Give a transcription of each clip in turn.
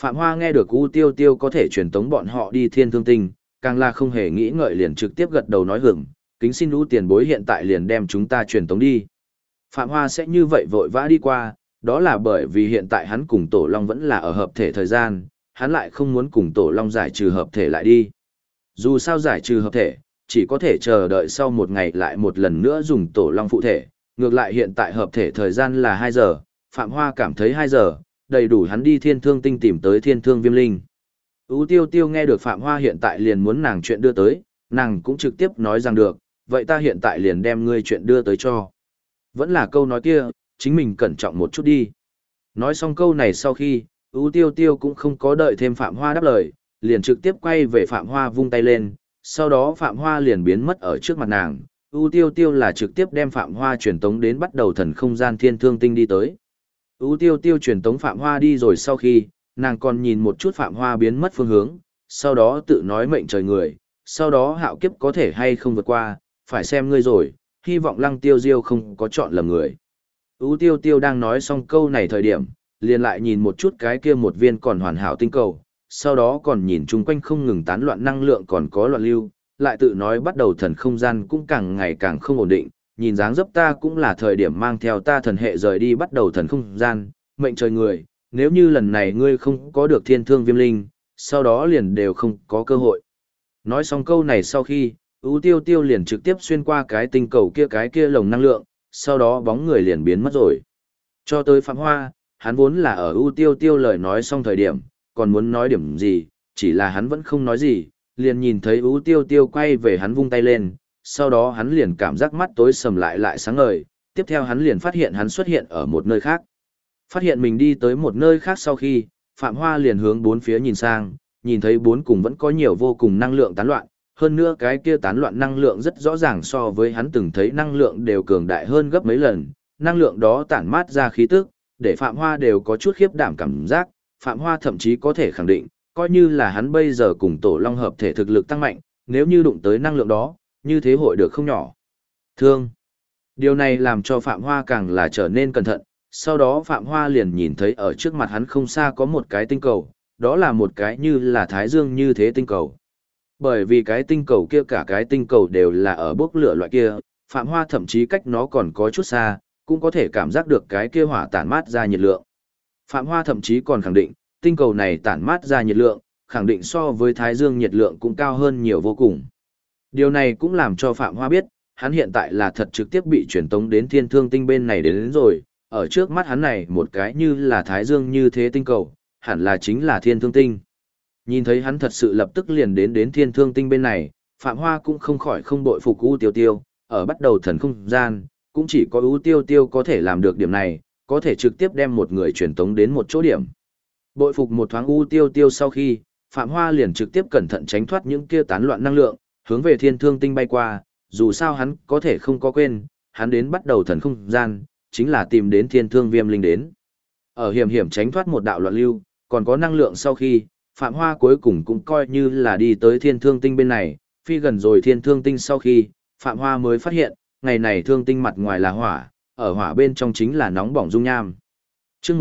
Phạm Hoa nghe được U Tiêu Tiêu có thể truyền tống bọn họ đi Thiên Thương Tinh, càng là không hề nghĩ ngợi liền trực tiếp gật đầu nói hưởng, kính xin U tiền bối hiện tại liền đem chúng ta truyền tống đi. Phạm Hoa sẽ như vậy vội vã đi qua, đó là bởi vì hiện tại hắn cùng Tổ Long vẫn là ở hợp thể thời gian, hắn lại không muốn cùng Tổ Long giải trừ hợp thể lại đi. Dù sao giải trừ hợp thể, chỉ có thể chờ đợi sau một ngày lại một lần nữa dùng Tổ Long phụ thể, ngược lại hiện tại hợp thể thời gian là 2 giờ, Phạm Hoa cảm thấy 2 giờ, đầy đủ hắn đi Thiên Thương Tinh tìm tới Thiên Thương Viêm Linh. U Tiêu Tiêu nghe được Phạm Hoa hiện tại liền muốn nàng chuyện đưa tới, nàng cũng trực tiếp nói rằng được, vậy ta hiện tại liền đem ngươi chuyện đưa tới cho. Vẫn là câu nói kia, chính mình cẩn trọng một chút đi. Nói xong câu này sau khi, U Tiêu Tiêu cũng không có đợi thêm Phạm Hoa đáp lời, liền trực tiếp quay về Phạm Hoa vung tay lên, sau đó Phạm Hoa liền biến mất ở trước mặt nàng. U Tiêu Tiêu là trực tiếp đem Phạm Hoa truyền tống đến bắt đầu thần không gian Thiên Thương Tinh đi tới. U Tiêu Tiêu truyền tống Phạm Hoa đi rồi sau khi, nàng còn nhìn một chút Phạm Hoa biến mất phương hướng, sau đó tự nói mệnh trời người, sau đó hạo kiếp có thể hay không vượt qua, phải xem ngươi rồi, hy vọng Lăng Tiêu Diêu không có chọn lầm người. U Tiêu Tiêu đang nói xong câu này thời điểm, liền lại nhìn một chút cái kia một viên còn hoàn hảo tinh cầu, sau đó còn nhìn chung quanh không ngừng tán loạn năng lượng còn có loạn lưu, lại tự nói bắt đầu thần không gian cũng càng ngày càng không ổn định, nhìn dáng dấp ta cũng là thời điểm mang theo ta thần hệ rời đi bắt đầu thần không gian, mệnh trời người, nếu như lần này ngươi không có được Thiên Thương Viêm Linh, sau đó liền đều không có cơ hội. Nói xong câu này sau khi, U Tiêu Tiêu liền trực tiếp xuyên qua cái tinh cầu kia cái kia lồng năng lượng, sau đó bóng người liền biến mất rồi. Cho tới Phạm Hoa, hắn vốn là ở U Tiêu Tiêu lời nói xong thời điểm, còn muốn nói điểm gì, chỉ là hắn vẫn không nói gì, liền nhìn thấy U Tiêu Tiêu quay về hắn vung tay lên, sau đó hắn liền cảm giác mắt tối sầm lại sáng ngời, tiếp theo hắn liền phát hiện hắn xuất hiện ở một nơi khác. Phát hiện mình đi tới một nơi khác sau khi, Phạm Hoa liền hướng bốn phía nhìn sang, nhìn thấy bốn cùng vẫn có nhiều vô cùng năng lượng tán loạn, hơn nữa cái kia tán loạn năng lượng rất rõ ràng so với hắn từng thấy năng lượng đều cường đại hơn gấp mấy lần, năng lượng đó tản mát ra khí tức, để Phạm Hoa đều có chút khiếp đảm cảm giác, Phạm Hoa thậm chí có thể khẳng định, coi như là hắn bây giờ cùng Tổ Long hợp thể thực lực tăng mạnh, nếu như đụng tới năng lượng đó, như thế hội được không nhỏ. Thương. Điều này làm cho Phạm Hoa càng là trở nên cẩn thận, sau đó Phạm Hoa liền nhìn thấy ở trước mặt hắn không xa có một cái tinh cầu, đó là một cái như là Thái Dương như thế tinh cầu. Bởi vì cái tinh cầu kia cả cái tinh cầu đều là ở bốc lửa loại kia, Phạm Hoa thậm chí cách nó còn có chút xa, cũng có thể cảm giác được cái kia hỏa tản mát ra nhiệt lượng. Phạm Hoa thậm chí còn khẳng định, tinh cầu này tản mát ra nhiệt lượng, khẳng định so với Thái Dương nhiệt lượng cũng cao hơn nhiều vô cùng. Điều này cũng làm cho Phạm Hoa biết, hắn hiện tại là thật trực tiếp bị truyền tống đến Thiên Thương Tinh bên này đến rồi, ở trước mắt hắn này một cái như là Thái Dương như thế tinh cầu, hẳn là chính là Thiên Thương Tinh. Nhìn thấy hắn thật sự lập tức liền đến Thiên Thương Tinh bên này, Phạm Hoa cũng không khỏi không bội phục U Tiêu Tiêu, ở bắt đầu thần không gian, cũng chỉ có U Tiêu Tiêu có thể làm được điểm này, có thể trực tiếp đem một người truyền tống đến một chỗ điểm. Bội phục một thoáng U Tiêu Tiêu sau khi, Phạm Hoa liền trực tiếp cẩn thận tránh thoát những kia tán loạn năng lượng, hướng về Thiên Thương Tinh bay qua, dù sao hắn có thể không có quên, hắn đến bắt đầu thần không gian, chính là tìm đến Thiên Thương Viêm Linh đến. Ở hiểm tránh thoát một đạo loạn lưu, còn có năng lượng sau khi, Phạm Hoa cuối cùng cũng coi như là đi tới Thiên Thương Tinh bên này, phi gần rồi Thiên Thương Tinh sau khi, Phạm Hoa mới phát hiện, ngày này Thương Tinh mặt ngoài là hỏa, ở hỏa bên trong chính là nóng bỏng dung nham. Chương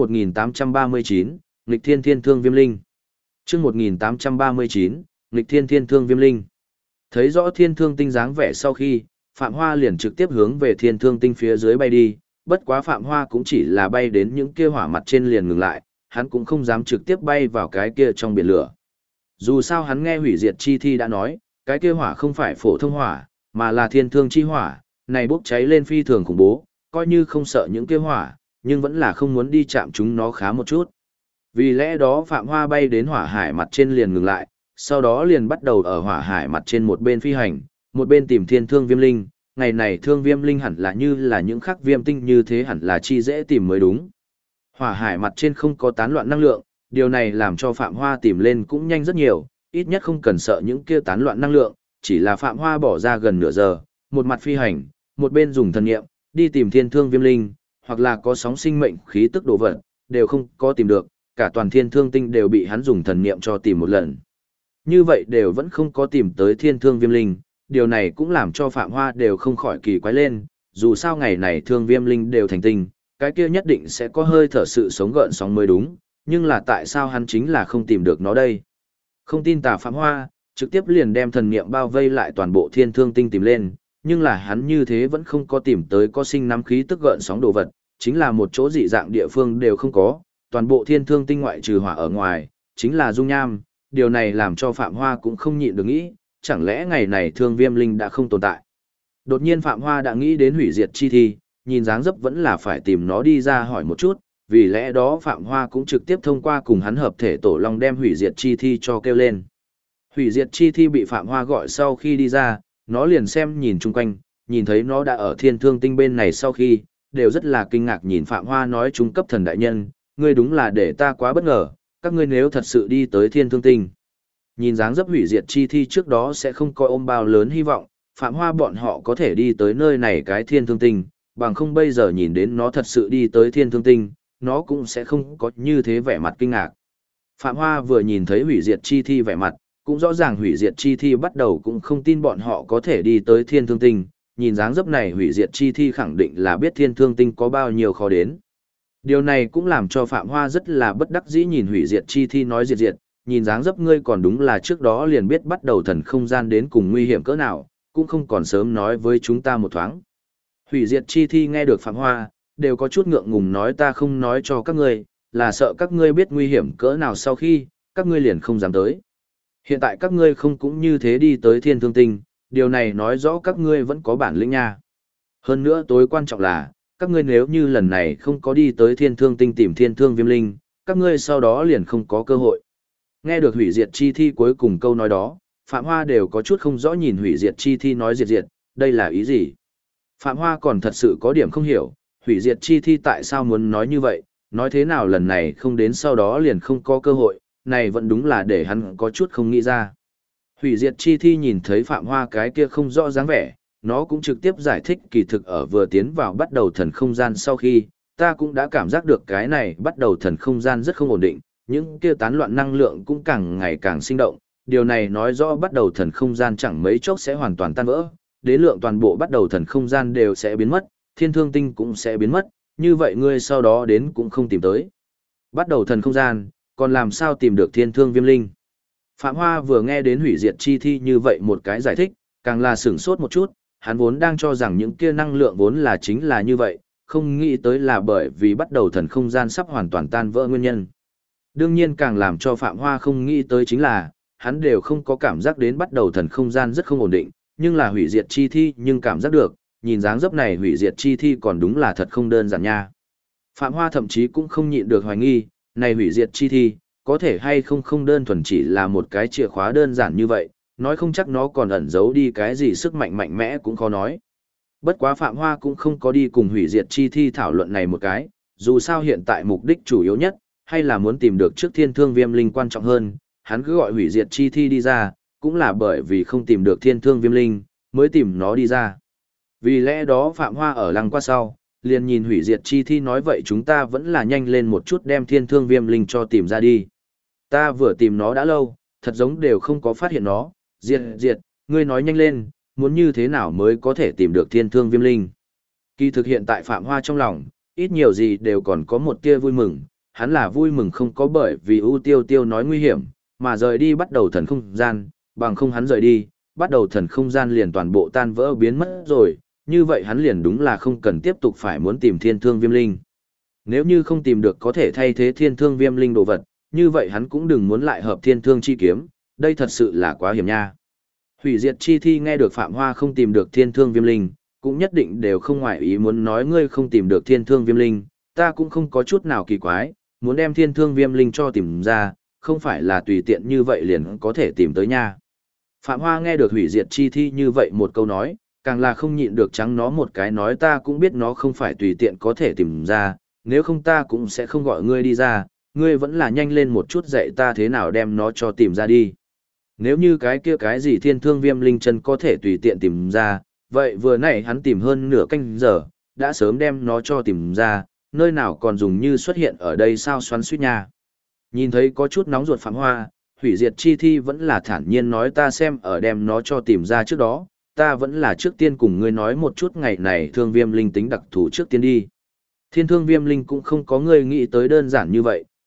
1839, Nghịch Thiên Thiên Thương Viêm Linh. Chương 1839, Nghịch Thiên Thiên Thương Viêm Linh. Thấy rõ Thiên Thương Tinh dáng vẻ sau khi, Phạm Hoa liền trực tiếp hướng về Thiên Thương Tinh phía dưới bay đi, bất quá Phạm Hoa cũng chỉ là bay đến những kia hỏa mặt trên liền ngừng lại, hắn cũng không dám trực tiếp bay vào cái kia trong biển lửa. Dù sao hắn nghe hủy diệt chi thi đã nói, cái kia hỏa không phải phổ thông hỏa, mà là thiên thương chi hỏa, này bốc cháy lên phi thường khủng bố, coi như không sợ những kia hỏa, nhưng vẫn là không muốn đi chạm chúng nó khá một chút. Vì lẽ đó Phạm Hoa bay đến hỏa hải mặt trên liền ngừng lại, sau đó liền bắt đầu ở hỏa hải mặt trên một bên phi hành, một bên tìm Thiên Thương Viêm Linh. Ngày này Thương Viêm Linh hẳn là như là những khắc viêm tinh như thế hẳn là chi dễ tìm mới đúng. Hỏa hải mặt trên không có tán loạn năng lượng, điều này làm cho Phạm Hoa tìm lên cũng nhanh rất nhiều, ít nhất không cần sợ những kia tán loạn năng lượng, chỉ là Phạm Hoa bỏ ra gần nửa giờ, một mặt phi hành, một bên dùng thần niệm đi tìm Thiên Thương Viêm Linh, hoặc là có sóng sinh mệnh khí tức đồ vật, đều không có tìm được, cả toàn Thiên Thương Tinh đều bị hắn dùng thần niệm cho tìm một lần. Như vậy đều vẫn không có tìm tới Thiên Thương Viêm Linh, điều này cũng làm cho Phạm Hoa đều không khỏi kỳ quái lên, dù sao ngày này Thương Viêm Linh đều thành tinh, cái kia nhất định sẽ có hơi thở sự sống gợn sóng mới đúng, nhưng là tại sao hắn chính là không tìm được nó đây? Không tin tà Phạm Hoa, trực tiếp liền đem thần niệm bao vây lại toàn bộ thiên thương tinh tìm lên, nhưng là hắn như thế vẫn không có tìm tới có sinh nắm khí tức gợn sóng đồ vật, chính là một chỗ dị dạng địa phương đều không có, toàn bộ thiên thương tinh ngoại trừ hỏa ở ngoài, chính là dung nham, điều này làm cho Phạm Hoa cũng không nhịn được nghĩ, chẳng lẽ ngày này thương viêm linh đã không tồn tại. Đột nhiên Phạm Hoa đã nghĩ đến hủy diệt chi thi, nhìn dáng dấp vẫn là phải tìm nó đi ra hỏi một chút, vì lẽ đó Phạm Hoa cũng trực tiếp thông qua cùng hắn hợp thể tổ long đem hủy diệt chi thi cho kêu lên. Hủy diệt chi thi bị Phạm Hoa gọi sau khi đi ra, nó liền xem nhìn chung quanh, nhìn thấy nó đã ở thiên thương tinh bên này sau khi, đều rất là kinh ngạc nhìn Phạm Hoa nói trung cấp thần đại nhân, ngươi đúng là để ta quá bất ngờ, các ngươi nếu thật sự đi tới thiên thương tinh. Nhìn dáng dấp hủy diệt chi thi trước đó sẽ không coi ôm bao lớn hy vọng, Phạm Hoa bọn họ có thể đi tới nơi này cái thiên thương tinh, bằng không bây giờ nhìn đến nó thật sự đi tới thiên thương tinh, nó cũng sẽ không có như thế vẻ mặt kinh ngạc. Phạm Hoa vừa nhìn thấy hủy diệt chi thi vẻ mặt, cũng rõ ràng hủy diệt chi thi bắt đầu cũng không tin bọn họ có thể đi tới thiên thương tinh, nhìn dáng dấp này hủy diệt chi thi khẳng định là biết thiên thương tinh có bao nhiêu khó đến. Điều này cũng làm cho Phạm Hoa rất là bất đắc dĩ nhìn hủy diệt chi thi nói diệt, nhìn dáng dấp ngươi còn đúng là trước đó liền biết bắt đầu thần không gian đến cùng nguy hiểm cỡ nào, cũng không còn sớm nói với chúng ta một thoáng. Hủy diệt chi thi nghe được Phạm Hoa, đều có chút ngượng ngùng nói ta không nói cho các ngươi, là sợ các ngươi biết nguy hiểm cỡ nào sau khi, các ngươi liền không dám tới. Hiện tại các ngươi không cũng như thế đi tới thiên thương tinh, điều này nói rõ các ngươi vẫn có bản lĩnh nha. Hơn nữa tối quan trọng là, các ngươi nếu như lần này không có đi tới thiên thương tinh tìm thiên thương viêm linh, các ngươi sau đó liền không có cơ hội. Nghe được hủy diệt chi thi cuối cùng câu nói đó, Phạm Hoa đều có chút không rõ nhìn hủy diệt chi thi nói diệt, đây là ý gì? Phạm Hoa còn thật sự có điểm không hiểu, hủy diệt chi thi tại sao muốn nói như vậy, nói thế nào lần này không đến sau đó liền không có cơ hội, này vẫn đúng là để hắn có chút không nghĩ ra. Hủy diệt chi thi nhìn thấy Phạm Hoa cái kia không rõ dáng vẻ, nó cũng trực tiếp giải thích kỳ thực ở vừa tiến vào bắt đầu thần không gian sau khi, ta cũng đã cảm giác được cái này bắt đầu thần không gian rất không ổn định, những kia tán loạn năng lượng cũng càng ngày càng sinh động, điều này nói rõ bắt đầu thần không gian chẳng mấy chốc sẽ hoàn toàn tan vỡ, đế lượng toàn bộ bắt đầu thần không gian đều sẽ biến mất, thiên thương tinh cũng sẽ biến mất, như vậy ngươi sau đó đến cũng không tìm tới. Bắt đầu thần không gian, còn làm sao tìm được thiên thương viêm linh? Phạm Hoa vừa nghe đến hủy diệt chi thi như vậy một cái giải thích, càng là sửng sốt một chút, hắn vốn đang cho rằng những kia năng lượng vốn là chính là như vậy, không nghĩ tới là bởi vì bắt đầu thần không gian sắp hoàn toàn tan vỡ nguyên nhân. Đương nhiên càng làm cho Phạm Hoa không nghĩ tới chính là, hắn đều không có cảm giác đến bắt đầu thần không gian rất không ổn định, nhưng là hủy diệt chi thi nhưng cảm giác được, nhìn dáng dấp này hủy diệt chi thi còn đúng là thật không đơn giản nha. Phạm Hoa thậm chí cũng không nhịn được hoài nghi, này hủy diệt chi thi, có thể hay không không đơn thuần chỉ là một cái chìa khóa đơn giản như vậy, nói không chắc nó còn ẩn giấu đi cái gì sức mạnh mạnh mẽ cũng khó nói. Bất quá Phạm Hoa cũng không có đi cùng hủy diệt chi thi thảo luận này một cái, dù sao hiện tại mục đích chủ yếu nhất, hay là muốn tìm được trước thiên thương viêm linh quan trọng hơn, hắn cứ gọi hủy diệt chi thi đi ra, cũng là bởi vì không tìm được thiên thương viêm linh, mới tìm nó đi ra. Vì lẽ đó Phạm Hoa ở lăng qua sau, liền nhìn hủy diệt chi thi nói vậy chúng ta vẫn là nhanh lên một chút đem thiên thương viêm linh cho tìm ra đi. Ta vừa tìm nó đã lâu, thật giống đều không có phát hiện nó, diệt, ngươi nói nhanh lên, muốn như thế nào mới có thể tìm được thiên thương viêm linh. Kỳ thực hiện tại Phạm Hoa trong lòng, ít nhiều gì đều còn có một tia vui mừng, hắn là vui mừng không có bởi vì ưu tiêu tiêu nói nguy hiểm, mà rời đi bắt đầu thần không gian, bằng không hắn rời đi, bắt đầu thần không gian liền toàn bộ tan vỡ biến mất rồi, như vậy hắn liền đúng là không cần tiếp tục phải muốn tìm thiên thương viêm linh. Nếu như không tìm được có thể thay thế thiên thương viêm linh đồ vật, như vậy hắn cũng đừng muốn lại hợp thiên thương chi kiếm, đây thật sự là quá hiểm nha. Hủy diệt chi thi nghe được Phạm Hoa không tìm được thiên thương viêm linh, cũng nhất định đều không ngoại ý muốn nói ngươi không tìm được thiên thương viêm linh, ta cũng không có chút nào kỳ quái, muốn đem thiên thương viêm linh cho tìm ra, không phải là tùy tiện như vậy liền có thể tìm tới nha. Phạm Hoa nghe được hủy diệt chi thi như vậy một câu nói, càng là không nhịn được trắng nó một cái nói ta cũng biết nó không phải tùy tiện có thể tìm ra, nếu không ta cũng sẽ không gọi ngươi đi ra, ngươi vẫn là nhanh lên một chút dạy ta thế nào đem nó cho tìm ra đi. Nếu như cái kia cái gì thiên thương viêm linh chân có thể tùy tiện tìm ra, vậy vừa nãy hắn tìm hơn nửa canh giờ, đã sớm đem nó cho tìm ra, nơi nào còn dùng như xuất hiện ở đây sao xoắn suýt nha. Nhìn thấy có chút nóng ruột Phạm Hoa, hủy diệt chi thi vẫn là thản nhiên nói ta xem ở đem nó cho tìm ra trước đó, ta vẫn là trước tiên cùng ngươi nói một chút ngày này thương viêm linh tính đặc thù trước tiên đi. Thiên thương viêm linh cũng không có ngươi nghĩ tới đơn giản như vậy,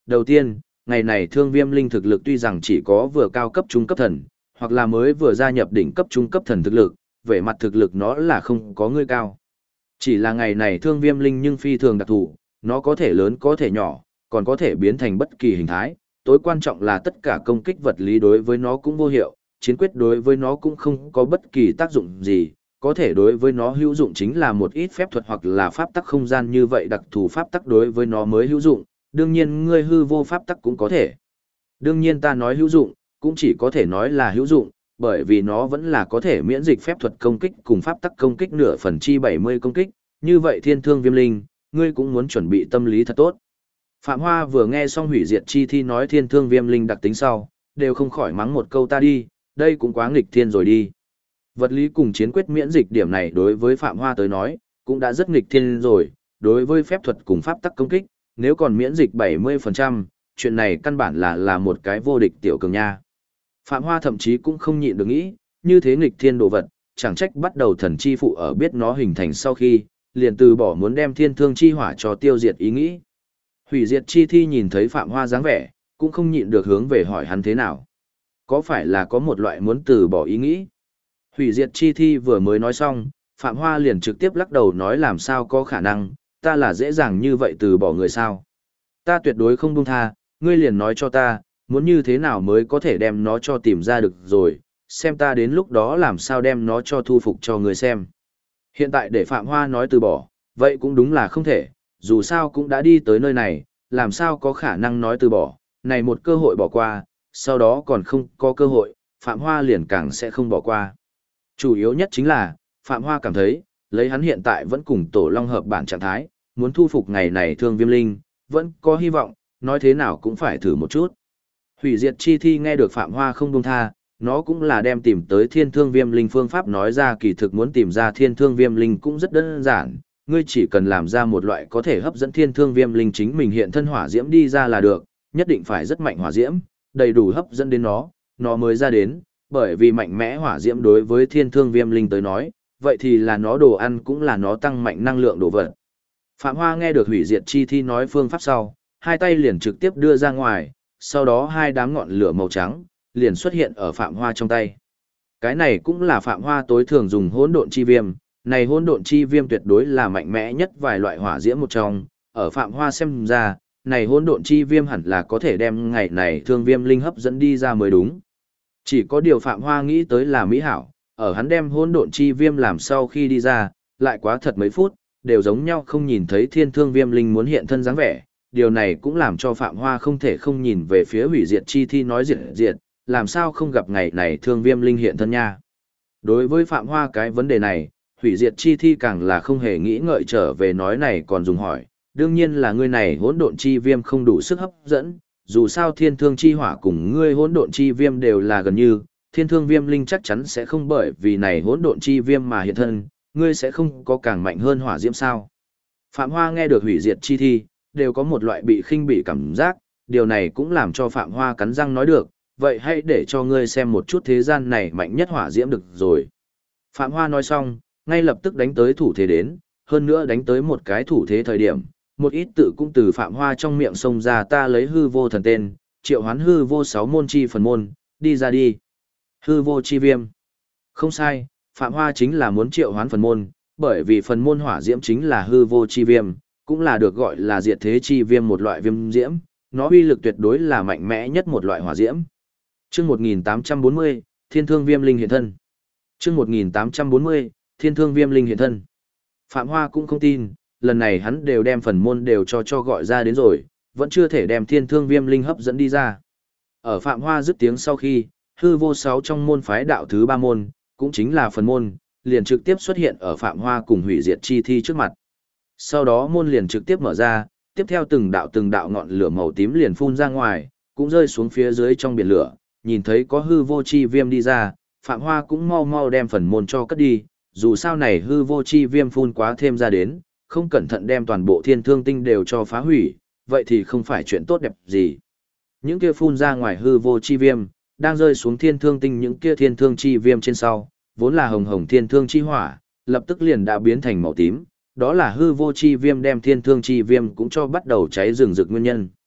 đầu tiên, ngày này thương viêm linh thực lực tuy rằng chỉ có vừa cao cấp trung cấp thần, hoặc là mới vừa gia nhập đỉnh cấp trung cấp thần thực lực, về mặt thực lực nó là không có ngươi cao. Chỉ là ngày này thương viêm linh nhưng phi thường đặc thù, nó có thể lớn có thể nhỏ, còn có thể biến thành bất kỳ hình thái. Tối quan trọng là tất cả công kích vật lý đối với nó cũng vô hiệu, chiến quyết đối với nó cũng không có bất kỳ tác dụng gì, có thể đối với nó hữu dụng chính là một ít phép thuật hoặc là pháp tắc không gian như vậy đặc thù pháp tắc đối với nó mới hữu dụng, đương nhiên ngươi hư vô pháp tắc cũng có thể. Đương nhiên ta nói hữu dụng, cũng chỉ có thể nói là hữu dụng, bởi vì nó vẫn là có thể miễn dịch phép thuật công kích cùng pháp tắc công kích nửa phần chi 70 công kích, như vậy thiên thương viêm linh, ngươi cũng muốn chuẩn bị tâm lý thật tốt. Phạm Hoa vừa nghe xong hủy diệt chi thi nói thiên thương viêm linh đặc tính sau, đều không khỏi mắng một câu ta đi, đây cũng quá nghịch thiên rồi đi. Vật lý cùng chiến quyết miễn dịch điểm này đối với Phạm Hoa tới nói, cũng đã rất nghịch thiên rồi, đối với phép thuật cùng pháp tắc công kích, nếu còn miễn dịch 70%, chuyện này căn bản là một cái vô địch tiểu cường nha. Phạm Hoa thậm chí cũng không nhịn được nghĩ, như thế nghịch thiên đồ vật, chẳng trách bắt đầu thần chi phụ ở biết nó hình thành sau khi, liền từ bỏ muốn đem thiên thương chi hỏa cho tiêu diệt ý nghĩ. Hủy diệt chi thi nhìn thấy Phạm Hoa dáng vẻ, cũng không nhịn được hướng về hỏi hắn thế nào. Có phải là có một loại muốn từ bỏ ý nghĩ? Hủy diệt chi thi vừa mới nói xong, Phạm Hoa liền trực tiếp lắc đầu nói làm sao có khả năng, ta là dễ dàng như vậy từ bỏ người sao. Ta tuyệt đối không buông tha, ngươi liền nói cho ta, muốn như thế nào mới có thể đem nó cho tìm ra được rồi, xem ta đến lúc đó làm sao đem nó cho thu phục cho ngươi xem. Hiện tại để Phạm Hoa nói từ bỏ, vậy cũng đúng là không thể, dù sao cũng đã đi tới nơi này, làm sao có khả năng nói từ bỏ, này một cơ hội bỏ qua, sau đó còn không có cơ hội, Phạm Hoa liền càng sẽ không bỏ qua. Chủ yếu nhất chính là, Phạm Hoa cảm thấy, lấy hắn hiện tại vẫn cùng Tổ Long hợp bản trạng thái, muốn thu phục ngày này thương viêm linh, vẫn có hy vọng, nói thế nào cũng phải thử một chút. Hủy diệt chi thi nghe được Phạm Hoa không buông tha, nó cũng là đem tìm tới thiên thương viêm linh phương pháp nói ra kỳ thực muốn tìm ra thiên thương viêm linh cũng rất đơn giản, ngươi chỉ cần làm ra một loại có thể hấp dẫn thiên thương viêm linh chính mình hiện thân hỏa diễm đi ra là được, nhất định phải rất mạnh hỏa diễm, đầy đủ hấp dẫn đến nó mới ra đến, bởi vì mạnh mẽ hỏa diễm đối với thiên thương viêm linh tới nói, vậy thì là nó đồ ăn cũng là nó tăng mạnh năng lượng đồ vật. Phạm Hoa nghe được hủy diệt chi thi nói phương pháp sau, hai tay liền trực tiếp đưa ra ngoài, sau đó hai đám ngọn lửa màu trắng liền xuất hiện ở Phạm Hoa trong tay. Cái này cũng là Phạm Hoa tối thường dùng hỗn độn chi viêm, này hỗn độn chi viêm tuyệt đối là mạnh mẽ nhất vài loại hỏa diễm một trong, ở Phạm Hoa xem ra, này hỗn độn chi viêm hẳn là có thể đem ngày này thương viêm linh hấp dẫn đi ra mới đúng. Chỉ có điều Phạm Hoa nghĩ tới là mỹ hảo, ở hắn đem hỗn độn chi viêm làm sau khi đi ra, lại quá thật mấy phút, đều giống nhau không nhìn thấy thiên thương viêm linh muốn hiện thân dáng vẻ, điều này cũng làm cho Phạm Hoa không thể không nhìn về phía hủy diệt chi thi nói diệt, làm sao không gặp ngày này thương viêm linh hiện thân nha. Đối với Phạm Hoa cái vấn đề này, hủy diệt chi thi càng là không hề nghĩ ngợi trở về nói này còn dùng hỏi, đương nhiên là ngươi này hỗn độn chi viêm không đủ sức hấp dẫn, dù sao thiên thương chi hỏa cùng ngươi hỗn độn chi viêm đều là gần như, thiên thương viêm linh chắc chắn sẽ không bởi vì này hỗn độn chi viêm mà hiện thân, ngươi sẽ không có càng mạnh hơn hỏa diễm sao. Phạm Hoa nghe được hủy diệt chi thi, đều có một loại bị khinh bỉ cảm giác, điều này cũng làm cho Phạm Hoa cắn răng nói được, vậy hãy để cho ngươi xem một chút thế gian này mạnh nhất hỏa diễm được rồi. Phạm Hoa nói xong, ngay lập tức đánh tới thủ thế đến, hơn nữa đánh tới một cái thủ thế thời điểm, một ít tự cũng từ Phạm Hoa trong miệng xông ra ta lấy hư vô thần tên, triệu hoán hư vô 6 môn chi phần môn, đi ra đi. Hư vô chi viêm. Không sai, Phạm Hoa chính là muốn triệu hoán phần môn, bởi vì phần môn hỏa diễm chính là hư vô chi viêm, cũng là được gọi là diệt thế chi viêm một loại viêm diễm, nó uy lực tuyệt đối là mạnh mẽ nhất một loại hỏa diễm. Chương 1840, Thiên Thương Viêm Linh hiện thân. Chương 1840, Thiên Thương Viêm Linh hiện thân. Phạm Hoa cũng không tin, lần này hắn đều đem phần môn đều cho gọi ra đến rồi, vẫn chưa thể đem Thiên Thương Viêm Linh hấp dẫn đi ra. Ở Phạm Hoa dứt tiếng sau khi, hư vô 6 trong môn phái đạo thứ 3 môn, cũng chính là phần môn, liền trực tiếp xuất hiện ở Phạm Hoa cùng hủy diệt chi thi trước mặt. Sau đó môn liền trực tiếp mở ra, tiếp theo từng đạo ngọn lửa màu tím liền phun ra ngoài, cũng rơi xuống phía dưới trong biển lửa, nhìn thấy có hư vô chi viêm đi ra, Phạm Hoa cũng mau mau đem phần môn cho cất đi, dù sao này hư vô chi viêm phun quá thêm ra đến, không cẩn thận đem toàn bộ thiên thương tinh đều cho phá hủy, vậy thì không phải chuyện tốt đẹp gì. Những kia phun ra ngoài hư vô chi viêm, đang rơi xuống thiên thương tinh những kia thiên thương chi viêm trên sau, vốn là hồng hồng thiên thương chi hỏa, lập tức liền đã biến thành màu tím, đó là hư vô chi viêm đem thiên thương chi viêm cũng cho bắt đầu cháy rừng rực nguyên nhân.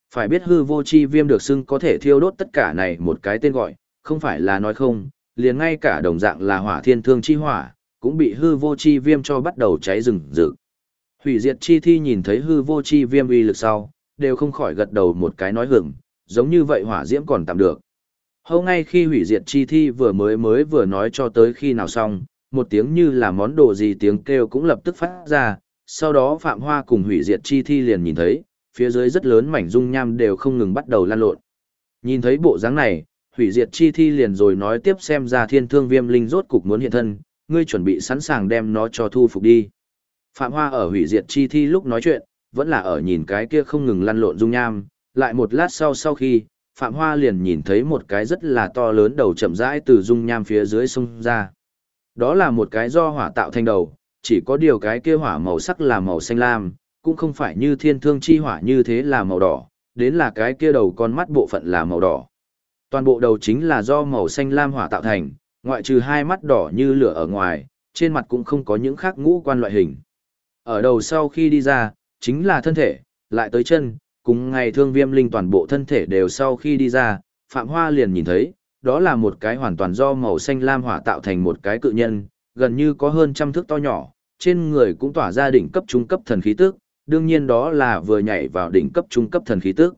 Phải biết hư vô chi viêm được xưng có thể thiêu đốt tất cả này một cái tên gọi, không phải là nói không, liền ngay cả đồng dạng là hỏa thiên thương chi hỏa, cũng bị hư vô chi viêm cho bắt đầu cháy rừng rực. Hủy diệt chi thi nhìn thấy hư vô chi viêm uy lực sau, đều không khỏi gật đầu một cái nói hửng, giống như vậy hỏa diễm còn tạm được. Hầu ngay khi hủy diệt chi thi vừa nói cho tới khi nào xong, một tiếng như là món đồ gì tiếng kêu cũng lập tức phát ra, sau đó Phạm Hoa cùng hủy diệt chi thi liền nhìn thấy, phía dưới rất lớn mảnh dung nham đều không ngừng bắt đầu lan lộn. Nhìn thấy bộ dáng này, hủy diệt chi thi liền rồi nói tiếp xem ra thiên thương viêm linh rốt cục muốn hiện thân, ngươi chuẩn bị sẵn sàng đem nó cho thu phục đi. Phạm Hoa ở hủy diệt chi thi lúc nói chuyện, vẫn là ở nhìn cái kia không ngừng lăn lộn dung nham, lại một lát sau khi, Phạm Hoa liền nhìn thấy một cái rất là to lớn đầu chậm rãi từ dung nham phía dưới sông ra. Đó là một cái do hỏa tạo thành đầu, chỉ có điều cái kia hỏa màu sắc là màu xanh lam, cũng không phải như thiên thương chi hỏa như thế là màu đỏ, đến là cái kia đầu con mắt bộ phận là màu đỏ. Toàn bộ đầu chính là do màu xanh lam hỏa tạo thành, ngoại trừ hai mắt đỏ như lửa ở ngoài, trên mặt cũng không có những khác ngũ quan loại hình. Ở đầu sau khi đi ra, chính là thân thể, lại tới chân, cùng ngày thương viêm linh toàn bộ thân thể đều sau khi đi ra, Phạm Hoa liền nhìn thấy, đó là một cái hoàn toàn do màu xanh lam hỏa tạo thành một cái cự nhân, gần như có hơn trăm thước to nhỏ, trên người cũng tỏa ra đỉnh cấp trung cấp thần khí tức, đương nhiên đó là vừa nhảy vào đỉnh cấp trung cấp thần khí tức.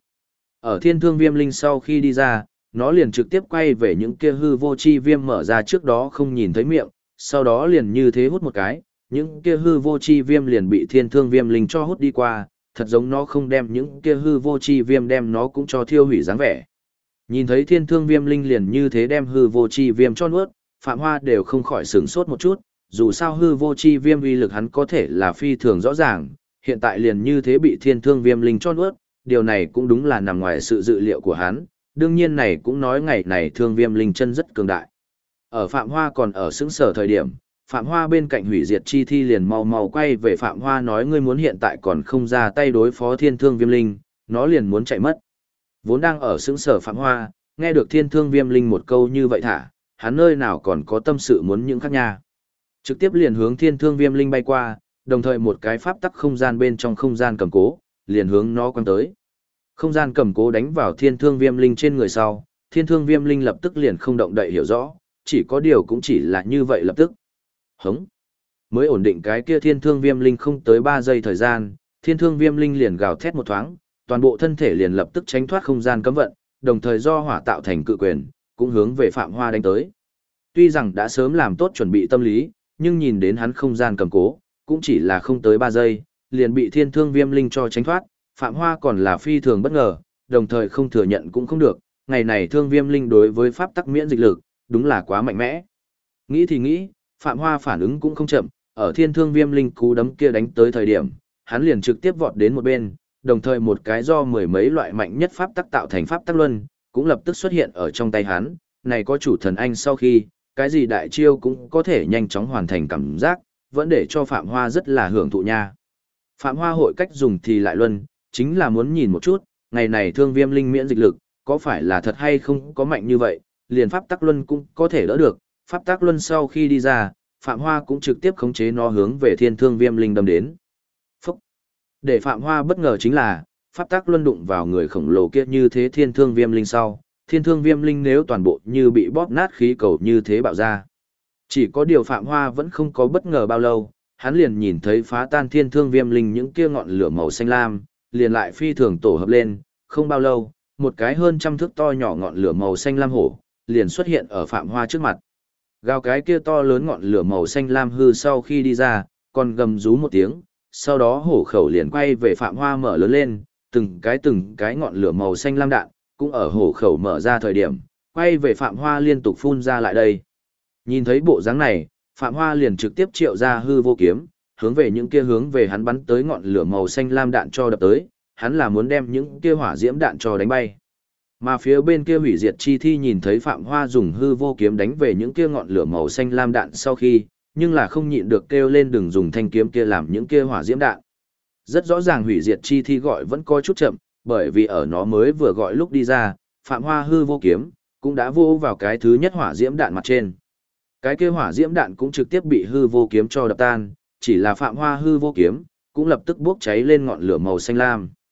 Ở thiên thương viêm linh sau khi đi ra, nó liền trực tiếp quay về những kia hư vô chi viêm mở ra trước đó không nhìn thấy miệng, sau đó liền như thế hút một cái, những kia hư vô chi viêm liền bị thiên thương viêm linh cho hút đi qua, thật giống nó không đem những kia hư vô chi viêm đem nó cũng cho thiêu hủy dáng vẻ. Nhìn thấy thiên thương viêm linh liền như thế đem hư vô chi viêm cho nuốt, Phạm Hoa đều không khỏi sửng sốt một chút, dù sao hư vô chi viêm uy lực hắn có thể là phi thường rõ ràng, hiện tại liền như thế bị thiên thương viêm linh cho nuốt, điều này cũng đúng là nằm ngoài sự dự liệu của hắn, đương nhiên này cũng nói ngày này thương viêm linh chân rất cường đại. Ở Phạm Hoa còn ở xứng sở thời điểm, Phạm Hoa bên cạnh hủy diệt chi thi liền mau mau quay về Phạm Hoa nói ngươi muốn hiện tại còn không ra tay đối phó thiên thương viêm linh, nó liền muốn chạy mất. Vốn đang ở xứng sở Phạm Hoa, nghe được thiên thương viêm linh một câu như vậy thả, hắn nơi nào còn có tâm sự muốn những khác nha. Trực tiếp liền hướng thiên thương viêm linh bay qua, đồng thời một cái pháp tắc không gian bên trong không gian cầm cố, liền hướng nó quăng tới. Không gian cầm cố đánh vào thiên thương viêm linh trên người sau, thiên thương viêm linh lập tức liền không động đậy hiểu rõ, chỉ có điều cũng chỉ là như vậy lập tức. Hống. Mới ổn định cái kia thiên thương viêm linh không tới 3 giây thời gian, thiên thương viêm linh liền gào thét một thoáng, toàn bộ thân thể liền lập tức tránh thoát không gian cấm vận, đồng thời do hỏa tạo thành cự quyền, cũng hướng về Phạm Hoa đánh tới. Tuy rằng đã sớm làm tốt chuẩn bị tâm lý, nhưng nhìn đến hắn không gian cầm cố, cũng chỉ là không tới 3 giây, liền bị thiên thương viêm linh cho tránh thoát, Phạm Hoa còn là phi thường bất ngờ, đồng thời không thừa nhận cũng không được, ngày này thương viêm linh đối với pháp tắc miễn dịch lực, đúng là quá mạnh mẽ. Nghĩ thì nghĩ, Phạm Hoa phản ứng cũng không chậm, ở thiên thương viêm linh cú đấm kia đánh tới thời điểm, hắn liền trực tiếp vọt đến một bên, đồng thời một cái do mười mấy loại mạnh nhất pháp tắc tạo thành pháp tắc luân, cũng lập tức xuất hiện ở trong tay hắn, này có chủ thần anh sau khi, cái gì đại chiêu cũng có thể nhanh chóng hoàn thành cảm giác, vẫn để cho Phạm Hoa rất là hưởng thụ nha. Phạm Hoa hội cách dùng thì lại luân, chính là muốn nhìn một chút, ngày này thương viêm linh miễn dịch lực, có phải là thật hay không có mạnh như vậy, liền pháp tắc luân cũng có thể đỡ được, pháp tắc luân sau khi đi ra, Phạm Hoa cũng trực tiếp khống chế nó hướng về thiên thương viêm linh đâm đến. Phúc! Để Phạm Hoa bất ngờ chính là, pháp tắc luân đụng vào người khổng lồ kia như thế thiên thương viêm linh sau, thiên thương viêm linh nếu toàn bộ như bị bóp nát khí cầu như thế bạo ra. Chỉ có điều Phạm Hoa vẫn không có bất ngờ bao lâu, hắn liền nhìn thấy phá tan thiên thương viêm linh những kia ngọn lửa màu xanh lam, liền lại phi thường tổ hợp lên, không bao lâu, một cái hơn trăm thước to nhỏ ngọn lửa màu xanh lam hổ, liền xuất hiện ở Phạm Hoa trước mặt. Gào cái kia to lớn ngọn lửa màu xanh lam hư sau khi đi ra, còn gầm rú một tiếng, sau đó hổ khẩu liền quay về Phạm Hoa mở lớn lên, từng cái ngọn lửa màu xanh lam đạn, cũng ở hổ khẩu mở ra thời điểm, quay về Phạm Hoa liên tục phun ra lại đây. Nhìn thấy bộ dáng này, Phạm Hoa liền trực tiếp triệu ra hư vô kiếm, hướng về những kia hướng về hắn bắn tới ngọn lửa màu xanh lam đạn cho đập tới, hắn là muốn đem những kia hỏa diễm đạn cho đánh bay. Mà phía bên kia hủy diệt chi thi nhìn thấy Phạm Hoa dùng hư vô kiếm đánh về những kia ngọn lửa màu xanh lam đạn sau khi, nhưng là không nhịn được kêu lên đừng dùng thanh kiếm kia làm những kia hỏa diễm đạn. Rất rõ ràng hủy diệt chi thi gọi vẫn có chút chậm, bởi vì ở nó mới vừa gọi lúc đi ra, Phạm Hoa hư vô kiếm cũng đã vô vào cái thứ nhất hỏa diễm đạn mặt trên. Cái kia hỏa diễm đạn cũng trực tiếp bị hư vô kiếm cho đập tan, chỉ là Phạm Hoa hư vô kiếm cũng lập tức bốc cháy lên ngọn lửa màu xanh lam.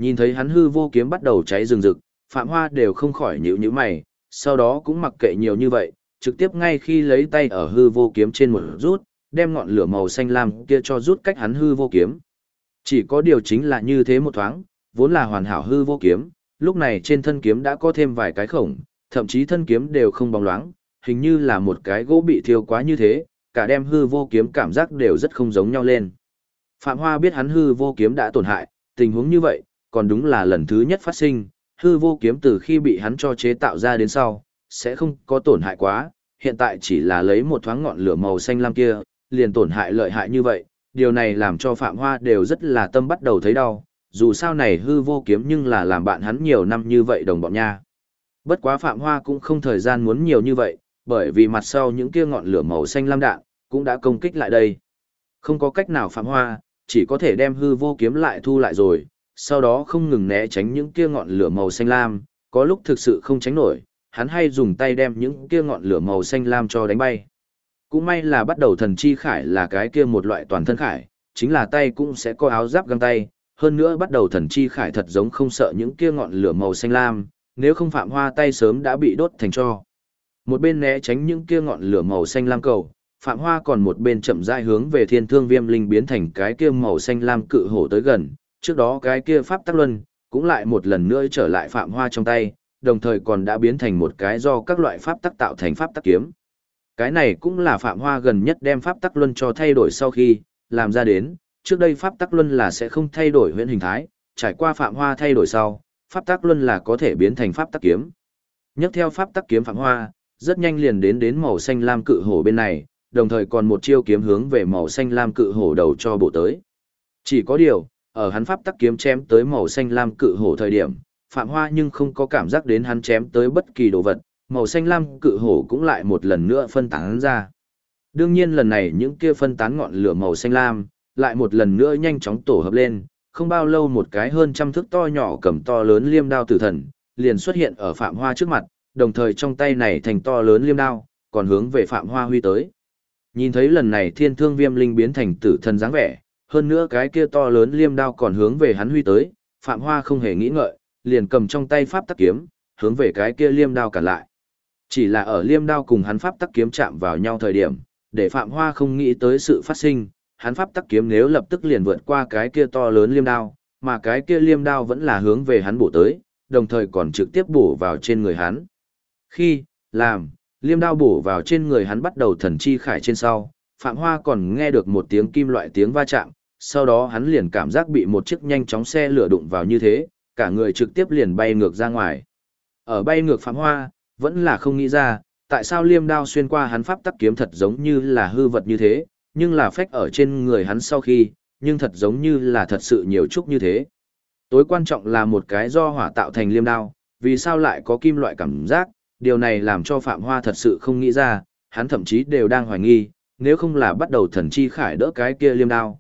Nhìn thấy hắn hư vô kiếm bắt đầu cháy rừng rực, Phạm Hoa đều không khỏi nhíu mày, sau đó cũng mặc kệ nhiều như vậy, trực tiếp ngay khi lấy tay ở hư vô kiếm trên một rút, đem ngọn lửa màu xanh lam kia cho rút cách hắn hư vô kiếm. Chỉ có điều chính là như thế một thoáng, vốn là hoàn hảo hư vô kiếm, lúc này trên thân kiếm đã có thêm vài cái khổng, thậm chí thân kiếm đều không bóng loáng, hình như là một cái gỗ bị thiêu quá như thế, cả đem hư vô kiếm cảm giác đều rất không giống nhau lên. Phạm Hoa biết hắn hư vô kiếm đã tổn hại, tình huống như vậy, còn đúng là lần thứ nhất phát sinh, hư vô kiếm từ khi bị hắn cho chế tạo ra đến sau, sẽ không có tổn hại quá, hiện tại chỉ là lấy một thoáng ngọn lửa màu xanh lam kia, liền tổn hại lợi hại như vậy, điều này làm cho Phạm Hoa đều rất là tâm bắt đầu thấy đau, dù sao này hư vô kiếm nhưng là làm bạn hắn nhiều năm như vậy đồng bọn nha. Bất quá Phạm Hoa cũng không thời gian muốn nhiều như vậy, bởi vì mặt sau những kia ngọn lửa màu xanh lam đạn, cũng đã công kích lại đây. Không có cách nào Phạm Hoa, chỉ có thể đem hư vô kiếm lại thu lại rồi, sau đó không ngừng né tránh những kia ngọn lửa màu xanh lam, có lúc thực sự không tránh nổi, hắn hay dùng tay đem những kia ngọn lửa màu xanh lam cho đánh bay. Cũng may là bắt đầu thần chi khải là cái kia một loại toàn thân khải, chính là tay cũng sẽ có áo giáp găng tay, hơn nữa bắt đầu thần chi khải thật giống không sợ những kia ngọn lửa màu xanh lam, nếu không Phạm Hoa tay sớm đã bị đốt thành tro. Một bên né tránh những kia ngọn lửa màu xanh lam cầu, Phạm Hoa còn một bên chậm rãi hướng về Thiên Thương Viêm Linh biến thành cái kia màu xanh lam cự hổ tới gần, trước đó cái kia pháp tắc luân cũng lại một lần nữa trở lại Phạm Hoa trong tay, đồng thời còn đã biến thành một cái do các loại pháp tắc tạo thành pháp tắc kiếm. Cái này cũng là Phạm Hoa gần nhất đem pháp tắc luân cho thay đổi sau khi làm ra đến, trước đây pháp tắc luân là sẽ không thay đổi huyễn hình thái, trải qua Phạm Hoa thay đổi sau, pháp tắc luân là có thể biến thành pháp tắc kiếm. Nhấc theo pháp tắc kiếm Phạm Hoa, rất nhanh liền đến màu xanh lam cự hổ bên này, đồng thời còn một chiêu kiếm hướng về màu xanh lam cự hổ đầu cho bổ tới. Chỉ có điều, ở hắn pháp tắc kiếm chém tới màu xanh lam cự hổ thời điểm, Phạm Hoa nhưng không có cảm giác đến hắn chém tới bất kỳ đồ vật, màu xanh lam cự hổ cũng lại một lần nữa phân tán ra. Đương nhiên lần này những kia phân tán ngọn lửa màu xanh lam, lại một lần nữa nhanh chóng tổ hợp lên, không bao lâu một cái hơn trăm thước to nhỏ cầm to lớn liêm đao tử thần, liền xuất hiện ở Phạm Hoa trước mặt, đồng thời trong tay này thành to lớn liêm đao, còn hướng về Phạm Hoa huy tới. Nhìn thấy lần này Thiên Thương Viêm Linh biến thành tử thần dáng vẻ, hơn nữa cái kia to lớn liêm đao còn hướng về hắn huy tới, Phạm Hoa không hề nghĩ ngợi, liền cầm trong tay pháp tắc kiếm, hướng về cái kia liêm đao cản lại. Chỉ là ở liêm đao cùng hắn pháp tắc kiếm chạm vào nhau thời điểm, để Phạm Hoa không nghĩ tới sự phát sinh, hắn pháp tắc kiếm nếu lập tức liền vượt qua cái kia to lớn liêm đao, mà cái kia liêm đao vẫn là hướng về hắn bổ tới, đồng thời còn trực tiếp bổ vào trên người hắn. Khi làm liêm đao bổ vào trên người hắn bắt đầu thần chi khải trên sau, Phạm Hoa còn nghe được một tiếng kim loại tiếng va chạm, sau đó hắn liền cảm giác bị một chiếc nhanh chóng xe lửa đụng vào như thế, cả người trực tiếp liền bay ngược ra ngoài. Ở bay ngược Phạm Hoa, vẫn là không nghĩ ra, tại sao liêm đao xuyên qua hắn pháp tắc kiếm thật giống như là hư vật như thế, nhưng là phách ở trên người hắn sau khi, nhưng thật giống như là thật sự nhiều chút như thế. Tối quan trọng là một cái do hỏa tạo thành liêm đao, vì sao lại có kim loại cảm giác, điều này làm cho Phạm Hoa thật sự không nghĩ ra, hắn thậm chí đều đang hoài nghi, nếu không là bắt đầu thần chi khải đỡ cái kia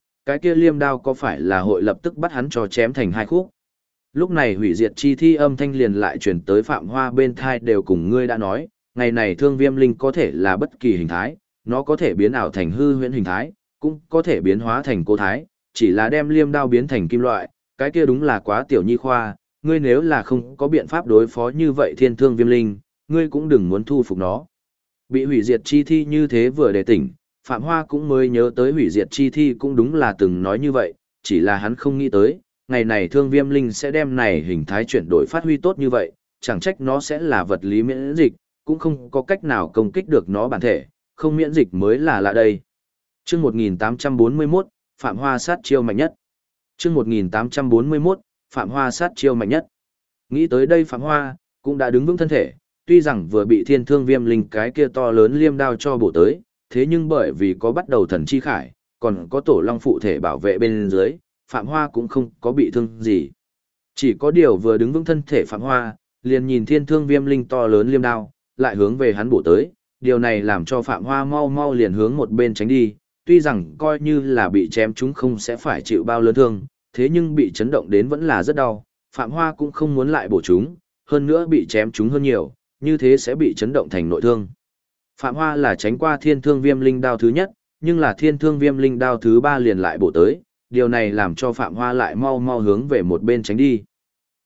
liêm đao có phải là hội lập tức bắt hắn cho chém thành hai khúc. Lúc này hủy diệt chi thi âm thanh liền lại truyền tới Phạm Hoa bên thai đều cùng ngươi đã nói, ngày này Thương Viêm Linh có thể là bất kỳ hình thái, nó có thể biến ảo thành hư huyễn hình thái, cũng có thể biến hóa thành cố thái, chỉ là đem liêm đao biến thành kim loại, cái kia đúng là quá tiểu nhi khoa, ngươi nếu là không có biện pháp đối phó như vậy Thiên Thương Viêm Linh, ngươi cũng đừng muốn thu phục nó. Bị hủy diệt chi thi như thế vừa đề tỉnh, Phạm Hoa cũng mới nhớ tới hủy diệt chi thi cũng đúng là từng nói như vậy, chỉ là hắn không nghĩ tới, ngày này Thương Viêm Linh sẽ đem này hình thái chuyển đổi phát huy tốt như vậy, chẳng trách nó sẽ là vật lý miễn dịch, cũng không có cách nào công kích được nó bản thể, không miễn dịch mới là lạ đây. Chương 1841, Phạm Hoa sát chiêu mạnh nhất. Chương 1841, Phạm Hoa sát chiêu mạnh nhất. Nghĩ tới đây Phạm Hoa cũng đã đứng vững thân thể, tuy rằng vừa bị Thiên Thương Viêm Linh cái kia to lớn liêm đao cho bổ tới, thế nhưng bởi vì có bắt đầu thần chi khải, còn có tổ long phụ thể bảo vệ bên dưới, Phạm Hoa cũng không có bị thương gì. Chỉ có điều vừa đứng vững thân thể Phạm Hoa, liền nhìn Thiên Thương Viêm Linh to lớn liêm đao, lại hướng về hắn bổ tới, điều này làm cho Phạm Hoa mau mau liền hướng một bên tránh đi, tuy rằng coi như là bị chém chúng không sẽ phải chịu bao lớn thương, thế nhưng bị chấn động đến vẫn là rất đau, Phạm Hoa cũng không muốn lại bổ chúng, hơn nữa bị chém chúng hơn nhiều, như thế sẽ bị chấn động thành nội thương. Phạm Hoa là tránh qua Thiên Thương Viêm Linh đao thứ nhất, nhưng là Thiên Thương Viêm Linh đao thứ ba liền lại bổ tới, điều này làm cho Phạm Hoa lại mau mau hướng về một bên tránh đi.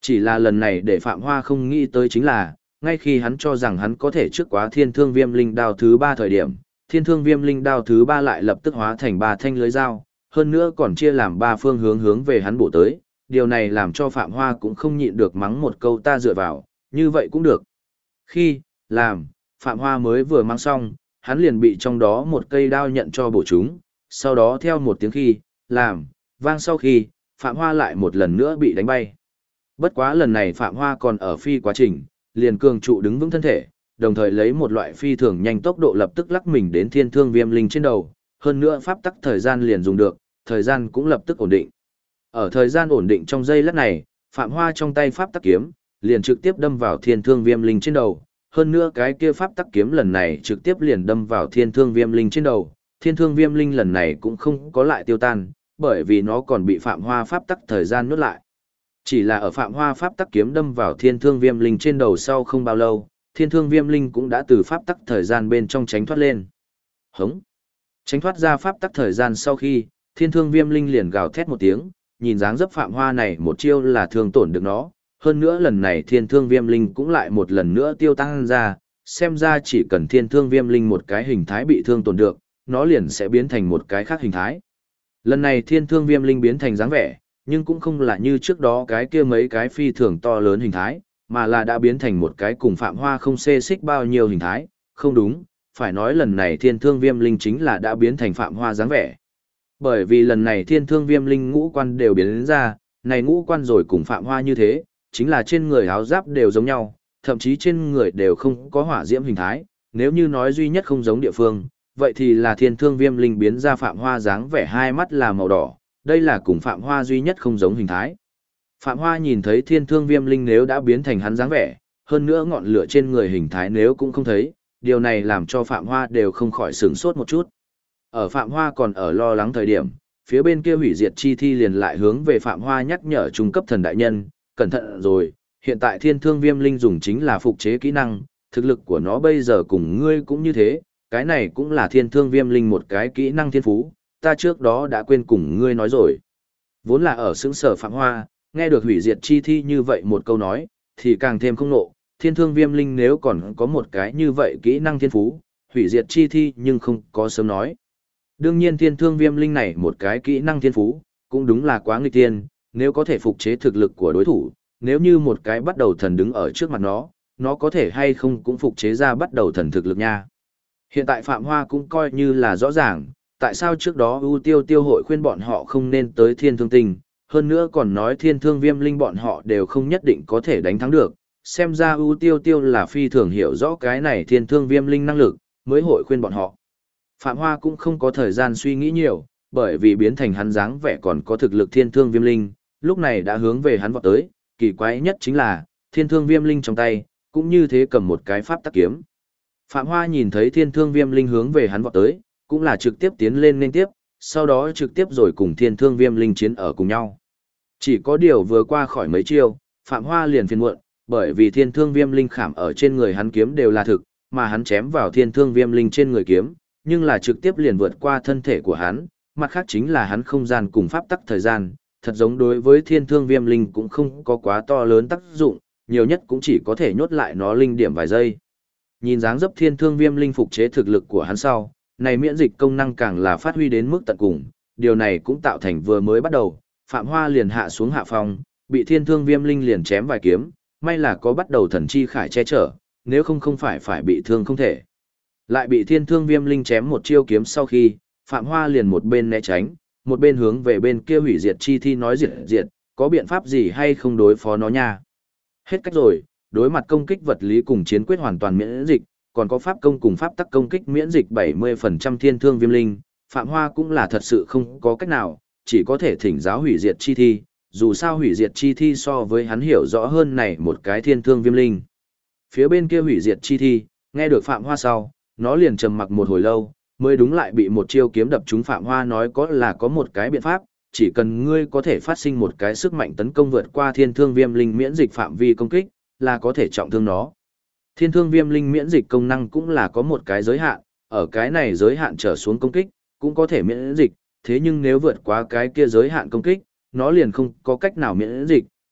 Chỉ là lần này để Phạm Hoa không nghĩ tới chính là, ngay khi hắn cho rằng hắn có thể trước quá thiên thương viêm linh đao thứ 3 thời điểm, thiên thương viêm linh đao thứ 3 lại lập tức hóa thành 3 thanh lưới dao, hơn nữa còn chia làm 3 phương hướng về hắn bổ tới, điều này làm cho Phạm Hoa cũng không nhịn được mắng một câu ta dựa vào, như vậy cũng được. Khi, làm, Phạm Hoa mới vừa mắng xong, hắn liền bị trong đó một cây đao nhận cho bổ chúng, sau đó theo một tiếng khi, làm, vang sau khi, Phạm Hoa lại một lần nữa bị đánh bay. Bất quá lần này Phạm Hoa còn ở phi quá trình, liền cường trụ đứng vững thân thể, đồng thời lấy một loại phi thường nhanh tốc độ lập tức lắc mình đến thiên thương viêm linh trên đầu, hơn nữa pháp tắc thời gian liền dùng được, thời gian cũng lập tức ổn định. Ở thời gian ổn định trong giây lát này, Phạm Hoa trong tay pháp tắc kiếm, liền trực tiếp đâm vào thiên thương viêm linh trên đầu, hơn nữa cái kia pháp tắc kiếm lần này trực tiếp liền đâm vào thiên thương viêm linh trên đầu, thiên thương viêm linh lần này cũng không có lại tiêu tan, bởi vì nó còn bị Phạm Hoa pháp tắc thời gian nuốt lại. Chỉ là ở Phạm Hoa pháp tắc kiếm đâm vào thiên thương viêm linh trên đầu sau không bao lâu, thiên thương viêm linh cũng đã từ pháp tắc thời gian bên trong tránh thoát lên. Hống! Tránh thoát ra pháp tắc thời gian sau khi, thiên thương viêm linh liền gào thét một tiếng, nhìn dáng dấp Phạm Hoa này một chiêu là thương tổn được nó. Hơn nữa lần này thiên thương viêm linh cũng lại một lần nữa tiêu tăng ra, xem ra chỉ cần thiên thương viêm linh một cái hình thái bị thương tổn được, nó liền sẽ biến thành một cái khác hình thái. Lần này thiên thương viêm linh biến thành dáng vẻ, nhưng cũng không là như trước đó cái kia mấy cái phi thường to lớn hình thái, mà là đã biến thành một cái cùng Phạm Hoa không xê xích bao nhiêu hình thái, không đúng, phải nói lần này thiên thương viêm linh chính là đã biến thành Phạm Hoa dáng vẻ. Bởi vì lần này thiên thương viêm linh ngũ quan đều biến đến ra, này ngũ quan rồi cùng Phạm Hoa như thế, chính là trên người áo giáp đều giống nhau, thậm chí trên người đều không có hỏa diễm hình thái, nếu như nói duy nhất không giống địa phương, vậy thì là thiên thương viêm linh biến ra Phạm Hoa dáng vẻ hai mắt là màu đỏ, đây là cùng Phạm Hoa duy nhất không giống hình thái. Phạm Hoa nhìn thấy thiên thương viêm linh nếu đã biến thành hắn dáng vẻ, hơn nữa ngọn lửa trên người hình thái nếu cũng không thấy, điều này làm cho Phạm Hoa đều không khỏi sửng sốt một chút. Ở Phạm Hoa còn ở lo lắng thời điểm, phía bên kia hủy diệt chi thi liền lại hướng về Phạm Hoa nhắc nhở trung cấp thần đại nhân, cẩn thận rồi, hiện tại thiên thương viêm linh dùng chính là phục chế kỹ năng, thực lực của nó bây giờ cùng ngươi cũng như thế, cái này cũng là thiên thương viêm linh một cái kỹ năng thiên phú, ta trước đó đã quên cùng ngươi nói rồi. Vốn là ở xứng sở Phạm Hoa, nghe được hủy diệt chi thi như vậy một câu nói, thì càng thêm không nộ, thiên thương viêm linh nếu còn có một cái như vậy kỹ năng thiên phú, hủy diệt chi thi nhưng không có sớm nói. Đương nhiên thiên thương viêm linh này một cái kỹ năng thiên phú, cũng đúng là quá nghịch tiên, nếu có thể phục chế thực lực của đối thủ, nếu như một cái bắt đầu thần đứng ở trước mặt nó có thể hay không cũng phục chế ra bắt đầu thần thực lực nha. Hiện tại Phạm Hoa cũng coi như là rõ ràng, tại sao trước đó ưu tiêu tiêu hội khuyên bọn họ không nên tới thiên thương tinh, hơn nữa còn nói thiên thương viêm linh bọn họ đều không nhất định có thể đánh thắng được, xem ra ưu tiêu tiêu là phi thường hiểu rõ cái này thiên thương viêm linh năng lực, mới hội khuyên bọn họ. Phạm Hoa cũng không có thời gian suy nghĩ nhiều, bởi vì biến thành hắn dáng vẻ còn có thực lực thiên thương viêm linh, lúc này đã hướng về hắn vọt tới, kỳ quái nhất chính là, thiên thương viêm linh trong tay, cũng như thế cầm một cái pháp tắc kiếm. Phạm Hoa nhìn thấy thiên thương viêm linh hướng về hắn vọt tới, cũng là trực tiếp tiến lên nên tiếp, sau đó trực tiếp rồi cùng thiên thương viêm linh chiến ở cùng nhau. Chỉ có điều vừa qua khỏi mấy chiêu, Phạm Hoa liền phiền muộn, bởi vì thiên thương viêm linh khảm ở trên người hắn kiếm đều là thực, mà hắn chém vào thiên thương viêm linh trên người kiếm, nhưng là trực tiếp liền vượt qua thân thể của hắn, mặt khác chính là hắn không gian cùng pháp tắc thời gian, thật giống đối với thiên thương viêm linh cũng không có quá to lớn tác dụng, nhiều nhất cũng chỉ có thể nhốt lại nó linh điểm vài giây. Nhìn dáng dấp thiên thương viêm linh phục chế thực lực của hắn sau, này miễn dịch công năng càng là phát huy đến mức tận cùng, điều này cũng tạo thành vừa mới bắt đầu, Phạm Hoa liền hạ xuống hạ phong, bị thiên thương viêm linh liền chém vài kiếm, may là có bắt đầu thần chi khải che chở, nếu không không phải bị thương không thể. Lại bị thiên thương viêm linh chém một chiêu kiếm sau khi, Phạm Hoa liền một bên né tránh, một bên hướng về bên kia hủy diệt chi thi nói diệt, có biện pháp gì hay không đối phó nó nha. Hết cách rồi, đối mặt công kích vật lý cùng chiến quyết hoàn toàn miễn dịch, còn có pháp công cùng pháp tắc công kích miễn dịch 70% thiên thương viêm linh, Phạm Hoa cũng là thật sự không có cách nào, chỉ có thể thỉnh giáo hủy diệt chi thi, dù sao hủy diệt chi thi so với hắn hiểu rõ hơn này một cái thiên thương viêm linh. Phía bên kia hủy diệt chi thi, nghe được Phạm Hoa sau, nó liền trầm mặc một hồi lâu, mới đúng lại bị một chiêu kiếm đập trúng. Phạm Hoa nói có một cái biện pháp, chỉ cần ngươi có thể phát sinh một cái sức mạnh tấn công vượt qua thiên thương viêm linh miễn dịch phạm vi công kích, là có thể trọng thương nó. Thiên thương viêm linh miễn dịch công năng cũng là có một cái giới hạn, ở cái này giới hạn trở xuống công kích, cũng có thể miễn dịch, thế nhưng nếu vượt qua cái kia giới hạn công kích, nó liền không có cách nào miễn dịch,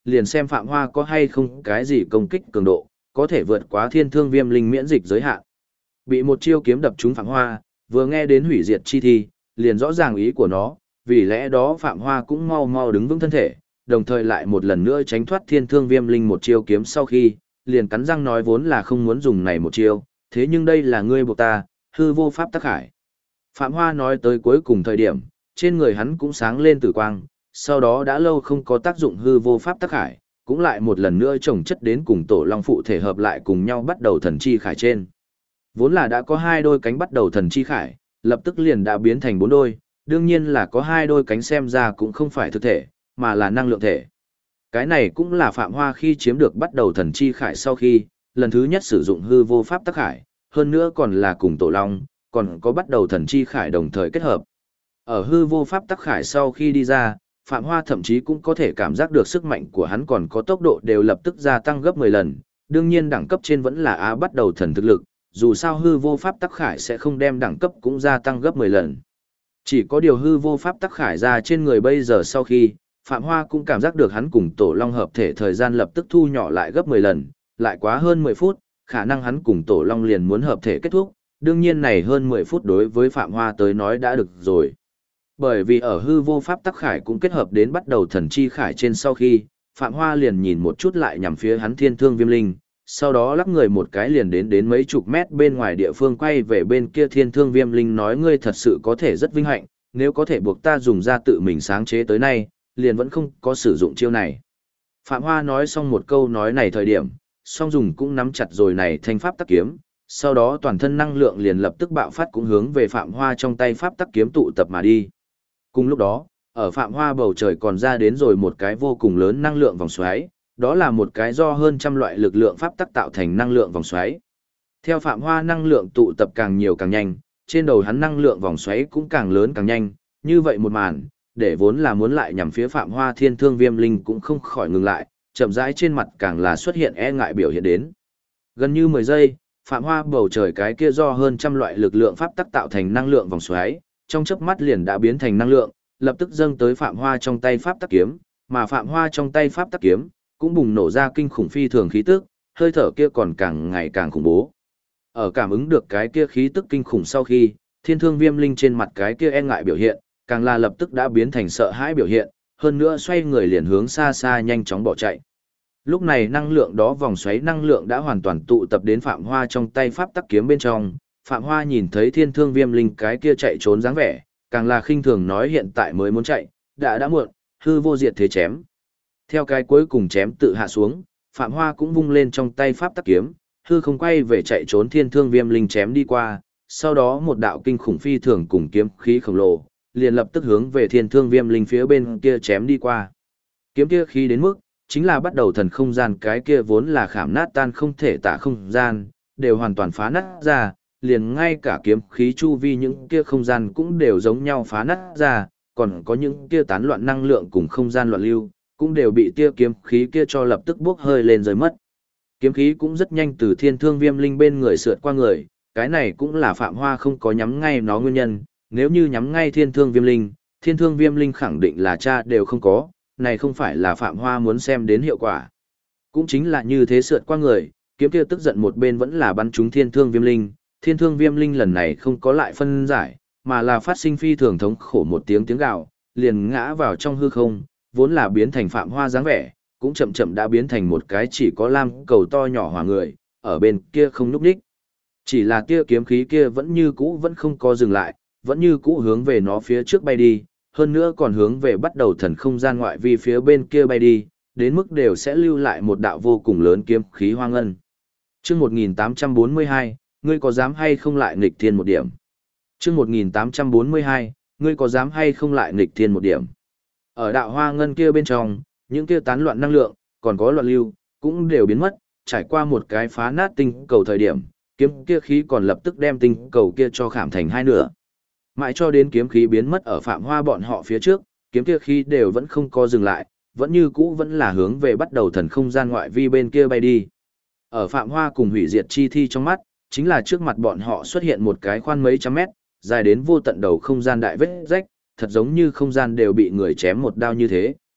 liền xem Phạm Hoa có hay không cái gì công kích cường độ, có thể vượt quá thiên thương viêm linh miễn dịch giới hạn. Bị một chiêu kiếm đập trúng Phạm Hoa, vừa nghe đến hủy diệt chi thi, liền rõ ràng ý của nó, vì lẽ đó Phạm Hoa cũng mau mau đứng vững thân thể, đồng thời lại một lần nữa tránh thoát thiên thương viêm linh một chiêu kiếm sau khi, liền cắn răng nói vốn là không muốn dùng này một chiêu, thế nhưng đây là ngươi buộc ta, hư vô pháp tắc hải. Phạm Hoa nói tới cuối cùng thời điểm, trên người hắn cũng sáng lên tử quang, sau đó đã lâu không có tác dụng hư vô pháp tắc hải, cũng lại một lần nữa chồng chất đến cùng tổ long phụ thể hợp lại cùng nhau bắt đầu thần chi khải trên. Vốn là đã có 2 đôi cánh bắt đầu thần chi khải, lập tức liền đã biến thành 4 đôi, đương nhiên là có 2 đôi cánh xem ra cũng không phải thực thể, mà là năng lượng thể. Cái này cũng là Phạm Hoa khi chiếm được bắt đầu thần chi khải sau khi, lần thứ nhất sử dụng hư vô pháp tắc khải, hơn nữa còn là cùng tổ long, còn có bắt đầu thần chi khải đồng thời kết hợp. Ở hư vô pháp tắc khải sau khi đi ra, Phạm Hoa thậm chí cũng có thể cảm giác được sức mạnh của hắn còn có tốc độ đều lập tức gia tăng gấp 10 lần, đương nhiên đẳng cấp trên vẫn là Á bắt đầu thần thực lực, dù sao hư vô pháp tắc khải sẽ không đem đẳng cấp cũng gia tăng gấp 10 lần. Chỉ có điều hư vô pháp tắc khải ra trên người bây giờ sau khi, Phạm Hoa cũng cảm giác được hắn cùng tổ long hợp thể thời gian lập tức thu nhỏ lại gấp 10 lần, lại quá hơn 10 phút, khả năng hắn cùng tổ long liền muốn hợp thể kết thúc, đương nhiên này hơn 10 phút đối với Phạm Hoa tới nói đã được rồi. Bởi vì ở hư vô pháp tắc khải cũng kết hợp đến bắt đầu thần chi khải trên sau khi, Phạm Hoa liền nhìn một chút lại nhằm phía hắn thiên thương viêm linh, sau đó lắc người một cái liền đến mấy chục mét bên ngoài địa phương quay về bên kia thiên thương viêm linh nói ngươi thật sự có thể rất vinh hạnh, nếu có thể buộc ta dùng ra tự mình sáng chế tới nay, liền vẫn không có sử dụng chiêu này. Phạm Hoa nói xong một câu nói này thời điểm, song dùng cũng nắm chặt rồi này thanh pháp tắc kiếm, sau đó toàn thân năng lượng liền lập tức bạo phát cũng hướng về Phạm Hoa trong tay pháp tắc kiếm tụ tập mà đi. Cùng lúc đó, ở Phạm Hoa bầu trời còn ra đến rồi một cái vô cùng lớn năng lượng vòng xoáy, đó là một cái do hơn trăm loại lực lượng pháp tắc tạo thành năng lượng vòng xoáy. Theo Phạm Hoa năng lượng tụ tập càng nhiều càng nhanh, trên đầu hắn năng lượng vòng xoáy cũng càng lớn càng nhanh, như vậy một màn, để vốn là muốn lại nhằm phía Phạm Hoa thiên thương viêm linh cũng không khỏi ngừng lại, chậm rãi trên mặt càng là xuất hiện e ngại biểu hiện đến. Gần như 10 giây, Phạm Hoa bầu trời cái kia do hơn trăm loại lực lượng pháp tắc tạo thành năng lượng vòng xoáy, trong chớp mắt liền đã biến thành năng lượng, lập tức dâng tới Phạm Hoa trong tay pháp tắc kiếm, mà Phạm Hoa trong tay pháp tắc kiếm cũng bùng nổ ra kinh khủng phi thường khí tức, hơi thở kia còn càng ngày càng khủng bố. Ở cảm ứng được cái kia khí tức kinh khủng sau khi, thiên thương viêm linh trên mặt cái kia e ngại biểu hiện, càng là lập tức đã biến thành sợ hãi biểu hiện, hơn nữa xoay người liền hướng xa xa nhanh chóng bỏ chạy. Lúc này năng lượng đó vòng xoáy năng lượng đã hoàn toàn tụ tập đến Phạm Hoa trong tay pháp tắc kiếm bên trong. Phạm Hoa nhìn thấy thiên thương viêm linh cái kia chạy trốn dáng vẻ, càng là khinh thường nói hiện tại mới muốn chạy, đã muộn, hư vô diệt thế chém. Theo cái cuối cùng chém tự hạ xuống, Phạm Hoa cũng vung lên trong tay pháp tắc kiếm, hư không quay về chạy trốn thiên thương viêm linh chém đi qua, sau đó một đạo kinh khủng phi thường cùng kiếm khí khổng lồ, liền lập tức hướng về thiên thương viêm linh phía bên kia chém đi qua. Kiếm kia khí đến mức, chính là bắt đầu thần không gian cái kia vốn là khảm nát tan không thể tả không gian, đều hoàn toàn phá nát ra, liền ngay cả kiếm khí chu vi những kia không gian cũng đều giống nhau phá nát ra, còn có những kia tán loạn năng lượng cùng không gian loạn lưu, cũng đều bị tia kiếm khí kia cho lập tức bốc hơi lên rơi mất. Kiếm khí cũng rất nhanh từ thiên thương viêm linh bên người sượt qua người, cái này cũng là Phạm Hoa không có nhắm ngay nó nguyên nhân, nếu như nhắm ngay thiên thương viêm linh khẳng định là cha đều không có, này không phải là Phạm Hoa muốn xem đến hiệu quả. Cũng chính là như thế sượt qua người, kiếm kia tức giận một bên vẫn là bắn trúng thiên thương viêm linh lần này không có lại phân giải, mà là phát sinh phi thường thống khổ một tiếng gào, liền ngã vào trong hư không, vốn là biến thành Phạm Hoa dáng vẻ, cũng chậm chậm đã biến thành một cái chỉ có lam cầu to nhỏ hỏa người, ở bên kia không nhúc nhích. Chỉ là tia kiếm khí kia vẫn như cũ vẫn không có dừng lại, vẫn như cũ hướng về nó phía trước bay đi, hơn nữa còn hướng về bắt đầu thần không gian ngoại vi phía bên kia bay đi, đến mức đều sẽ lưu lại một đạo vô cùng lớn kiếm khí hoang ngân. Chương 1842, ngươi có dám hay không lại nghịch thiên một điểm? Chương 1842, ngươi có dám hay không lại nghịch thiên một điểm? Ở đạo hoa ngân kia bên trong, những kia tán loạn năng lượng, còn có loạn lưu, cũng đều biến mất, trải qua một cái phá nát tinh cầu thời điểm, kiếm kia khí còn lập tức đem tinh cầu kia cho khảm thành hai nửa. Mãi cho đến kiếm khí biến mất ở Phạm Hoa bọn họ phía trước, kiếm kia khí đều vẫn không có dừng lại, vẫn như cũ vẫn là hướng về bắt đầu thần không gian ngoại vi bên kia bay đi. Ở Phạm Hoa cùng hủy diệt chi thi trong mắt, chính là trước mặt bọn họ xuất hiện một cái khoan mấy trăm mét, dài đến vô tận đầu không gian đại vết rách, thật giống như không gian đều bị người chém một đao như thế.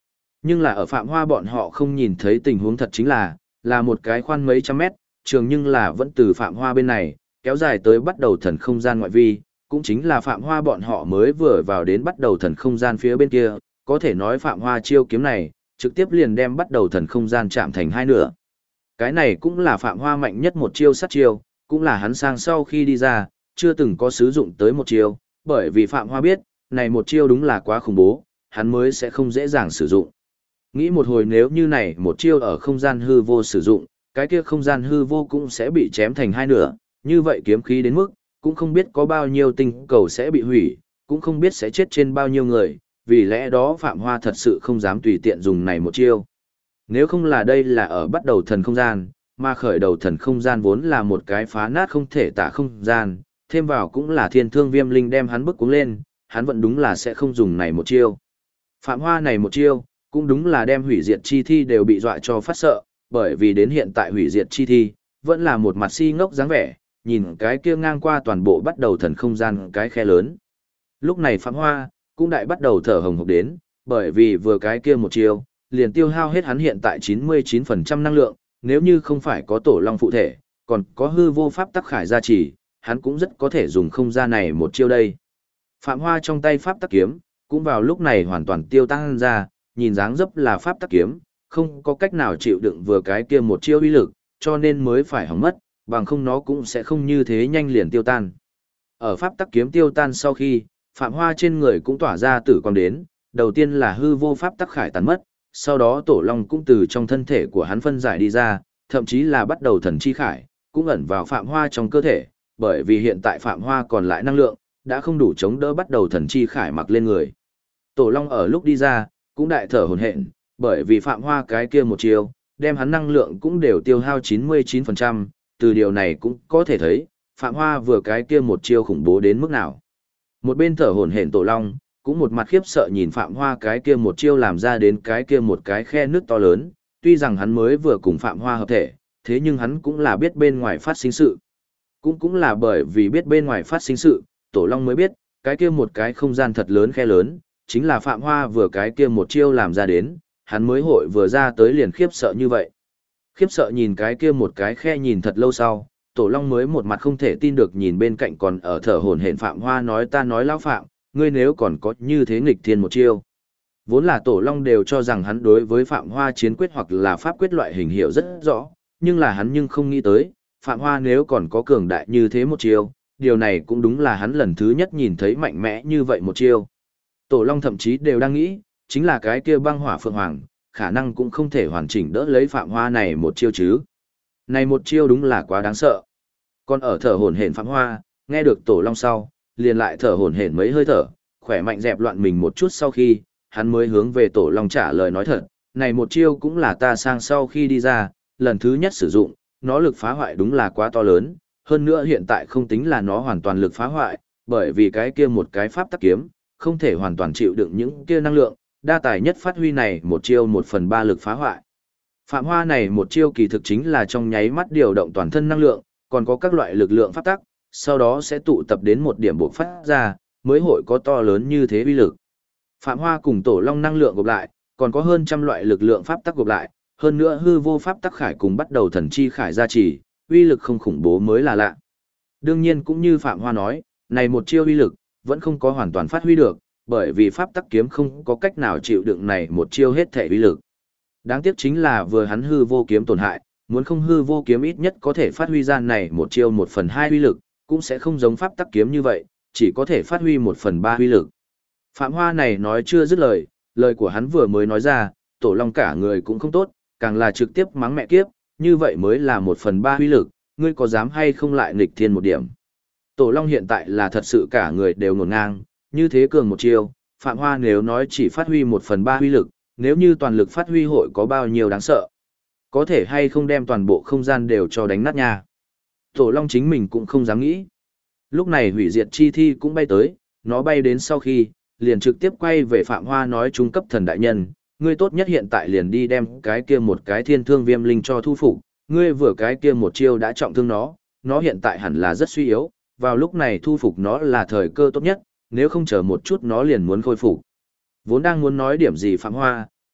Nhưng là ở Phạm Hoa bọn họ không nhìn thấy tình huống thật chính là một cái khoan mấy trăm mét, trường nhưng là vẫn từ Phạm Hoa bên này, kéo dài tới bắt đầu thần không gian ngoại vi, cũng chính là Phạm Hoa bọn họ mới vừa vào đến bắt đầu thần không gian phía bên kia, có thể nói Phạm Hoa chiêu kiếm này, trực tiếp liền đem bắt đầu thần không gian chạm thành hai nửa. Cái này cũng là Phạm Hoa mạnh nhất một chiêu sát chiêu, cũng là hắn sang sau khi đi ra, chưa từng có sử dụng tới một chiêu, bởi vì Phạm Hoa biết, này một chiêu đúng là quá khủng bố, hắn mới sẽ không dễ dàng sử dụng. Nghĩ một hồi nếu như này một chiêu ở không gian hư vô sử dụng, cái kia không gian hư vô cũng sẽ bị chém thành hai nửa, như vậy kiếm khí đến mức, cũng không biết có bao nhiêu tinh cầu sẽ bị hủy, cũng không biết sẽ chết trên bao nhiêu người, vì lẽ đó Phạm Hoa thật sự không dám tùy tiện dùng này một chiêu. Nếu không là đây là ở bắt đầu thần không gian, mà khởi đầu thần không gian vốn là một cái phá nát không thể tả không gian, thêm vào cũng là thiên thương viêm linh đem hắn bức cuống lên, hắn vẫn đúng là sẽ không dùng này một chiêu. Phạm Hoa này một chiêu, cũng đúng là đem hủy diệt chi thi đều bị dọa cho phát sợ, bởi vì đến hiện tại hủy diệt chi thi, vẫn là một mặt si ngốc dáng vẻ, nhìn cái kia ngang qua toàn bộ bắt đầu thần không gian cái khe lớn. Lúc này Phạm Hoa, cũng đại bắt đầu thở hồng hộc đến, bởi vì vừa cái kia một chiêu, liền tiêu hao hết hắn hiện tại 99% năng lượng, nếu như không phải có tổ long phụ thể, còn có hư vô pháp tắc khải gia trì, hắn cũng rất có thể dùng không ra này một chiêu đây. Phạm Hoa trong tay pháp tắc kiếm, cũng vào lúc này hoàn toàn tiêu tăng ra, nhìn dáng dấp là pháp tắc kiếm, không có cách nào chịu đựng vừa cái kia một chiêu uy lực, cho nên mới phải hỏng mất, bằng không nó cũng sẽ không như thế nhanh liền tiêu tan. Ở pháp tắc kiếm tiêu tan sau khi, Phạm Hoa trên người cũng tỏa ra tử quang đến, đầu tiên là hư vô pháp tắc khải tàn mất, sau đó tổ long cũng từ trong thân thể của hắn phân giải đi ra, thậm chí là bắt đầu thần chi khải, cũng ẩn vào Phạm Hoa trong cơ thể, bởi vì hiện tại Phạm Hoa còn lại năng lượng, đã không đủ chống đỡ bắt đầu thần chi khải mặc lên người. Tổ long ở lúc đi ra, cũng đại thở hổn hển, bởi vì Phạm Hoa cái kia một chiêu, đem hắn năng lượng cũng đều tiêu hao 99%, từ điều này cũng có thể thấy, Phạm Hoa vừa cái kia một chiêu khủng bố đến mức nào. Một bên thở hổn hển tổ long, cũng một mặt khiếp sợ nhìn Phạm Hoa cái kia một chiêu làm ra đến cái kia một cái khe nước to lớn, tuy rằng hắn mới vừa cùng Phạm Hoa hợp thể, thế nhưng hắn cũng là biết bên ngoài phát sinh sự. Cũng là bởi vì biết bên ngoài phát sinh sự, tổ long mới biết, cái kia một cái không gian thật lớn khe lớn, chính là Phạm Hoa vừa cái kia một chiêu làm ra đến, hắn mới hội vừa ra tới liền khiếp sợ như vậy. Khiếp sợ nhìn cái kia một cái khe nhìn thật lâu sau, tổ long mới một mặt không thể tin được nhìn bên cạnh còn ở thở hổn hển Phạm Hoa nói ta nói lão Phạm, ngươi nếu còn có như thế nghịch thiên một chiêu. Vốn là tổ long đều cho rằng hắn đối với Phạm Hoa chiến quyết hoặc là pháp quyết loại hình hiệu rất rõ, nhưng là hắn nhưng không nghĩ tới, Phạm Hoa nếu còn có cường đại như thế một chiêu, điều này cũng đúng là hắn lần thứ nhất nhìn thấy mạnh mẽ như vậy một chiêu. Tổ long thậm chí đều đang nghĩ, chính là cái kia băng hỏa phượng hoàng, khả năng cũng không thể hoàn chỉnh đỡ lấy Phạm Hoa này một chiêu chứ. Này một chiêu đúng là quá đáng sợ. Còn ở thở hổn hển Phạm Hoa, nghe được tổ long sau, liền lại thở hổn hển mấy hơi thở, khỏe mạnh dẹp loạn mình một chút sau khi, hắn mới hướng về tổ long trả lời nói thật, này một chiêu cũng là ta sang sau khi đi ra, lần thứ nhất sử dụng, nó lực phá hoại đúng là quá to lớn, hơn nữa hiện tại không tính là nó hoàn toàn lực phá hoại, bởi vì cái kia một cái pháp tắc kiếm, không thể hoàn toàn chịu đựng những kia năng lượng, đa tài nhất phát huy này một chiêu 1/3 lực phá hoại. Phạm Hoa này một chiêu kỳ thực chính là trong nháy mắt điều động toàn thân năng lượng, còn có các loại lực lượng pháp tắc, sau đó sẽ tụ tập đến một điểm bộc phát ra, mới hội có to lớn như thế uy lực. Phạm Hoa cùng tổ long năng lượng gộp lại, còn có hơn trăm loại lực lượng pháp tắc gộp lại, hơn nữa hư vô pháp tắc khải cùng bắt đầu thần chi khải gia trì, uy lực không khủng bố mới là lạ. Đương nhiên cũng như Phạm Hoa nói, này một chiêu uy lực vẫn không có hoàn toàn phát huy được, bởi vì pháp tắc kiếm không có cách nào chịu đựng này một chiêu hết thể uy lực. Đáng tiếc chính là vừa hắn hư vô kiếm tổn hại, muốn không hư vô kiếm ít nhất có thể phát huy ra này một chiêu 1/2 uy lực, cũng sẽ không giống pháp tắc kiếm như vậy, chỉ có thể phát huy 1/3 uy lực. Phạm Hoa này nói chưa dứt lời, lời của hắn vừa mới nói ra, tổ long cả người cũng không tốt, càng là trực tiếp mắng mẹ kiếp, như vậy mới là 1/3 uy lực, ngươi có dám hay không lại nghịch thiên một điểm. Tổ long hiện tại là thật sự cả người đều ngổn ngang, như thế cường một chiêu, Phạm Hoa nếu nói chỉ phát huy 1/3 uy lực, nếu như toàn lực phát huy hội có bao nhiêu đáng sợ. Có thể hay không đem toàn bộ không gian đều cho đánh nát nha. Tổ long chính mình cũng không dám nghĩ. Lúc này hủy diệt chi thi cũng bay tới, nó bay đến sau khi, liền trực tiếp quay về Phạm Hoa nói trung cấp thần đại nhân, ngươi tốt nhất hiện tại liền đi đem cái kia một cái thiên thương viêm linh cho thu phục, ngươi vừa cái kia một chiêu đã trọng thương nó hiện tại hẳn là rất suy yếu, vào lúc này thu phục nó là thời cơ tốt nhất, nếu không chờ một chút nó liền muốn khôi phục. Vốn đang muốn nói điểm gì Phạm Hoa,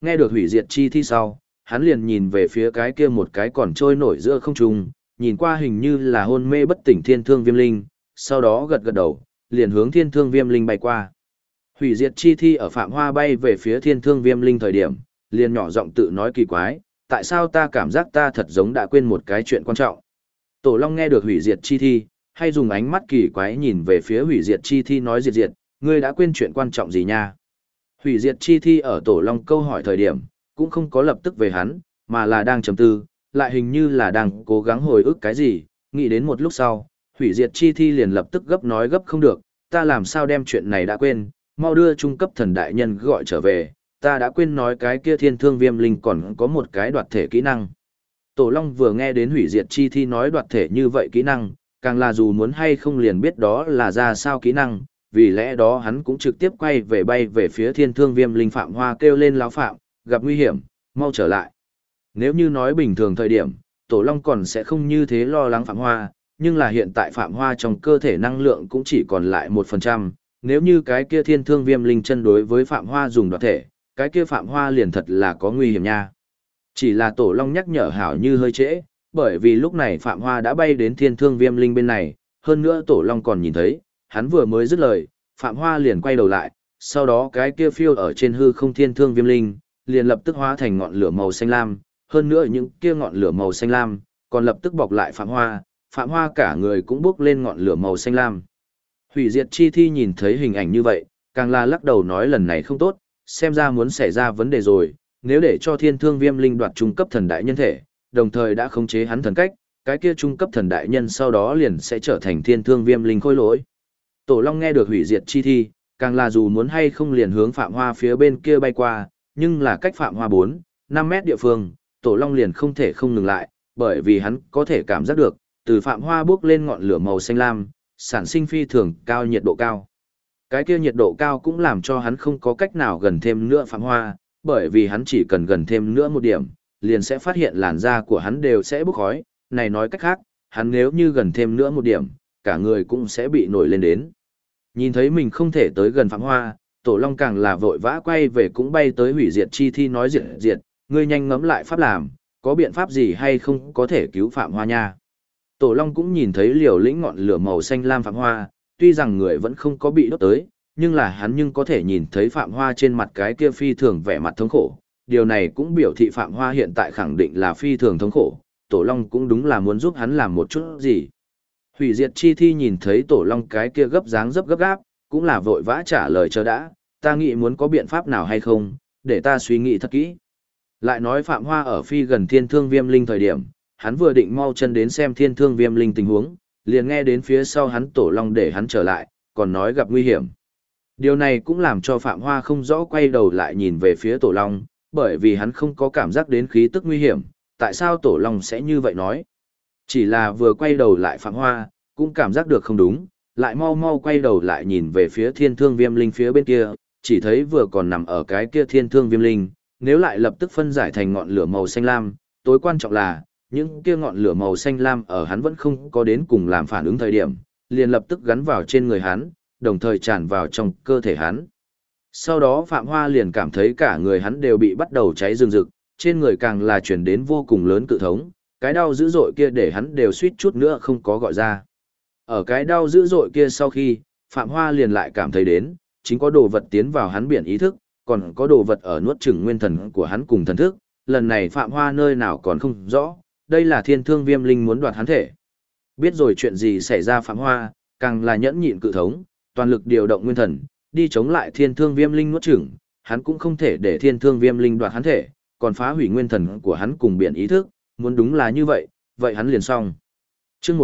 Nghe được hủy diệt chi thi sau, hắn liền nhìn về phía cái kia một cái còn trôi nổi giữa không trung, nhìn qua hình như là hôn mê bất tỉnh thiên thương viêm linh, sau đó gật gật đầu, liền hướng thiên thương viêm linh bay qua. Hủy diệt chi thi ở Phạm Hoa bay về phía thiên thương viêm linh thời điểm, liền nhỏ giọng tự nói kỳ quái, tại sao ta cảm giác ta thật giống đã quên một cái chuyện quan trọng. Tổ Long nghe được hủy diệt chi thi, hay dùng ánh mắt kỳ quái nhìn về phía hủy diệt chi thi nói diệt diệt, ngươi đã quên chuyện quan trọng gì nha. Hủy diệt chi thi ở Tổ Long câu hỏi thời điểm, cũng không có lập tức về hắn, mà là đang trầm tư, lại hình như là đang cố gắng hồi ức cái gì, nghĩ đến một lúc sau, hủy diệt chi thi liền lập tức gấp nói gấp không được, ta làm sao đem chuyện này đã quên, mau đưa trung cấp thần đại nhân gọi trở về, ta đã quên nói cái kia thiên thương viêm linh còn có một cái đoạt thể kỹ năng. Tổ Long vừa nghe đến hủy diệt chi thi nói đoạt thể như vậy kỹ năng, càng là dù muốn hay không liền biết đó là ra sao kỹ năng, vì lẽ đó hắn cũng trực tiếp quay về bay về phía thiên thương viêm linh Phạm Hoa kêu lên lão Phạm, gặp nguy hiểm, mau trở lại. Nếu như nói bình thường thời điểm, Tổ Long còn sẽ không như thế lo lắng Phạm Hoa, nhưng là hiện tại Phạm Hoa trong cơ thể năng lượng cũng chỉ còn lại 1%, nếu như cái kia thiên thương viêm linh chân đối với Phạm Hoa dùng đoạt thể, cái kia Phạm Hoa liền thật là có nguy hiểm nha. Chỉ là Tổ Long nhắc nhở hảo như hơi trễ, bởi vì lúc này Phạm Hoa đã bay đến thiên thương viêm linh bên này, hơn nữa Tổ Long còn nhìn thấy, hắn vừa mới dứt lời, Phạm Hoa liền quay đầu lại, sau đó cái kia phiêu ở trên hư không thiên thương viêm linh, liền lập tức hóa thành ngọn lửa màu xanh lam, hơn nữa những kia ngọn lửa màu xanh lam, còn lập tức bọc lại Phạm Hoa cả người cũng bốc lên ngọn lửa màu xanh lam. Hủy diệt chi thi nhìn thấy hình ảnh như vậy, càng là lắc đầu nói lần này không tốt, xem ra muốn xảy ra vấn đề rồi, nếu để cho thiên thương viêm linh đoạt trung cấp thần đại nhân thể, đồng thời đã khống chế hắn thần cách, cái kia trung cấp thần đại nhân sau đó liền sẽ trở thành thiên thương viêm linh khôi lỗi. Tổ Long nghe được hủy diệt chi thi, càng là dù muốn hay không liền hướng Phạm Hoa phía bên kia bay qua, nhưng là cách Phạm Hoa 4-5 mét địa phương, Tổ Long liền không thể không ngừng lại, bởi vì hắn có thể cảm giác được, từ Phạm Hoa bước lên ngọn lửa màu xanh lam, sản sinh phi thường cao nhiệt độ cao. Cái kia nhiệt độ cao cũng làm cho hắn không có cách nào gần thêm nữa Phạm Hoa, bởi vì hắn chỉ cần gần thêm nữa một điểm, liền sẽ phát hiện làn da của hắn đều sẽ bốc khói, này nói cách khác, hắn nếu như gần thêm nữa một điểm, cả người cũng sẽ bị nổi lên đến. Nhìn thấy mình không thể tới gần Phạm Hoa, Tổ Long càng là vội vã quay về cũng bay tới hủy diệt chi thi nói diệt diệt, ngươi nhanh ngẫm lại pháp làm, có biện pháp gì hay không có thể cứu Phạm Hoa nha. Tổ Long cũng nhìn thấy liều lĩnh ngọn lửa màu xanh lam Phạm Hoa, tuy rằng người vẫn không có bị đốt tới, nhưng là hắn nhưng có thể nhìn thấy Phạm Hoa trên mặt cái kia phi thường vẻ mặt thống khổ. Điều này cũng biểu thị Phạm Hoa hiện tại khẳng định là phi thường thống khổ, Tổ Long cũng đúng là muốn giúp hắn làm một chút gì. Hủy diệt chi thi nhìn thấy Tổ Long cái kia gấp dáng dấp gấp gáp, cũng là vội vã trả lời chờ đã, ta nghĩ muốn có biện pháp nào hay không, để ta suy nghĩ thật kỹ. Lại nói Phạm Hoa ở phi gần thiên thương viêm linh thời điểm, hắn vừa định mau chân đến xem thiên thương viêm linh tình huống, liền nghe đến phía sau hắn Tổ Long để hắn trở lại, còn nói gặp nguy hiểm. Điều này cũng làm cho Phạm Hoa không rõ quay đầu lại nhìn về phía Tổ Long, bởi vì hắn không có cảm giác đến khí tức nguy hiểm, tại sao Tổ Long sẽ như vậy nói. Chỉ là vừa quay đầu lại Phạm Hoa, cũng cảm giác được không đúng, lại mau mau quay đầu lại nhìn về phía thiên thương viêm linh phía bên kia, chỉ thấy vừa còn nằm ở cái kia thiên thương viêm linh, nếu lại lập tức phân giải thành ngọn lửa màu xanh lam, tối quan trọng là, những kia ngọn lửa màu xanh lam ở hắn vẫn không có đến cùng làm phản ứng thời điểm, liền lập tức gắn vào trên người hắn, đồng thời tràn vào trong cơ thể hắn. Sau đó Phạm Hoa liền cảm thấy cả người hắn đều bị bắt đầu cháy rừng rực, trên người càng là chuyển đến vô cùng lớn cự thống, cái đau dữ dội kia để hắn đều suýt chút nữa không có gọi ra. Ở cái đau dữ dội kia sau khi, Phạm Hoa liền lại cảm thấy đến, chính có đồ vật tiến vào hắn biển ý thức, còn có đồ vật ở nuốt chửng nguyên thần của hắn cùng thần thức, lần này Phạm Hoa nơi nào còn không rõ, đây là thiên thương viêm linh muốn đoạt hắn thể. Biết rồi chuyện gì xảy ra Phạm Hoa, càng là nhẫn nhịn cự thống, toàn lực điều động nguyên thần, đi chống lại thiên thương viêm linh nuốt chửng, hắn cũng không thể để thiên thương viêm linh đoạt hắn thể, còn phá hủy nguyên thần của hắn cùng biển ý thức, muốn đúng là như vậy, vậy hắn liền xong. Chương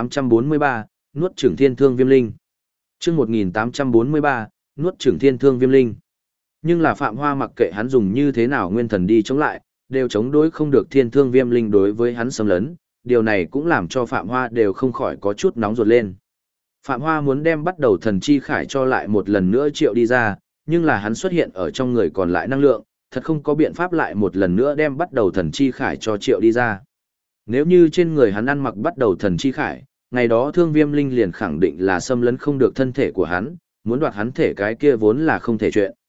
1843, nuốt chửng thiên thương viêm linh. Chương 1843, nuốt chửng thiên thương viêm linh. Nhưng là Phạm Hoa mặc kệ hắn dùng như thế nào nguyên thần đi chống lại, đều chống đối không được thiên thương viêm linh đối với hắn xâm lấn, điều này cũng làm cho Phạm Hoa đều không khỏi có chút nóng ruột lên. Phạm Hoa muốn đem bắt đầu thần chi khải cho lại một lần nữa triệu đi ra, nhưng là hắn xuất hiện ở trong người còn lại năng lượng, thật không có biện pháp lại một lần nữa đem bắt đầu thần chi khải cho triệu đi ra. Nếu như trên người hắn ăn mặc bắt đầu thần chi khải, ngày đó thương viêm linh liền khẳng định là xâm lấn không được thân thể của hắn, muốn đoạt hắn thể cái kia vốn là không thể chuyện.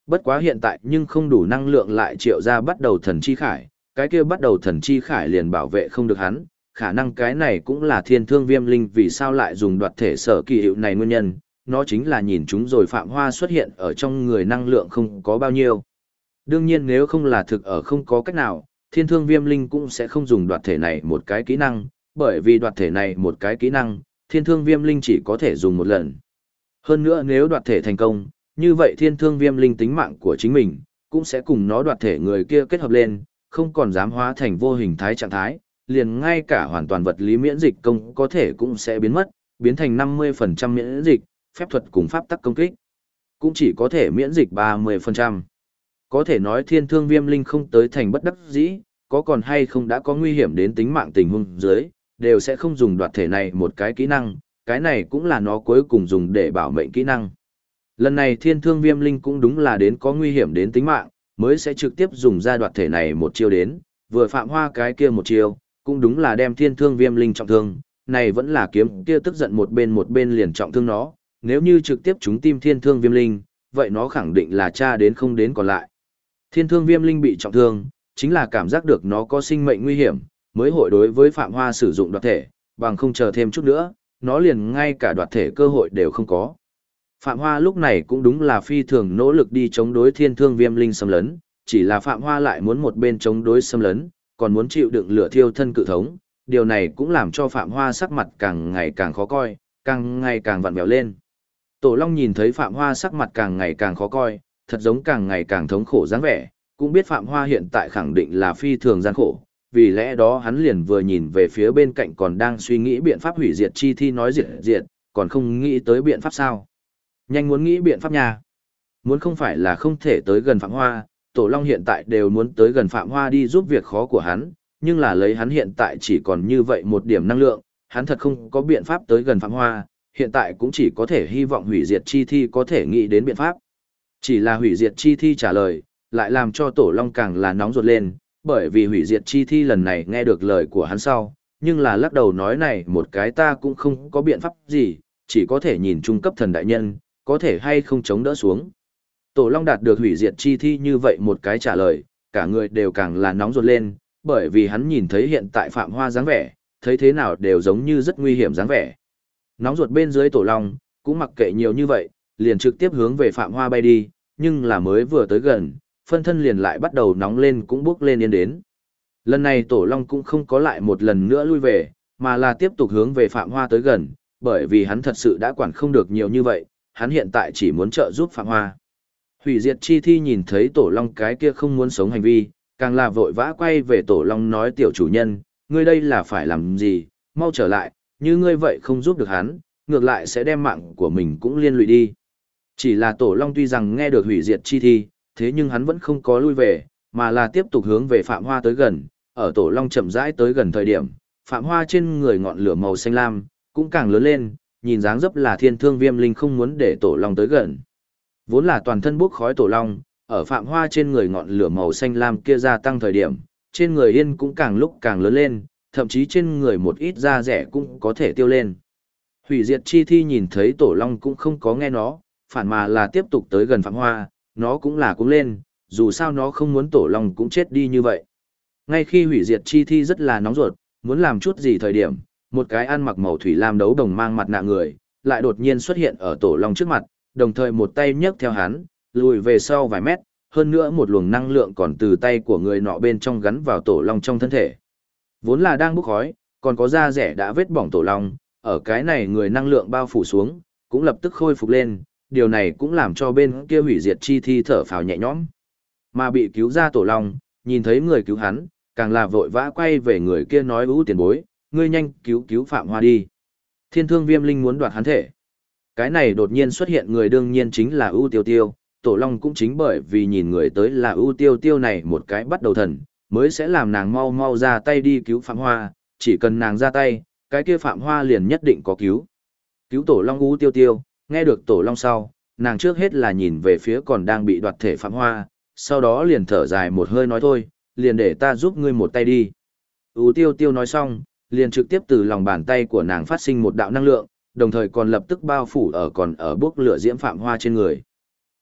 Bất quá hiện tại nhưng không đủ năng lượng lại triệu ra bắt đầu thần chi khải, cái kia bắt đầu thần chi khải liền bảo vệ không được hắn, khả năng cái này cũng là thiên thương viêm linh vì sao lại dùng đoạt thể sở kỳ hiệu này nguyên nhân, nó chính là nhìn chúng rồi Phạm Hoa xuất hiện ở trong người năng lượng không có bao nhiêu. Đương nhiên nếu không là thực ở không có cách nào, thiên thương viêm linh cũng sẽ không dùng đoạt thể này một cái kỹ năng, bởi vì đoạt thể này một cái kỹ năng, thiên thương viêm linh chỉ có thể dùng một lần. Hơn nữa nếu đoạt thể thành công, như vậy thiên thương viêm linh tính mạng của chính mình, cũng sẽ cùng nó đoạt thể người kia kết hợp lên, không còn dám hóa thành vô hình thái trạng thái, liền ngay cả hoàn toàn vật lý miễn dịch công có thể cũng sẽ biến mất, biến thành 50% miễn dịch, phép thuật cùng pháp tắc công kích, cũng chỉ có thể miễn dịch 30%. Có thể nói thiên thương viêm linh không tới thành bất đắc dĩ, có còn hay không đã có nguy hiểm đến tính mạng tình huống dưới, đều sẽ không dùng đoạt thể này một cái kỹ năng, cái này cũng là nó cuối cùng dùng để bảo mệnh kỹ năng. Lần này thiên thương viêm linh cũng đúng là đến có nguy hiểm đến tính mạng, mới sẽ trực tiếp dùng ra đoạt thể này một chiêu đến, vừa Phạm Hoa cái kia một chiêu, cũng đúng là đem thiên thương viêm linh trọng thương, này vẫn là kiếm kia tức giận một bên liền trọng thương nó, nếu như trực tiếp chúng tim thiên thương viêm linh, vậy nó khẳng định là cha đến không đến còn lại. Thiên thương viêm linh bị trọng thương, chính là cảm giác được nó có sinh mệnh nguy hiểm, mới hội đối với Phạm Hoa sử dụng đoạt thể, bằng không chờ thêm chút nữa, nó liền ngay cả đoạt thể cơ hội đều không có. Phạm Hoa lúc này cũng đúng là phi thường nỗ lực đi chống đối thiên thương viêm linh xâm lấn, chỉ là Phạm Hoa lại muốn một bên chống đối xâm lấn, còn muốn chịu đựng lửa thiêu thân cự thống, điều này cũng làm cho Phạm Hoa sắc mặt càng ngày càng khó coi, càng ngày càng vặn vẹo lên. Tổ Long nhìn thấy Phạm Hoa sắc mặt càng ngày càng khó coi, thật giống càng ngày càng thống khổ dáng vẻ, cũng biết Phạm Hoa hiện tại khẳng định là phi thường gian khổ, vì lẽ đó hắn liền vừa nhìn về phía bên cạnh còn đang suy nghĩ biện pháp hủy diệt chi thi nói diệt, còn không nghĩ tới biện pháp sao. Nhanh muốn nghĩ biện pháp nha. Muốn không phải là không thể tới gần Phạm Hoa, Tổ Long hiện tại đều muốn tới gần Phạm Hoa đi giúp việc khó của hắn, nhưng là lấy hắn hiện tại chỉ còn như vậy một điểm năng lượng, hắn thật không có biện pháp tới gần Phạm Hoa, hiện tại cũng chỉ có thể hy vọng hủy diệt chi thi có thể nghĩ đến biện pháp. Chỉ là hủy diệt chi thi trả lời, lại làm cho Tổ Long càng là nóng ruột lên, bởi vì hủy diệt chi thi lần này nghe được lời của hắn sau, nhưng là lắc đầu nói này một cái ta cũng không có biện pháp gì, chỉ có thể nhìn trung cấp thần đại nhân, có thể hay không chống đỡ xuống. Tổ Long đạt được hủy diệt chi thi như vậy một cái trả lời, cả người đều càng là nóng ruột lên, bởi vì hắn nhìn thấy hiện tại Phạm Hoa dáng vẻ, thấy thế nào đều giống như rất nguy hiểm dáng vẻ. Nóng ruột bên dưới Tổ Long, cũng mặc kệ nhiều như vậy, liền trực tiếp hướng về Phạm Hoa bay đi, nhưng là mới vừa tới gần, phân thân liền lại bắt đầu nóng lên cũng bước lên yên đến. Lần này Tổ Long cũng không có lại một lần nữa lui về, mà là tiếp tục hướng về Phạm Hoa tới gần, bởi vì hắn thật sự đã quản không được nhiều như vậy, hắn hiện tại chỉ muốn trợ giúp Phạm Hoa. Hủy diệt chi thi nhìn thấy Tổ Long cái kia không muốn sống hành vi, càng là vội vã quay về Tổ Long nói tiểu chủ nhân, ngươi đây là phải làm gì, mau trở lại, như ngươi vậy không giúp được hắn, ngược lại sẽ đem mạng của mình cũng liên lụy đi. Chỉ là Tổ Long tuy rằng nghe được hủy diệt chi thi, thế nhưng hắn vẫn không có lui về, mà là tiếp tục hướng về Phạm Hoa tới gần, ở Tổ Long chậm rãi tới gần thời điểm, Phạm Hoa trên người ngọn lửa màu xanh lam, cũng càng lớn lên, nhìn dáng dấp là thiên thương viêm linh không muốn để Tổ Long tới gần. Vốn là toàn thân bốc khói Tổ Long, ở Phạm Hoa trên người ngọn lửa màu xanh lam kia gia tăng thời điểm, trên người yên cũng càng lúc càng lớn lên, thậm chí trên người một ít da rẻ cũng có thể tiêu lên. Hủy diệt chi thi nhìn thấy Tổ Long cũng không có nghe nó, phản mà là tiếp tục tới gần Phạm Hoa, nó cũng là cũng lên, dù sao nó không muốn Tổ Long cũng chết đi như vậy. Ngay khi hủy diệt chi thi rất là nóng ruột, muốn làm chút gì thời điểm, một cái ăn mặc màu thủy lam đấu đồng mang mặt nạ người, lại đột nhiên xuất hiện ở Tổ Long trước mặt, đồng thời một tay nhấc theo hắn, lùi về sau vài mét, hơn nữa một luồng năng lượng còn từ tay của người nọ bên trong gắn vào Tổ Long trong thân thể. Vốn là đang bốc khói, còn có da rẻ đã vết bỏng Tổ Long, ở cái này người năng lượng bao phủ xuống, cũng lập tức khôi phục lên, điều này cũng làm cho bên kia hủy diệt chi thi thở phào nhẹ nhõm. Mà bị cứu ra Tổ Long, nhìn thấy người cứu hắn, càng là vội vã quay về người kia nói ưu tiền bối, ngươi nhanh cứu Phạm Hoa đi. Thiên thương viêm linh muốn đoạt hắn thể. Cái này đột nhiên xuất hiện người đương nhiên chính là ưu tiêu tiêu, Tổ Long cũng chính bởi vì nhìn người tới là ưu tiêu tiêu này một cái bắt đầu thần, mới sẽ làm nàng mau mau ra tay đi cứu Phạm Hoa, chỉ cần nàng ra tay, cái kia Phạm Hoa liền nhất định có cứu. Cứu Tổ Long ưu tiêu tiêu, nghe được Tổ Long sau, nàng trước hết là nhìn về phía còn đang bị đoạt thể Phạm Hoa, sau đó liền thở dài một hơi nói thôi, liền để ta giúp ngươi một tay đi. Ú tiêu tiêu nói xong, liền trực tiếp từ lòng bàn tay của nàng phát sinh một đạo năng lượng, đồng thời còn lập tức bao phủ ở còn ở bước lửa diễm Phạm Hoa trên người.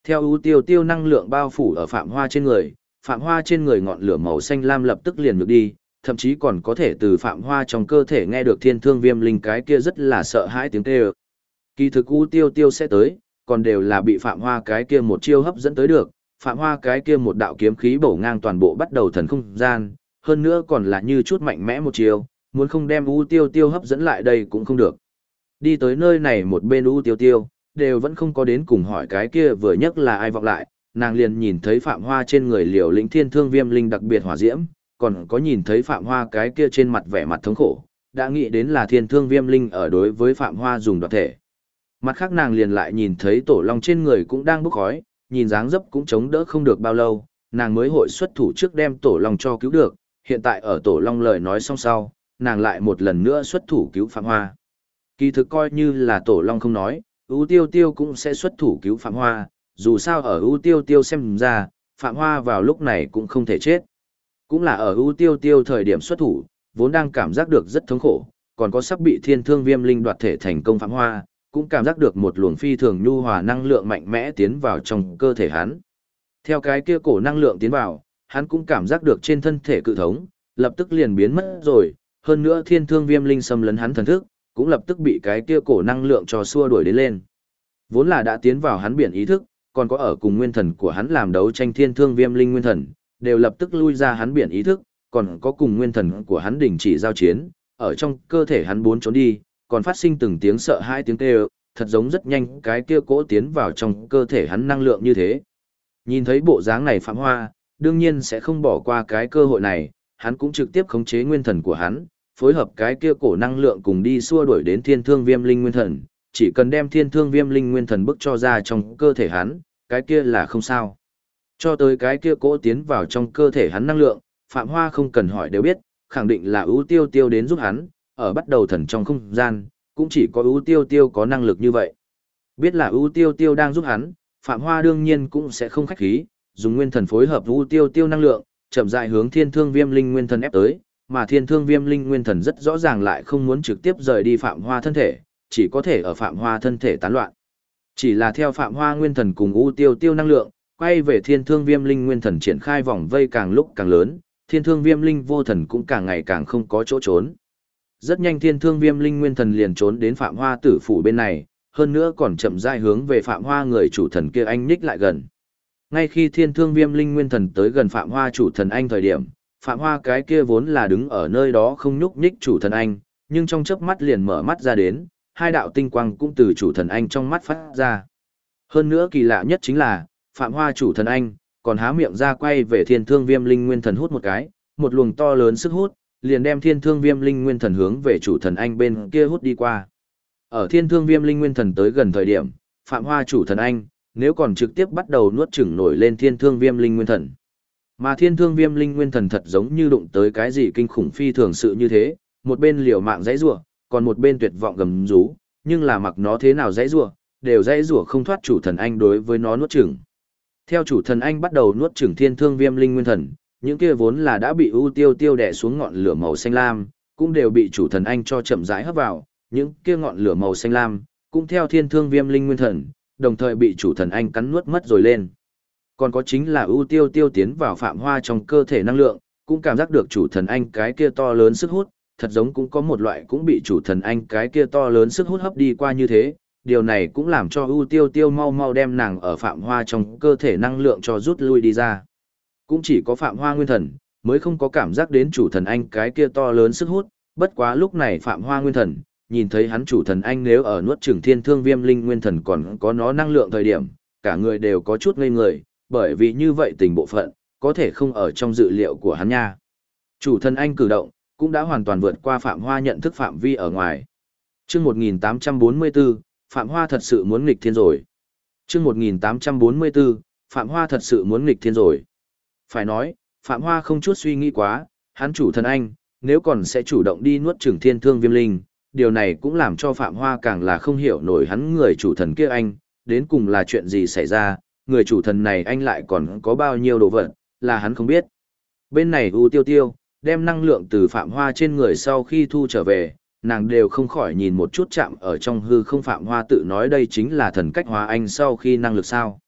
Theo ưu tiêu tiêu năng lượng bao phủ ở Phạm Hoa trên người ngọn lửa màu xanh lam lập tức liền ngược đi, thậm chí còn có thể từ Phạm Hoa trong cơ thể nghe được thiên thương viêm linh cái kia rất là sợ hãi tiếng kêu. Kỳ thực ưu tiêu tiêu sẽ tới, còn đều là bị Phạm Hoa cái kia một chiêu hấp dẫn tới được, Phạm Hoa cái kia một đạo kiếm khí bổ ngang toàn bộ bắt đầu thần không gian, hơn nữa còn là như chút mạnh mẽ một chiêu, muốn không đem ưu tiêu tiêu hấp dẫn lại đây cũng không được. Đi tới nơi này một bên ưu tiêu tiêu, đều vẫn không có đến cùng hỏi cái kia vừa nhắc là ai vọng lại, nàng liền nhìn thấy Phạm Hoa trên người liều lĩnh thiên thương viêm linh đặc biệt hỏa diễm, còn có nhìn thấy Phạm Hoa cái kia trên mặt vẻ mặt thống khổ, đã nghĩ đến là thiên thương viêm linh ở đối với Phạm Hoa dùng đoạt thể. Mặt khác nàng liền lại nhìn thấy tổ long trên người cũng đang bốc khói, nhìn dáng dấp cũng chống đỡ không được bao lâu, nàng mới hội xuất thủ trước đem tổ long cho cứu được, hiện tại ở tổ long lời nói xong sau, nàng lại một lần nữa xuất thủ cứu Phạm Hoa. Kỳ thực coi như là tổ long không nói, ưu tiêu tiêu cũng sẽ xuất thủ cứu Phạm Hoa, dù sao ở ưu tiêu tiêu xem ra, Phạm Hoa vào lúc này cũng không thể chết. Cũng là ở ưu tiêu tiêu thời điểm xuất thủ, vốn đang cảm giác được rất thống khổ, còn có sắp bị thiên thương viêm linh đoạt thể thành công Phạm Hoa, cũng cảm giác được một luồng phi thường nhu hòa năng lượng mạnh mẽ tiến vào trong cơ thể hắn. Theo cái kia cổ năng lượng tiến vào, hắn cũng cảm giác được trên thân thể cự thống, lập tức liền biến mất rồi, hơn nữa thiên thương viêm linh xâm lấn hắn thần thức, cũng lập tức bị cái kia cổ năng lượng cho xua đuổi đến lên. Vốn là đã tiến vào hắn biển ý thức, còn có ở cùng nguyên thần của hắn làm đấu tranh thiên thương viêm linh nguyên thần, đều lập tức lui ra hắn biển ý thức, còn có cùng nguyên thần của hắn đình chỉ giao chiến, ở trong cơ thể hắn bốn trốn đi, còn phát sinh từng tiếng sợ hãi tiếng kêu, thật giống rất nhanh cái kia cỗ tiến vào trong cơ thể hắn năng lượng như thế. Nhìn thấy bộ dáng này Phạm Hoa, đương nhiên sẽ không bỏ qua cái cơ hội này, hắn cũng trực tiếp khống chế nguyên thần của hắn, phối hợp cái kia cổ năng lượng cùng đi xua đuổi đến thiên thương viêm linh nguyên thần, chỉ cần đem thiên thương viêm linh nguyên thần bức cho ra trong cơ thể hắn, cái kia là không sao. Cho tới cái kia cỗ tiến vào trong cơ thể hắn năng lượng, Phạm Hoa không cần hỏi đều biết, khẳng định là ưu tiêu tiêu đến giúp hắn, ở bắt đầu thần trong không gian, cũng chỉ có ưu tiêu tiêu có năng lực như vậy. Biết là ưu tiêu tiêu đang giúp hắn, Phạm Hoa đương nhiên cũng sẽ không khách khí, dùng nguyên thần phối hợp ưu tiêu tiêu năng lượng, chậm rãi hướng thiên thương viêm linh nguyên thần ép tới, mà thiên thương viêm linh nguyên thần rất rõ ràng lại không muốn trực tiếp rời đi Phạm Hoa thân thể, chỉ có thể ở Phạm Hoa thân thể tán loạn. Chỉ là theo Phạm Hoa nguyên thần cùng ưu tiêu tiêu năng lượng, quay về thiên thương viêm linh nguyên thần triển khai vòng vây càng lúc càng lớn, thiên thương viêm linh vô thần cũng càng ngày càng không có chỗ trốn. Rất nhanh thiên thương viêm linh nguyên thần liền trốn đến Phạm Hoa tử phủ bên này, hơn nữa còn chậm rãi hướng về Phạm Hoa người chủ thần kia anh nhích lại gần. Ngay khi thiên thương viêm linh nguyên thần tới gần Phạm Hoa chủ thần anh thời điểm, Phạm Hoa cái kia vốn là đứng ở nơi đó không nhúc nhích chủ thần anh, nhưng trong chớp mắt liền mở mắt ra đến, hai đạo tinh quang cũng từ chủ thần anh trong mắt phát ra. Hơn nữa kỳ lạ nhất chính là, Phạm Hoa chủ thần anh, còn há miệng ra quay về thiên thương viêm linh nguyên thần hút một cái, một luồng to lớn sức hút, liền đem thiên thương viêm linh nguyên thần hướng về chủ thần anh bên kia hút đi qua. Ở thiên thương viêm linh nguyên thần tới gần thời điểm, Phạm Hoa chủ thần anh, nếu còn trực tiếp bắt đầu nuốt chửng nổi lên thiên thương viêm linh nguyên thần. Mà thiên thương viêm linh nguyên thần thật giống như đụng tới cái gì kinh khủng phi thường sự như thế, một bên liều mạng dãy rủa, còn một bên tuyệt vọng gầm rú, nhưng là mặc nó thế nào dãy rủa, đều dãy rủa không thoát chủ thần anh đối với nó nuốt chửng. Theo chủ thần anh bắt đầu nuốt chửng thiên thương viêm linh nguyên thần, những kia vốn là đã bị ưu tiêu tiêu đè xuống ngọn lửa màu xanh lam, cũng đều bị chủ thần anh cho chậm rãi hấp vào, những kia ngọn lửa màu xanh lam, cũng theo thiên thương viêm linh nguyên thần, đồng thời bị chủ thần anh cắn nuốt mất rồi lên. Còn có chính là ưu tiêu tiêu tiến vào Phạm Hoa trong cơ thể năng lượng, cũng cảm giác được chủ thần anh cái kia to lớn sức hút, thật giống cũng có một loại cũng bị chủ thần anh cái kia to lớn sức hút hấp đi qua như thế. Điều này cũng làm cho ưu tiêu tiêu mau mau đem nàng ở Phạm Hoa trong cơ thể năng lượng cho rút lui đi ra. Cũng chỉ có Phạm Hoa nguyên thần, mới không có cảm giác đến chủ thần anh cái kia to lớn sức hút, bất quá lúc này Phạm Hoa nguyên thần, nhìn thấy hắn chủ thần anh nếu ở nuốt chửng thiên thương viêm linh nguyên thần còn có nó năng lượng thời điểm, cả người đều có chút ngây người, bởi vì như vậy tình bộ phận, có thể không ở trong dự liệu của hắn nha. Chủ thần anh cử động, cũng đã hoàn toàn vượt qua Phạm Hoa nhận thức phạm vi ở ngoài. Chương 1844, Phạm Hoa thật sự muốn nghịch thiên rồi. Chương 1844, Phạm Hoa thật sự muốn nghịch thiên rồi. Phải nói, Phạm Hoa không chút suy nghĩ quá, hắn chủ thần anh, nếu còn sẽ chủ động đi nuốt chửng thiên thương viêm linh, điều này cũng làm cho Phạm Hoa càng là không hiểu nổi hắn người chủ thần kia anh, đến cùng là chuyện gì xảy ra, người chủ thần này anh lại còn có bao nhiêu đồ vật, là hắn không biết. Bên này U Tiêu Tiêu, đem năng lượng từ Phạm Hoa trên người sau khi thu trở về, nàng đều không khỏi nhìn một chút chạm ở trong hư không. Phạm Hoa tự nói đây chính là thần cách hóa anh sau khi năng lực sao.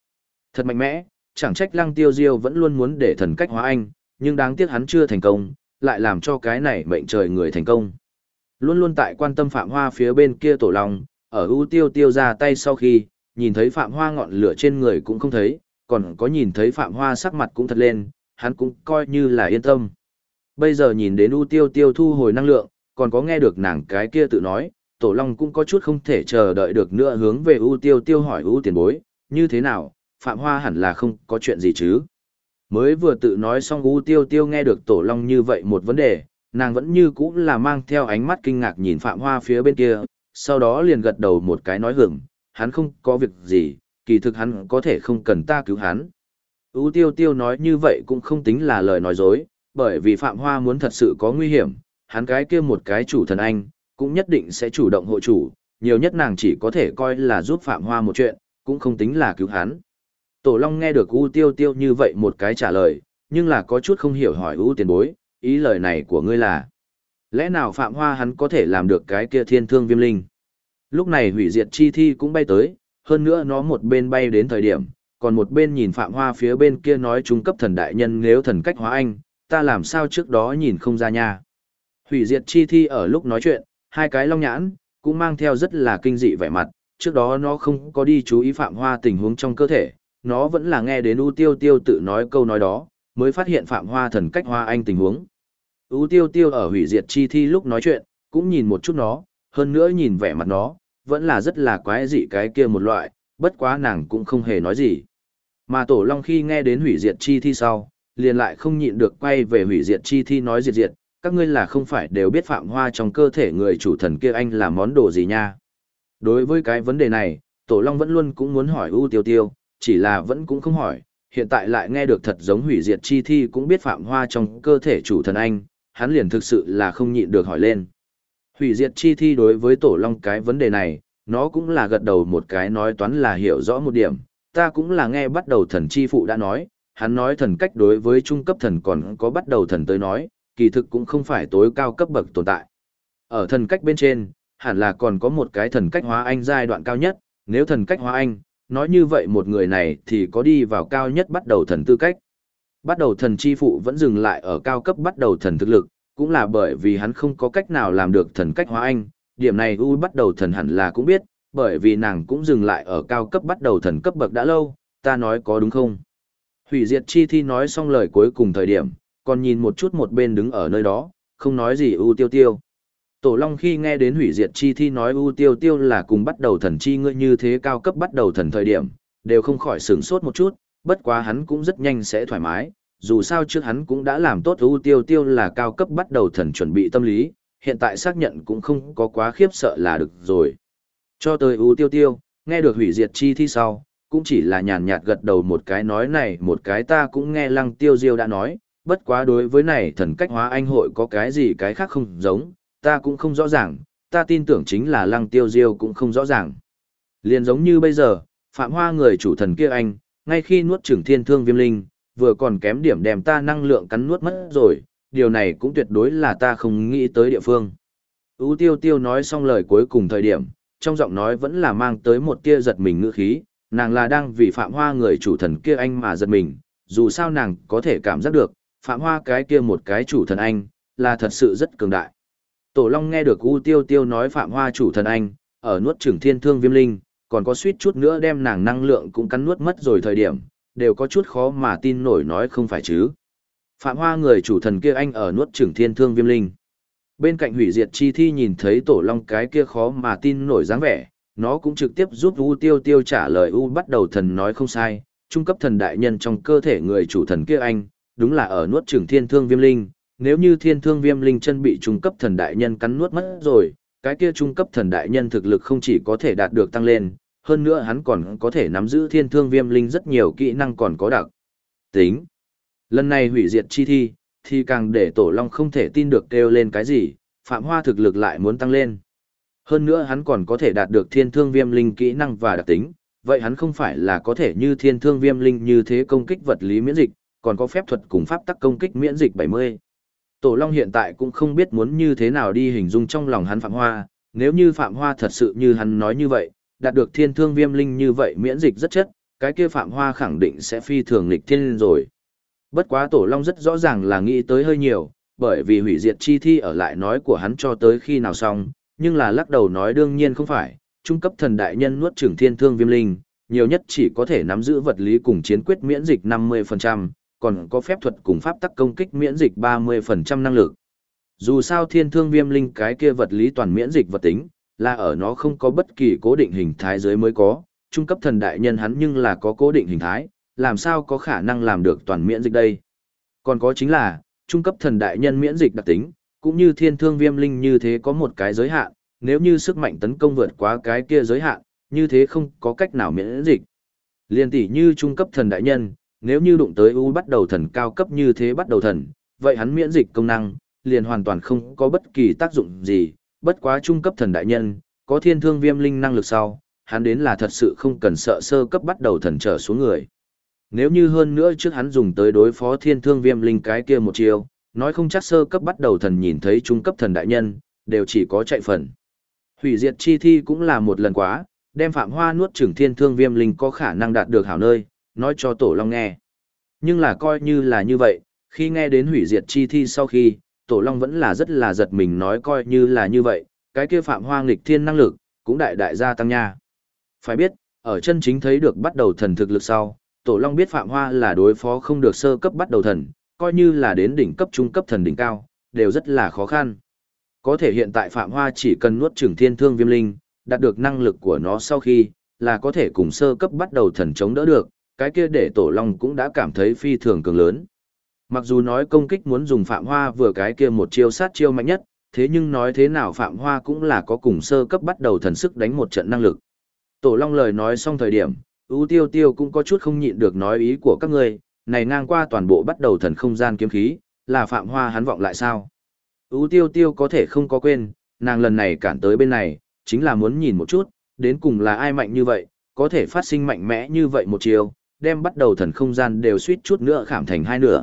Thật mạnh mẽ, chẳng trách Lăng Tiêu Diêu vẫn luôn muốn để thần cách hóa anh, nhưng đáng tiếc hắn chưa thành công, lại làm cho cái này mệnh trời người thành công. Luôn luôn tại quan tâm Phạm Hoa phía bên kia Tổ Long, ở ưu tiêu tiêu ra tay sau khi, nhìn thấy Phạm Hoa ngọn lửa trên người cũng không thấy, còn có nhìn thấy Phạm Hoa sắc mặt cũng thật lên, hắn cũng coi như là yên tâm. Bây giờ nhìn đến ưu tiêu tiêu thu hồi năng lượng, còn có nghe được nàng cái kia tự nói, Tổ Long cũng có chút không thể chờ đợi được nữa hướng về ưu tiêu tiêu hỏi ưu tiền bối, như thế nào, Phạm Hoa hẳn là không có chuyện gì chứ. Mới vừa tự nói xong ưu tiêu tiêu nghe được Tổ Long như vậy một vấn đề, nàng vẫn như cũ là mang theo ánh mắt kinh ngạc nhìn Phạm Hoa phía bên kia, sau đó liền gật đầu một cái nói hưởng, hắn không có việc gì, kỳ thực hắn có thể không cần ta cứu hắn. Ú tiêu tiêu nói như vậy cũng không tính là lời nói dối, bởi vì Phạm Hoa muốn thật sự có nguy hiểm, hắn cái kia một cái chủ thần anh, cũng nhất định sẽ chủ động hộ chủ, nhiều nhất nàng chỉ có thể coi là giúp Phạm Hoa một chuyện, cũng không tính là cứu hắn. Tổ Long nghe được Ú tiêu tiêu như vậy một cái trả lời, nhưng là có chút không hiểu hỏi Ú tiền bối, ý lời này của ngươi là, lẽ nào Phạm Hoa hắn có thể làm được cái kia thiên thương viêm linh? Lúc này hủy diệt chi thi cũng bay tới, hơn nữa nó một bên bay đến thời điểm, còn một bên nhìn Phạm Hoa phía bên kia nói trung cấp thần đại nhân nếu thần cách hóa anh, ta làm sao trước đó nhìn không ra nha. Hủy diệt chi thi ở lúc nói chuyện, hai cái long nhãn, cũng mang theo rất là kinh dị vẻ mặt, trước đó nó không có đi chú ý Phạm Hoa tình huống trong cơ thể, nó vẫn là nghe đến U Tiêu Tiêu tự nói câu nói đó, mới phát hiện Phạm Hoa thần cách hóa anh tình huống. U Tiêu Tiêu ở hủy diệt chi thi lúc nói chuyện, cũng nhìn một chút nó, hơn nữa nhìn vẻ mặt nó, vẫn là rất là quái dị cái kia một loại, bất quá nàng cũng không hề nói gì. Mà Tổ Long khi nghe đến hủy diệt chi thi sau, liền lại không nhịn được quay về hủy diệt chi thi nói diệt diệt, các ngươi là không phải đều biết Phạm Hoa trong cơ thể người chủ thần kia anh là món đồ gì nha. Đối với cái vấn đề này, Tổ Long vẫn luôn cũng muốn hỏi U Tiêu Tiêu, chỉ là vẫn cũng không hỏi, hiện tại lại nghe được thật giống hủy diệt chi thi cũng biết Phạm Hoa trong cơ thể chủ thần anh, hắn liền thực sự là không nhịn được hỏi lên. Hủy diệt chi thi đối với Tổ Long cái vấn đề này, nó cũng là gật đầu một cái nói toán là hiểu rõ một điểm, ta cũng là nghe bắt đầu thần chi phụ đã nói, hắn nói thần cách đối với trung cấp thần còn có bắt đầu thần tới nói, kỳ thực cũng không phải tối cao cấp bậc tồn tại. Ở thần cách bên trên, hẳn là còn có một cái thần cách hóa anh giai đoạn cao nhất, nếu thần cách hóa anh, nói như vậy một người này thì có đi vào cao nhất bắt đầu thần tư cách. Bắt đầu thần chi phụ vẫn dừng lại ở cao cấp bắt đầu thần thực lực, cũng là bởi vì hắn không có cách nào làm được thần cách hóa anh, điểm này U bắt đầu thần hẳn là cũng biết, bởi vì nàng cũng dừng lại ở cao cấp bắt đầu thần cấp bậc đã lâu, ta nói có đúng không? Hủy diệt chi thi nói xong lời cuối cùng thời điểm, còn nhìn một chút một bên đứng ở nơi đó, không nói gì U Tiêu Tiêu. Tổ Long khi nghe đến hủy diệt chi thi nói U Tiêu Tiêu là cùng bắt đầu thần chi ngươi như thế cao cấp bắt đầu thần thời điểm, đều không khỏi sửng sốt một chút, bất quá hắn cũng rất nhanh sẽ thoải mái, dù sao trước hắn cũng đã làm tốt U Tiêu Tiêu là cao cấp bắt đầu thần chuẩn bị tâm lý, hiện tại xác nhận cũng không có quá khiếp sợ là được rồi. Cho tới U Tiêu Tiêu, nghe được hủy diệt chi thi sau, cũng chỉ là nhàn nhạt gật đầu một cái nói này một cái ta cũng nghe Lăng Tiêu Diêu đã nói, bất quá đối với này thần cách hóa anh hội có cái gì cái khác không giống, ta cũng không rõ ràng, ta tin tưởng chính là Lăng Tiêu Diêu cũng không rõ ràng. Liền giống như bây giờ, Phạm Hoa người chủ thần kia anh, ngay khi nuốt chửng thiên thương viêm linh, vừa còn kém điểm đem ta năng lượng cắn nuốt mất rồi, điều này cũng tuyệt đối là ta không nghĩ tới địa phương. U Tiêu Tiêu nói xong lời cuối cùng thời điểm, trong giọng nói vẫn là mang tới một tia giật mình ngữ khí, nàng là đang vì Phạm Hoa người chủ thần kia anh mà giật mình, dù sao nàng có thể cảm giác được, Phạm Hoa cái kia một cái chủ thần anh, là thật sự rất cường đại. Tổ Long nghe được U Tiêu Tiêu nói Phạm Hoa chủ thần anh, ở nuốt chửng thiên thương viêm linh, còn có suýt chút nữa đem nàng năng lượng cũng cắn nuốt mất rồi thời điểm, đều có chút khó mà tin nổi nói không phải chứ. Phạm Hoa người chủ thần kia anh ở nuốt chửng thiên thương viêm linh. Bên cạnh hủy diệt chi thi nhìn thấy Tổ Long cái kia khó mà tin nổi dáng vẻ, nó cũng trực tiếp giúp U Tiêu Tiêu trả lời U bắt đầu thần nói không sai, trung cấp thần đại nhân trong cơ thể người chủ thần kia anh, đúng là ở nuốt chửng thiên thương viêm linh, nếu như thiên thương viêm linh chân bị trung cấp thần đại nhân cắn nuốt mất rồi, cái kia trung cấp thần đại nhân thực lực không chỉ có thể đạt được tăng lên, hơn nữa hắn còn có thể nắm giữ thiên thương viêm linh rất nhiều kỹ năng còn có đặc tính. Lần này hủy diệt chi thi, thì càng để Tổ Long không thể tin được kêu lên cái gì, Phạm Hoa thực lực lại muốn tăng lên. Hơn nữa hắn còn có thể đạt được thiên thương viêm linh kỹ năng và đặc tính, vậy hắn không phải là có thể như thiên thương viêm linh như thế công kích vật lý miễn dịch, còn có phép thuật cùng pháp tắc công kích miễn dịch 70. Tổ Long hiện tại cũng không biết muốn như thế nào đi hình dung trong lòng hắn Phạm Hoa, nếu như Phạm Hoa thật sự như hắn nói như vậy, đạt được thiên thương viêm linh như vậy miễn dịch rất chất, cái kia Phạm Hoa khẳng định sẽ phi thường nghịch thiên rồi. Bất quá Tổ Long rất rõ ràng là nghĩ tới hơi nhiều, bởi vì hủy diệt chi thi ở lại nói của hắn cho tới khi nào xong, nhưng là lắc đầu nói đương nhiên không phải, trung cấp thần đại nhân nuốt chửng thiên thương viêm linh, nhiều nhất chỉ có thể nắm giữ vật lý cùng chiến quyết miễn dịch 50%, còn có phép thuật cùng pháp tắc công kích miễn dịch 30% năng lực. Dù sao thiên thương viêm linh cái kia vật lý toàn miễn dịch vật tính, là ở nó không có bất kỳ cố định hình thái dưới mới có, trung cấp thần đại nhân hắn nhưng là có cố định hình thái, làm sao có khả năng làm được toàn miễn dịch đây. Còn có chính là, trung cấp thần đại nhân miễn dịch đặc tính, cũng như thiên thương viêm linh như thế có một cái giới hạn, nếu như sức mạnh tấn công vượt quá cái kia giới hạn, như thế không có cách nào miễn dịch. Liên tỷ như trung cấp thần đại nhân, nếu như đụng tới U bắt đầu thần cao cấp như thế bắt đầu thần, vậy hắn miễn dịch công năng, liền hoàn toàn không có bất kỳ tác dụng gì, bất quá trung cấp thần đại nhân, có thiên thương viêm linh năng lực sau, hắn đến là thật sự không cần sợ sơ cấp bắt đầu thần trở xuống người. Nếu như hơn nữa trước hắn dùng tới đối phó thiên thương viêm linh cái kia một chiều, nói không chắc sơ cấp bắt đầu thần nhìn thấy trung cấp thần đại nhân, đều chỉ có chạy phần. Hủy diệt chi thi cũng là một lần quá, đem Phạm Hoa nuốt chửng thiên thương viêm linh có khả năng đạt được hảo nơi, nói cho Tổ Long nghe. Nhưng là coi như là như vậy, khi nghe đến hủy diệt chi thi sau khi, Tổ Long vẫn là rất là giật mình nói coi như là như vậy, cái kia Phạm Hoa nghịch thiên năng lực, cũng đại đại gia tăng nha. Phải biết, ở chân chính thấy được bắt đầu thần thực lực sau, Tổ Long biết Phạm Hoa là đối phó không được sơ cấp bắt đầu thần, coi như là đến đỉnh cấp trung cấp thần đỉnh cao, đều rất là khó khăn. Có thể hiện tại Phạm Hoa chỉ cần nuốt chửng thiên thương viêm linh, đạt được năng lực của nó sau khi, là có thể cùng sơ cấp bắt đầu thần chống đỡ được, cái kia để Tổ Long cũng đã cảm thấy phi thường cường lớn. Mặc dù nói công kích muốn dùng Phạm Hoa vừa cái kia một chiêu sát chiêu mạnh nhất, thế nhưng nói thế nào Phạm Hoa cũng là có cùng sơ cấp bắt đầu thần sức đánh một trận năng lực. Tổ Long lời nói xong thời điểm, U Tiêu Tiêu cũng có chút không nhịn được nói ý của các ngươi, này ngang qua toàn bộ bắt đầu thần không gian kiếm khí, là Phạm Hoa hắn vọng lại sao? U Tiêu Tiêu có thể không có quên, nàng lần này cản tới bên này, chính là muốn nhìn một chút, đến cùng là ai mạnh như vậy, có thể phát sinh mạnh mẽ như vậy một chiều, đem bắt đầu thần không gian đều suýt chút nữa khảm thành hai nửa.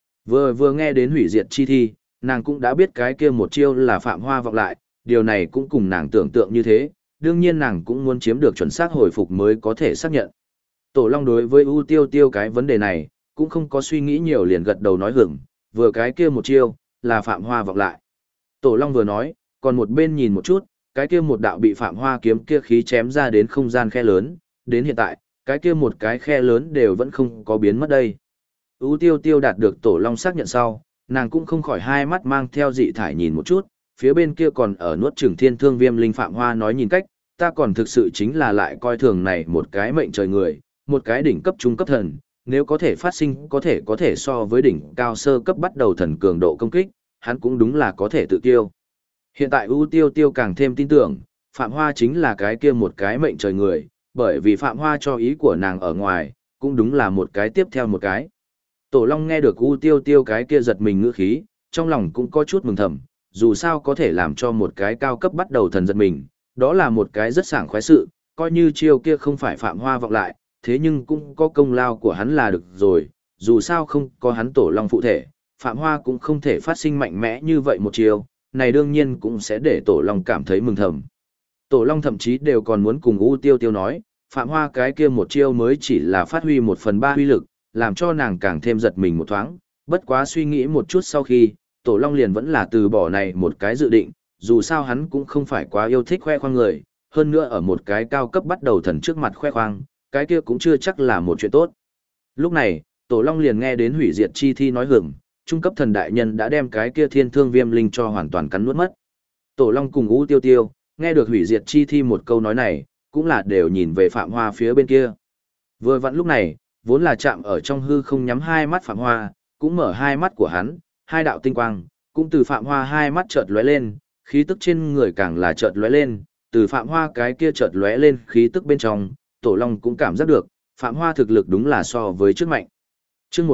Vừa nghe đến hủy diệt chi thi, nàng cũng đã biết cái kia một chiêu là Phạm Hoa vọng lại, điều này cũng cùng nàng tưởng tượng như thế, đương nhiên nàng cũng muốn chiếm được chuẩn xác hồi phục mới có thể xác nhận. Tổ Long đối với U Tiêu Tiêu cái vấn đề này, cũng không có suy nghĩ nhiều liền gật đầu nói hưởng, vừa cái kia một chiêu, là Phạm Hoa vọng lại. Tổ Long vừa nói, còn một bên nhìn một chút, cái kia một đạo bị Phạm Hoa kiếm kia khí chém ra đến không gian khe lớn, đến hiện tại, cái kia một cái khe lớn đều vẫn không có biến mất đây. U Tiêu Tiêu đạt được Tổ Long xác nhận sau, nàng cũng không khỏi hai mắt mang theo dị thải nhìn một chút, phía bên kia còn ở nuốt chửng thiên thương viêm linh Phạm Hoa nói nhìn cách, ta còn thực sự chính là lại coi thường này một cái mệnh trời người, một cái đỉnh cấp trung cấp thần, nếu có thể phát sinh có thể so với đỉnh cao sơ cấp bắt đầu thần cường độ công kích, hắn cũng đúng là có thể tự tiêu. Hiện tại U Tiêu Tiêu càng thêm tin tưởng, Phạm Hoa chính là cái kia một cái mệnh trời người, bởi vì Phạm Hoa cho ý của nàng ở ngoài, cũng đúng là một cái tiếp theo một cái. Tổ Long nghe được U Tiêu Tiêu cái kia giật mình ngữ khí, trong lòng cũng có chút mừng thầm, dù sao có thể làm cho một cái cao cấp bắt đầu thần giật mình, đó là một cái rất sảng khoái sự, coi như chiêu kia không phải Phạm Hoa vọng lại, thế nhưng cũng có công lao của hắn là được rồi, dù sao không có hắn Tổ Long phụ thể, Phạm Hoa cũng không thể phát sinh mạnh mẽ như vậy một chiêu, này đương nhiên cũng sẽ để Tổ Long cảm thấy mừng thầm. Tổ Long thậm chí đều còn muốn cùng U Tiêu Tiêu nói, Phạm Hoa cái kia một chiêu mới chỉ là phát huy 1/3 uy lực, làm cho nàng càng thêm giật mình một thoáng, bất quá suy nghĩ một chút sau khi, Tổ Long liền vẫn là từ bỏ này một cái dự định, dù sao hắn cũng không phải quá yêu thích khoe khoang người, hơn nữa ở một cái cao cấp bắt đầu thần trước mặt khoe khoang, cái kia cũng chưa chắc là một chuyện tốt. Lúc này, Tổ Long liền nghe đến hủy diệt chi thi nói hưởng, trung cấp thần đại nhân đã đem cái kia thiên thương viêm linh cho hoàn toàn cắn nuốt mất. Tổ Long cùng U Tiêu Tiêu, nghe được hủy diệt chi thi một câu nói này, cũng là đều nhìn về Phạm Hoa phía bên kia. Vừa vặn lúc này, vốn là chạm ở trong hư không nhắm hai mắt Phạm Hoa, cũng mở hai mắt của hắn, hai đạo tinh quang, cũng từ Phạm Hoa hai mắt chợt lóe lên, khí tức trên người càng là chợt lóe lên, từ Phạm Hoa cái kia chợt lóe lên khí tức bên trong, Tổ Long cũng cảm giác được, Phạm Hoa thực lực đúng là so với trước mạnh. Chương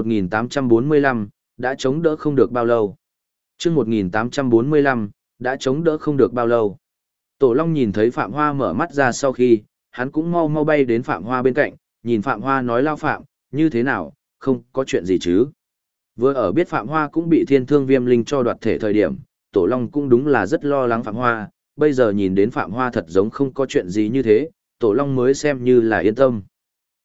1845, đã chống đỡ không được bao lâu. Chương 1845, đã chống đỡ không được bao lâu. Tổ Long nhìn thấy Phạm Hoa mở mắt ra sau khi, hắn cũng mau mau bay đến Phạm Hoa bên cạnh, nhìn Phạm Hoa nói lao Phạm, như thế nào, không có chuyện gì chứ. Vừa ở biết Phạm Hoa cũng bị thiên thương viêm linh cho đoạt thể thời điểm, Tổ Long cũng đúng là rất lo lắng Phạm Hoa, bây giờ nhìn đến Phạm Hoa thật giống không có chuyện gì như thế, Tổ Long mới xem như là yên tâm.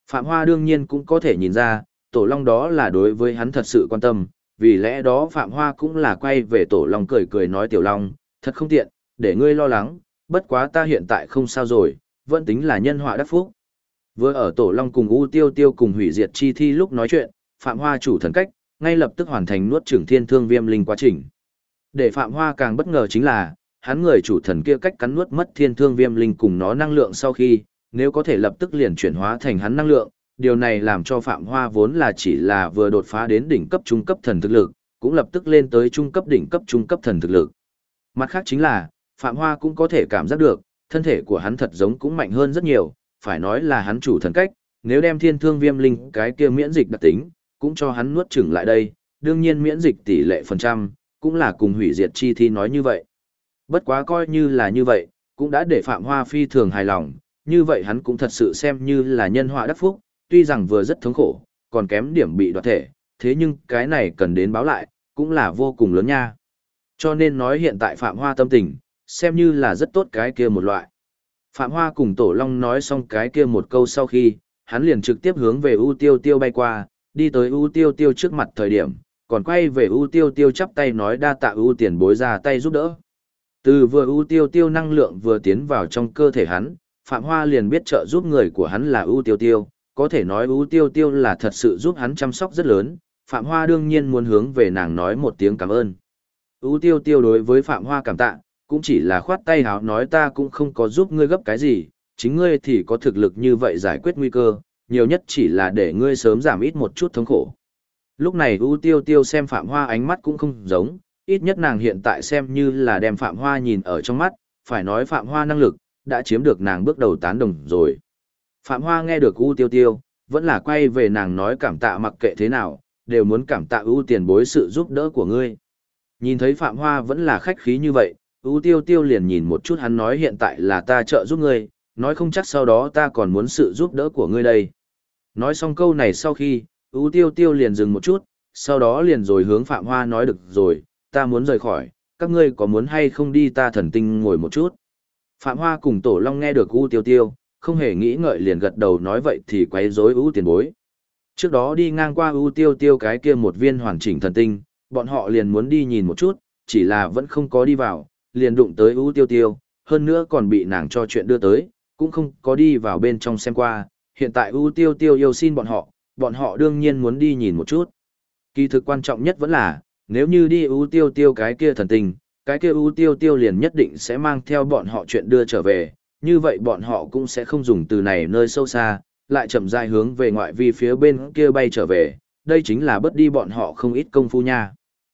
Phạm Hoa đương nhiên cũng có thể nhìn ra, Tổ Long đó là đối với hắn thật sự quan tâm, vì lẽ đó Phạm Hoa cũng là quay về Tổ Long cười cười nói Tiểu Long, thật không tiện, để ngươi lo lắng, bất quá ta hiện tại không sao rồi, vẫn tính là nhân họa đắc phúc. Vừa ở Tổ Long cùng U Tiêu Tiêu cùng hủy diệt chi thi lúc nói chuyện, Phạm Hoa chủ thần cách, ngay lập tức hoàn thành nuốt chửng thiên thương viêm linh quá trình. Để Phạm Hoa càng bất ngờ chính là, hắn người chủ thần kia cách cắn nuốt mất thiên thương viêm linh cùng nó năng lượng sau khi, nếu có thể lập tức liền chuyển hóa thành hắn năng lượng, điều này làm cho Phạm Hoa vốn là chỉ là vừa đột phá đến đỉnh cấp trung cấp thần thực lực, cũng lập tức lên tới trung cấp đỉnh cấp trung cấp thần thực lực. Mặt khác chính là, Phạm Hoa cũng có thể cảm giác được, thân thể của hắn thật giống cũng mạnh hơn rất nhiều, phải nói là hắn chủ thần cách, nếu đem thiên thương viêm linh cái kia miễn dịch đặc tính, cũng cho hắn nuốt chửng lại đây, đương nhiên miễn dịch tỷ lệ phần trăm, cũng là cùng hủy diệt chi thi nói như vậy. Bất quá coi như là như vậy, cũng đã để Phạm Hoa phi thường hài lòng, như vậy hắn cũng thật sự xem như là nhân họa đắc phúc, tuy rằng vừa rất thống khổ, còn kém điểm bị đoạt thể, thế nhưng cái này cần đến báo lại, cũng là vô cùng lớn nha. Cho nên nói hiện tại Phạm Hoa tâm tình, xem như là rất tốt cái kia một loại. Phạm Hoa cùng Tổ Long nói xong cái kia một câu sau khi, hắn liền trực tiếp hướng về U Tiêu Tiêu bay qua, đi tới U Tiêu Tiêu trước mặt thời điểm, còn quay về U Tiêu Tiêu chắp tay nói đa tạ U tiền bối ra tay giúp đỡ. Từ vừa U Tiêu Tiêu năng lượng vừa tiến vào trong cơ thể hắn, Phạm Hoa liền biết trợ giúp người của hắn là U Tiêu Tiêu, có thể nói U Tiêu Tiêu là thật sự giúp hắn chăm sóc rất lớn, Phạm Hoa đương nhiên muốn hướng về nàng nói một tiếng cảm ơn. U Tiêu Tiêu đối với Phạm Hoa cảm tạ, cũng chỉ là khoát tay háo nói ta cũng không có giúp ngươi gấp cái gì, chính ngươi thì có thực lực như vậy giải quyết nguy cơ, nhiều nhất chỉ là để ngươi sớm giảm ít một chút thống khổ. Lúc này U Tiêu Tiêu xem Phạm Hoa ánh mắt cũng không giống, ít nhất nàng hiện tại xem như là đem Phạm Hoa nhìn ở trong mắt, phải nói Phạm Hoa năng lực, đã chiếm được nàng bước đầu tán đồng rồi. Phạm Hoa nghe được U Tiêu Tiêu, vẫn là quay về nàng nói cảm tạ mặc kệ thế nào, đều muốn cảm tạ U tiền bối sự giúp đỡ của ngươi. Nhìn thấy Phạm Hoa vẫn là khách khí như vậy, U Tiêu Tiêu liền nhìn một chút hắn nói hiện tại là ta trợ giúp ngươi, nói không chắc sau đó ta còn muốn sự giúp đỡ của ngươi đây. Nói xong câu này sau khi, U Tiêu Tiêu liền dừng một chút, sau đó liền rồi hướng Phạm Hoa nói được rồi, ta muốn rời khỏi, các ngươi có muốn hay không đi ta thần tinh ngồi một chút. Phạm Hoa cùng Tổ Long nghe được U Tiêu Tiêu, không hề nghĩ ngợi liền gật đầu nói vậy thì quấy rối U tiền bối. Trước đó đi ngang qua U Tiêu Tiêu cái kia một viên hoàn chỉnh thần tinh, bọn họ liền muốn đi nhìn một chút, chỉ là vẫn không có đi vào, liền đụng tới U Tiêu Tiêu, hơn nữa còn bị nàng cho chuyện đưa tới, cũng không có đi vào bên trong xem qua, hiện tại U Tiêu Tiêu yêu xin bọn họ đương nhiên muốn đi nhìn một chút. Kỳ thực quan trọng nhất vẫn là, nếu như đi U Tiêu Tiêu cái kia thần tinh, cái kia U Tiêu Tiêu liền nhất định sẽ mang theo bọn họ chuyện đưa trở về, như vậy bọn họ cũng sẽ không dùng từ này nơi sâu xa, lại chậm rãi hướng về ngoại vi phía bên kia bay trở về, đây chính là bớt đi bọn họ không ít công phu nha.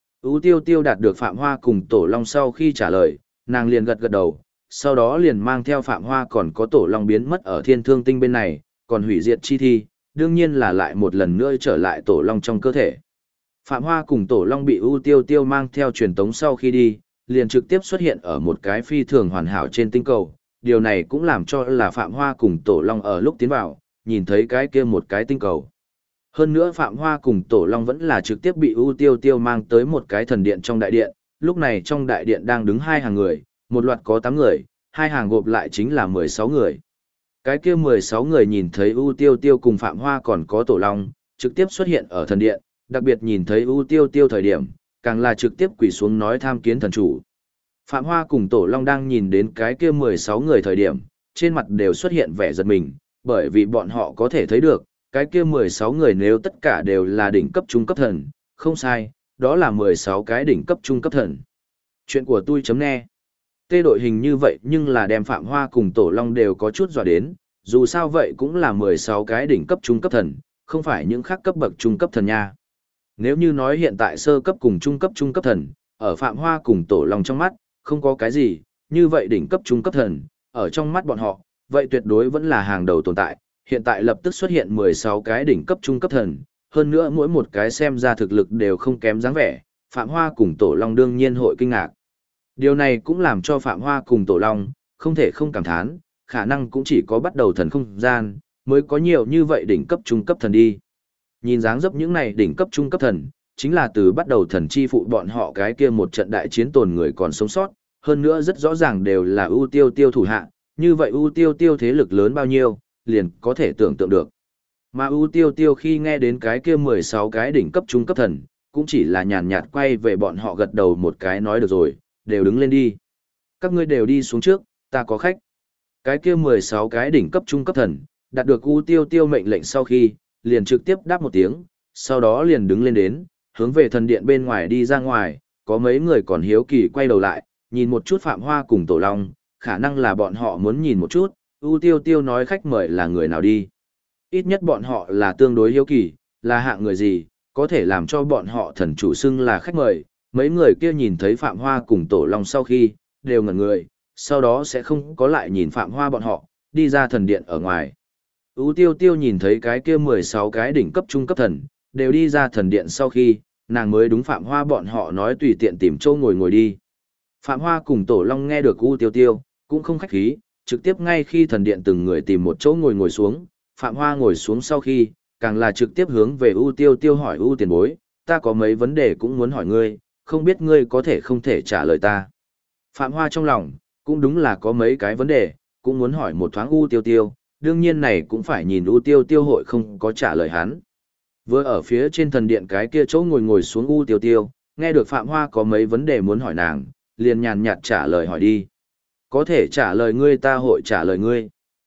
U Tiêu Tiêu đạt được Phạm Hoa cùng Tổ Long sau khi trả lời, nàng liền gật gật đầu, sau đó liền mang theo Phạm Hoa còn có Tổ Long biến mất ở thiên thương tinh bên này, còn hủy diệt chi thi, đương nhiên là lại một lần nữa trở lại Tổ Long trong cơ thể. Phạm Hoa cùng Tổ Long bị U Tiêu Tiêu mang theo truyền tống sau khi đi, liền trực tiếp xuất hiện ở một cái phi thường hoàn hảo trên tinh cầu, điều này cũng làm cho là Phạm Hoa cùng Tổ Long ở lúc tiến vào, nhìn thấy cái kia một cái tinh cầu. Hơn nữa Phạm Hoa cùng Tổ Long vẫn là trực tiếp bị U Tiêu Tiêu mang tới một cái thần điện trong đại điện, lúc này trong đại điện đang đứng hai hàng người, một loạt có 8 người, hai hàng gộp lại chính là 16 người. Cái kia 16 người nhìn thấy U Tiêu Tiêu cùng Phạm Hoa còn có Tổ Long, trực tiếp xuất hiện ở thần điện, đặc biệt nhìn thấy U Tiêu Tiêu thời điểm, càng là trực tiếp quỳ xuống nói tham kiến thần chủ. Phạm Hoa cùng Tổ Long đang nhìn đến cái kia 16 người thời điểm, trên mặt đều xuất hiện vẻ giật mình, bởi vì bọn họ có thể thấy được, cái kia 16 người nếu tất cả đều là đỉnh cấp trung cấp thần, không sai, đó là 16 cái đỉnh cấp trung cấp thần. Chuyện của tôi chấm nghe. Tê đội hình như vậy nhưng là đem Phạm Hoa cùng Tổ Long đều có chút dọa đến, dù sao vậy cũng là 16 cái đỉnh cấp trung cấp thần, không phải những khác cấp bậc trung cấp thần nha. Nếu như nói hiện tại sơ cấp cùng trung cấp thần, ở Phạm Hoa cùng Tổ Long trong mắt, không có cái gì, như vậy đỉnh cấp trung cấp thần, ở trong mắt bọn họ, vậy tuyệt đối vẫn là hàng đầu tồn tại, hiện tại lập tức xuất hiện 16 cái đỉnh cấp trung cấp thần, hơn nữa mỗi một cái xem ra thực lực đều không kém dáng vẻ, Phạm Hoa cùng Tổ Long đương nhiên hội kinh ngạc. Điều này cũng làm cho Phạm Hoa cùng Tổ Long, không thể không cảm thán, khả năng cũng chỉ có bắt đầu thần không gian, mới có nhiều như vậy đỉnh cấp trung cấp thần đi. Nhìn dáng dấp những này đỉnh cấp trung cấp thần, chính là từ bắt đầu thần chi phụ bọn họ cái kia một trận đại chiến tồn người còn sống sót, hơn nữa rất rõ ràng đều là ưu tiêu tiêu thủ hạ, như vậy ưu tiêu tiêu thế lực lớn bao nhiêu, liền có thể tưởng tượng được. Mà U Tiêu Tiêu khi nghe đến cái kia 16 cái đỉnh cấp trung cấp thần, cũng chỉ là nhàn nhạt quay về bọn họ gật đầu một cái nói được rồi, đều đứng lên đi. Các ngươi đều đi xuống trước, ta có khách. Cái kia 16 cái đỉnh cấp trung cấp thần, đạt được U Tiêu Tiêu mệnh lệnh sau khi, liền trực tiếp đáp một tiếng, sau đó liền đứng lên đến, hướng về thần điện bên ngoài đi ra ngoài, có mấy người còn hiếu kỳ quay đầu lại, nhìn một chút Phạm Hoa cùng Tổ Long, khả năng là bọn họ muốn nhìn một chút, U Tiêu Tiêu nói khách mời là người nào đi. Ít nhất bọn họ là tương đối hiếu kỳ, là hạng người gì, có thể làm cho bọn họ thần chủ xưng là khách mời. Mấy người kia nhìn thấy Phạm Hoa cùng Tổ Long sau khi, đều ngẩn người, sau đó sẽ không có lại nhìn Phạm Hoa bọn họ, đi ra thần điện ở ngoài. U Tiêu Tiêu nhìn thấy cái kia 16 cái đỉnh cấp trung cấp thần, đều đi ra thần điện sau khi, nàng mới đúng Phạm Hoa bọn họ nói tùy tiện tìm chỗ ngồi ngồi đi. Phạm Hoa cùng Tổ Long nghe được U Tiêu Tiêu, cũng không khách khí, trực tiếp ngay khi thần điện từng người tìm một chỗ ngồi ngồi xuống, Phạm Hoa ngồi xuống sau khi, càng là trực tiếp hướng về U Tiêu Tiêu hỏi U tiền bối, ta có mấy vấn đề cũng muốn hỏi ngươi, không biết ngươi có thể không thể trả lời ta. Phạm Hoa trong lòng, cũng đúng là có mấy cái vấn đề, cũng muốn hỏi một thoáng U Tiêu Tiêu, đương nhiên này cũng phải nhìn U Tiêu Tiêu hội không có trả lời hắn. Vừa ở phía trên thần điện cái kia chỗ ngồi ngồi xuống U Tiêu Tiêu, nghe được Phạm Hoa có mấy vấn đề muốn hỏi nàng, liền nhàn nhạt trả lời hỏi đi. Có thể trả lời ngươi ta hội trả lời ngươi.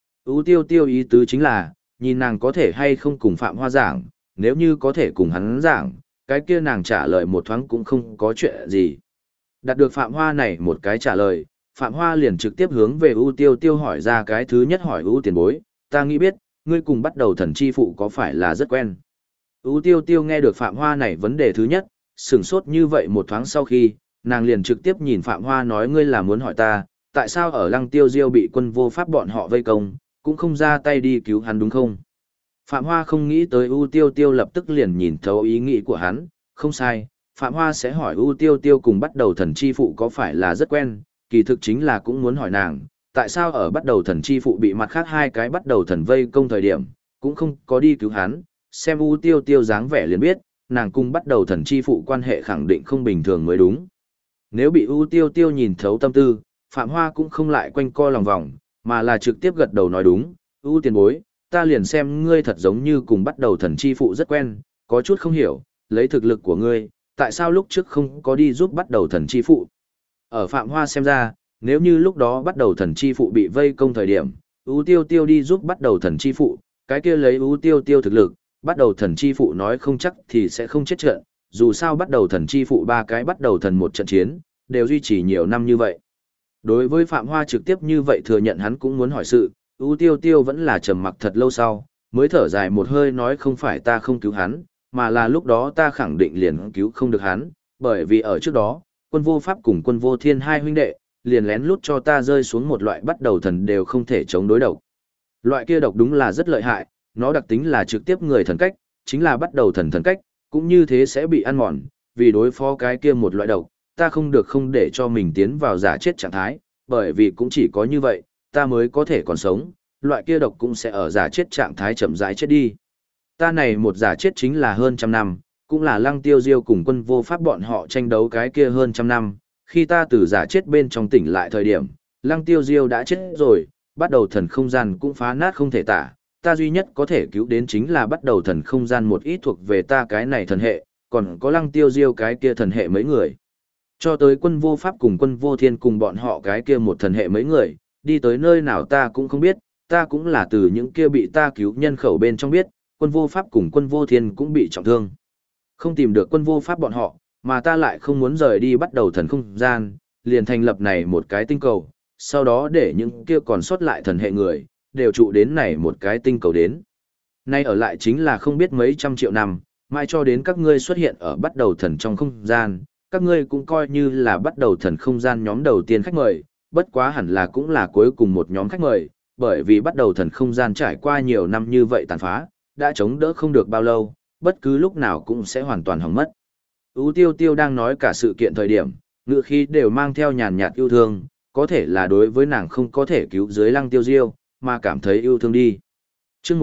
U Tiêu Tiêu ý tứ chính là, nhìn nàng có thể hay không cùng Phạm Hoa giảng, nếu như có thể cùng hắn giảng, cái kia nàng trả lời một thoáng cũng không có chuyện gì. Đạt được Phạm Hoa này một cái trả lời, Phạm Hoa liền trực tiếp hướng về U Tiêu Tiêu hỏi ra cái thứ nhất hỏi U tiền bối, ta nghĩ biết, ngươi cùng bắt đầu thần chi phụ có phải là rất quen. U Tiêu Tiêu nghe được Phạm Hoa này vấn đề thứ nhất, sửng sốt như vậy một thoáng sau khi, nàng liền trực tiếp nhìn Phạm Hoa nói ngươi là muốn hỏi ta, tại sao ở Lăng Tiêu Diêu bị quân vô pháp bọn họ vây công, cũng không ra tay đi cứu hắn đúng không? Phạm Hoa không nghĩ tới U Tiêu Tiêu lập tức liền nhìn thấu ý nghĩ của hắn, không sai, Phạm Hoa sẽ hỏi U Tiêu Tiêu cùng bắt đầu thần chi phụ có phải là rất quen, kỳ thực chính là cũng muốn hỏi nàng, tại sao ở bắt đầu thần chi phụ bị mặt khác hai cái bắt đầu thần vây công thời điểm, cũng không có đi cứu hắn, xem U Tiêu Tiêu dáng vẻ liền biết, nàng cùng bắt đầu thần chi phụ quan hệ khẳng định không bình thường mới đúng. Nếu bị U Tiêu Tiêu nhìn thấu tâm tư, Phạm Hoa cũng không lại quanh co lòng vòng, mà là trực tiếp gật đầu nói đúng, U tiền bối, ta liền xem ngươi thật giống như cùng bắt đầu thần chi phụ rất quen, có chút không hiểu, lấy thực lực của ngươi, tại sao lúc trước không có đi giúp bắt đầu thần chi phụ. Ở Phạm Hoa xem ra, nếu như lúc đó bắt đầu thần chi phụ bị vây công thời điểm, U Tiêu Tiêu đi giúp bắt đầu thần chi phụ, cái kia lấy U Tiêu Tiêu thực lực, bắt đầu thần chi phụ nói không chắc thì sẽ không chết trận, dù sao bắt đầu thần chi phụ ba cái bắt đầu thần một trận chiến, đều duy trì nhiều năm như vậy. Đối với Phạm Hoa trực tiếp như vậy thừa nhận hắn cũng muốn hỏi sự, U Tiêu Tiêu vẫn là trầm mặc thật lâu sau, mới thở dài một hơi nói không phải ta không cứu hắn, mà là lúc đó ta khẳng định liền cứu không được hắn, bởi vì ở trước đó, quân vô pháp cùng quân vô thiên hai huynh đệ, liền lén lút cho ta rơi xuống một loại bắt đầu thần đều không thể chống đối độc. Loại kia độc đúng là rất lợi hại, nó đặc tính là trực tiếp người thần cách, chính là bắt đầu thần thần cách, cũng như thế sẽ bị ăn mòn, vì đối phó cái kia một loại độc, ta không được không để cho mình tiến vào giả chết trạng thái, bởi vì cũng chỉ có như vậy, ta mới có thể còn sống, loại kia độc cũng sẽ ở giả chết trạng thái chậm rãi chết đi. Ta này một giả chết chính là hơn trăm năm, cũng là Lăng Tiêu Diêu cùng quân vô pháp bọn họ tranh đấu cái kia hơn trăm năm, khi ta từ giả chết bên trong tỉnh lại thời điểm, Lăng Tiêu Diêu đã chết rồi, bắt đầu thần không gian cũng phá nát không thể tả, ta duy nhất có thể cứu đến chính là bắt đầu thần không gian một ít thuộc về ta cái này thần hệ, còn có Lăng Tiêu Diêu cái kia thần hệ mấy người. Cho tới quân vô pháp cùng quân vô thiên cùng bọn họ cái kia một thần hệ mấy người, đi tới nơi nào ta cũng không biết, ta cũng là từ những kia bị ta cứu nhân khẩu bên trong biết, quân vô pháp cùng quân vô thiên cũng bị trọng thương. Không tìm được quân vô pháp bọn họ, mà ta lại không muốn rời đi bắt đầu thần không gian, liền thành lập này một cái tinh cầu, sau đó để những kia còn sót lại thần hệ người, đều trụ đến này một cái tinh cầu đến. Nay ở lại chính là không biết mấy trăm triệu năm, mai cho đến các ngươi xuất hiện ở bắt đầu thần trong không gian, các ngươi cũng coi như là bắt đầu thần không gian nhóm đầu tiên khách mời, bất quá hẳn là cũng là cuối cùng một nhóm khách mời, bởi vì bắt đầu thần không gian trải qua nhiều năm như vậy tàn phá, đã chống đỡ không được bao lâu, bất cứ lúc nào cũng sẽ hoàn toàn hỏng mất. U Tiêu Tiêu đang nói cả sự kiện thời điểm, ngữ khí đều mang theo nhàn nhạt yêu thương, có thể là đối với nàng không có thể cứu dưới Lăng Tiêu Diêu, mà cảm thấy yêu thương đi. Chương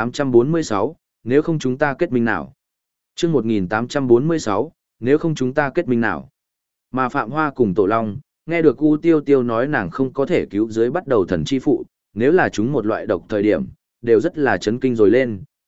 1846, nếu không chúng ta kết minh nào? Chương 1846, nếu không chúng ta kết minh nào? Mà Phạm Hoa cùng Tổ Long, nghe được U Tiêu Tiêu nói nàng không có thể cứu dưới bắt đầu thần chi phụ, nếu là chúng một loại độc thời điểm, đều rất là chấn kinh rồi lên,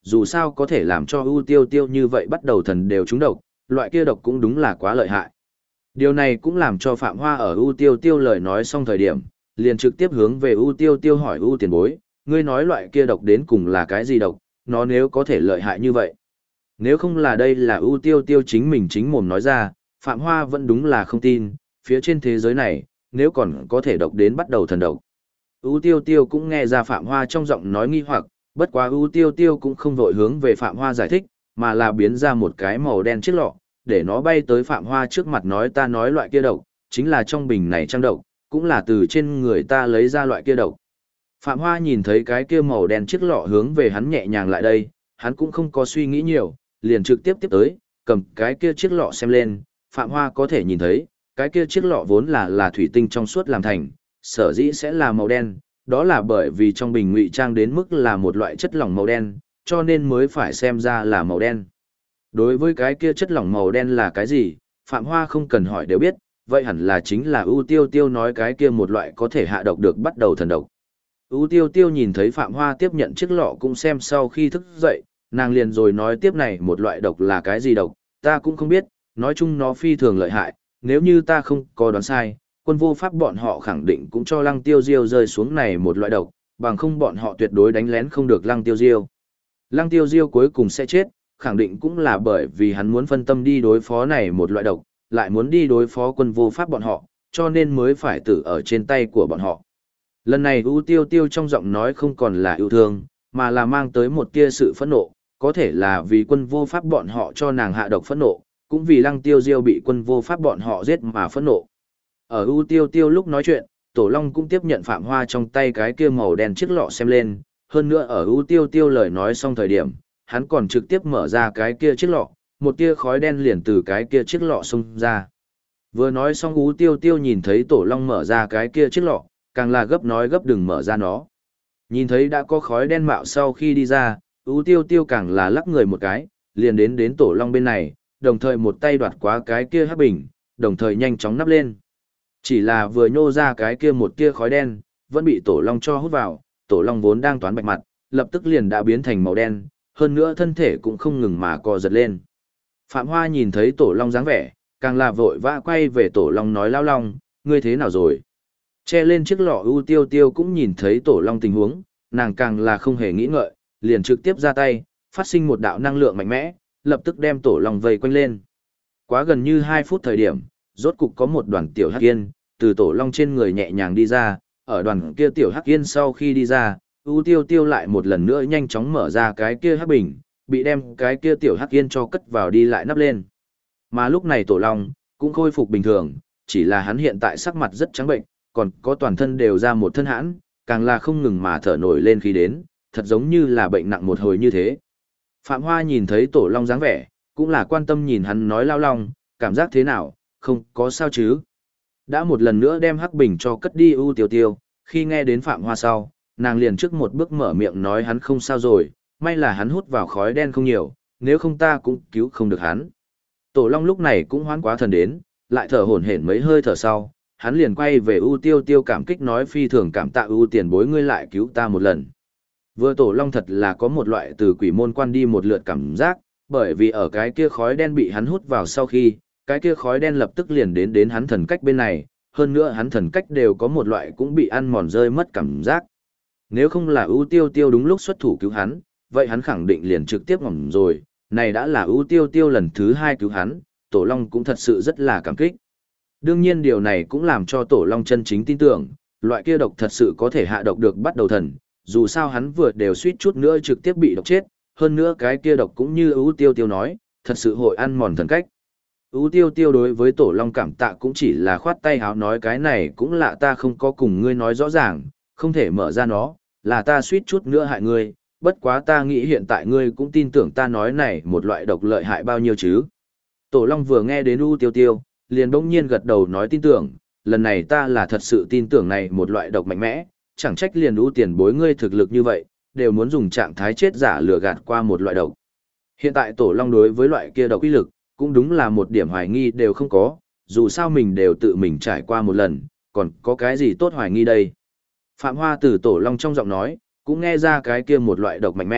dù sao có thể làm cho ưu tiêu tiêu như vậy bắt đầu thần đều trúng độc, loại kia độc cũng đúng là quá lợi hại. Điều này cũng làm cho Phạm Hoa ở ưu tiêu tiêu lời nói xong thời điểm, liền trực tiếp hướng về ưu tiêu tiêu hỏi ưu tiền bối, ngươi nói loại kia độc đến cùng là cái gì độc, nó nếu có thể lợi hại như vậy. Nếu không là đây là ưu tiêu tiêu chính mình chính mồm nói ra, Phạm Hoa vẫn đúng là không tin, phía trên thế giới này, nếu còn có thể độc đến bắt đầu thần độc. ưu tiêu tiêu cũng nghe ra Phạm Hoa trong giọng nói nghi hoặc, bất quá ưu tiêu tiêu cũng không vội hướng về Phạm Hoa giải thích, mà là biến ra một cái màu đen chiếc lọ, để nó bay tới Phạm Hoa trước mặt nói ta nói loại kia độc, chính là trong bình này trang độc, cũng là từ trên người ta lấy ra loại kia độc. Phạm Hoa nhìn thấy cái kia màu đen chiếc lọ hướng về hắn nhẹ nhàng lại đây, hắn cũng không có suy nghĩ nhiều, liền trực tiếp tiếp tới, cầm cái kia chiếc lọ xem lên, Phạm Hoa có thể nhìn thấy, cái kia chiếc lọ vốn là thủy tinh trong suốt làm thành, sở dĩ sẽ là màu đen, đó là bởi vì trong bình ngụy trang đến mức là một loại chất lỏng màu đen, cho nên mới phải xem ra là màu đen. Đối với cái kia chất lỏng màu đen là cái gì, Phạm Hoa không cần hỏi đều biết, vậy hẳn là chính là ưu tiêu tiêu nói cái kia một loại có thể hạ độc được bắt đầu thần độc. ưu tiêu tiêu nhìn thấy Phạm Hoa tiếp nhận chiếc lọ cũng xem sau khi thức dậy, nàng liền rồi nói tiếp này một loại độc là cái gì độc, ta cũng không biết, nói chung nó phi thường lợi hại, nếu như ta không có đoán sai, quân vô pháp bọn họ khẳng định cũng cho lăng tiêu diêu rơi xuống này một loại độc, bằng không bọn họ tuyệt đối đánh lén không được lăng tiêu diêu. Lăng tiêu diêu cuối cùng sẽ chết, khẳng định cũng là bởi vì hắn muốn phân tâm đi đối phó này một loại độc, lại muốn đi đối phó quân vô pháp bọn họ, cho nên mới phải tử ở trên tay của bọn họ. Lần này ưu tiêu tiêu trong giọng nói không còn là yêu thương, mà là mang tới một tia sự phẫn nộ, có thể là vì quân vô pháp bọn họ cho nàng hạ độc phẫn nộ, cũng vì lăng tiêu diêu bị quân vô pháp bọn họ giết mà phẫn nộ. Ở ưu tiêu tiêu lúc nói chuyện, Tổ Long cũng tiếp nhận Phạm Hoa trong tay cái kia màu đen chiếc lọ xem lên, hơn nữa ở ưu tiêu tiêu lời nói xong thời điểm, hắn còn trực tiếp mở ra cái kia chiếc lọ, một tia khói đen liền từ cái kia chiếc lọ xông ra. Vừa nói xong ưu tiêu tiêu nhìn thấy Tổ Long mở ra cái kia chiếc lọ, càng là gấp nói gấp đừng mở ra nó. Nhìn thấy đã có khói đen mạo sau khi đi ra, ưu tiêu tiêu càng là lắc người một cái, liền đến Tổ Long bên này, đồng thời một tay đoạt quá cái kia hắc bình, đồng thời nhanh chóng nắp lên. Chỉ là vừa nhô ra cái kia một tia khói đen, vẫn bị Tổ Long cho hút vào, Tổ Long vốn đang toán bạch mặt, lập tức liền đã biến thành màu đen, hơn nữa thân thể cũng không ngừng mà co giật lên. Phạm Hoa nhìn thấy Tổ Long dáng vẻ, càng là vội vã quay về Tổ Long nói lao long, ngươi thế nào rồi? Che lên chiếc lọ ưu tiêu tiêu cũng nhìn thấy Tổ Long tình huống, nàng càng là không hề nghĩ ngợi, liền trực tiếp ra tay, phát sinh một đạo năng lượng mạnh mẽ, lập tức đem Tổ Long vây quanh lên. Quá gần như 2 phút thời điểm, rốt cục có một đoàn tiểu hắc yên, từ Tổ Long trên người nhẹ nhàng đi ra, ở đoàn kia tiểu hắc yên sau khi đi ra, ưu tiêu tiêu lại một lần nữa nhanh chóng mở ra cái kia hắc bình, bị đem cái kia tiểu hắc yên cho cất vào đi lại nắp lên. Mà lúc này Tổ Long cũng khôi phục bình thường, chỉ là hắn hiện tại sắc mặt rất trắng bệnh, còn có toàn thân đều ra một thân hãn, càng là không ngừng mà thở nổi lên khi đến, thật giống như là bệnh nặng một hồi như thế. Phạm Hoa nhìn thấy Tổ Long dáng vẻ, cũng là quan tâm nhìn hắn nói lao long, cảm giác thế nào, không có sao chứ. Đã một lần nữa đem hắc bình cho cất đi ưu tiêu tiêu, khi nghe đến Phạm Hoa sau, nàng liền trước một bước mở miệng nói hắn không sao rồi, may là hắn hút vào khói đen không nhiều, nếu không ta cũng cứu không được hắn. Tổ Long lúc này cũng hoán quá thần đến, lại thở hổn hển mấy hơi thở sau, hắn liền quay về ưu tiêu tiêu cảm kích nói phi thường cảm tạ ưu tiền bối ngươi lại cứu ta một lần. Vừa Tổ Long thật là có một loại từ quỷ môn quan đi một lượt cảm giác, bởi vì ở cái kia khói đen bị hắn hút vào sau khi, cái kia khói đen lập tức liền đến hắn thần cách bên này, hơn nữa hắn thần cách đều có một loại cũng bị ăn mòn rơi mất cảm giác. Nếu không là ưu tiêu tiêu đúng lúc xuất thủ cứu hắn, vậy hắn khẳng định liền trực tiếp ngỏm rồi, này đã là ưu tiêu tiêu lần thứ 2 cứu hắn, Tổ Long cũng thật sự rất là cảm kích. Đương nhiên điều này cũng làm cho Tổ Long chân chính tin tưởng, loại kia độc thật sự có thể hạ độc được bắt đầu thần, dù sao hắn vừa đều suýt chút nữa trực tiếp bị độc chết, hơn nữa cái kia độc cũng như ưu tiêu tiêu nói, thật sự hội ăn mòn thần cách. Ú tiêu tiêu đối với Tổ Long cảm tạ cũng chỉ là khoát tay háo nói cái này cũng là ta không có cùng ngươi nói rõ ràng, không thể mở ra nó, là ta suýt chút nữa hại ngươi, bất quá ta nghĩ hiện tại ngươi cũng tin tưởng ta nói này một loại độc lợi hại bao nhiêu chứ. Tổ Long vừa nghe đến Ú tiêu tiêu, liền bỗng nhiên gật đầu nói tin tưởng, lần này ta là thật sự tin tưởng này một loại độc mạnh mẽ, chẳng trách liền Ú tiền bối ngươi thực lực như vậy, đều muốn dùng trạng thái chết giả lừa gạt qua một loại độc. Hiện tại Tổ Long đối với loại kia độc uy lực, cũng đúng là một điểm hoài nghi đều không có, dù sao mình đều tự mình trải qua một lần, còn có cái gì tốt hoài nghi đây. Phạm Hoa từ Tổ Long trong giọng nói, cũng nghe ra cái kia một loại độc mạnh mẽ,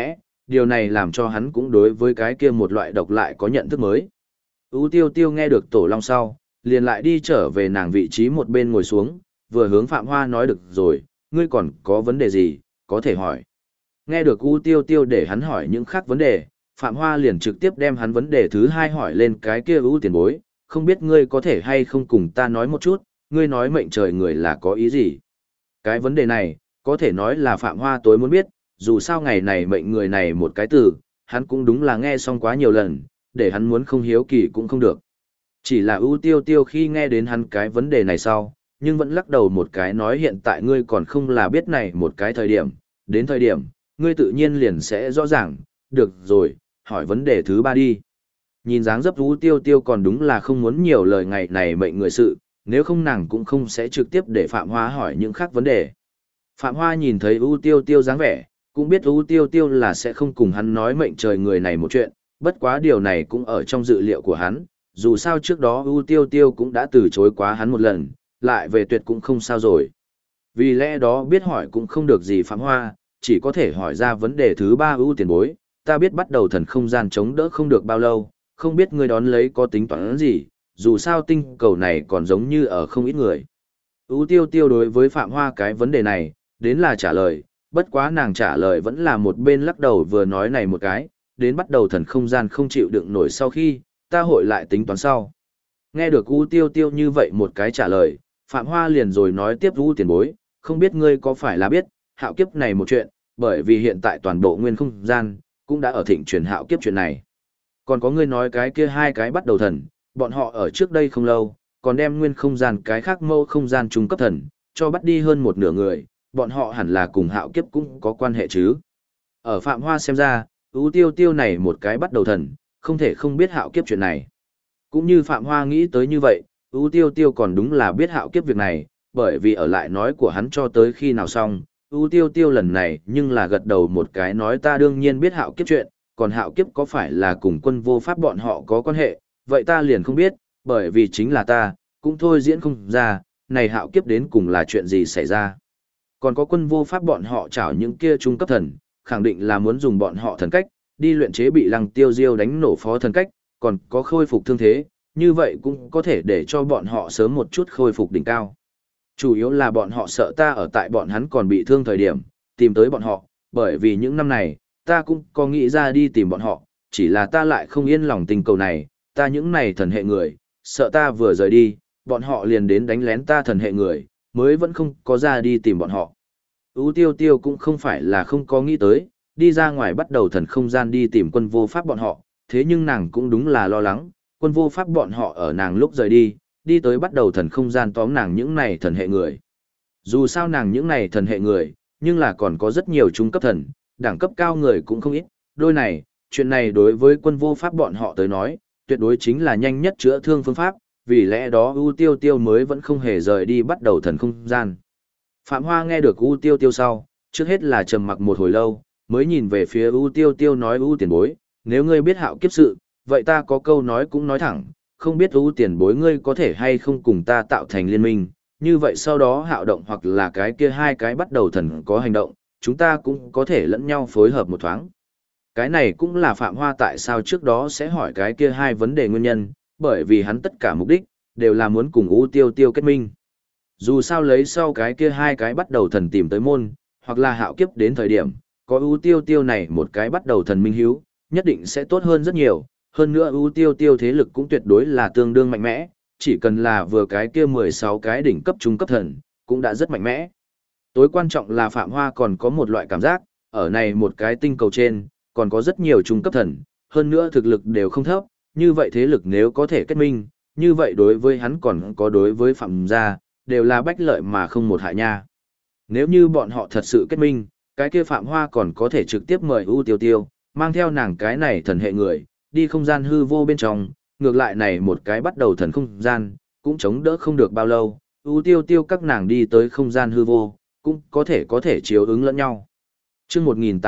điều này làm cho hắn cũng đối với cái kia một loại độc lại có nhận thức mới. U Tiêu Tiêu nghe được Tổ Long sau, liền lại đi trở về nàng vị trí một bên ngồi xuống, vừa hướng Phạm Hoa nói được rồi, ngươi còn có vấn đề gì, có thể hỏi. Nghe được U Tiêu Tiêu để hắn hỏi những khác vấn đề, Phạm Hoa liền trực tiếp đem hắn vấn đề thứ hai hỏi lên cái kia U tiền bối, không biết ngươi có thể hay không cùng ta nói một chút, ngươi nói mệnh trời người là có ý gì. Cái vấn đề này, có thể nói là Phạm Hoa tối muốn biết, dù sao ngày này mệnh người này một cái từ, hắn cũng đúng là nghe xong quá nhiều lần, để hắn muốn không hiếu kỳ cũng không được. Chỉ là ưu tiêu tiêu khi nghe đến hắn cái vấn đề này sau, nhưng vẫn lắc đầu một cái nói hiện tại ngươi còn không là biết này một cái thời điểm, đến thời điểm, ngươi tự nhiên liền sẽ rõ ràng, được rồi, hỏi vấn đề thứ ba đi. Nhìn dáng dấp ưu tiêu tiêu còn đúng là không muốn nhiều lời ngày này mệnh người sự, nếu không nàng cũng không sẽ trực tiếp để Phạm Hoa hỏi những khác vấn đề. Phạm Hoa nhìn thấy ưu tiêu tiêu dáng vẻ, cũng biết ưu tiêu tiêu là sẽ không cùng hắn nói mệnh trời người này một chuyện, bất quá điều này cũng ở trong dự liệu của hắn, dù sao trước đó ưu tiêu tiêu cũng đã từ chối quá hắn một lần, lại về tuyệt cũng không sao rồi. Vì lẽ đó biết hỏi cũng không được gì Phạm Hoa, chỉ có thể hỏi ra vấn đề thứ ba ưu tiền bối, ta biết bắt đầu thần không gian chống đỡ không được bao lâu, không biết ngươi đón lấy có tính toán gì, dù sao tinh cầu này còn giống như ở không ít người. Ưu tiêu tiêu đối với Phạm Hoa cái vấn đề này, đến là trả lời, bất quá nàng trả lời vẫn là một bên lắc đầu vừa nói này một cái, đến bắt đầu thần không gian không chịu đựng nổi sau khi, ta hội lại tính toán sau. Nghe được U Tiêu Tiêu như vậy một cái trả lời, Phạm Hoa liền rồi nói tiếp U tiền bối, không biết ngươi có phải là biết, hạo kiếp này một chuyện, bởi vì hiện tại toàn bộ nguyên không gian, cũng đã ở thịnh truyền hạo kiếp chuyện này. Còn có ngươi nói cái kia hai cái bắt đầu thần, bọn họ ở trước đây không lâu, còn đem nguyên không gian cái khác mâu không gian trung cấp thần, cho bắt đi hơn một nửa người, bọn họ hẳn là cùng hạo kiếp cũng có quan hệ chứ. Ở Phạm Hoa xem ra, U Tiêu Tiêu này một cái bắt đầu thần, không thể không biết hạo kiếp chuyện này. Cũng như Phạm Hoa nghĩ tới như vậy, U Tiêu Tiêu còn đúng là biết hạo kiếp việc này, bởi vì ở lại nói của hắn cho tới khi nào xong, U Tiêu Tiêu lần này nhưng là gật đầu một cái nói ta đương nhiên biết hạo kiếp chuyện, còn hạo kiếp có phải là cùng quân vô pháp bọn họ có quan hệ, vậy ta liền không biết, bởi vì chính là ta, cũng thôi diễn không ra, này hạo kiếp đến cùng là chuyện gì xảy ra. Còn có quân vô pháp bọn họ chảo những kia trung cấp thần, khẳng định là muốn dùng bọn họ thần cách, đi luyện chế bị Lăng Tiêu Diêu đánh nổ phó thần cách, còn có khôi phục thương thế, như vậy cũng có thể để cho bọn họ sớm một chút khôi phục đỉnh cao. Chủ yếu là bọn họ sợ ta ở tại bọn hắn còn bị thương thời điểm, tìm tới bọn họ, bởi vì những năm này, ta cũng có nghĩ ra đi tìm bọn họ, chỉ là ta lại không yên lòng tình cầu này, ta những này thần hệ người, sợ ta vừa rời đi, bọn họ liền đến đánh lén ta thần hệ người, mới vẫn không có ra đi tìm bọn họ. Ú Tiêu Tiêu cũng không phải là không có nghĩ tới, đi ra ngoài bắt đầu thần không gian đi tìm quân vô pháp bọn họ, thế nhưng nàng cũng đúng là lo lắng, quân vô pháp bọn họ ở nàng lúc rời đi, đi tới bắt đầu thần không gian tóm nàng những này thần hệ người. Dù sao nàng những này thần hệ người, nhưng là còn có rất nhiều trung cấp thần, đẳng cấp cao người cũng không ít, đôi này, chuyện này đối với quân vô pháp bọn họ tới nói, tuyệt đối chính là nhanh nhất chữa thương phương pháp, vì lẽ đó U Tiêu Tiêu mới vẫn không hề rời đi bắt đầu thần không gian. Phạm Hoa nghe được U Tiêu Tiêu sau, trước hết là trầm mặc một hồi lâu, mới nhìn về phía U Tiêu Tiêu nói U tiền bối, nếu ngươi biết hạo kiếp sự, vậy ta có câu nói cũng nói thẳng, không biết U tiền bối ngươi có thể hay không cùng ta tạo thành liên minh, như vậy sau đó hạo động hoặc là cái kia hai cái bắt đầu thần có hành động, chúng ta cũng có thể lẫn nhau phối hợp một thoáng. Cái này cũng là Phạm Hoa tại sao trước đó sẽ hỏi cái kia hai vấn đề nguyên nhân, bởi vì hắn tất cả mục đích, đều là muốn cùng U Tiêu Tiêu kết minh. Dù sao lấy sau cái kia hai cái bắt đầu thần tìm tới môn, hoặc là hạo kiếp đến thời điểm, có U Tiêu Tiêu này một cái bắt đầu thần minh hiếu, nhất định sẽ tốt hơn rất nhiều, hơn nữa U Tiêu Tiêu thế lực cũng tuyệt đối là tương đương mạnh mẽ, chỉ cần là vừa cái kia 16 cái đỉnh cấp trung cấp thần, cũng đã rất mạnh mẽ. Tối quan trọng là Phạm Hoa còn có một loại cảm giác, ở này một cái tinh cầu trên, còn có rất nhiều trung cấp thần, hơn nữa thực lực đều không thấp, như vậy thế lực nếu có thể kết minh, như vậy đối với hắn còn có đối với Phạm gia, đều là bách lợi mà không một hại nha. Nếu như bọn họ thật sự kết minh, cái kia Phạm Hoa còn có thể trực tiếp mời U Tiêu Tiêu, mang theo nàng cái này thần hệ người, đi không gian hư vô bên trong, ngược lại này một cái bắt đầu thần không gian, cũng chống đỡ không được bao lâu, U Tiêu Tiêu các nàng đi tới không gian hư vô, cũng có thể chiếu ứng lẫn nhau. Chương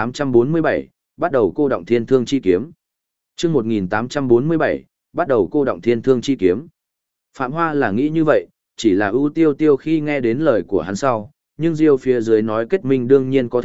1847, bắt đầu cô động thiên thương chi kiếm. Chương 1847, bắt đầu cô động thiên thương chi kiếm. Phạm Hoa là nghĩ như vậy, chỉ là ưu tiêu tiêu khi nghe đến lời của hắn sau, nhưng Diêu phía dưới nói kết minh đương nhiên có thể,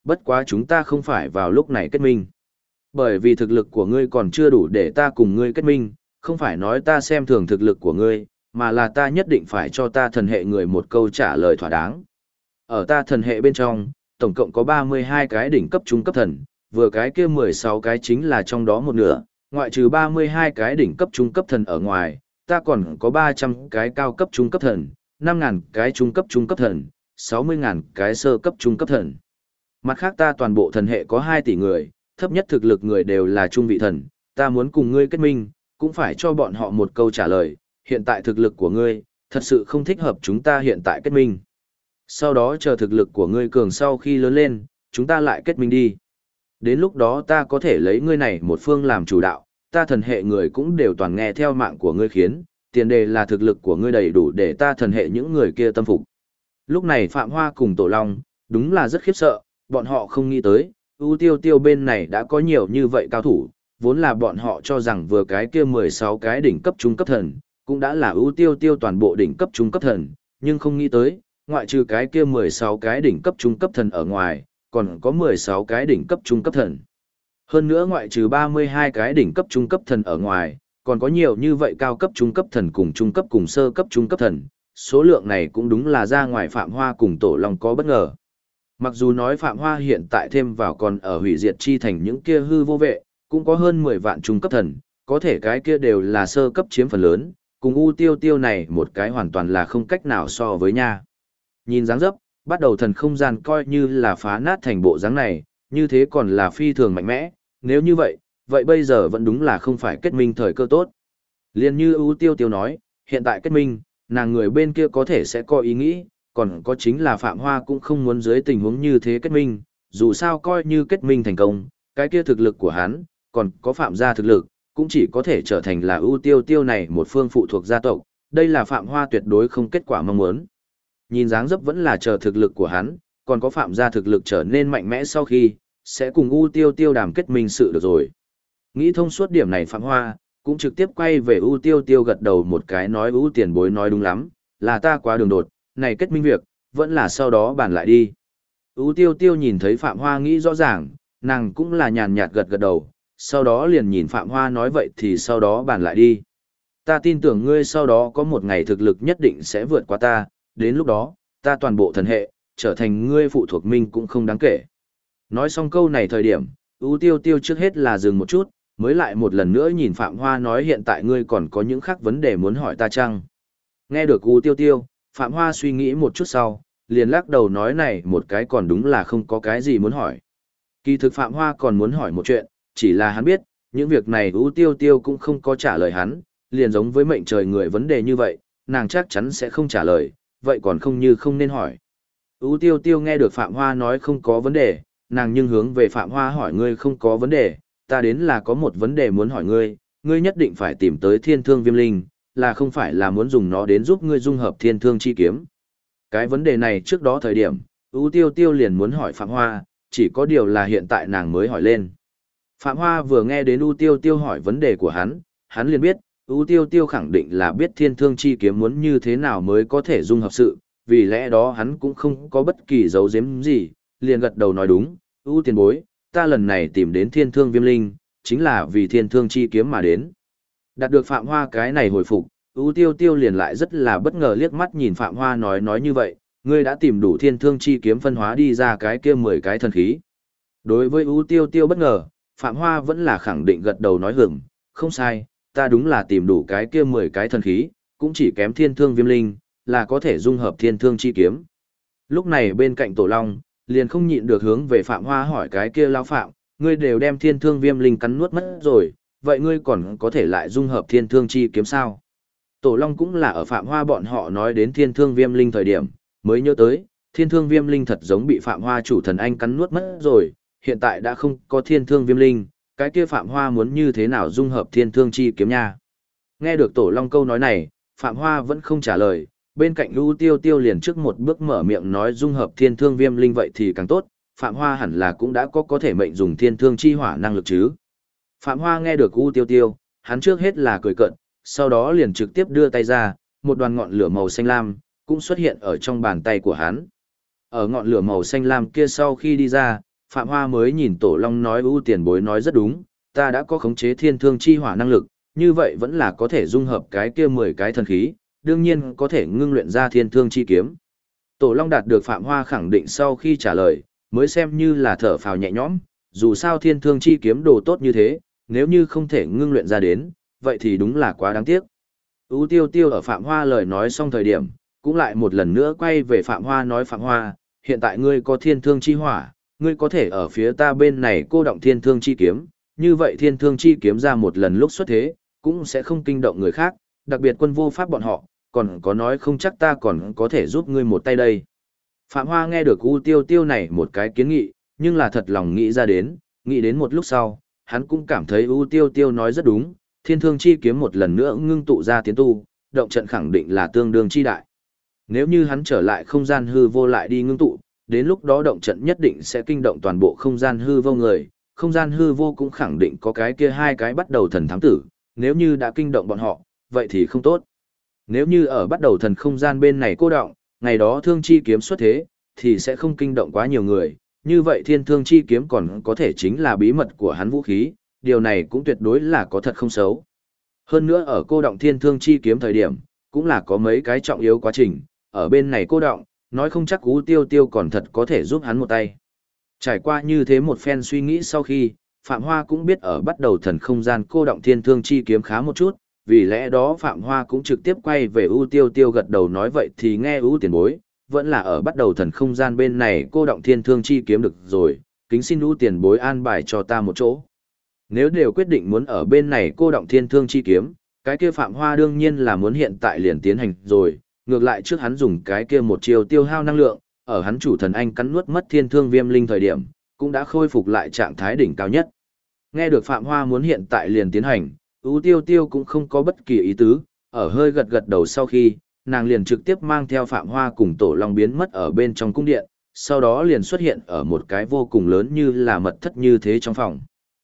bất quá chúng ta không phải vào lúc này kết minh. Bởi vì thực lực của ngươi còn chưa đủ để ta cùng ngươi kết minh, không phải nói ta xem thường thực lực của ngươi, mà là ta nhất định phải cho ta thần hệ người một câu trả lời thỏa đáng. Ở ta thần hệ bên trong, tổng cộng có 32 cái đỉnh cấp trung cấp thần, vừa cái kia 16 cái chính là trong đó một nửa, ngoại trừ 32 cái đỉnh cấp trung cấp thần ở ngoài, ta còn có 300 cái cao cấp trung cấp thần, 5.000 cái trung cấp thần, 60.000 cái sơ cấp trung cấp thần. Mặt khác ta toàn bộ thần hệ có 2 tỷ người, thấp nhất thực lực người đều là trung vị thần, ta muốn cùng ngươi kết minh, cũng phải cho bọn họ một câu trả lời, hiện tại thực lực của ngươi, thật sự không thích hợp chúng ta hiện tại kết minh. Sau đó chờ thực lực của ngươi cường sau khi lớn lên, chúng ta lại kết minh đi. Đến lúc đó ta có thể lấy ngươi này một phương làm chủ đạo, ta thần hệ người cũng đều toàn nghe theo mạng của ngươi khiến, tiền đề là thực lực của ngươi đầy đủ để ta thần hệ những người kia tâm phục. Lúc này Phạm Hoa cùng Tổ Long, đúng là rất khiếp sợ, bọn họ không nghĩ tới, ưu tiêu tiêu bên này đã có nhiều như vậy cao thủ, vốn là bọn họ cho rằng vừa cái kia 16 cái đỉnh cấp trung cấp thần, cũng đã là ưu tiêu tiêu toàn bộ đỉnh cấp trung cấp thần, nhưng không nghĩ tới, ngoại trừ cái kia 16 cái đỉnh cấp trung cấp thần ở ngoài, còn có 16 cái đỉnh cấp trung cấp thần. Hơn nữa ngoại trừ 32 cái đỉnh cấp trung cấp thần ở ngoài, còn có nhiều như vậy cao cấp trung cấp thần cùng sơ cấp trung cấp thần, số lượng này cũng đúng là ra ngoài Phạm Hoa cùng Tổ Long có bất ngờ. Mặc dù nói Phạm Hoa hiện tại thêm vào còn ở hủy diệt chi thành những kia hư vô vệ, cũng có hơn 10 vạn trung cấp thần, có thể cái kia đều là sơ cấp chiếm phần lớn, cùng U Tiêu Tiêu này một cái hoàn toàn là không cách nào so với nha. Nhìn dáng dấp, bắt đầu thần không gian coi như là phá nát thành bộ dáng này, như thế còn là phi thường mạnh mẽ, nếu như vậy, vậy bây giờ vẫn đúng là không phải kết minh thời cơ tốt. Liên như U Tiêu Tiêu nói, hiện tại kết minh, nàng người bên kia có thể sẽ có ý nghĩ, còn có chính là Phạm Hoa cũng không muốn dưới tình huống như thế kết minh, dù sao coi như kết minh thành công, cái kia thực lực của hắn, còn có Phạm gia thực lực, cũng chỉ có thể trở thành là ưu tiêu tiêu này một phương phụ thuộc gia tộc, đây là Phạm Hoa tuyệt đối không kết quả mong muốn. Nhìn dáng dấp vẫn là chờ thực lực của hắn, còn có Phạm gia thực lực trở nên mạnh mẽ sau khi, sẽ cùng ưu tiêu tiêu đàm kết minh sự được rồi. Nghĩ thông suốt điểm này Phạm Hoa, cũng trực tiếp quay về ưu tiêu tiêu gật đầu một cái nói ưu tiền bối nói đúng lắm, là ta quá đường đột, này kết minh việc, vẫn là sau đó bàn lại đi. Ú tiêu tiêu nhìn thấy Phạm Hoa nghĩ rõ ràng, nàng cũng là nhàn nhạt gật gật đầu, sau đó liền nhìn Phạm Hoa nói vậy thì sau đó bàn lại đi. Ta tin tưởng ngươi sau đó có một ngày thực lực nhất định sẽ vượt qua ta, đến lúc đó, ta toàn bộ thần hệ, trở thành ngươi phụ thuộc minh cũng không đáng kể. Nói xong câu này thời điểm, Ú tiêu tiêu trước hết là dừng một chút, mới lại một lần nữa nhìn Phạm Hoa nói hiện tại ngươi còn có những khác vấn đề muốn hỏi ta chăng? Nghe được Ú tiêu tiêu, Phạm Hoa suy nghĩ một chút sau, liền lắc đầu nói này một cái còn đúng là không có cái gì muốn hỏi. Kỳ thực Phạm Hoa còn muốn hỏi một chuyện, chỉ là hắn biết, những việc này Ú Tiêu Tiêu cũng không có trả lời hắn, liền giống với mệnh trời người vấn đề như vậy, nàng chắc chắn sẽ không trả lời, vậy còn không như không nên hỏi. Ú Tiêu Tiêu nghe được Phạm Hoa nói không có vấn đề, nàng nhưng hướng về Phạm Hoa hỏi ngươi không có vấn đề, ta đến là có một vấn đề muốn hỏi ngươi, ngươi nhất định phải tìm tới Thiên Thương Viêm Linh, là không phải là muốn dùng nó đến giúp ngươi dung hợp Thiên Thương chi kiếm. Cái vấn đề này trước đó thời điểm, Ú Tiêu Tiêu liền muốn hỏi Phạm Hoa, chỉ có điều là hiện tại nàng mới hỏi lên. Phạm Hoa vừa nghe đến Ú Tiêu Tiêu hỏi vấn đề của hắn liền biết, Ú Tiêu Tiêu khẳng định là biết Thiên Thương chi kiếm muốn như thế nào mới có thể dung hợp sự, vì lẽ đó hắn cũng không có bất kỳ dấu giếm gì, liền gật đầu nói đúng, Ú tiền bối, ta lần này tìm đến Thiên Thương Viêm Linh, chính là vì Thiên Thương chi kiếm mà đến. Đạt được Phạm Hoa cái này hồi phục, Ú Tiêu Tiêu liền lại rất là bất ngờ liếc mắt nhìn Phạm Hoa nói như vậy, ngươi đã tìm đủ Thiên Thương chi kiếm phân hóa đi ra cái kia 10 cái thần khí. Đối với Ú Tiêu Tiêu bất ngờ, Phạm Hoa vẫn là khẳng định gật đầu nói hửng, không sai, ta đúng là tìm đủ cái kia 10 cái thần khí, cũng chỉ kém Thiên Thương Viêm Linh, là có thể dung hợp Thiên Thương chi kiếm. Lúc này bên cạnh Tổ Long, liền không nhịn được hướng về Phạm Hoa hỏi cái kia lão Phạm, ngươi đều đem Thiên Thương Viêm Linh cắn nuốt mất rồi, vậy ngươi còn có thể lại dung hợp Thiên Thương chi kiếm sao? Tổ Long cũng là ở Phạm Hoa bọn họ nói đến Thiên Thương Viêm Linh thời điểm, mới nhớ tới, Thiên Thương Viêm Linh thật giống bị Phạm Hoa chủ thần anh cắn nuốt mất rồi, hiện tại đã không có Thiên Thương Viêm Linh, cái kia Phạm Hoa muốn như thế nào dung hợp Thiên Thương chi kiếm nha. Nghe được Tổ Long câu nói này, Phạm Hoa vẫn không trả lời, bên cạnh Ú Tiêu Tiêu liền trước một bước mở miệng nói dung hợp Thiên Thương Viêm Linh vậy thì càng tốt, Phạm Hoa hẳn là cũng đã có thể mệnh dùng Thiên Thương chi hỏa năng lực chứ. Phạm Hoa nghe được Ú Tiêu Tiêu, hắn trước hết là cười cợt, sau đó liền trực tiếp đưa tay ra, một đoàn ngọn lửa màu xanh lam cũng xuất hiện ở trong bàn tay của hắn. Ở ngọn lửa màu xanh lam kia sau khi đi ra, Phạm Hoa mới nhìn Tổ Long nói ưu tiền bối nói rất đúng, ta đã có khống chế thiên thương chi hỏa năng lực, như vậy vẫn là có thể dung hợp cái kia 10 cái thần khí, đương nhiên có thể ngưng luyện ra thiên thương chi kiếm. Tổ Long đạt được Phạm Hoa khẳng định sau khi trả lời, mới xem như là thở phào nhẹ nhõm, dù sao thiên thương chi kiếm đồ tốt như thế, nếu như không thể ngưng luyện ra đến, vậy thì đúng là quá đáng tiếc. Ú Tiêu Tiêu ở Phạm Hoa lời nói xong thời điểm, cũng lại một lần nữa quay về Phạm Hoa nói Phạm Hoa, hiện tại ngươi có thiên thương chi hỏa, ngươi có thể ở phía ta bên này cô động thiên thương chi kiếm, như vậy thiên thương chi kiếm ra một lần lúc xuất thế, cũng sẽ không kinh động người khác, đặc biệt quân vô pháp bọn họ, còn có nói không chắc ta còn có thể giúp ngươi một tay đây. Phạm Hoa nghe được U Tiêu Tiêu này một cái kiến nghị, nhưng là thật lòng nghĩ ra đến, nghĩ đến một lúc sau, hắn cũng cảm thấy U Tiêu Tiêu nói rất đúng, thiên thương chi kiếm một lần nữa ngưng tụ ra tiến tu, động trận khẳng định là tương đương chi đại. Nếu như hắn trở lại không gian hư vô lại đi ngưng tụ, đến lúc đó động trận nhất định sẽ kinh động toàn bộ không gian hư vô người, không gian hư vô cũng khẳng định có cái kia hai cái bắt đầu thần thám tử, nếu như đã kinh động bọn họ, vậy thì không tốt. Nếu như ở bắt đầu thần không gian bên này cô động, ngày đó thương chi kiếm xuất thế, thì sẽ không kinh động quá nhiều người, như vậy thiên thương chi kiếm còn có thể chính là bí mật của hắn vũ khí, điều này cũng tuyệt đối là có thật không xấu. Hơn nữa ở cô động thiên thương chi kiếm thời điểm, cũng là có mấy cái trọng yếu quá trình, ở bên này cô động, nói không chắc Ú Tiêu Tiêu còn thật có thể giúp hắn một tay. Trải qua như thế một phen suy nghĩ sau khi, Phạm Hoa cũng biết ở bắt đầu thần không gian cô động thiên thương chi kiếm khá một chút, vì lẽ đó Phạm Hoa cũng trực tiếp quay về Ú Tiêu Tiêu gật đầu nói vậy thì nghe Ú tiền bối, vẫn là ở bắt đầu thần không gian bên này cô động thiên thương chi kiếm được rồi, kính xin Ú tiền bối an bài cho ta một chỗ. Nếu đều quyết định muốn ở bên này cô động thiên thương chi kiếm, cái kia Phạm Hoa đương nhiên là muốn hiện tại liền tiến hành rồi, ngược lại trước hắn dùng cái kia một chiều tiêu hao năng lượng, ở hắn chủ thần anh cắn nuốt mất thiên thương viêm linh thời điểm, cũng đã khôi phục lại trạng thái đỉnh cao nhất. Nghe được Phạm Hoa muốn hiện tại liền tiến hành, Ú Tiêu Tiêu cũng không có bất kỳ ý tứ, ở hơi gật gật đầu sau khi, nàng liền trực tiếp mang theo Phạm Hoa cùng Tổ Long biến mất ở bên trong cung điện, sau đó liền xuất hiện ở một cái vô cùng lớn như là mật thất như thế trong phòng.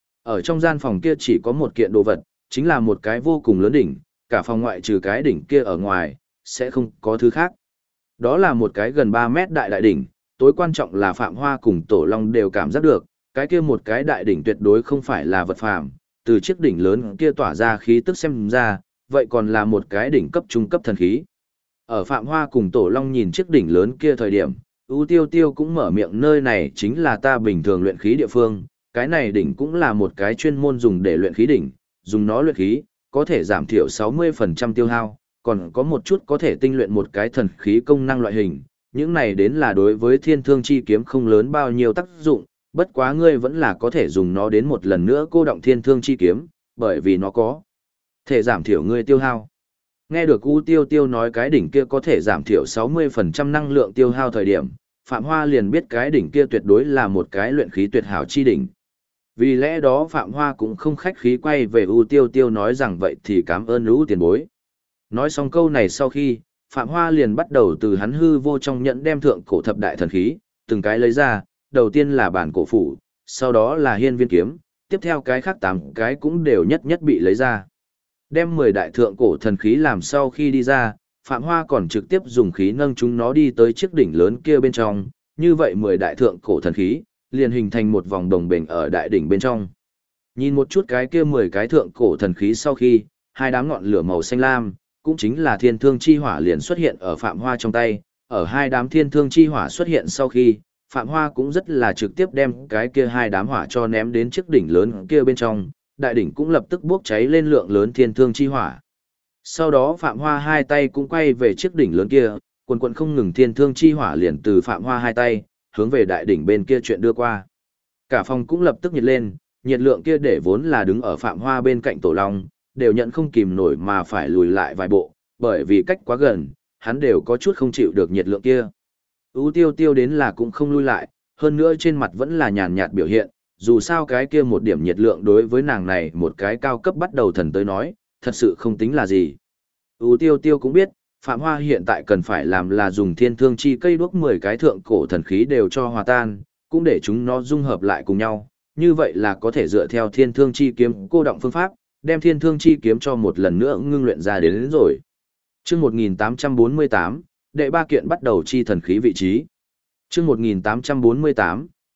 Ở trong gian phòng kia chỉ có một kiện đồ vật, chính là một cái vô cùng lớn đỉnh, cả phòng ngoại trừ cái đỉnh kia ở ngoài, sẽ không có thứ khác. Đó là một cái gần 3 mét đại đại đỉnh, tối quan trọng là Phạm Hoa cùng Tổ Long đều cảm giác được, cái kia một cái đại đỉnh tuyệt đối không phải là vật phàm, từ chiếc đỉnh lớn kia tỏa ra khí tức xem ra, vậy còn là một cái đỉnh cấp trung cấp thần khí. Ở Phạm Hoa cùng Tổ Long nhìn chiếc đỉnh lớn kia thời điểm, U Tiêu Tiêu cũng mở miệng nơi này chính là ta bình thường luyện khí địa phương, cái này đỉnh cũng là một cái chuyên môn dùng để luyện khí đỉnh, dùng nó luyện khí, có thể giảm thiểu 60% tiêu hao, còn có một chút có thể tinh luyện một cái thần khí công năng loại hình, những này đến là đối với thiên thương chi kiếm không lớn bao nhiêu tác dụng, bất quá ngươi vẫn là có thể dùng nó đến một lần nữa cô động thiên thương chi kiếm, bởi vì nó có thể giảm thiểu ngươi tiêu hao. Nghe được U Tiêu Tiêu nói cái đỉnh kia có thể giảm thiểu 60% năng lượng tiêu hao thời điểm, Phạm Hoa liền biết cái đỉnh kia tuyệt đối là một cái luyện khí tuyệt hảo chi đỉnh. Vì lẽ đó Phạm Hoa cũng không khách khí quay về U Tiêu Tiêu nói rằng vậy thì cảm ơn U tiền bối. Nói xong câu này sau khi, Phạm Hoa liền bắt đầu từ hắn hư vô trong nhẫn đem thượng cổ thập đại thần khí, từng cái lấy ra, đầu tiên là bản cổ phủ, sau đó là hiên viên kiếm, tiếp theo cái khác 8 cái cũng đều nhất nhất bị lấy ra. Đem 10 đại thượng cổ thần khí làm sau khi đi ra, Phạm Hoa còn trực tiếp dùng khí nâng chúng nó đi tới chiếc đỉnh lớn kia bên trong, như vậy 10 đại thượng cổ thần khí, liền hình thành một vòng đồng bền ở đại đỉnh bên trong. Nhìn một chút cái kia 10 cái thượng cổ thần khí sau khi, hai đám ngọn lửa màu xanh lam, cũng chính là thiên thương chi hỏa liền xuất hiện ở Phạm Hoa trong tay, ở hai đám thiên thương chi hỏa xuất hiện sau khi, Phạm Hoa cũng rất là trực tiếp đem cái kia hai đám hỏa cho ném đến chiếc đỉnh lớn kia bên trong, đại đỉnh cũng lập tức bốc cháy lên lượng lớn thiên thương chi hỏa. Sau đó Phạm Hoa hai tay cũng quay về chiếc đỉnh lớn kia, quần quần không ngừng thiên thương chi hỏa liền từ Phạm Hoa hai tay, hướng về đại đỉnh bên kia chuyện đưa qua. Cả phòng cũng lập tức nhiệt lên, nhiệt lượng kia để vốn là đứng ở Phạm Hoa bên cạnh Tổ Long, đều nhận không kìm nổi mà phải lùi lại vài bộ, bởi vì cách quá gần, hắn đều có chút không chịu được nhiệt lượng kia. U Tiêu Tiêu đến là cũng không lui lại, hơn nữa trên mặt vẫn là nhàn nhạt biểu hiện, dù sao cái kia một điểm nhiệt lượng đối với nàng này một cái cao cấp bắt đầu thần tới nói, thật sự không tính là gì. U Tiêu Tiêu cũng biết, Phạm Hoa hiện tại cần phải làm là dùng thiên thương chi cây đuốc 10 cái thượng cổ thần khí đều cho hòa tan, cũng để chúng nó dung hợp lại cùng nhau, như vậy là có thể dựa theo thiên thương chi kiếm cô động phương pháp, đem thiên thương chi kiếm cho một lần nữa ngưng luyện ra đến rồi. Chương 1848, đệ ba kiện bắt đầu chi thần khí vị trí. Chương 1848,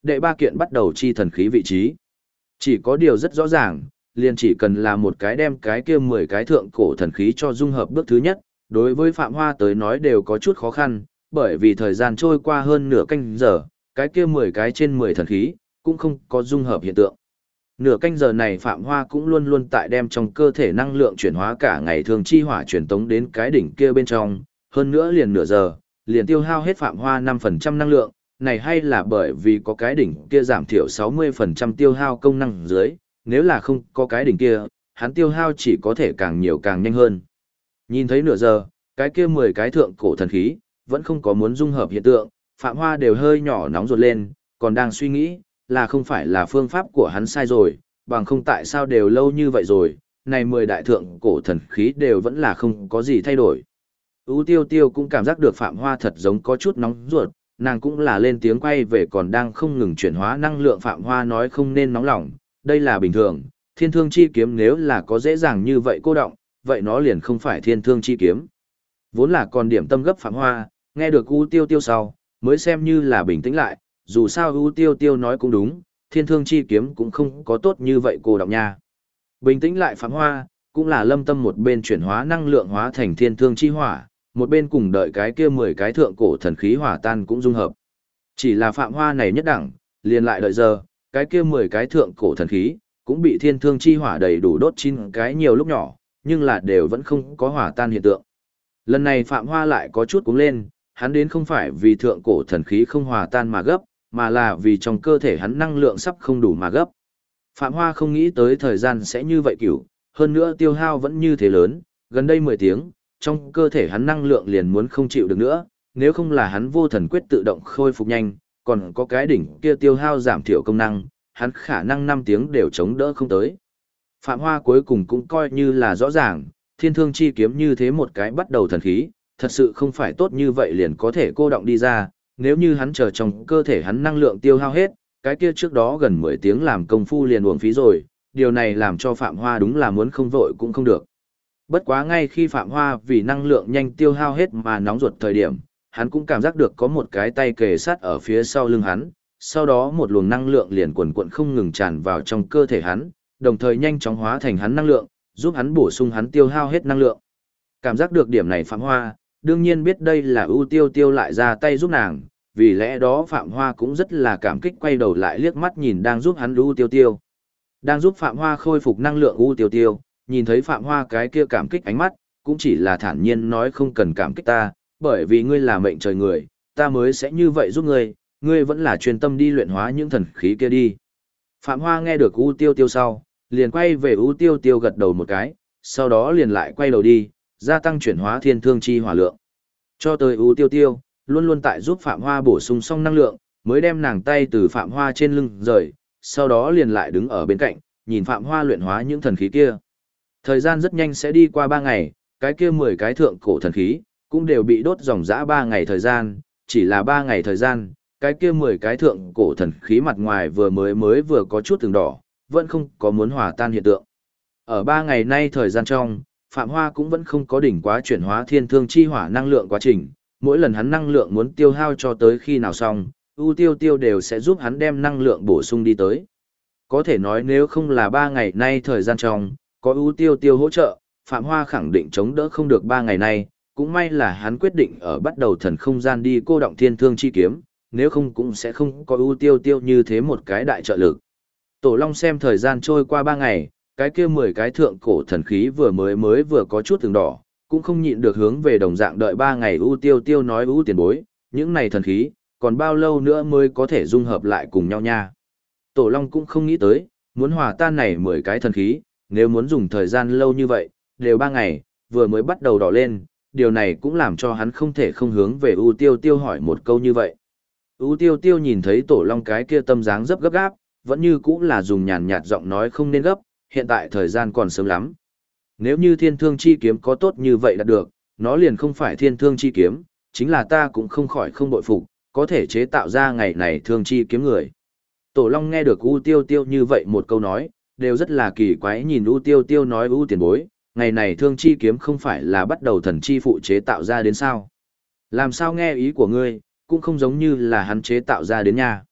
đệ ba kiện bắt đầu chi thần khí vị trí. Chỉ có điều rất rõ ràng, liền chỉ cần là một cái đem cái kia 10 cái thượng cổ thần khí cho dung hợp bước thứ nhất, đối với Phạm Hoa tới nói đều có chút khó khăn, bởi vì thời gian trôi qua hơn nửa canh giờ, cái kia 10 cái trên 10 thần khí, cũng không có dung hợp hiện tượng. Nửa canh giờ này Phạm Hoa cũng luôn luôn tại đem trong cơ thể năng lượng chuyển hóa cả ngày thường chi hỏa truyền tống đến cái đỉnh kia bên trong, hơn nữa liền nửa giờ, liền tiêu hao hết Phạm Hoa 5% năng lượng, này hay là bởi vì có cái đỉnh kia giảm thiểu 60% tiêu hao công năng dưới, nếu là không có cái đỉnh kia, hắn tiêu hao chỉ có thể càng nhiều càng nhanh hơn. Nhìn thấy nửa giờ, cái kia 10 cái thượng cổ thần khí, vẫn không có muốn dung hợp hiện tượng, Phạm Hoa đều hơi nhỏ nóng ruột lên, còn đang suy nghĩ, là không phải là phương pháp của hắn sai rồi, bằng không tại sao đều lâu như vậy rồi, này 10 đại thượng cổ thần khí đều vẫn là không có gì thay đổi. U Tiêu Tiêu cũng cảm giác được Phạm Hoa thật giống có chút nóng ruột, nàng cũng là lên tiếng quay về còn đang không ngừng chuyển hóa năng lượng Phạm Hoa nói không nên nóng lòng, đây là bình thường, thiên thương chi kiếm nếu là có dễ dàng như vậy cô động, vậy nó liền không phải thiên thương chi kiếm. Vốn là còn điểm tâm gấp Phạm Hoa, nghe được U Tiêu Tiêu sau, mới xem như là bình tĩnh lại, dù sao U Tiêu Tiêu nói cũng đúng, thiên thương chi kiếm cũng không có tốt như vậy cô động nha. Bình tĩnh lại Phạm Hoa, cũng là lâm tâm một bên chuyển hóa năng lượng hóa thành thiên thương chi hỏa, một bên cùng đợi cái kia 10 cái thượng cổ thần khí hỏa tan cũng dung hợp. Chỉ là Phạm Hoa này nhất đẳng, liền lại đợi giờ, cái kia 10 cái thượng cổ thần khí, cũng bị thiên thương chi hỏa đầy đủ đốt 9 cái nhiều lúc nhỏ, nhưng là đều vẫn không có hỏa tan hiện tượng. Lần này Phạm Hoa lại có chút cuống lên, hắn đến không phải vì thượng cổ thần khí không hòa tan mà gấp, mà là vì trong cơ thể hắn năng lượng sắp không đủ mà gấp. Phạm Hoa không nghĩ tới thời gian sẽ như vậy kiểu, hơn nữa tiêu hao vẫn như thế lớn, gần đây 10 tiếng, trong cơ thể hắn năng lượng liền muốn không chịu được nữa, nếu không là hắn vô thần quyết tự động khôi phục nhanh, còn có cái đỉnh kia tiêu hao giảm thiểu công năng, hắn khả năng 5 tiếng đều chống đỡ không tới. Phạm Hoa cuối cùng cũng coi như là rõ ràng, thiên thương chi kiếm như thế một cái bắt đầu thần khí, thật sự không phải tốt như vậy liền có thể cô động đi ra, nếu như hắn chờ trong cơ thể hắn năng lượng tiêu hao hết, cái kia trước đó gần 10 tiếng làm công phu liền uổng phí rồi, điều này làm cho Phạm Hoa đúng là muốn không vội cũng không được. Bất quá ngay khi Phạm Hoa vì năng lượng nhanh tiêu hao hết mà nóng ruột thời điểm, hắn cũng cảm giác được có một cái tay kề sát ở phía sau lưng hắn, sau đó một luồng năng lượng liền quần quận không ngừng tràn vào trong cơ thể hắn, đồng thời nhanh chóng hóa thành hắn năng lượng, giúp hắn bổ sung hắn tiêu hao hết năng lượng. Cảm giác được điểm này Phạm Hoa, đương nhiên biết đây là U Tiêu Tiêu lại ra tay giúp nàng, vì lẽ đó Phạm Hoa cũng rất là cảm kích quay đầu lại liếc mắt nhìn đang giúp hắn U Tiêu Tiêu. Đang giúp Phạm Hoa khôi phục năng lượng U Tiêu Tiêu, nhìn thấy Phạm Hoa cái kia cảm kích ánh mắt, cũng chỉ là thản nhiên nói không cần cảm kích ta, bởi vì ngươi là mệnh trời người, ta mới sẽ như vậy giúp ngươi, ngươi vẫn là chuyên tâm đi luyện hóa những thần khí kia đi. Phạm Hoa nghe được U Tiêu Tiêu sau, liền quay về U Tiêu Tiêu gật đầu một cái, sau đó liền lại quay đầu đi, gia tăng chuyển hóa thiên thương chi hỏa lượng. Cho tới U Tiêu Tiêu, luôn luôn tại giúp Phạm Hoa bổ sung xong năng lượng, mới đem nàng tay từ Phạm Hoa trên lưng rời, sau đó liền lại đứng ở bên cạnh, nhìn Phạm Hoa luyện hóa những thần khí kia. Thời gian rất nhanh sẽ đi qua 3 ngày, cái kia 10 cái thượng cổ thần khí, cũng đều bị đốt dòng dã 3 ngày thời gian, chỉ là 3 ngày thời gian, cái kia 10 cái thượng cổ thần khí mặt ngoài mới vừa có chút từng đỏ, vẫn không có muốn hòa tan hiện tượng. Ở 3 ngày nay thời gian trong, Phạm Hoa cũng vẫn không có đỉnh quá chuyển hóa thiên thương chi hỏa năng lượng quá trình, mỗi lần hắn năng lượng muốn tiêu hao cho tới khi nào xong, U Tiêu Tiêu đều sẽ giúp hắn đem năng lượng bổ sung đi tới. Có thể nói nếu không là 3 ngày nay thời gian trong, có U Tiêu Tiêu hỗ trợ, Phạm Hoa khẳng định chống đỡ không được 3 ngày nay, cũng may là hắn quyết định ở bắt đầu thần không gian đi cô động thiên thương chi kiếm, nếu không cũng sẽ không có U Tiêu Tiêu như thế một cái đại trợ lực. Tổ Long xem thời gian trôi qua 3 ngày, cái kia 10 cái thượng cổ thần khí vừa có chút từng đỏ, cũng không nhịn được hướng về đồng dạng đợi 3 ngày U Tiêu Tiêu nói U tiền bối, những này thần khí, còn bao lâu nữa mới có thể dung hợp lại cùng nhau nha. Tổ Long cũng không nghĩ tới, muốn hòa tan này 10 cái thần khí, nếu muốn dùng thời gian lâu như vậy, đều 3 ngày, vừa mới bắt đầu đỏ lên, điều này cũng làm cho hắn không thể không hướng về U Tiêu Tiêu hỏi một câu như vậy. U Tiêu Tiêu nhìn thấy Tổ Long cái kia tâm dáng rất gấp gáp, vẫn như cũng là dùng nhàn nhạt giọng nói không nên gấp, hiện tại thời gian còn sớm lắm. Nếu như thiên thương chi kiếm có tốt như vậy là được, nó liền không phải thiên thương chi kiếm, chính là ta cũng không khỏi không bội phục, có thể chế tạo ra ngày này thương chi kiếm người. Tổ Long nghe được U Tiêu Tiêu như vậy một câu nói, đều rất là kỳ quái nhìn U Tiêu Tiêu nói U tiền bối, ngày này thương chi kiếm không phải là bắt đầu thần chi phụ chế tạo ra đến sao? Làm sao nghe ý của ngươi, cũng không giống như là hắn chế tạo ra đến nha.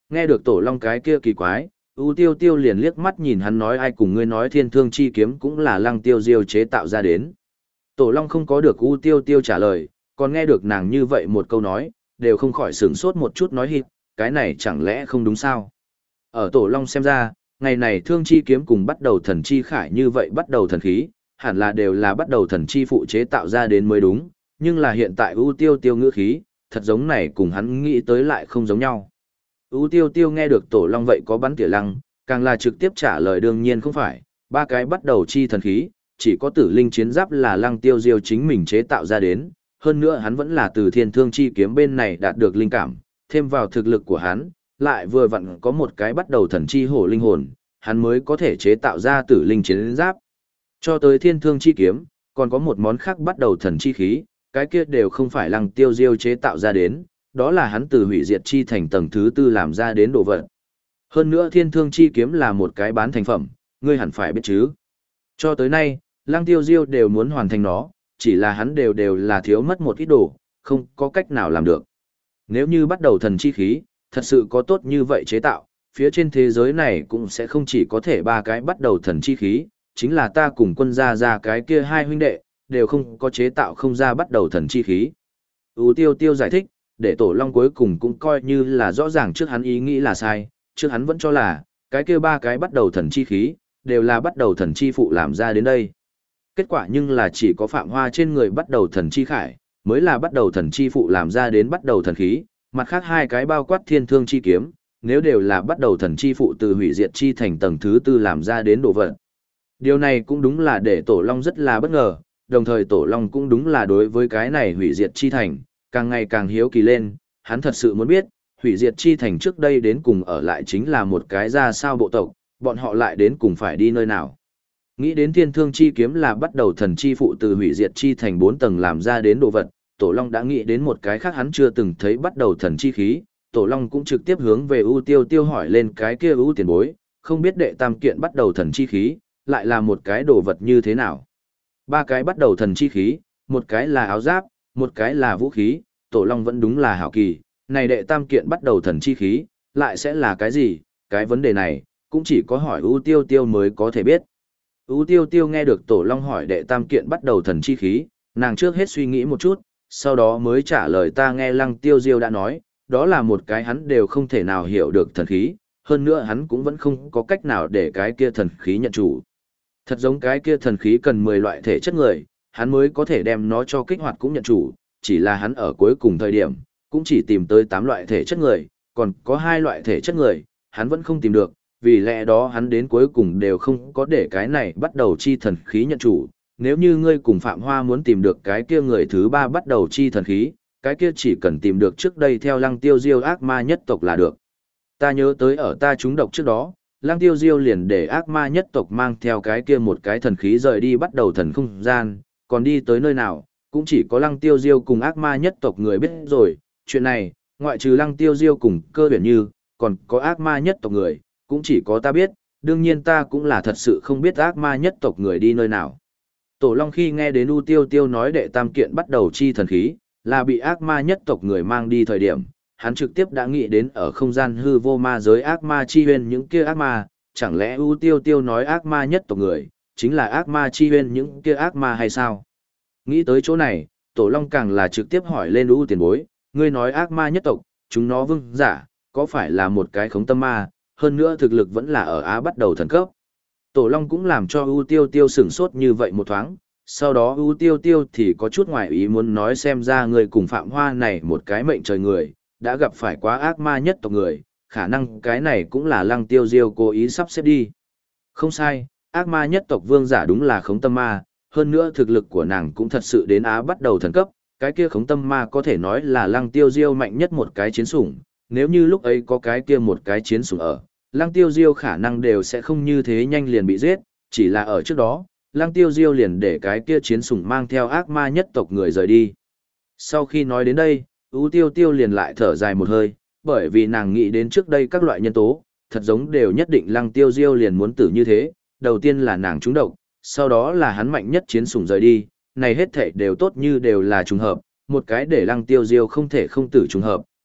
Nghe được Tổ Long cái kia kỳ quái, U Tiêu Tiêu liền liếc mắt nhìn hắn nói ai cùng ngươi nói thiên thương chi kiếm cũng là Lăng Tiêu Diêu chế tạo ra đến. Tổ Long không có được U Tiêu Tiêu trả lời, còn nghe được nàng như vậy một câu nói, đều không khỏi sửng sốt một chút nói hít, cái này chẳng lẽ không đúng sao? Ở Tổ Long xem ra, ngày này thương chi kiếm cùng bắt đầu thần chi khải như vậy bắt đầu thần khí, hẳn là đều là bắt đầu thần chi phụ chế tạo ra đến mới đúng, nhưng là hiện tại U Tiêu Tiêu ngữ khí, thật giống này cùng hắn nghĩ tới lại không giống nhau. U Tiêu Tiêu nghe được Tổ Long vậy có bắn tỉa lăng, càng là trực tiếp trả lời đương nhiên không phải, ba cái bắt đầu chi thần khí, chỉ có tử linh chiến giáp là Lăng Tiêu Diêu chính mình chế tạo ra đến, hơn nữa hắn vẫn là từ thiên thương chi kiếm bên này đạt được linh cảm, thêm vào thực lực của hắn, lại vừa vặn có một cái bắt đầu thần chi hổ linh hồn, hắn mới có thể chế tạo ra tử linh chiến giáp. Cho tới thiên thương chi kiếm, còn có một món khác bắt đầu thần chi khí, cái kia đều không phải Lăng Tiêu Diêu chế tạo ra đến, đó là hắn từ hủy diệt chi thành tầng thứ tư làm ra đến đồ vật. Hơn nữa thiên thương chi kiếm là một cái bán thành phẩm, ngươi hẳn phải biết chứ. Cho tới nay, Lăng Tiêu Diêu đều muốn hoàn thành nó, chỉ là hắn đều là thiếu mất một ít đồ, không có cách nào làm được. Nếu như bắt đầu thần chi khí, thật sự có tốt như vậy chế tạo, phía trên thế giới này cũng sẽ không chỉ có thể ba cái bắt đầu thần chi khí, chính là ta cùng quân gia ra cái kia hai huynh đệ, đều không có chế tạo không ra bắt đầu thần chi khí. Tiêu Tiêu giải thích, để Tổ Long cuối cùng cũng coi như là rõ ràng trước hắn ý nghĩ là sai, trước hắn vẫn cho là, cái kia ba cái bắt đầu thần chi khí, đều là bắt đầu thần chi phụ làm ra đến đây. Kết quả nhưng là chỉ có Phạm Hoa trên người bắt đầu thần chi khải, mới là bắt đầu thần chi phụ làm ra đến bắt đầu thần khí, mặt khác hai cái bao quát thiên thương chi kiếm, nếu đều là bắt đầu thần chi phụ từ hủy diệt chi thành tầng thứ tư làm ra đến đồ vật. Điều này cũng đúng là để Tổ Long rất là bất ngờ, đồng thời Tổ Long cũng đúng là đối với cái này hủy diệt chi thành, càng ngày càng hiếu kỳ lên, hắn thật sự muốn biết, hủy diệt chi thành trước đây đến cùng ở lại chính là một cái ra sao bộ tộc, bọn họ lại đến cùng phải đi nơi nào. Nghĩ đến thiên thương chi kiếm là bắt đầu thần chi phụ từ hủy diệt chi thành 4 tầng làm ra đến đồ vật, Tổ Long đã nghĩ đến một cái khác hắn chưa từng thấy bắt đầu thần chi khí, Tổ Long cũng trực tiếp hướng về U Tiêu Tiêu hỏi lên cái kia U tiền bối, không biết đệ tam kiện bắt đầu thần chi khí, lại là một cái đồ vật như thế nào. Ba cái bắt đầu thần chi khí, một cái là áo giáp, một cái là vũ khí, Tổ Long vẫn đúng là hảo kỳ, này đệ tam kiện bắt đầu thần chi khí, lại sẽ là cái gì, cái vấn đề này, cũng chỉ có hỏi U Tiêu Tiêu mới có thể biết. U Tiêu Tiêu nghe được Tổ Long hỏi đệ tam kiện bắt đầu thần chi khí, nàng trước hết suy nghĩ một chút, sau đó mới trả lời ta nghe Lăng Tiêu Diêu đã nói, đó là một cái hắn đều không thể nào hiểu được thần khí, hơn nữa hắn cũng vẫn không có cách nào để cái kia thần khí nhận chủ. Thật giống cái kia thần khí cần 10 loại thể chất người, hắn mới có thể đem nó cho kích hoạt cũng nhận chủ, chỉ là hắn ở cuối cùng thời điểm, cũng chỉ tìm tới 8 loại thể chất người, còn có 2 loại thể chất người, hắn vẫn không tìm được, vì lẽ đó hắn đến cuối cùng đều không có để cái này bắt đầu chi thần khí nhận chủ. Nếu như ngươi cùng Phạm Hoa muốn tìm được cái kia người thứ 3 bắt đầu chi thần khí, cái kia chỉ cần tìm được trước đây theo Lăng Tiêu Diêu ác ma nhất tộc là được. Ta nhớ tới ở ta trúng độc trước đó, Lăng Tiêu Diêu liền để ác ma nhất tộc mang theo cái kia một cái thần khí rời đi bắt đầu thần không gian, còn đi tới nơi nào, cũng chỉ có Lăng Tiêu Diêu cùng ác ma nhất tộc người biết rồi. Chuyện này, ngoại trừ Lăng Tiêu Diêu cùng Cơ Huyền Như, còn có ác ma nhất tộc người, cũng chỉ có ta biết, đương nhiên ta cũng là thật sự không biết ác ma nhất tộc người đi nơi nào. Tổ Long khi nghe đến U Tiêu Tiêu nói đệ tam kiện bắt đầu chi thần khí, là bị ác ma nhất tộc người mang đi thời điểm, hắn trực tiếp đã nghĩ đến ở không gian hư vô ma giới ác ma chi huyên những kia ác ma, chẳng lẽ U Tiêu Tiêu nói ác ma nhất tộc người, chính là ác ma chi huyên những kia ác ma hay sao? Nghĩ tới chỗ này, Tổ Long càng là trực tiếp hỏi lên U tiền bối, ngươi nói ác ma nhất tộc, chúng nó vương giả, có phải là một cái khống tâm ma, hơn nữa thực lực vẫn là ở Á bắt đầu thần cấp. Tổ Long cũng làm cho U Tiêu Tiêu sửng sốt như vậy một thoáng, sau đó U Tiêu Tiêu thì có chút ngoài ý muốn nói xem ra người cùng Phạm Hoa này một cái mệnh trời người, đã gặp phải quá ác ma nhất tộc người, khả năng cái này cũng là Lăng Tiêu Diêu cố ý sắp xếp đi. Không sai, ác ma nhất tộc vương giả đúng là khống tâm ma, hơn nữa thực lực của nàng cũng thật sự đến Á bắt đầu thần cấp, cái kia khống tâm ma có thể nói là Lăng Tiêu Diêu mạnh nhất một cái chiến sủng, nếu như lúc ấy có cái kia một cái chiến sủng ở, Lăng Tiêu Diêu khả năng đều sẽ không như thế nhanh liền bị giết, chỉ là ở trước đó, Lăng Tiêu Diêu liền để cái kia chiến sủng mang theo ác ma nhất tộc người rời đi. Sau khi nói đến đây, U Tiêu Tiêu liền lại thở dài một hơi, bởi vì nàng nghĩ đến trước đây các loại nhân tố, thật giống đều nhất định Lăng Tiêu Diêu liền muốn tử như thế, đầu tiên là nàng trúng độc, sau đó là hắn mạnh nhất chiến sủng rời đi, này hết thảy đều tốt như đều là trùng hợp, một cái để Lăng Tiêu Diêu không thể không tử trùng hợp,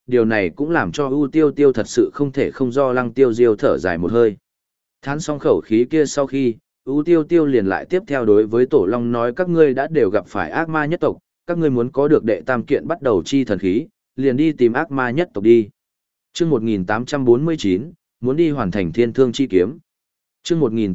điều này cũng làm cho ưu tiêu tiêu thật sự không thể không do lăng tiêu diêu thở dài một hơi. Thán xong khẩu khí kia sau khi, ưu tiêu tiêu liền lại tiếp theo đối với Tổ Long nói các ngươi đã đều gặp phải ác ma nhất tộc, các ngươi muốn có được đệ tam kiện bắt đầu chi thần khí, liền đi tìm ác ma nhất tộc đi. Chương 1849, muốn đi hoàn thành thiên thương chi kiếm. Chương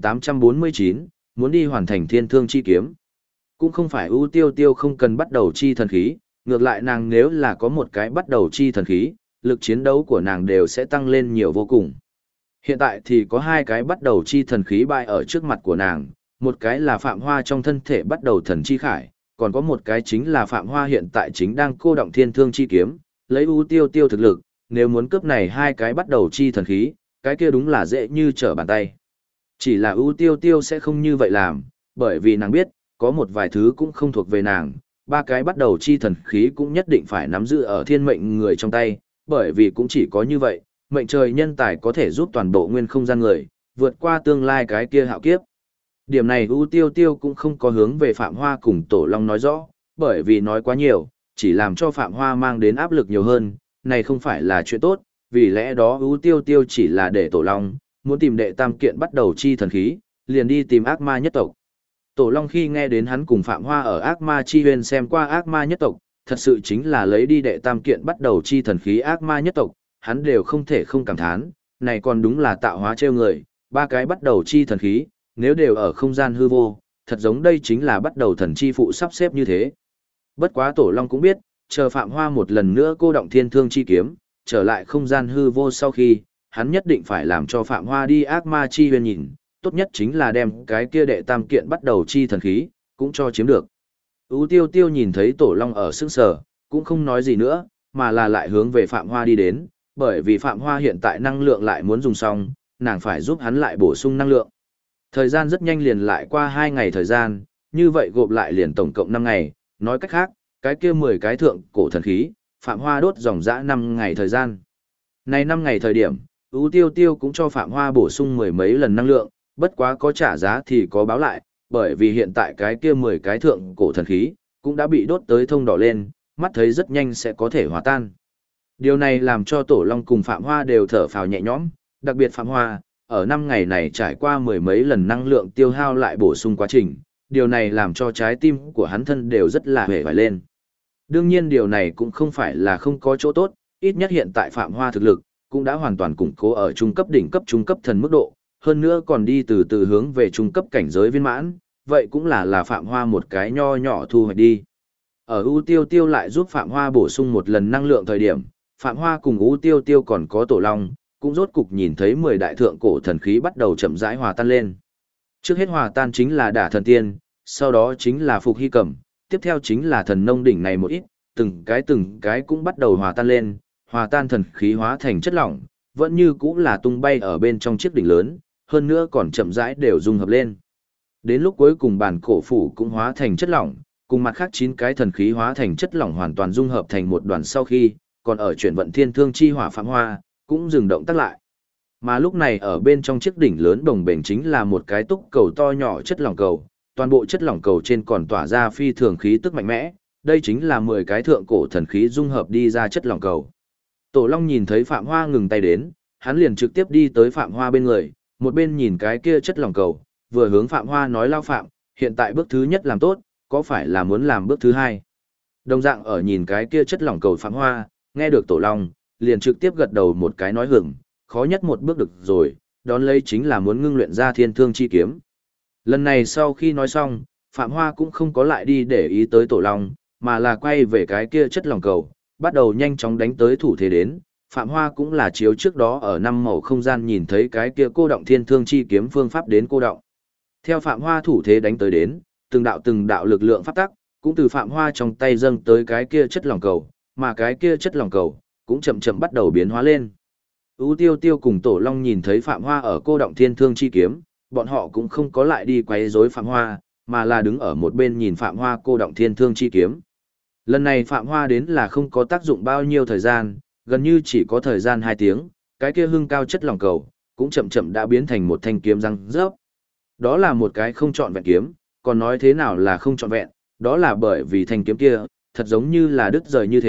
1849, muốn đi hoàn thành thiên thương chi kiếm. Cũng không phải ưu tiêu tiêu không cần bắt đầu chi thần khí, ngược lại nàng nếu là có một cái bắt đầu chi thần khí, lực chiến đấu của nàng đều sẽ tăng lên nhiều vô cùng. Hiện tại thì có hai cái bắt đầu chi thần khí bại ở trước mặt của nàng, một cái là Phạm Hoa trong thân thể bắt đầu thần chi khải, còn có một cái chính là Phạm Hoa hiện tại chính đang cô động thiên thương chi kiếm, lấy ưu tiêu tiêu thực lực, nếu muốn cướp này hai cái bắt đầu chi thần khí, cái kia đúng là dễ như trở bàn tay. Chỉ là ưu tiêu tiêu sẽ không như vậy làm, bởi vì nàng biết, có một vài thứ cũng không thuộc về nàng, ba cái bắt đầu chi thần khí cũng nhất định phải nắm giữ ở thiên mệnh người trong tay, bởi vì cũng chỉ có như vậy, mệnh trời nhân tài có thể giúp toàn bộ nguyên không gian người, vượt qua tương lai cái kia hạo kiếp. Điểm này ưu tiêu tiêu cũng không có hướng về Phạm Hoa cùng Tổ Long nói rõ, bởi vì nói quá nhiều, chỉ làm cho Phạm Hoa mang đến áp lực nhiều hơn, này không phải là chuyện tốt, vì lẽ đó ưu tiêu tiêu chỉ là để Tổ Long, muốn tìm đệ tam kiện bắt đầu chi thần khí, liền đi tìm ác ma nhất tộc. Tổ Long khi nghe đến hắn cùng Phạm Hoa ở ác ma chi huyên xem qua ác ma nhất tộc, thật sự chính là lấy đi đệ tam kiện bắt đầu chi thần khí ác ma nhất tộc, hắn đều không thể không cảm thán, này còn đúng là tạo hóa trêu người, ba cái bắt đầu chi thần khí, nếu đều ở không gian hư vô, thật giống đây chính là bắt đầu thần chi phụ sắp xếp như thế. Bất quá Tổ Long cũng biết, chờ Phạm Hoa một lần nữa cô động thiên thương chi kiếm, trở lại không gian hư vô sau khi, hắn nhất định phải làm cho Phạm Hoa đi ác ma chi huyên nhìn, tốt nhất chính là đem cái kia đệ tam kiện bắt đầu chi thần khí, cũng cho chiếm được. Ú tiêu tiêu nhìn thấy Tổ Long ở sững sờ, cũng không nói gì nữa, mà là lại hướng về Phạm Hoa đi đến, bởi vì Phạm Hoa hiện tại năng lượng lại muốn dùng xong, nàng phải giúp hắn lại bổ sung năng lượng. Thời gian rất nhanh liền lại qua 2 ngày thời gian, như vậy gộp lại liền tổng cộng 5 ngày, nói cách khác, cái kia 10 cái thượng cổ thần khí, Phạm Hoa đốt dòng dã 5 ngày thời gian. Này 5 ngày thời điểm, Ú tiêu tiêu cũng cho Phạm Hoa bổ sung 10 mấy lần năng lượng, bất quá có trả giá thì có báo lại, bởi vì hiện tại cái kia 10 cái thượng cổ thần khí, cũng đã bị đốt tới thông đỏ lên, mắt thấy rất nhanh sẽ có thể hòa tan. Điều này làm cho Tổ Long cùng Phạm Hoa đều thở phào nhẹ nhõm, đặc biệt Phạm Hoa, ở 5 ngày này trải qua 10 mấy lần năng lượng tiêu hao lại bổ sung quá trình, điều này làm cho trái tim của hắn thân đều rất là hề vải lên. Đương nhiên điều này cũng không phải là không có chỗ tốt, ít nhất hiện tại Phạm Hoa thực lực, cũng đã hoàn toàn củng cố ở trung cấp đỉnh cấp trung cấp thần mức độ, hơn nữa còn đi từ từ hướng về trung cấp cảnh giới viên mãn, vậy cũng là Phạm Hoa một cái nho nhỏ thu hoạch đi. Ở U Tiêu Tiêu lại giúp Phạm Hoa bổ sung một lần năng lượng thời điểm, Phạm Hoa cùng U Tiêu Tiêu còn có Tổ Long, cũng rốt cục nhìn thấy 10 đại thượng cổ thần khí bắt đầu chậm rãi hòa tan lên. Trước hết hòa tan chính là Đả Thần Tiên, sau đó chính là Phục Hy Cẩm, tiếp theo chính là Thần Nông Đỉnh này một ít, từng cái cũng bắt đầu hòa tan lên, hòa tan thần khí hóa thành chất lỏng, vẫn như cũng là tung bay ở bên trong chiếc đỉnh lớn, hơn nữa còn chậm rãi đều dung hợp lên. Đến lúc cuối cùng bản cổ phủ cũng hóa thành chất lỏng, cùng mặt khác 9 cái thần khí hóa thành chất lỏng hoàn toàn dung hợp thành một đoàn sau khi, còn ở chuyển vận thiên thương chi hỏa Phạm Hoa, cũng dừng động tác lại. Mà lúc này ở bên trong chiếc đỉnh lớn đồng bền chính là một cái túc cầu to nhỏ chất lỏng cầu, toàn bộ chất lỏng cầu trên còn tỏa ra phi thường khí tức mạnh mẽ, đây chính là 10 cái thượng cổ thần khí dung hợp đi ra chất lỏng cầu. Tổ Long nhìn thấy Phạm Hoa ngừng tay đến, hắn liền trực tiếp đi tới Phạm Hoa bên người, một bên nhìn cái kia chất lỏng cầu, vừa hướng Phạm Hoa nói lao Phạm, hiện tại bước thứ nhất làm tốt, có phải là muốn làm bước thứ hai? Đồng dạng ở nhìn cái kia chất lỏng cầu Phạm Hoa, nghe được Tổ Long, liền trực tiếp gật đầu một cái nói hưởng, khó nhất một bước được rồi, đón lấy chính là muốn ngưng luyện ra thiên thương chi kiếm. Lần này sau khi nói xong, Phạm Hoa cũng không có lại đi để ý tới Tổ Long, mà là quay về cái kia chất lỏng cầu, bắt đầu nhanh chóng đánh tới thủ thế đến. Phạm Hoa cũng là chiếu trước đó ở 5 màu không gian nhìn thấy cái kia cô động thiên thương chi kiếm phương pháp đến cô động. Theo Phạm Hoa thủ thế đánh tới đến, từng đạo lực lượng pháp tắc, cũng từ Phạm Hoa trong tay dâng tới cái kia chất lỏng cầu, mà cái kia chất lỏng cầu, cũng chậm chậm bắt đầu biến hóa lên. U Tiêu Tiêu cùng Tổ Long nhìn thấy Phạm Hoa ở cô động thiên thương chi kiếm, bọn họ cũng không có lại đi quấy rối Phạm Hoa, mà là đứng ở một bên nhìn Phạm Hoa cô động thiên thương chi kiếm. Lần này Phạm Hoa đến là không có tác dụng bao nhiêu thời gian, gần như chỉ có thời gian 2 tiếng, cái kia hưng cao chất lỏng cầu, cũng chậm chậm đã biến thành một thanh kiếm răng rớp. Đó là một cái không trọn vẹn kiếm, còn nói thế nào là không trọn vẹn, đó là bởi vì thanh kiếm kia, thật giống như là đứt rời như thế,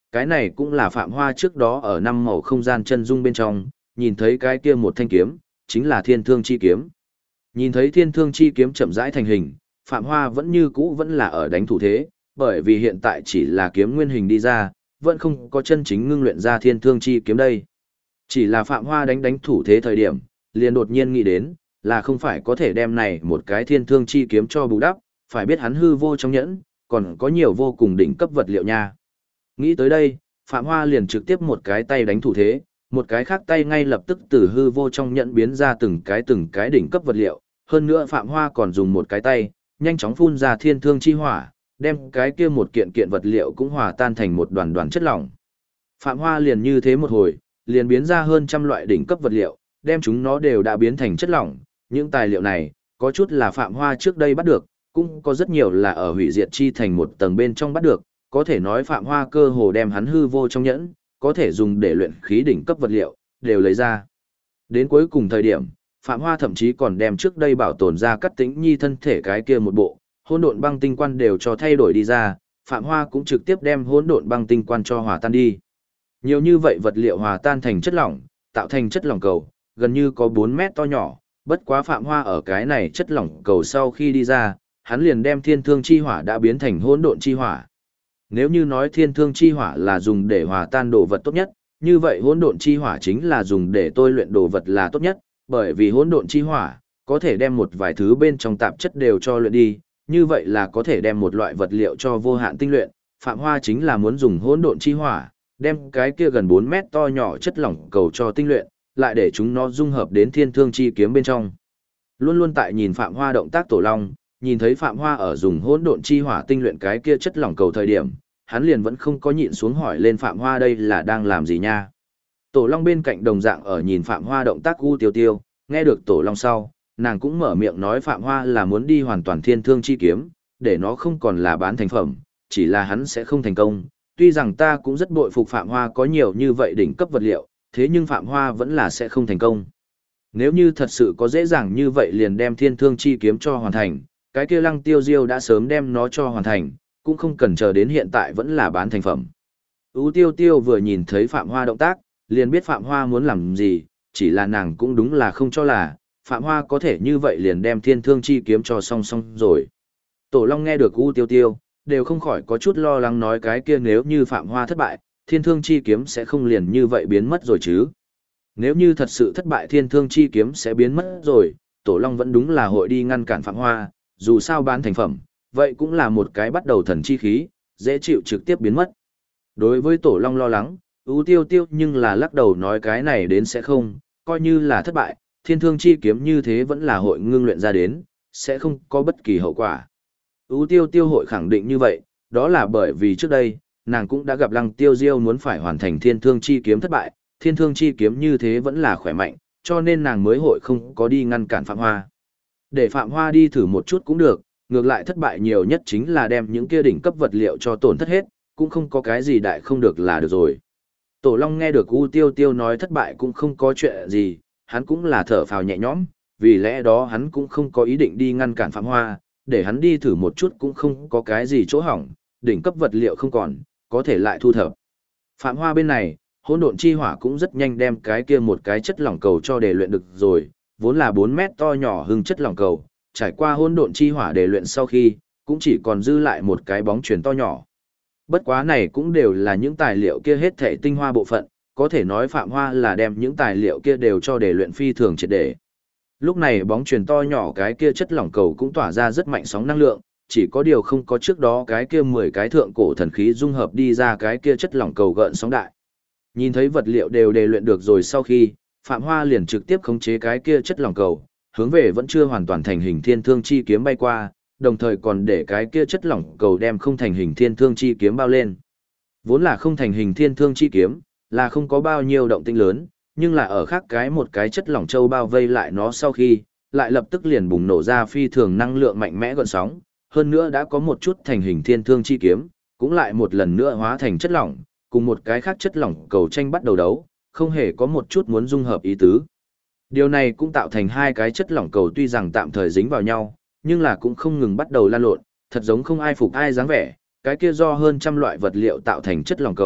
Cái này cũng là Phạm Hoa trước đó ở năm màu không gian chân dung bên trong, nhìn thấy cái kia một thanh kiếm, chính là Thiên Thương Chi Kiếm. Nhìn thấy Thiên Thương Chi Kiếm chậm rãi thành hình, Phạm Hoa vẫn như cũ vẫn là ở đánh thủ thế, bởi vì hiện tại chỉ là kiếm nguyên hình đi ra, vẫn không có chân chính ngưng luyện ra Thiên Thương Chi Kiếm đây. Chỉ là Phạm Hoa đánh thủ thế thời điểm, liền đột nhiên nghĩ đến, là không phải có thể đem này một cái Thiên Thương Chi Kiếm cho bù đắp, phải biết hắn hư vô trong nhẫn, còn có nhiều vô cùng đỉnh cấp vật liệu nha. Nghĩ tới đây, Phạm Hoa liền trực tiếp một cái tay đánh thủ thế, một cái khác tay ngay lập tức từ hư vô trong nhẫn biến ra từng cái đỉnh cấp vật liệu. Hơn nữa Phạm Hoa còn dùng một cái tay, nhanh chóng phun ra thiên thương chi hỏa, đem cái kia một kiện kiện vật liệu cũng hòa tan thành một đoàn đoàn chất lỏng. Phạm Hoa liền như thế một hồi, liền biến ra hơn trăm loại đỉnh cấp vật liệu, đem chúng nó đều đã biến thành chất lỏng. Những tài liệu này, có chút là Phạm Hoa trước đây bắt được, cũng có rất nhiều là ở hủy diệt chi thành một tầng bên trong bắt được, có thể nói Phạm Hoa cơ hồ đem hắn hư vô trong nhẫn, có thể dùng để luyện khí đỉnh cấp vật liệu, đều lấy ra. Đến cuối cùng thời điểm, Phạm Hoa thậm chí còn đem trước đây bảo tồn ra Cát Tĩnh Nhi thân thể cái kia một bộ, hỗn độn băng tinh quan đều cho thay đổi đi ra, Phạm Hoa cũng trực tiếp đem hỗn độn băng tinh quan cho hòa tan đi. Nhiều như vậy vật liệu hòa tan thành chất lỏng, tạo thành chất lỏng cầu, gần như có 4 mét to nhỏ, bất quá Phạm Hoa ở cái này chất lỏng cầu sau khi đi ra, hắn liền đem thiên thương chi hỏa đã biến thành hỗn độn chi hỏa. Nếu như nói thiên thương chi hỏa là dùng để hòa tan đồ vật tốt nhất, như vậy hỗn độn chi hỏa chính là dùng để tôi luyện đồ vật là tốt nhất, bởi vì hỗn độn chi hỏa có thể đem một vài thứ bên trong tạp chất đều cho luyện đi, như vậy là có thể đem một loại vật liệu cho vô hạn tinh luyện. Phạm Hoa chính là muốn dùng hỗn độn chi hỏa, đem cái kia gần 4 mét to nhỏ chất lỏng cầu cho tinh luyện, lại để chúng nó dung hợp đến thiên thương chi kiếm bên trong. Luôn luôn tại nhìn Phạm Hoa động tác Tổ Long, nhìn thấy Phạm Hoa ở dùng hỗn độn chi hỏa tinh luyện cái kia chất lỏng cầu thời điểm, hắn liền vẫn không có nhịn xuống hỏi lên Phạm Hoa đây là đang làm gì nha. Tổ Long bên cạnh đồng dạng ở nhìn Phạm Hoa động tác u tiêu tiêu, nghe được Tổ Long sau, nàng cũng mở miệng nói Phạm Hoa là muốn đi hoàn toàn thiên thương chi kiếm, để nó không còn là bán thành phẩm, chỉ là hắn sẽ không thành công. Tuy rằng ta cũng rất bội phục Phạm Hoa có nhiều như vậy đỉnh cấp vật liệu, thế nhưng Phạm Hoa vẫn là sẽ không thành công. Nếu như thật sự có dễ dàng như vậy liền đem thiên thương chi kiếm cho hoàn thành, cái kia Lăng Tiêu Diêu đã sớm đem nó cho hoàn thành, cũng không cần chờ đến hiện tại vẫn là bán thành phẩm. U Tiêu Tiêu vừa nhìn thấy Phạm Hoa động tác, liền biết Phạm Hoa muốn làm gì, chỉ là nàng cũng đúng là không cho là, Phạm Hoa có thể như vậy liền đem thiên thương chi kiếm cho xong rồi. Tổ Long nghe được U Tiêu Tiêu, đều không khỏi có chút lo lắng nói cái kia nếu như Phạm Hoa thất bại, thiên thương chi kiếm sẽ không liền như vậy biến mất rồi chứ. Nếu như thật sự thất bại thiên thương chi kiếm sẽ biến mất rồi, Tổ Long vẫn đúng là hội đi ngăn cản Phạm Hoa, dù sao bán thành phẩm, vậy cũng là một cái bắt đầu thần chi khí, dễ chịu trực tiếp biến mất. Đối với Tổ Long lo lắng, U Tiêu Tiêu nhưng là lắc đầu nói cái này đến sẽ không, coi như là thất bại, thiên thương chi kiếm như thế vẫn là hội ngưng luyện ra đến, sẽ không có bất kỳ hậu quả. U Tiêu Tiêu hội khẳng định như vậy, đó là bởi vì trước đây, nàng cũng đã gặp Lăng Tiêu Diêu muốn phải hoàn thành thiên thương chi kiếm thất bại, thiên thương chi kiếm như thế vẫn là khỏe mạnh, cho nên nàng mới hội không có đi ngăn cản Phạm Hoa. Để Phạm Hoa đi thử một chút cũng được, ngược lại thất bại nhiều nhất chính là đem những kia đỉnh cấp vật liệu cho tổn thất hết, cũng không có cái gì đại không được là được rồi. Tổ Long nghe được U Tiêu Tiêu nói thất bại cũng không có chuyện gì, hắn cũng là thở phào nhẹ nhõm, vì lẽ đó hắn cũng không có ý định đi ngăn cản Phạm Hoa, để hắn đi thử một chút cũng không có cái gì chỗ hỏng, đỉnh cấp vật liệu không còn, có thể lại thu thập. Phạm Hoa bên này, hỗn độn chi hỏa cũng rất nhanh đem cái kia một cái chất lỏng cầu cho để luyện được rồi, vốn là 4 mét to nhỏ hưng chất lỏng cầu, trải qua hỗn độn chi hỏa để luyện sau khi, cũng chỉ còn dư lại một cái bóng chuyền to nhỏ. Bất quá này cũng đều là những tài liệu kia hết thể tinh hoa bộ phận, có thể nói Phạm Hoa là đem những tài liệu kia đều cho để luyện phi thường triệt để. Lúc này bóng chuyền to nhỏ cái kia chất lỏng cầu cũng tỏa ra rất mạnh sóng năng lượng, chỉ có điều không có trước đó cái kia 10 cái thượng cổ thần khí dung hợp đi ra cái kia chất lỏng cầu gợn sóng đại. Nhìn thấy vật liệu đều đề luyện được rồi sau khi, Phạm Hoa liền trực tiếp khống chế cái kia chất lỏng cầu, hướng về vẫn chưa hoàn toàn thành hình thiên thương chi kiếm bay qua, đồng thời còn để cái kia chất lỏng cầu đem không thành hình thiên thương chi kiếm bao lên. Vốn là không thành hình thiên thương chi kiếm, là không có bao nhiêu động tĩnh lớn, nhưng là ở khác cái một cái chất lỏng châu bao vây lại nó sau khi, lại lập tức liền bùng nổ ra phi thường năng lượng mạnh mẽ gợn sóng, hơn nữa đã có một chút thành hình thiên thương chi kiếm, cũng lại một lần nữa hóa thành chất lỏng, cùng một cái khác chất lỏng cầu tranh bắt đầu đấu, không hề có một chút muốn dung hợp ý tứ. Điều này cũng tạo thành hai cái chất lỏng cầu tuy rằng tạm thời dính vào nhau, nhưng là cũng không ngừng bắt đầu lan lộn, thật giống không ai phục ai dáng vẻ, cái kia do hơn trăm loại vật liệu tạo thành chất lỏng cầu,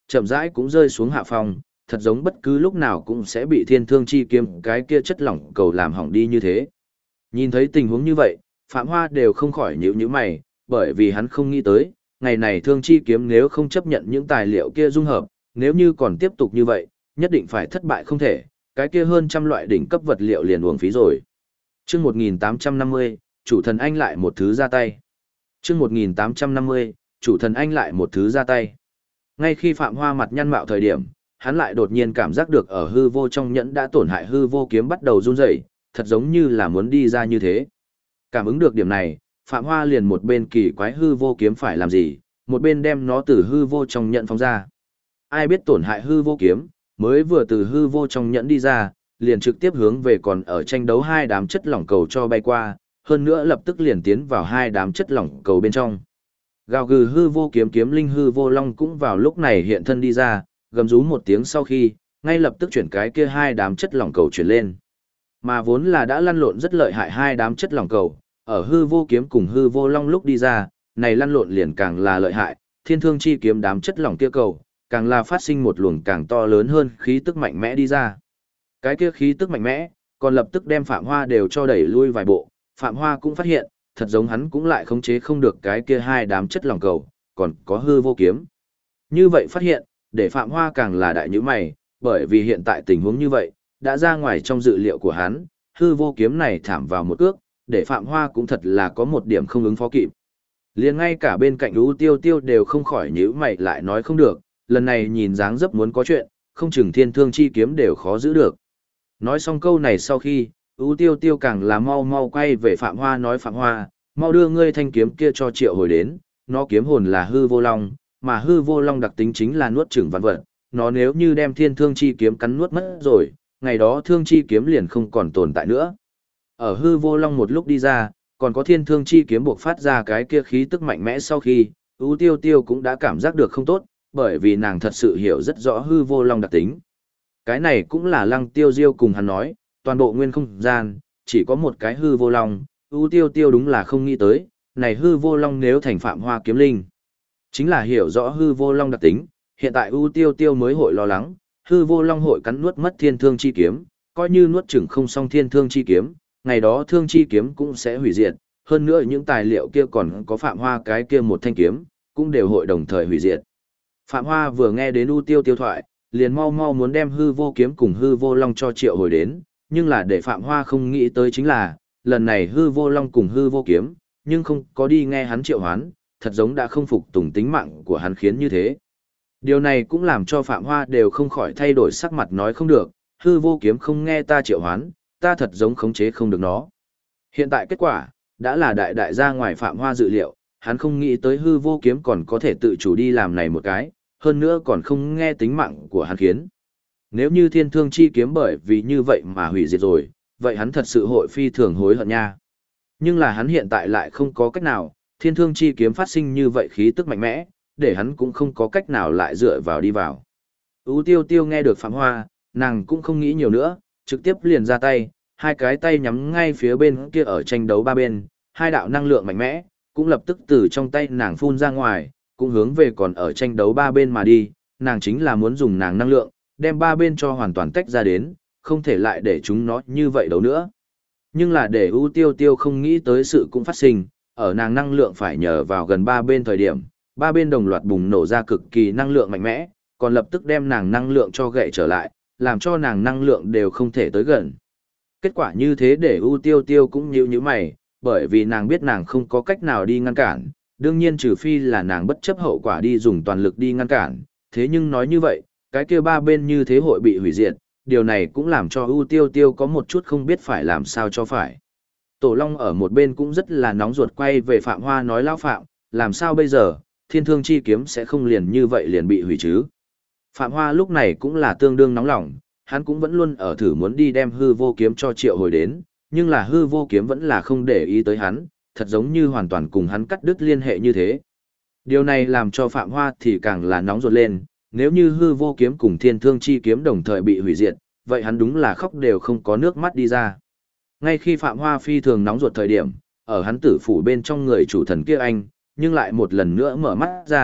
chậm rãi cũng rơi xuống hạ phong, thật giống bất cứ lúc nào cũng sẽ bị thiên thương chi kiếm cái kia chất lỏng cầu làm hỏng đi như thế. Nhìn thấy tình huống như vậy, Phạm Hoa đều không khỏi nhíu mày, bởi vì hắn không nghĩ tới, ngày này thương chi kiếm nếu không chấp nhận những tài liệu kia dung hợp, nếu như còn tiếp tục như vậy, nhất định phải thất bại không thể, cái kia hơn trăm loại đỉnh cấp vật liệu liền uổng phí rồi. Chương 1850, chủ thần anh lại một thứ ra tay. Chương 1850, chủ thần anh lại một thứ ra tay. Ngay khi Phạm Hoa mặt nhăn mạo thời điểm, hắn lại đột nhiên cảm giác được ở hư vô trong nhẫn đã tổn hại hư vô kiếm bắt đầu run rẩy, thật giống như là muốn đi ra như thế. Cảm ứng được điểm này, Phạm Hoa liền một bên kỳ quái hư vô kiếm phải làm gì, một bên đem nó từ hư vô trong nhẫn phóng ra. Ai biết tổn hại hư vô kiếm, mới vừa từ hư vô trong nhẫn đi ra, liền trực tiếp hướng về còn ở tranh đấu hai đám chất lỏng cầu cho bay qua, hơn nữa lập tức liền tiến vào hai đám chất lỏng cầu bên trong. Gào gừ hư vô kiếm kiếm linh hư vô long cũng vào lúc này hiện thân đi ra, gầm rú một tiếng sau khi, ngay lập tức chuyển cái kia hai đám chất lỏng cầu chuyển lên. Mà vốn là đã lăn lộn rất lợi hại hai đám chất lỏng cầu, ở hư vô kiếm cùng hư vô long lúc đi ra, này lăn lộn liền càng là lợi hại, thiên thương chi kiếm đám chất lỏng kia cầu, càng là phát sinh một luồng càng to lớn hơn khí tức mạnh mẽ đi ra. Cái kia khí tức mạnh mẽ, còn lập tức đem Phạm Hoa đều cho đẩy lui vài bộ, Phạm Hoa cũng phát hiện, thật giống hắn cũng lại khống chế không được cái kia hai đám chất lỏng cầu, còn có hư vô kiếm. Như vậy phát hiện, để Phạm Hoa càng là đại nhíu mày, bởi vì hiện tại tình huống như vậy, đã ra ngoài trong dự liệu của hắn, hư vô kiếm này thảm vào một cước, để Phạm Hoa cũng thật là có một điểm không ứng phó kịp. Liền ngay cả bên cạnh U Tiêu Tiêu đều không khỏi nhíu mày lại nói không được, lần này nhìn dáng dấp muốn có chuyện, không chừng thiên thương chi kiếm đều khó giữ được. Nói xong câu này sau khi, U Tiêu Tiêu càng là mau mau quay về Phạm Hoa nói Phạm Hoa, mau đưa ngươi thanh kiếm kia cho triệu hồi đến, nó kiếm hồn là hư vô long, mà hư vô long đặc tính chính là nuốt chửng vạn vật, nó nếu như đem thiên thương chi kiếm cắn nuốt mất rồi, ngày đó thương chi kiếm liền không còn tồn tại nữa. Ở hư vô long một lúc đi ra, còn có thiên thương chi kiếm buộc phát ra cái kia khí tức mạnh mẽ sau khi, U Tiêu Tiêu cũng đã cảm giác được không tốt, bởi vì nàng thật sự hiểu rất rõ hư vô long đặc tính. Cái này cũng là Lăng Tiêu Diêu cùng hắn nói, toàn bộ nguyên không gian, chỉ có một cái hư vô long, U Tiêu Tiêu đúng là không nghĩ tới, này hư vô long nếu thành Phạm Hoa kiếm linh. Chính là hiểu rõ hư vô long đặc tính, hiện tại U Tiêu Tiêu mới hội lo lắng, hư vô long hội cắn nuốt mất thiên thương chi kiếm, coi như nuốt chửng không xong thiên thương chi kiếm, ngày đó thương chi kiếm cũng sẽ hủy diệt, hơn nữa những tài liệu kia còn có Phạm Hoa cái kia một thanh kiếm, cũng đều hội đồng thời hủy diệt. Phạm Hoa vừa nghe đến U Tiêu Tiêu thoại, liền mau mau muốn đem hư vô kiếm cùng hư vô long cho triệu hồi đến, nhưng là để Phạm Hoa không nghĩ tới chính là, lần này hư vô long cùng hư vô kiếm, nhưng không có đi nghe hắn triệu hoán, thật giống đã không phục tùng tính mạng của hắn khiến như thế. Điều này cũng làm cho Phạm Hoa đều không khỏi thay đổi sắc mặt nói không được, hư vô kiếm không nghe ta triệu hoán, ta thật giống khống chế không được nó. Hiện tại kết quả, đã là đại ra ngoài Phạm Hoa dự liệu, hắn không nghĩ tới hư vô kiếm còn có thể tự chủ đi làm này một cái, hơn nữa còn không nghe tính mạng của hắn khiến. Nếu như thiên thương chi kiếm bởi vì như vậy mà hủy diệt rồi, vậy hắn thật sự hội phi thường hối hận nha. Nhưng là hắn hiện tại lại không có cách nào, thiên thương chi kiếm phát sinh như vậy khí tức mạnh mẽ, để hắn cũng không có cách nào lại dựa vào đi vào. U Tiêu Tiêu nghe được Phạm Hoa, nàng cũng không nghĩ nhiều nữa, trực tiếp liền ra tay, hai cái tay nhắm ngay phía bên kia ở tranh đấu ba bên, hai đạo năng lượng mạnh mẽ, cũng lập tức từ trong tay nàng phun ra ngoài, cũng hướng về còn ở tranh đấu ba bên mà đi, nàng chính là muốn dùng nàng năng lượng, đem ba bên cho hoàn toàn tách ra đến, không thể lại để chúng nó như vậy đâu nữa. Nhưng là để U Tiêu Tiêu không nghĩ tới sự cũng phát sinh, ở nàng năng lượng phải nhờ vào gần ba bên thời điểm, ba bên đồng loạt bùng nổ ra cực kỳ năng lượng mạnh mẽ, còn lập tức đem nàng năng lượng cho gậy trở lại, làm cho nàng năng lượng đều không thể tới gần. Kết quả như thế để U Tiêu Tiêu cũng nhíu mày, bởi vì nàng biết nàng không có cách nào đi ngăn cản, đương nhiên trừ phi là nàng bất chấp hậu quả đi dùng toàn lực đi ngăn cản, thế nhưng nói như vậy, cái kia ba bên như thế hội bị hủy diệt, điều này cũng làm cho U Tiêu Tiêu có một chút không biết phải làm sao cho phải. Tổ Long ở một bên cũng rất là nóng ruột quay về Phạm Hoa nói lão Phạm, làm sao bây giờ, thiên thương chi kiếm sẽ không liền như vậy liền bị hủy chứ. Phạm Hoa lúc này cũng là tương đương nóng lòng, hắn cũng vẫn luôn ở thử muốn đi đem hư vô kiếm cho triệu hồi đến, nhưng là hư vô kiếm vẫn là không để ý tới hắn, thật giống như hoàn toàn cùng hắn cắt đứt liên hệ như thế. Điều này làm cho Phạm Hoa thì càng là nóng ruột lên, nếu như hư vô kiếm cùng thiên thương chi kiếm đồng thời bị hủy diệt, vậy hắn đúng là khóc đều không có nước mắt đi ra. Ngay khi Phạm Hoa phi thường nóng ruột thời điểm, ở hắn tử phủ bên trong người chủ thần kia anh, nhưng lại một lần nữa mở mắt ra,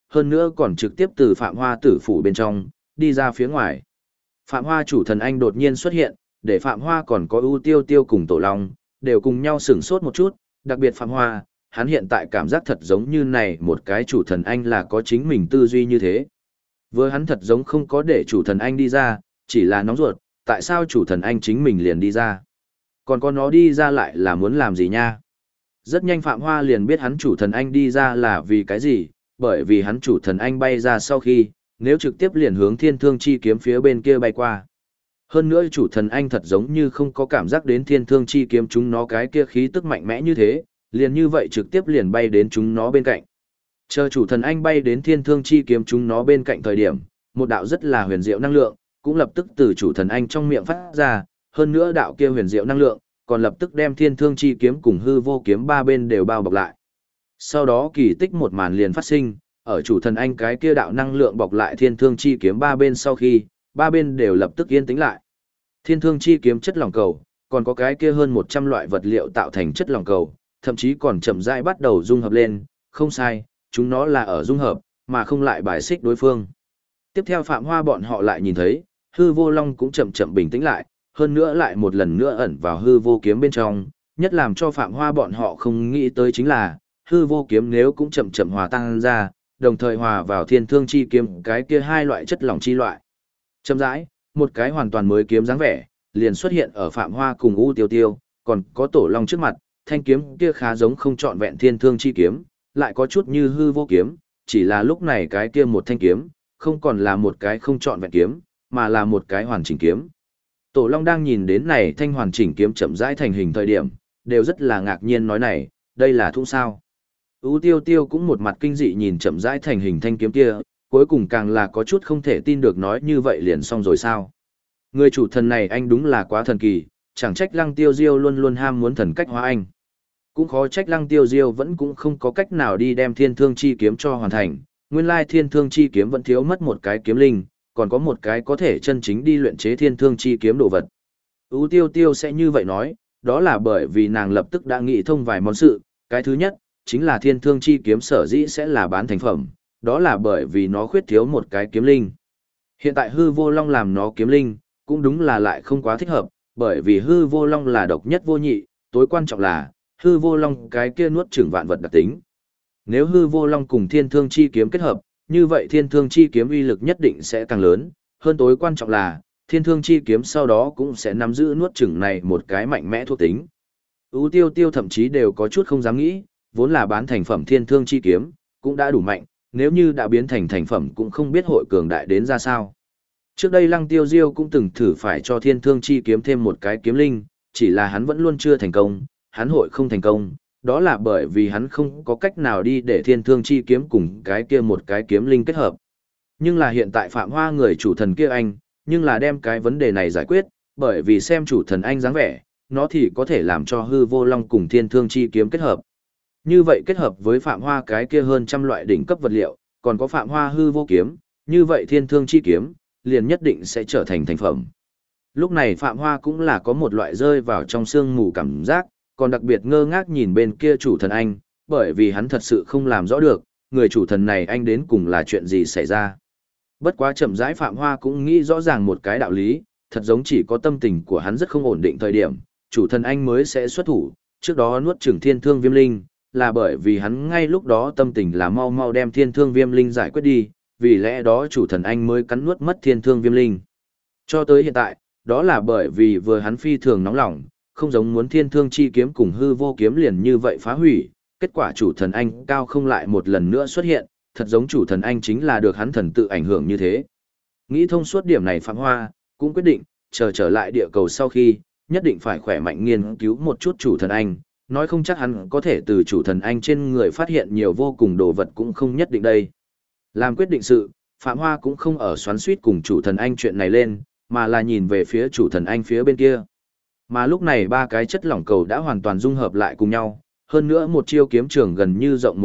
hơn nữa còn trực tiếp từ Phạm Hoa tử phủ bên trong, đi ra phía ngoài. Phạm Hoa chủ thần anh đột nhiên xuất hiện, để Phạm Hoa còn có ưu tiêu tiêu cùng Tổ Long, đều cùng nhau sửng sốt một chút, đặc biệt Phạm Hoa, hắn hiện tại cảm giác thật giống như này một cái chủ thần anh là có chính mình tư duy như thế. Vừa hắn thật giống không có để chủ thần anh đi ra, chỉ là nóng ruột, tại sao chủ thần anh chính mình liền đi ra? Còn có nó đi ra lại là muốn làm gì nha? Rất nhanh Phạm Hoa liền biết hắn chủ thần anh đi ra là vì cái gì, bởi vì hắn chủ thần anh bay ra sau khi, nếu trực tiếp liền hướng thiên thương chi kiếm phía bên kia bay qua. Hơn nữa chủ thần anh thật giống như không có cảm giác đến thiên thương chi kiếm chúng nó cái kia khí tức mạnh mẽ như thế, liền như vậy trực tiếp liền bay đến chúng nó bên cạnh. Chờ chủ thần anh bay đến thiên thương chi kiếm chúng nó bên cạnh thời điểm, một đạo rất là huyền diệu năng lượng, cũng lập tức từ chủ thần anh trong miệng phát ra, hơn nữa đạo kia huyền diệu năng lượng, còn lập tức đem thiên thương chi kiếm cùng hư vô kiếm ba bên đều bao bọc lại. Sau đó kỳ tích một màn liền phát sinh, ở chủ thần anh cái kia đạo năng lượng bọc lại thiên thương chi kiếm ba bên sau khi, ba bên đều lập tức yên tĩnh lại. Thiên thương chi kiếm chất lỏng cầu, còn có cái kia hơn 100 loại vật liệu tạo thành chất lỏng cầu, thậm chí còn chậm rãi bắt đầu dung hợp lên, không sai, chúng nó là ở dung hợp, mà không lại bài xích đối phương. Tiếp theo Phạm Hoa bọn họ lại nhìn thấy, hư vô long cũng chậm chậm bình tĩnh lại, hơn nữa lại một lần nữa ẩn vào hư vô kiếm bên trong, nhất làm cho Phạm Hoa bọn họ không nghĩ tới chính là, hư vô kiếm nếu cũng chậm chậm hòa tan ra, đồng thời hòa vào thiên thương chi kiếm cái kia hai loại chất lỏng chi loại. Chậm rãi, một cái hoàn toàn mới kiếm dáng vẻ, liền xuất hiện ở Phạm Hoa cùng U Tiêu Tiêu, còn có Tổ Long trước mặt, thanh kiếm kia khá giống không trọn vẹn thiên thương chi kiếm, lại có chút như hư vô kiếm, chỉ là lúc này cái kia một thanh kiếm, không còn là một cái không trọn vẹn kiếm, mà là một cái hoàn chỉnh kiếm. Tổ Long đang nhìn đến này thanh hoàn chỉnh kiếm chậm rãi thành hình thời điểm, đều rất là ngạc nhiên nói này, đây là thung sao. U Tiêu Tiêu cũng một mặt kinh dị nhìn chậm rãi thành hình thanh kiếm kia, cuối cùng càng là có chút không thể tin được nói như vậy liền xong rồi sao. Người chủ thần này anh đúng là quá thần kỳ, chẳng trách Lăng Tiêu Diêu luôn luôn ham muốn thần cách hóa anh. Cũng khó trách Lăng Tiêu Diêu vẫn cũng không có cách nào đi đem thiên thương chi kiếm cho hoàn thành, nguyên lai thiên thương chi kiếm vẫn thiếu mất một cái kiếm linh, còn có một cái có thể chân chính đi luyện chế thiên thương chi kiếm đồ vật. U Tiêu Tiêu sẽ như vậy nói, đó là bởi vì nàng lập tức đã nghĩ thông vài món sự, cái thứ nhất, chính là thiên thương chi kiếm sở dĩ sẽ là bán thành phẩm, đó là bởi vì nó khuyết thiếu một cái kiếm linh. Hiện tại hư vô long làm nó kiếm linh, cũng đúng là lại không quá thích hợp, bởi vì hư vô long là độc nhất vô nhị, tối quan trọng là, hư vô long cái kia nuốt chửng vạn vật đặc tính. Nếu hư vô long cùng thiên thương chi kiếm kết hợp, như vậy thiên thương chi kiếm uy lực nhất định sẽ càng lớn, hơn tối quan trọng là, thiên thương chi kiếm sau đó cũng sẽ nắm giữ nuốt chửng này một cái mạnh mẽ thuộc tính. U Tiêu Tiêu thậm chí đều có chút không dám nghĩ, vốn là bán thành phẩm thiên thương chi kiếm, cũng đã đủ mạnh, nếu như đã biến thành thành phẩm cũng không biết hội cường đại đến ra sao. Trước đây Lăng Tiêu Diêu cũng từng thử phải cho thiên thương chi kiếm thêm một cái kiếm linh, chỉ là hắn vẫn luôn chưa thành công, hắn hội không thành công, đó là bởi vì hắn không có cách nào đi để thiên thương chi kiếm cùng cái kia một cái kiếm linh kết hợp. Nhưng là hiện tại Phạm Hoa người chủ thần kia anh, nhưng là đem cái vấn đề này giải quyết, bởi vì xem chủ thần anh dáng vẻ, nó thì có thể làm cho hư vô long cùng thiên thương chi kiếm kết hợp. Như vậy kết hợp với Phạm Hoa cái kia hơn trăm loại đỉnh cấp vật liệu, còn có Phạm Hoa hư vô kiếm, như vậy thiên thương chi kiếm, liền nhất định sẽ trở thành thành phẩm. Lúc này Phạm Hoa cũng là có một loại rơi vào trong sương mù cảm giác, còn đặc biệt ngơ ngác nhìn bên kia chủ thần anh, bởi vì hắn thật sự không làm rõ được, người chủ thần này anh đến cùng là chuyện gì xảy ra. Bất quá chậm rãi Phạm Hoa cũng nghĩ rõ ràng một cái đạo lý, thật giống chỉ có tâm tình của hắn rất không ổn định thời điểm, chủ thần anh mới sẽ xuất thủ, trước đó nuốt chửng thiên thương viêm linh, là bởi vì hắn ngay lúc đó tâm tình là mau mau đem thiên thương viêm linh giải quyết đi, vì lẽ đó chủ thần anh mới cắn nuốt mất thiên thương viêm linh. Cho tới hiện tại, đó là bởi vì vừa hắn phi thường nóng lòng, không giống muốn thiên thương chi kiếm cùng hư vô kiếm liền như vậy phá hủy, kết quả chủ thần anh cao không lại một lần nữa xuất hiện, thật giống chủ thần anh chính là được hắn thần tự ảnh hưởng như thế. Nghĩ thông suốt điểm này Phạm Hoa, cũng quyết định, trở lại địa cầu sau khi, nhất định phải khỏe mạnh nghiên cứu một chút chủ thần anh, nói không chắc hắn có thể từ chủ thần anh trên người phát hiện nhiều vô cùng đồ vật cũng không nhất định đây. Làm quyết định sự, Phạm Hoa cũng không ở xoắn suýt cùng chủ thần anh chuyện này lên, mà là nhìn về phía chủ thần anh phía bên kia. Mà lúc này ba cái chất lỏng cầu đã hoàn toàn dung hợp lại cùng nhau, hơn nữa một chiêu kiếm trường gần như rộng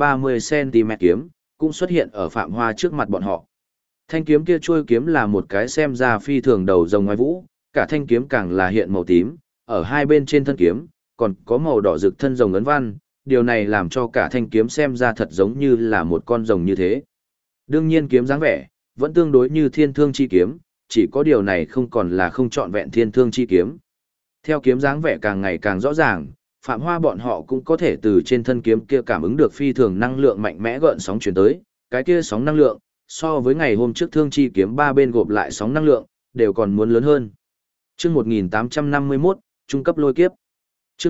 1m30cm kiếm, cũng xuất hiện ở Phạm Hoa trước mặt bọn họ. Thanh kiếm kia trôi kiếm là một cái xem ra phi thường đầu rồng ngoài vũ, cả thanh kiếm càng là hiện màu tím, ở hai bên trên thân kiếm, còn có màu đỏ rực thân rồng ấn văn, điều này làm cho cả thanh kiếm xem ra thật giống như là một con rồng như thế. Đương nhiên kiếm dáng vẻ, vẫn tương đối như thiên thương chi kiếm, chỉ có điều này không còn là không trọn vẹn thiên thương chi kiếm. Theo kiếm dáng vẻ càng ngày càng rõ ràng, Phạm Hoa bọn họ cũng có thể từ trên thân kiếm kia cảm ứng được phi thường năng lượng mạnh mẽ gợn sóng chuyển tới, cái kia sóng năng lượng, so với ngày hôm trước thương chi kiếm ba bên gộp lại sóng năng lượng, đều còn muốn lớn hơn. Chương 1851, trung cấp lôi kiếp. Chương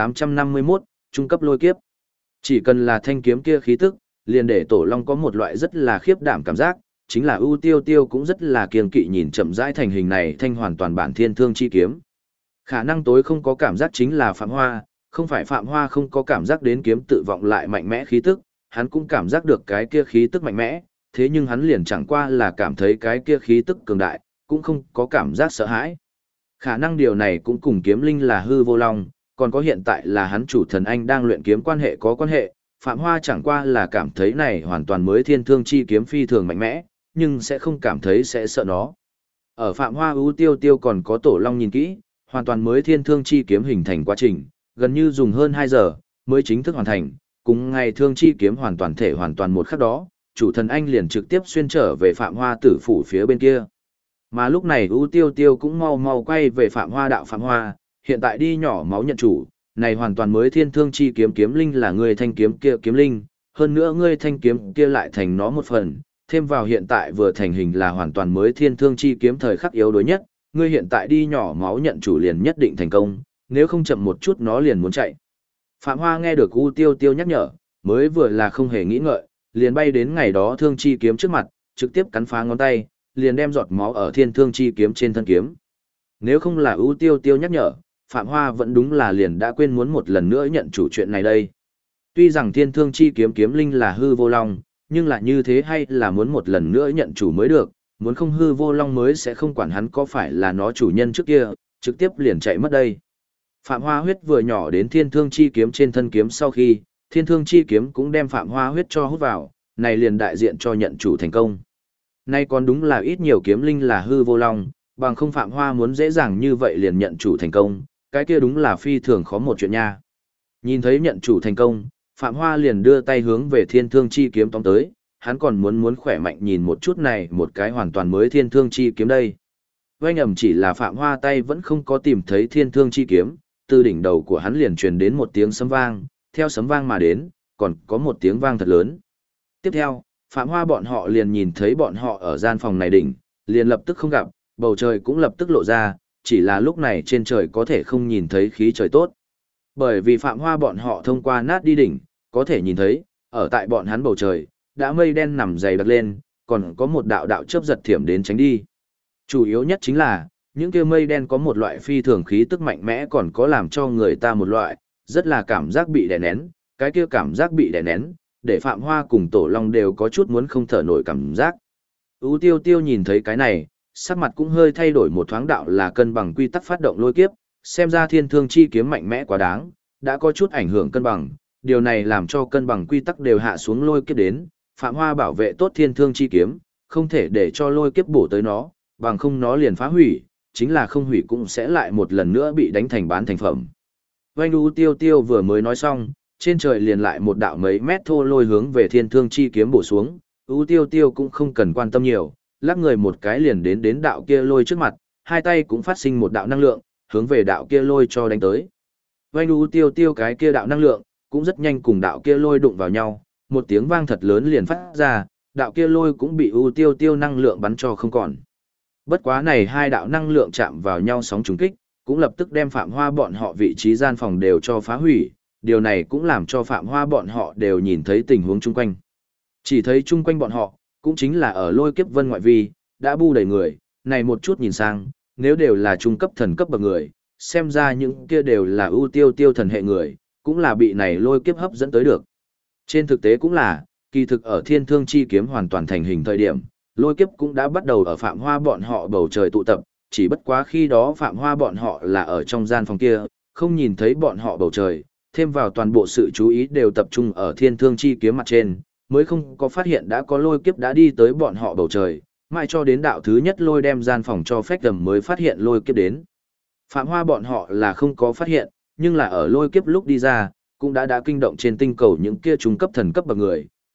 1851, trung cấp lôi kiếp. Chỉ cần là thanh kiếm kia khí tức, liền để Tổ Long có một loại rất là khiếp đảm cảm giác, chính là ưu tiêu tiêu cũng rất là kiêng kỵ nhìn chậm rãi thành hình này thanh hoàn toàn bản thiên thương chi kiếm. Khả năng tối không có cảm giác chính là Phạm Hoa, không phải Phạm Hoa không có cảm giác đến kiếm tự vọng lại mạnh mẽ khí tức, hắn cũng cảm giác được cái kia khí tức mạnh mẽ, thế nhưng hắn liền chẳng qua là cảm thấy cái kia khí tức cường đại, cũng không có cảm giác sợ hãi. Khả năng điều này cũng cùng kiếm linh là hư vô long, còn có hiện tại là hắn chủ thần anh đang luyện kiếm quan hệ có quan hệ, Phạm Hoa chẳng qua là cảm thấy này hoàn toàn mới thiên thương chi kiếm phi thường mạnh mẽ, nhưng sẽ không cảm thấy sẽ sợ nó. Ở Phạm Hoa ưu tiêu tiêu còn có Tổ Long nhìn kỹ, hoàn toàn mới thiên thương chi kiếm hình thành quá trình, gần như dùng hơn 2 giờ, mới chính thức hoàn thành, cùng ngày thương chi kiếm hoàn toàn thể hoàn toàn một khắc đó, chủ thần anh liền trực tiếp xuyên trở về Phạm Hoa tử phủ phía bên kia. Mà lúc này ưu tiêu tiêu cũng mau mau quay về Phạm Hoa đạo Phạm Hoa, hiện tại đi nhỏ máu nhận chủ, này hoàn toàn mới thiên thương chi kiếm kiếm linh là người thanh kiếm kia kiếm linh, hơn nữa ngươi thanh kiếm kia lại thành nó một phần, thêm vào hiện tại vừa thành hình là hoàn toàn mới thiên thương chi kiếm thời khắc yếu đối nhất, ngươi hiện tại đi nhỏ máu nhận chủ liền nhất định thành công, nếu không chậm một chút nó liền muốn chạy. Phạm Hoa nghe được U Tiêu Tiêu nhắc nhở, mới vừa là không hề nghĩ ngợi, liền bay đến ngày đó thương chi kiếm trước mặt, trực tiếp cắn phá ngón tay, liền đem giọt máu ở thiên thương chi kiếm trên thân kiếm. Nếu không là U Tiêu Tiêu nhắc nhở, Phạm Hoa vẫn đúng là liền đã quên muốn một lần nữa nhận chủ chuyện này đây. Tuy rằng thiên thương chi kiếm kiếm linh là hư vô long, nhưng là như thế hay là muốn một lần nữa nhận chủ mới được, muốn không hư vô long mới sẽ không quản hắn có phải là nó chủ nhân trước kia, trực tiếp liền chạy mất đây. Phạm Hoa huyết vừa nhỏ đến thiên thương chi kiếm trên thân kiếm sau khi, thiên thương chi kiếm cũng đem Phạm Hoa huyết cho hút vào, này liền đại diện cho nhận chủ thành công. Nay còn đúng là ít nhiều kiếm linh là hư vô long, bằng không Phạm Hoa muốn dễ dàng như vậy liền nhận chủ thành công, cái kia đúng là phi thường khó một chuyện nha. Nhìn thấy nhận chủ thành công, Phạm Hoa liền đưa tay hướng về thiên thương chi kiếm tóm tới, hắn còn muốn khỏe mạnh nhìn một chút này một cái hoàn toàn mới thiên thương chi kiếm đây. Vây ầm chỉ là Phạm Hoa tay vẫn không có tìm thấy thiên thương chi kiếm, từ đỉnh đầu của hắn liền truyền đến một tiếng sấm vang, theo sấm vang mà đến, còn có một tiếng vang thật lớn. Tiếp theo, Phạm Hoa bọn họ liền nhìn thấy bọn họ ở gian phòng này đỉnh, liền lập tức không gặp, bầu trời cũng lập tức lộ ra, chỉ là lúc này trên trời có thể không nhìn thấy khí trời tốt. Bởi vì Phạm Hoa bọn họ thông qua nát đi đỉnh, có thể nhìn thấy, ở tại bọn hắn bầu trời, đã mây đen nằm dày đặc lên, còn có một đạo đạo chớp giật thiểm đến tránh đi. Chủ yếu nhất chính là, những kia mây đen có một loại phi thường khí tức mạnh mẽ còn có làm cho người ta một loại, rất là cảm giác bị đè nén, cái kia cảm giác bị đè nén, để Phạm Hoa cùng Tổ Long đều có chút muốn không thở nổi cảm giác. U Tiêu Tiêu nhìn thấy cái này, sắc mặt cũng hơi thay đổi một thoáng đạo là cân bằng quy tắc phát động lôi kiếp, xem ra thiên thương chi kiếm mạnh mẽ quá đáng, đã có chút ảnh hưởng cân bằng, điều này làm cho cân bằng quy tắc đều hạ xuống lôi kiếp đến, Phạm Hoa bảo vệ tốt thiên thương chi kiếm, không thể để cho lôi kiếp bổ tới nó, bằng không nó liền phá hủy, chính là không hủy cũng sẽ lại một lần nữa bị đánh thành bán thành phẩm. Vành U Tiêu Tiêu vừa mới nói xong, trên trời liền lại một đạo mấy mét thô lôi hướng về thiên thương chi kiếm bổ xuống, U Tiêu Tiêu cũng không cần quan tâm nhiều, lắc người một cái liền đến đạo kia lôi trước mặt, hai tay cũng phát sinh một đạo năng lượng, hướng về đạo kia lôi cho đánh tới. Vành U Tiêu Tiêu cái kia đạo năng lượng, cũng rất nhanh cùng đạo kia lôi đụng vào nhau, một tiếng vang thật lớn liền phát ra, đạo kia lôi cũng bị U Tiêu Tiêu năng lượng bắn cho không còn. Bất quá này hai đạo năng lượng chạm vào nhau sóng trùng kích, cũng lập tức đem Phạm Hoa bọn họ vị trí gian phòng đều cho phá hủy, điều này cũng làm cho Phạm Hoa bọn họ đều nhìn thấy tình huống chung quanh. Chỉ thấy chung quanh bọn họ, cũng chính là ở lôi kiếp vân ngoại vi, đã bu đầy người, này một chút nhìn sang, nếu đều là trung cấp thần cấp bậc người, xem ra những kia đều là ưu tiêu tiêu thần hệ người, cũng là bị này lôi kiếp hấp dẫn tới được. Trên thực tế cũng là, kỳ thực ở thiên thương chi kiếm hoàn toàn thành hình thời điểm, lôi kiếp cũng đã bắt đầu ở Phạm Hoa bọn họ bầu trời tụ tập, chỉ bất quá khi đó Phạm Hoa bọn họ là ở trong gian phòng kia, không nhìn thấy bọn họ bầu trời, thêm vào toàn bộ sự chú ý đều tập trung ở thiên thương chi kiếm mặt trên, mới không có phát hiện đã có lôi kiếp đã đi tới bọn họ bầu trời, mãi cho đến đạo thứ nhất lôi đem gian phòng cho phách tầm mới phát hiện lôi kiếp đến. Phạm Hoa bọn họ là không có phát hiện, nhưng là ở lôi kiếp lúc đi ra, cũng đã kinh động trên tinh cầu những kia trung cấp thần cấp bậc người,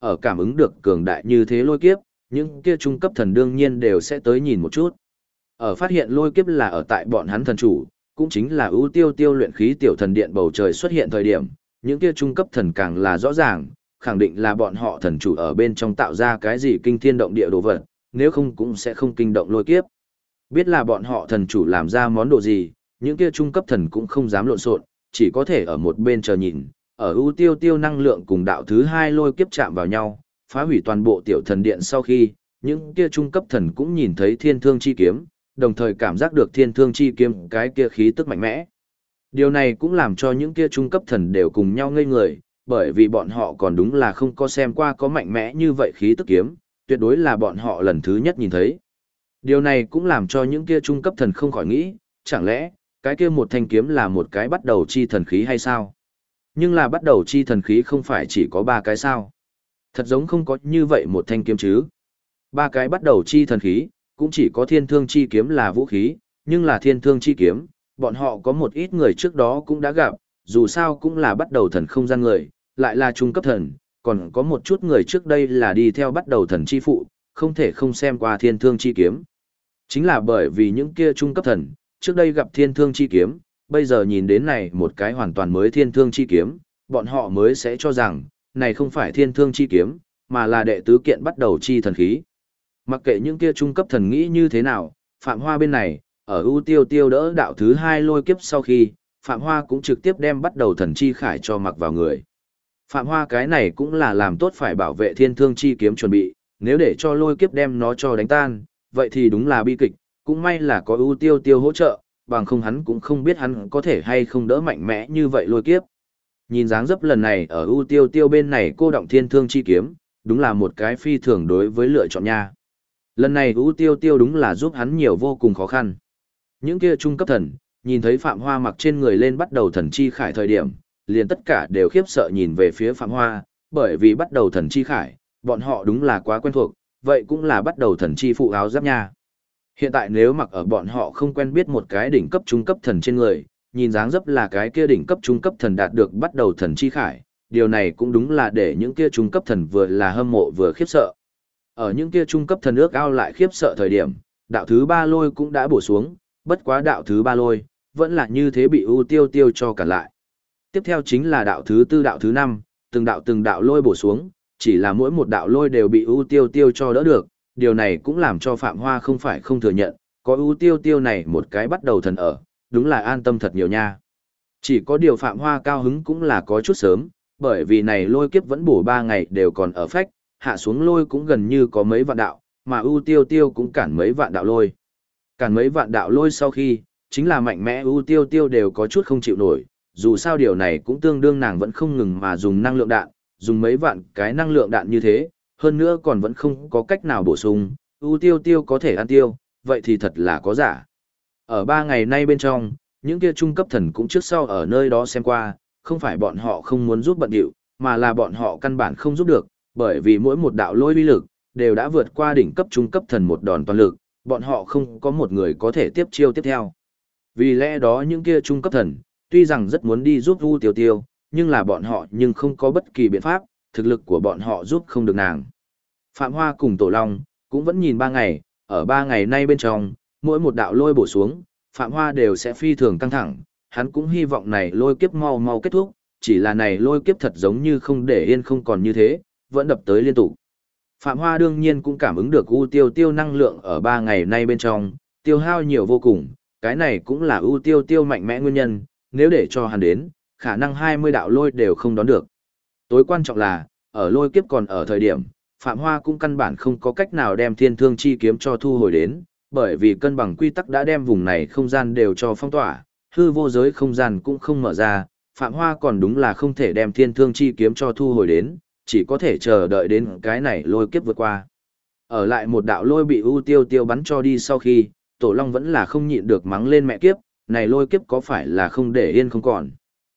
ở cảm ứng được cường đại như thế lôi kiếp, những kia trung cấp thần đương nhiên đều sẽ tới nhìn một chút. Ở phát hiện lôi kiếp là ở tại bọn hắn thần chủ, cũng chính là ưu tiêu tiêu luyện khí tiểu thần điện bầu trời xuất hiện thời điểm, những kia trung cấp thần càng là rõ ràng, khẳng định là bọn họ thần chủ ở bên trong tạo ra cái gì kinh thiên động địa đồ vật, nếu không cũng sẽ không kinh động lôi kiếp. Biết là bọn họ thần chủ làm ra món đồ gì, những kia trung cấp thần cũng không dám lộn xộn, chỉ có thể ở một bên chờ nhìn, ở ưu tiêu tiêu năng lượng cùng đạo thứ hai lôi kiếp chạm vào nhau, phá hủy toàn bộ tiểu thần điện sau khi, những kia trung cấp thần cũng nhìn thấy thiên thương chi kiếm, đồng thời cảm giác được thiên thương chi kiếm cái kia khí tức mạnh mẽ. Điều này cũng làm cho những kia trung cấp thần đều cùng nhau ngây người, bởi vì bọn họ còn đúng là không có xem qua có mạnh mẽ như vậy khí tức kiếm, tuyệt đối là bọn họ lần thứ nhất nhìn thấy. Điều này cũng làm cho những kia trung cấp thần không khỏi nghĩ, chẳng lẽ, cái kia một thanh kiếm là một cái bắt đầu chi thần khí hay sao? Nhưng là bắt đầu chi thần khí không phải chỉ có 3 cái sao? Thật giống không có như vậy một thanh kiếm chứ. 3 cái bắt đầu chi thần khí, cũng chỉ có thiên thương chi kiếm là vũ khí, nhưng là thiên thương chi kiếm, bọn họ có một ít người trước đó cũng đã gặp, dù sao cũng là bắt đầu thần không gian người, lại là trung cấp thần, còn có một chút người trước đây là đi theo bắt đầu thần chi phụ, không thể không xem qua thiên thương chi kiếm. Chính là bởi vì những kia trung cấp thần, trước đây gặp thiên thương chi kiếm, bây giờ nhìn đến này một cái hoàn toàn mới thiên thương chi kiếm, bọn họ mới sẽ cho rằng, này không phải thiên thương chi kiếm, mà là đệ tứ kiện bắt đầu chi thần khí. Mặc kệ những kia trung cấp thần nghĩ như thế nào, Phạm Hoa bên này, ở ưu tiêu tiêu đỡ đạo thứ hai lôi kiếp sau khi, Phạm Hoa cũng trực tiếp đem bắt đầu thần chi khải cho mặc vào người. Phạm Hoa cái này cũng là làm tốt phải bảo vệ thiên thương chi kiếm chuẩn bị, nếu để cho lôi kiếp đem nó cho đánh tan, vậy thì đúng là bi kịch, cũng may là có ưu tiêu tiêu hỗ trợ, bằng không hắn cũng không biết hắn có thể hay không đỡ mạnh mẽ như vậy lôi kiếp. Nhìn dáng dấp lần này ở ưu tiêu tiêu bên này cô động thiên thương chi kiếm, đúng là một cái phi thường đối với lựa chọn nha. Lần này ưu tiêu tiêu đúng là giúp hắn nhiều vô cùng khó khăn. Những kia trung cấp thần, nhìn thấy Phạm Hoa mặc trên người lên bắt đầu thần chi khải thời điểm, liền tất cả đều khiếp sợ nhìn về phía Phạm Hoa, bởi vì bắt đầu thần chi khải, bọn họ đúng là quá quen thuộc, vậy cũng là bắt đầu thần chi phụ áo giáp nha. Hiện tại nếu mặc ở bọn họ không quen biết một cái đỉnh cấp trung cấp thần trên người, nhìn dáng dấp là cái kia đỉnh cấp trung cấp thần đạt được bắt đầu thần chi khải, điều này cũng đúng là để những kia trung cấp thần vừa là hâm mộ vừa khiếp sợ. Ở những kia trung cấp thần ước ao lại khiếp sợ thời điểm, đạo thứ 3 lôi cũng đã bổ xuống, bất quá đạo thứ 3 lôi, vẫn là như thế bị ưu tiêu tiêu cho cả lại. Tiếp theo chính là đạo thứ 4 đạo thứ 5, từng đạo lôi bổ xuống, chỉ là mỗi một đạo lôi đều bị ưu tiêu tiêu cho đỡ được, điều này cũng làm cho Phạm Hoa không phải không thừa nhận, có ưu tiêu tiêu này một cái bắt đầu thần ở, đúng là an tâm thật nhiều nha. Chỉ có điều Phạm Hoa cao hứng cũng là có chút sớm, bởi vì này lôi kiếp vẫn bổ 3 ngày đều còn ở phách, hạ xuống lôi cũng gần như có mấy vạn đạo, mà ưu tiêu tiêu cũng cản mấy vạn đạo lôi. Cản mấy vạn đạo lôi sau khi, chính là mạnh mẽ ưu tiêu tiêu đều có chút không chịu nổi, dù sao điều này cũng tương đương nàng vẫn không ngừng mà dùng năng lượng đạn, dùng mấy vạn cái năng lượng đạn như thế, hơn nữa còn vẫn không có cách nào bổ sung, ưu tiêu tiêu có thể ăn tiêu, vậy thì thật là có giả. Ở 3 ngày nay bên trong, những kia trung cấp thần cũng trước sau ở nơi đó xem qua, không phải bọn họ không muốn giúp bận điệu, mà là bọn họ căn bản không giúp được, bởi vì mỗi một đạo lôi uy lực, đều đã vượt qua đỉnh cấp trung cấp thần một đòn toàn lực, bọn họ không có một người có thể tiếp chiêu tiếp theo. Vì lẽ đó những kia trung cấp thần, tuy rằng rất muốn đi giúp ưu tiêu tiêu, nhưng là bọn họ nhưng không có bất kỳ biện pháp, thực lực của bọn họ giúp không được nàng. Phạm Hoa cùng Tổ Long, cũng vẫn nhìn 3 ngày, ở 3 ngày nay bên trong, mỗi một đạo lôi bổ xuống, Phạm Hoa đều sẽ phi thường căng thẳng, hắn cũng hy vọng này lôi kiếp mau mau kết thúc, chỉ là này lôi kiếp thật giống như không để yên không còn như thế, vẫn đập tới liên tục. Phạm Hoa đương nhiên cũng cảm ứng được ưu tiêu tiêu năng lượng ở 3 ngày nay bên trong, tiêu hao nhiều vô cùng, cái này cũng là ưu tiêu tiêu mạnh mẽ nguyên nhân, nếu để cho hắn đến, khả năng 20 đạo lôi đều không đón được. Tối quan trọng là, ở lôi kiếp còn ở thời điểm, Phạm Hoa cũng căn bản không có cách nào đem thiên thương chi kiếm cho thu hồi đến, bởi vì cân bằng quy tắc đã đem vùng này không gian đều cho phong tỏa, hư vô giới không gian cũng không mở ra, Phạm Hoa còn đúng là không thể đem thiên thương chi kiếm cho thu hồi đến, chỉ có thể chờ đợi đến cái này lôi kiếp vượt qua. Ở lại một đạo lôi bị ưu tiêu tiêu bắn cho đi sau khi, Tổ Long vẫn là không nhịn được mắng lên mẹ kiếp, này lôi kiếp có phải là không để yên không còn.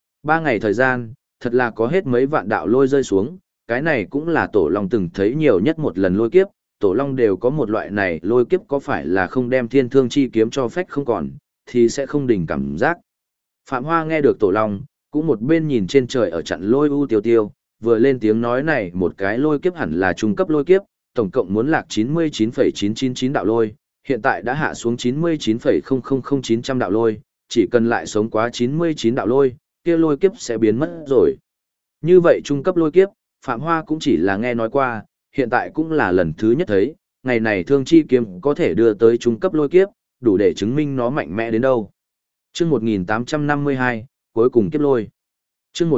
3 ngày thời gian, thật là có hết mấy vạn đạo lôi rơi xuống, cái này cũng là Tổ Long từng thấy nhiều nhất một lần lôi kiếp, Tổ Long đều có một loại này lôi kiếp có phải là không đem thiên thương chi kiếm cho phách không còn, thì sẽ không đỉnh cảm giác. Phạm Hoa nghe được Tổ Long, cũng một bên nhìn trên trời ở chặn lôi ưu tiêu tiêu, vừa lên tiếng nói này một cái lôi kiếp hẳn là trung cấp lôi kiếp, tổng cộng muốn lạc 99,999 đạo lôi, hiện tại đã hạ xuống 99,000900 đạo lôi, chỉ cần lại sống quá 99 đạo lôi, kia lôi kiếp sẽ biến mất rồi. Như vậy trung cấp lôi kiếp, Phạm Hoa cũng chỉ là nghe nói qua, hiện tại cũng là lần thứ nhất thấy, ngày này thương chi kiếm có thể đưa tới trung cấp lôi kiếp, đủ để chứng minh nó mạnh mẽ đến đâu. Chương 1852, cuối cùng kiếp lôi. Chương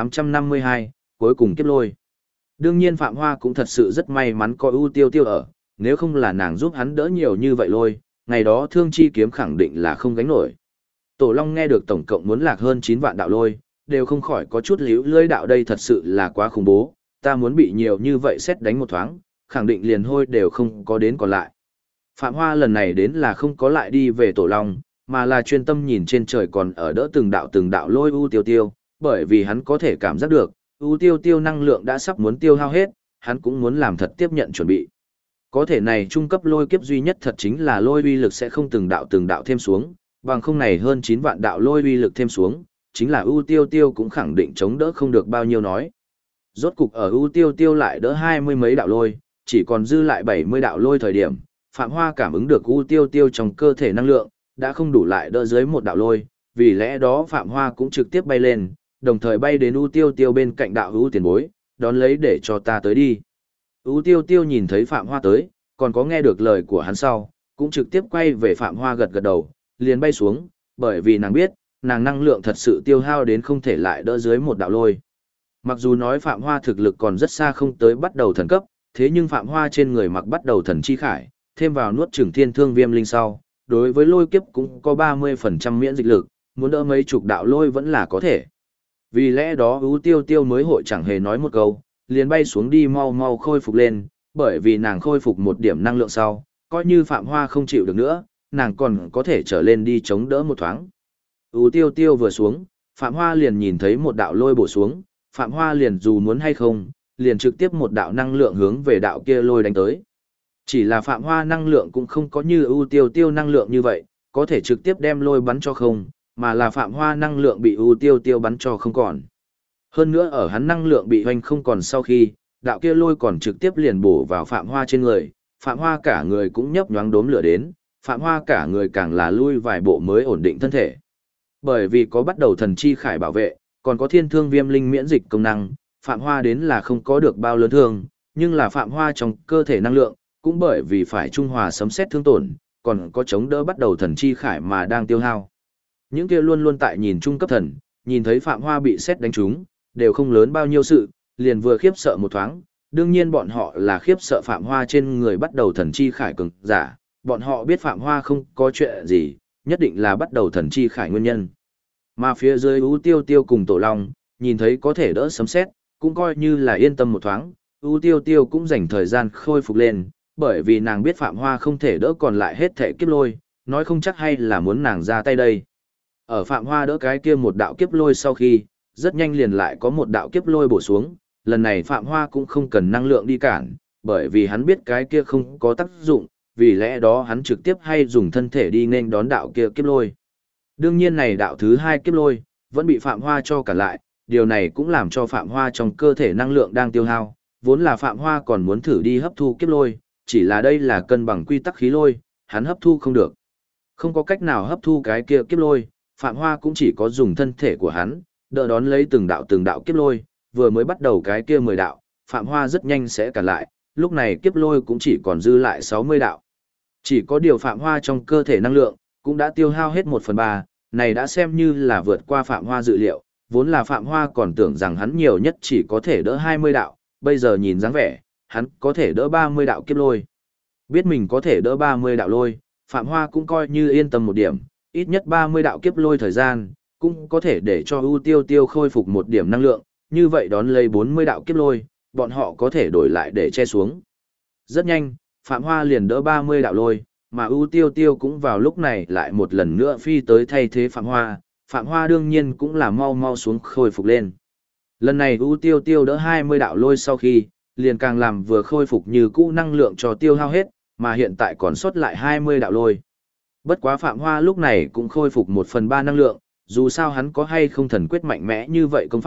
1852, cuối cùng kiếp lôi. Đương nhiên Phạm Hoa cũng thật sự rất may mắn có ưu tiêu tiêu ở, nếu không là nàng giúp hắn đỡ nhiều như vậy lôi, ngày đó thương chi kiếm khẳng định là không gánh nổi. Tổ Long nghe được tổng cộng muốn lạc hơn 9 vạn đạo lôi, đều không khỏi có chút líu lưỡi đạo đây thật sự là quá khủng bố, ta muốn bị nhiều như vậy xét đánh một thoáng, khẳng định liền hôi đều không có đến còn lại. Phạm Hoa lần này đến là không có lại đi về Tổ Long, mà là chuyên tâm nhìn trên trời còn ở đỡ từng đạo lôi ưu tiêu tiêu, bởi vì hắn có thể cảm giác được, ưu tiêu tiêu năng lượng đã sắp muốn tiêu hao hết, hắn cũng muốn làm thật tiếp nhận chuẩn bị. Có thể này trung cấp lôi kiếp duy nhất thật chính là lôi uy lực sẽ không từng đạo thêm xuống, bằng không này hơn 9 vạn đạo lôi uy lực thêm xuống, chính là ưu tiêu tiêu cũng khẳng định chống đỡ không được bao nhiêu nói. Rốt cục ở ưu tiêu tiêu lại đỡ 20 mấy đạo lôi, chỉ còn dư lại 70 đạo lôi thời điểm, Phạm Hoa cảm ứng được ưu tiêu tiêu trong cơ thể năng lượng, đã không đủ lại đỡ dưới một đạo lôi, vì lẽ đó Phạm Hoa cũng trực tiếp bay lên, đồng thời bay đến ưu tiêu tiêu bên cạnh đạo hữu tiền bối, đón lấy để cho ta tới đi. Ưu tiêu tiêu nhìn thấy Phạm Hoa tới, còn có nghe được lời của hắn sau, cũng trực tiếp quay về Phạm Hoa gật gật đầu, liền bay xuống, bởi vì nàng biết, nàng năng lượng thật sự tiêu hao đến không thể lại đỡ dưới một đạo lôi. Mặc dù nói Phạm Hoa thực lực còn rất xa không tới bắt đầu thần cấp, thế nhưng Phạm Hoa trên người mặc bắt đầu thần chi khải, thêm vào nuốt chửng thiên thương viêm linh sau, đối với lôi kiếp cũng có 30% miễn dịch lực, muốn đỡ mấy chục đạo lôi vẫn là có thể. Vì lẽ đó ưu tiêu tiêu mới hội chẳng hề nói một câu, liền bay xuống đi mau mau khôi phục lên, bởi vì nàng khôi phục một điểm năng lượng sau, coi như Phạm Hoa không chịu được nữa, nàng còn có thể trở lên đi chống đỡ một thoáng. Ưu tiêu tiêu vừa xuống, Phạm Hoa liền nhìn thấy một đạo lôi bổ xuống, Phạm Hoa liền dù muốn hay không, liền trực tiếp một đạo năng lượng hướng về đạo kia lôi đánh tới. Chỉ là Phạm Hoa năng lượng cũng không có như ưu tiêu tiêu năng lượng như vậy, có thể trực tiếp đem lôi bắn cho không, mà là Phạm Hoa năng lượng bị ưu tiêu tiêu bắn cho không còn. Hơn nữa ở hắn năng lượng bị hoành không còn sau khi, đạo kia lôi còn trực tiếp liền bổ vào Phạm Hoa trên người, Phạm Hoa cả người cũng nhấp nhoáng đốm lửa đến, Phạm Hoa cả người càng là lui vài bộ mới ổn định thân thể. Bởi vì có bắt đầu thần chi khải bảo vệ, còn có thiên thương viêm linh miễn dịch công năng, Phạm Hoa đến là không có được bao lớn thương, nhưng là Phạm Hoa trong cơ thể năng lượng, cũng bởi vì phải trung hòa sấm xét thương tổn, còn có chống đỡ bắt đầu thần chi khải mà đang tiêu hao. Những kia luôn luôn tại nhìn trung cấp thần, nhìn thấy Phạm Hoa bị xét đánh trúng, đều không lớn bao nhiêu sự, liền vừa khiếp sợ một thoáng, đương nhiên bọn họ là khiếp sợ Phạm Hoa trên người bắt đầu thần chi khải cường giả, bọn họ biết Phạm Hoa không có chuyện gì, nhất định là bắt đầu thần chi khải nguyên nhân. Mà phía dưới ưu tiêu tiêu cùng Tổ Long, nhìn thấy có thể đỡ sấm xét, cũng coi như là yên tâm một thoáng, ưu tiêu tiêu cũng dành thời gian khôi phục lên, bởi vì nàng biết Phạm Hoa không thể đỡ còn lại hết thể kiếp lôi, nói không chắc hay là muốn nàng ra tay đây. Ở Phạm Hoa đỡ cái kia một đạo kiếp lôi sau khi, rất nhanh liền lại có một đạo kiếp lôi bổ xuống, lần này Phạm Hoa cũng không cần năng lượng đi cản, bởi vì hắn biết cái kia không có tác dụng, vì lẽ đó hắn trực tiếp hay dùng thân thể đi nên đón đạo kia kiếp lôi. Đương nhiên này đạo thứ hai kiếp lôi, vẫn bị Phạm Hoa cho cản lại, điều này cũng làm cho Phạm Hoa trong cơ thể năng lượng đang tiêu hao, vốn là Phạm Hoa còn muốn thử đi hấp thu kiếp lôi, chỉ là đây là cân bằng quy tắc khí lôi, hắn hấp thu không được. Không có cách nào hấp thu cái kia kiếp lôi, Phạm Hoa cũng chỉ có dùng thân thể của hắn, đỡ đón lấy từng đạo kiếp lôi, vừa mới bắt đầu cái kia 10 đạo, Phạm Hoa rất nhanh sẽ cản lại, lúc này kiếp lôi cũng chỉ còn dư lại 60 đạo. Chỉ có điều Phạm Hoa trong cơ thể năng lượng, cũng đã tiêu hao hết 1/3, này đã xem như là vượt qua Phạm Hoa dự liệu, vốn là Phạm Hoa còn tưởng rằng hắn nhiều nhất chỉ có thể đỡ 20 đạo, bây giờ nhìn dáng vẻ, hắn có thể đỡ 30 đạo kiếp lôi. Biết mình có thể đỡ 30 đạo lôi, Phạm Hoa cũng coi như yên tâm một điểm, ít nhất 30 đạo kiếp lôi thời gian, cũng có thể để cho ưu tiêu tiêu khôi phục một điểm năng lượng, như vậy đón lấy 40 đạo kiếp lôi, bọn họ có thể đổi lại để che xuống. Rất nhanh, Phạm Hoa liền đỡ 30 đạo lôi, mà ưu tiêu tiêu cũng vào lúc này lại một lần nữa phi tới thay thế Phạm Hoa, Phạm Hoa đương nhiên cũng là mau mau xuống khôi phục lên. Lần này ưu tiêu tiêu đỡ 20 đạo lôi sau khi, liền càng làm vừa khôi phục như cũ năng lượng cho tiêu hao hết, mà hiện tại còn sót lại 20 đạo lôi. Bất quá Phạm Hoa lúc này cũng khôi phục 1/3 năng lượng, dù sao hắn có hay không thần quyết mạnh mẽ như vậy công pháp,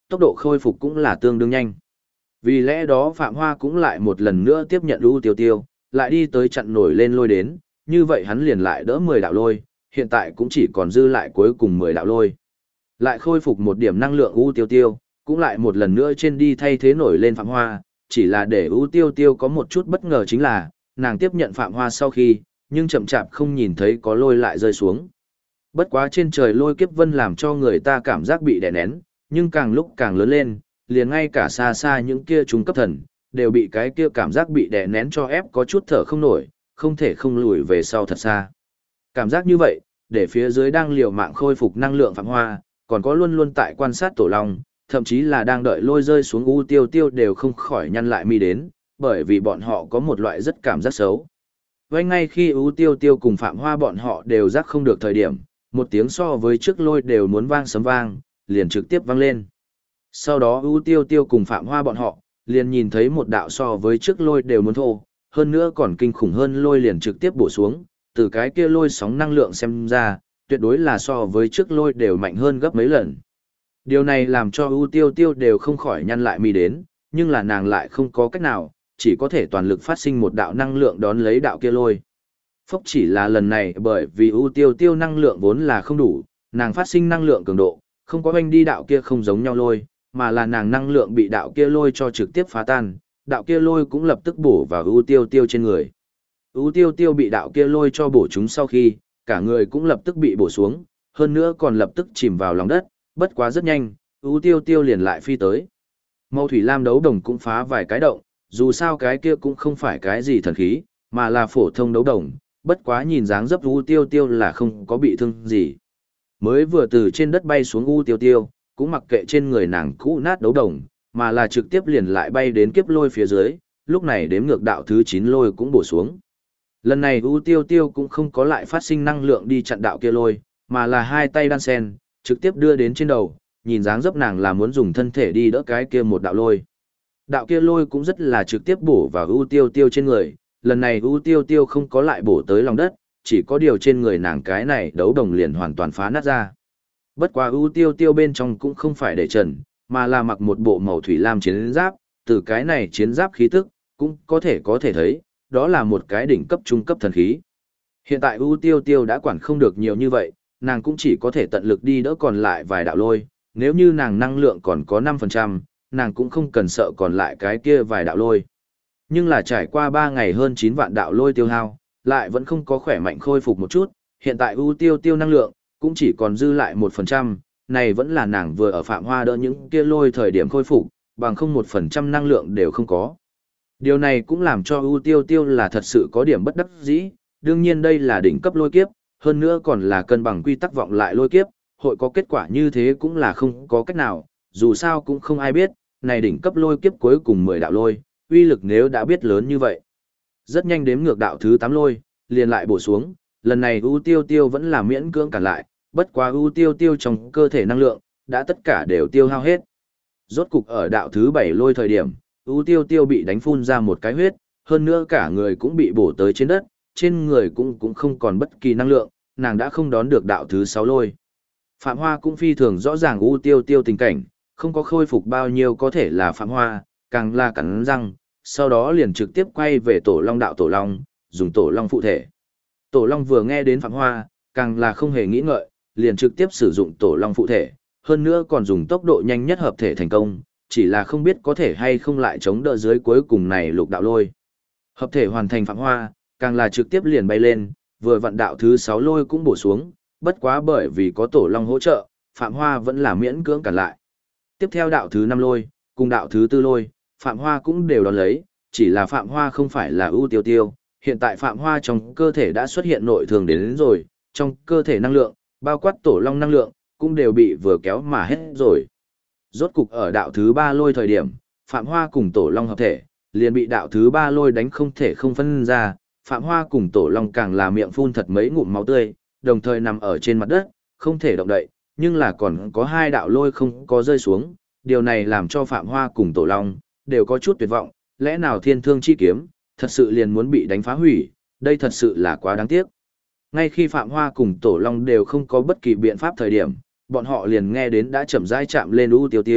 tốc độ khôi phục cũng là tương đương nhanh. Vì lẽ đó Phạm Hoa cũng lại một lần nữa tiếp nhận U Tiêu Tiêu, lại đi tới chặn nổi lên lôi đến, như vậy hắn liền lại đỡ 10 đạo lôi, hiện tại cũng chỉ còn dư lại cuối cùng 10 đạo lôi. Lại khôi phục một điểm năng lượng U Tiêu Tiêu, cũng lại một lần nữa trên đi thay thế nổi lên Phạm Hoa, chỉ là để U Tiêu Tiêu có một chút bất ngờ chính là, nàng tiếp nhận Phạm Hoa sau khi, nhưng chậm chạp không nhìn thấy có lôi lại rơi xuống. Bất quá trên trời lôi kiếp vân làm cho người ta cảm giác bị đè nén, nhưng càng lúc càng lớn lên, liền ngay cả xa xa những kia trung cấp thần, đều bị cái kia cảm giác bị đè nén cho ép có chút thở không nổi, không thể không lùi về sau thật xa. Cảm giác như vậy, để phía dưới đang liều mạng khôi phục năng lượng Phạm Hoa, còn có luôn luôn tại quan sát Tổ Long, thậm chí là đang đợi lôi rơi xuống U Tiêu Tiêu đều không khỏi nhăn lại mi đến, bởi vì bọn họ có một loại rất cảm giác xấu. Vậy ngay khi U Tiêu Tiêu cùng Phạm Hoa bọn họ đều giác không được thời điểm, một tiếng so với trước lôi đều muốn vang sấm vang, liền trực tiếp vang lên. Sau đó U Tiêu Tiêu cùng Phạm Hoa bọn họ, liền nhìn thấy một đạo so với trước lôi đều muốn thô, hơn nữa còn kinh khủng hơn lôi liền trực tiếp bổ xuống, từ cái kia lôi sóng năng lượng xem ra, tuyệt đối là so với trước lôi đều mạnh hơn gấp mấy lần. Điều này làm cho U Tiêu Tiêu đều không khỏi nhăn lại mi đến, nhưng là nàng lại không có cách nào, chỉ có thể toàn lực phát sinh một đạo năng lượng đón lấy đạo kia lôi. Phốc chỉ là lần này bởi vì U Tiêu Tiêu năng lượng vốn là không đủ, nàng phát sinh năng lượng cường độ, không có oanh đi đạo kia không giống nhau lôi, mà là nàng năng lượng bị đạo kia lôi cho trực tiếp phá tan, đạo kia lôi cũng lập tức bổ vào U Tiêu Tiêu trên người. U Tiêu Tiêu bị đạo kia lôi cho bổ chúng sau khi, cả người cũng lập tức bị bổ xuống, hơn nữa còn lập tức chìm vào lòng đất, bất quá rất nhanh, U Tiêu Tiêu liền lại phi tới. Màu thủy lam đấu đồng cũng phá vài cái động, dù sao cái kia cũng không phải cái gì thần khí, mà là phổ thông đấu đồng, bất quá nhìn dáng dấp U Tiêu Tiêu là không có bị thương gì. Mới vừa từ trên đất bay xuống U Tiêu Tiêu, cũng mặc kệ trên người nàng cũ nát đấu đồng, mà là trực tiếp liền lại bay đến kiếp lôi phía dưới, lúc này đếm ngược đạo thứ 9 lôi cũng bổ xuống. Lần này U Tiêu Tiêu cũng không có lại phát sinh năng lượng đi chặn đạo kia lôi, mà là hai tay đan sen, trực tiếp đưa đến trên đầu, nhìn dáng dấp nàng là muốn dùng thân thể đi đỡ cái kia một đạo lôi. Đạo kia lôi cũng rất là trực tiếp bổ vào U Tiêu Tiêu trên người, lần này U Tiêu Tiêu không có lại bổ tới lòng đất, chỉ có điều trên người nàng cái này đấu đồng liền hoàn toàn phá nát ra. Bất quá U Tiêu Tiêu bên trong cũng không phải để trần, mà là mặc một bộ màu thủy lam chiến giáp, từ cái này chiến giáp khí tức, cũng có thể thấy, đó là một cái đỉnh cấp trung cấp thần khí. Hiện tại U Tiêu Tiêu đã quản không được nhiều như vậy, nàng cũng chỉ có thể tận lực đi đỡ còn lại vài đạo lôi, nếu như nàng năng lượng còn có 5%, nàng cũng không cần sợ còn lại cái kia vài đạo lôi. Nhưng là trải qua 3 ngày hơn 9 vạn đạo lôi tiêu hao, lại vẫn không có khỏe mạnh khôi phục một chút, hiện tại U Tiêu Tiêu năng lượng, cũng chỉ còn dư lại 1%, này vẫn là nàng vừa ở Phạm Hoa đỡ những kia lôi thời điểm khôi phục, bằng không 1% năng lượng đều không có. Điều này cũng làm cho U Tiêu Tiêu là thật sự có điểm bất đắc dĩ, đương nhiên đây là đỉnh cấp lôi kiếp, hơn nữa còn là cân bằng quy tắc vọng lại lôi kiếp, hội có kết quả như thế cũng là không có cách nào, dù sao cũng không ai biết, này đỉnh cấp lôi kiếp cuối cùng 10 đạo lôi, uy lực nếu đã biết lớn như vậy. Rất nhanh đếm ngược đạo thứ 8 lôi, liền lại bổ xuống, lần này U Tiêu Tiêu vẫn là miễn cưỡng cản lại, bất quá U Tiêu Tiêu trong cơ thể năng lượng, đã tất cả đều tiêu hao hết. Rốt cục ở đạo thứ 7 lôi thời điểm, U Tiêu Tiêu bị đánh phun ra một cái huyết, hơn nữa cả người cũng bị bổ tới trên đất, trên người cũng không còn bất kỳ năng lượng, nàng đã không đón được đạo thứ 6 lôi. Phạm Hoa cũng phi thường rõ ràng U Tiêu Tiêu tình cảnh, không có khôi phục bao nhiêu có thể là Phạm Hoa, càng là cắn răng, sau đó liền trực tiếp quay về Tổ Long đạo Tổ Long, dùng Tổ Long phụ thể. Tổ Long vừa nghe đến Phạm Hoa, càng là không hề nghĩ ngợi, liền trực tiếp sử dụng Tổ Long phụ thể, hơn nữa còn dùng tốc độ nhanh nhất hợp thể thành công, chỉ là không biết có thể hay không lại chống đỡ dưới cuối cùng này lục đạo lôi. Hợp thể hoàn thành Phạm Hoa, càng là trực tiếp liền bay lên, vừa vận đạo thứ 6 lôi cũng bổ xuống, bất quá bởi vì có Tổ Long hỗ trợ, Phạm Hoa vẫn là miễn cưỡng cản lại. Tiếp theo đạo thứ 5 lôi, cùng đạo thứ 4 lôi, Phạm Hoa cũng đều đón lấy, chỉ là Phạm Hoa không phải là U Tiêu Tiêu, hiện tại Phạm Hoa trong cơ thể đã xuất hiện nội thường đến rồi, trong cơ thể năng lượng, bao quát Tổ Long năng lượng, cũng đều bị vừa kéo mà hết rồi. Rốt cục ở đạo thứ 3 lôi thời điểm, Phạm Hoa cùng Tổ Long hợp thể, liền bị đạo thứ 3 lôi đánh không thể không phân ra, Phạm Hoa cùng Tổ Long càng là miệng phun thật mấy ngụm máu tươi, đồng thời nằm ở trên mặt đất, không thể động đậy, nhưng là còn có 2 đạo lôi không có rơi xuống, điều này làm cho Phạm Hoa cùng Tổ Long đều có chút tuyệt vọng, lẽ nào thiên thương chi kiếm, thật sự liền muốn bị đánh phá hủy, đây thật sự là quá đáng tiếc. Ngay khi Phạm Hoa cùng Tổ Long đều không có bất kỳ biện pháp thời điểm, bọn họ liền nghe đến đã chậm rãi chạm lên U Tiêu Tiêu,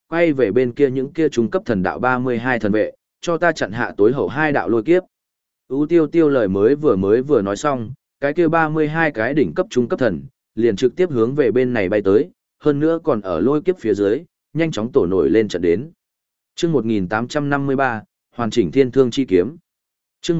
quay về bên kia những kia trung cấp thần đạo 32 thần vệ, cho ta chặn hạ tối hậu 2 đạo lôi kiếp. U Tiêu Tiêu lời mới vừa nói xong, cái kia 32 cái đỉnh cấp trung cấp thần, liền trực tiếp hướng về bên này bay tới, hơn nữa còn ở lôi kiếp phía dưới, nhanh chóng tổ nổi lên trận đến. Chương 1853, hoàn chỉnh thiên thương chi kiếm. Chương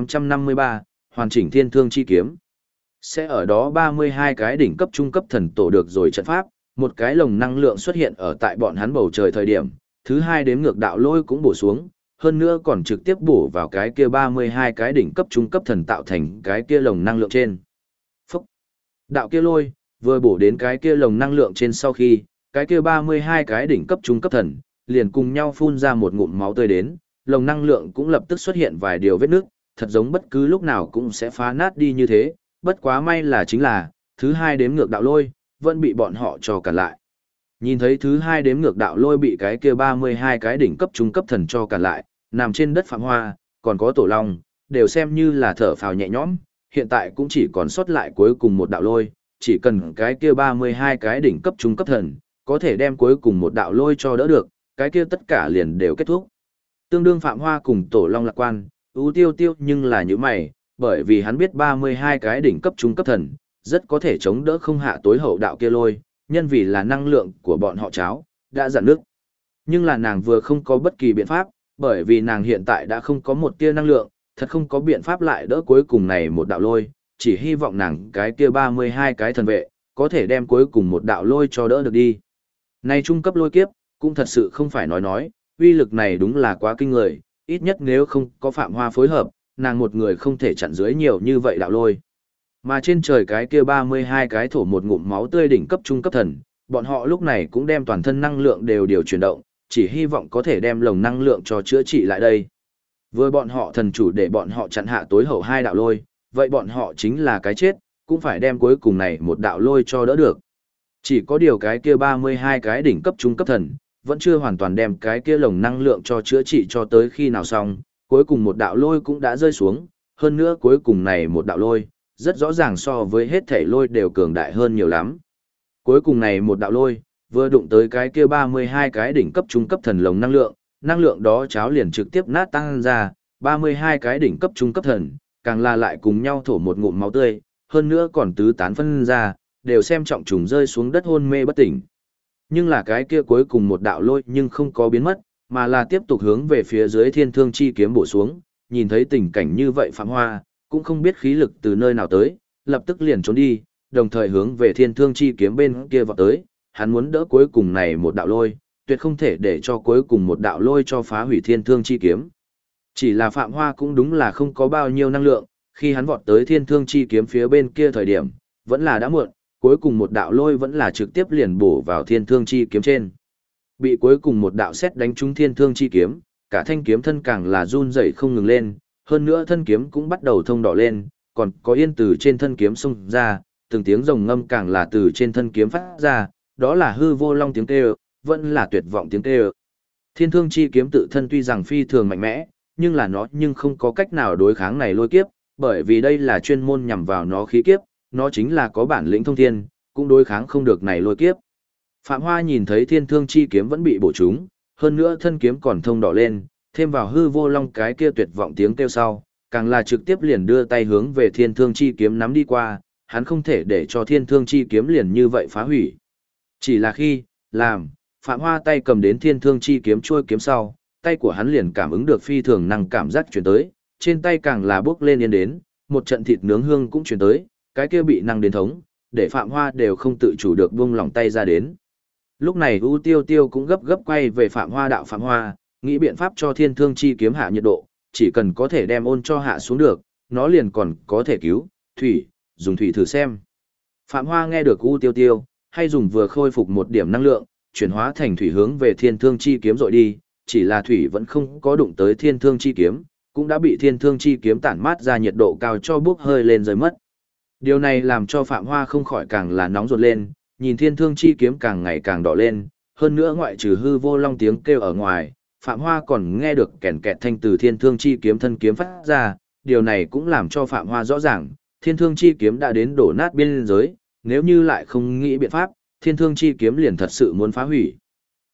1853, hoàn chỉnh thiên thương chi kiếm. Sẽ ở đó 32 cái đỉnh cấp trung cấp thần tổ được rồi trận pháp, một cái lồng năng lượng xuất hiện ở tại bọn hắn bầu trời thời điểm, thứ hai đếm ngược đạo lôi cũng bổ xuống, hơn nữa còn trực tiếp bổ vào cái kia 32 cái đỉnh cấp trung cấp thần tạo thành cái kia lồng năng lượng trên. Phúc! Đạo kia lôi, vừa bổ đến cái kia lồng năng lượng trên sau khi, cái kia 32 cái đỉnh cấp trung cấp thần, liền cùng nhau phun ra một ngụm máu tươi đến, lồng năng lượng cũng lập tức xuất hiện vài điều vết nước, thật giống bất cứ lúc nào cũng sẽ phá nát đi như thế, bất quá may là chính là, thứ hai đếm ngược đạo lôi, vẫn bị bọn họ cho cản lại. Nhìn thấy thứ hai đếm ngược đạo lôi bị cái kia 32 cái đỉnh cấp trung cấp thần cho cản lại, nằm trên đất Phạm Hoa, còn có Tổ Long, đều xem như là thở phào nhẹ nhõm, hiện tại cũng chỉ còn sót lại cuối cùng một đạo lôi, chỉ cần cái kia 32 cái đỉnh cấp trung cấp thần, có thể đem cuối cùng một đạo lôi cho đỡ được, cái kia tất cả liền đều kết thúc. Tương đương Phạm Hoa cùng Tổ Long lạc quan, U Tiêu Tiêu nhưng là như mày, bởi vì hắn biết 32 cái đỉnh cấp trung cấp thần, rất có thể chống đỡ không hạ tối hậu đạo kia lôi, nhân vì là năng lượng của bọn họ cháo, đã dặn nước. Nhưng là nàng vừa không có bất kỳ biện pháp, bởi vì nàng hiện tại đã không có một tia năng lượng, thật không có biện pháp lại đỡ cuối cùng này một đạo lôi, chỉ hy vọng nàng cái kia 32 cái thần vệ, có thể đem cuối cùng một đạo lôi cho đỡ được đi. Này trung cấp lôi kiếp, cũng thật sự không phải nói, uy lực này đúng là quá kinh người, ít nhất nếu không có Phạm Hoa phối hợp, nàng một người không thể chặn dưới nhiều như vậy đạo lôi. Mà trên trời cái kia 32 cái thổ một ngụm máu tươi đỉnh cấp trung cấp thần, bọn họ lúc này cũng đem toàn thân năng lượng đều điều chuyển động, chỉ hy vọng có thể đem lồng năng lượng cho chữa trị lại đây. Với bọn họ thần chủ để bọn họ chặn hạ tối hậu 2 đạo lôi, vậy bọn họ chính là cái chết, cũng phải đem cuối cùng này một đạo lôi cho đỡ được. Chỉ có điều cái kia 32 cái đỉnh cấp trung cấp thần, vẫn chưa hoàn toàn đem cái kia lồng năng lượng cho chữa trị cho tới khi nào xong, cuối cùng một đạo lôi cũng đã rơi xuống, hơn nữa cuối cùng này một đạo lôi, rất rõ ràng so với hết thể lôi đều cường đại hơn nhiều lắm. Cuối cùng này một đạo lôi, vừa đụng tới cái kia 32 cái đỉnh cấp trung cấp thần lồng năng lượng đó cháo liền trực tiếp nát tăng ra, 32 cái đỉnh cấp trung cấp thần, càng là lại cùng nhau thổ một ngụm máu tươi, hơn nữa còn tứ tán phân ra, đều xem trọng trùng rơi xuống đất hôn mê bất tỉnh. Nhưng là cái kia cuối cùng một đạo lôi nhưng không có biến mất, mà là tiếp tục hướng về phía dưới thiên thương chi kiếm bổ xuống, nhìn thấy tình cảnh như vậy Phạm Hoa, cũng không biết khí lực từ nơi nào tới, lập tức liền trốn đi, đồng thời hướng về thiên thương chi kiếm bên kia vọt tới, hắn muốn đỡ cuối cùng này một đạo lôi, tuyệt không thể để cho cuối cùng một đạo lôi cho phá hủy thiên thương chi kiếm. Chỉ là Phạm Hoa cũng đúng là không có bao nhiêu năng lượng, khi hắn vọt tới thiên thương chi kiếm phía bên kia thời điểm, vẫn là đã muộn, cuối cùng một đạo lôi vẫn là trực tiếp liền bổ vào thiên thương chi kiếm trên. Bị cuối cùng một đạo sét đánh trúng thiên thương chi kiếm, cả thanh kiếm thân càng là run rẩy không ngừng lên, hơn nữa thân kiếm cũng bắt đầu thông đỏ lên, còn có yên từ trên thân kiếm xông ra, từng tiếng rồng ngâm càng là từ trên thân kiếm phát ra, đó là hư vô long tiếng kêu, vẫn là tuyệt vọng tiếng kêu. Thiên thương chi kiếm tự thân tuy rằng phi thường mạnh mẽ, nhưng là nó nhưng không có cách nào đối kháng này lôi kiếp, bởi vì đây là chuyên môn nhằm vào nó khí kiếp, nó chính là có bản lĩnh thông thiên, cũng đối kháng không được này lôi kiếp. Phạm Hoa nhìn thấy thiên thương chi kiếm vẫn bị bổ trúng, hơn nữa thân kiếm còn thông đỏ lên, thêm vào hư vô long cái kia tuyệt vọng tiếng kêu sau, càng là trực tiếp liền đưa tay hướng về thiên thương chi kiếm nắm đi qua, hắn không thể để cho thiên thương chi kiếm liền như vậy phá hủy. Chỉ là khi, Phạm Hoa tay cầm đến thiên thương chi kiếm chuôi kiếm sau, tay của hắn liền cảm ứng được phi thường năng cảm giác chuyển tới, trên tay càng là bước lên yên đến, một trận thịt nướng hương cũng chuyển tới, cái kia bị năng đến thống, để Phạm Hoa đều không tự chủ được buông lòng tay ra đến. Lúc này U Tiêu Tiêu cũng gấp gấp quay về Phạm Hoa đạo Phạm Hoa, nghĩ biện pháp cho thiên thương chi kiếm hạ nhiệt độ, chỉ cần có thể đem ôn cho hạ xuống được, nó liền còn có thể cứu, dùng thủy thử xem. Phạm Hoa nghe được U Tiêu Tiêu, hay dùng vừa khôi phục một điểm năng lượng, chuyển hóa thành thủy hướng về thiên thương chi kiếm dội đi, chỉ là thủy vẫn không có đụng tới thiên thương chi kiếm, cũng đã bị thiên thương chi kiếm tản mát ra nhiệt độ cao cho bốc hơi lên rơi mất. Điều này làm cho Phạm Hoa không khỏi càng là nóng ruột lên, nhìn thiên thương chi kiếm càng ngày càng đỏ lên, hơn nữa ngoại trừ hư vô long tiếng kêu ở ngoài, Phạm Hoa còn nghe được kèn kẹt thanh từ thiên thương chi kiếm thân kiếm phát ra, điều này cũng làm cho Phạm Hoa rõ ràng, thiên thương chi kiếm đã đến đổ nát biên giới, nếu như lại không nghĩ biện pháp, thiên thương chi kiếm liền thật sự muốn phá hủy.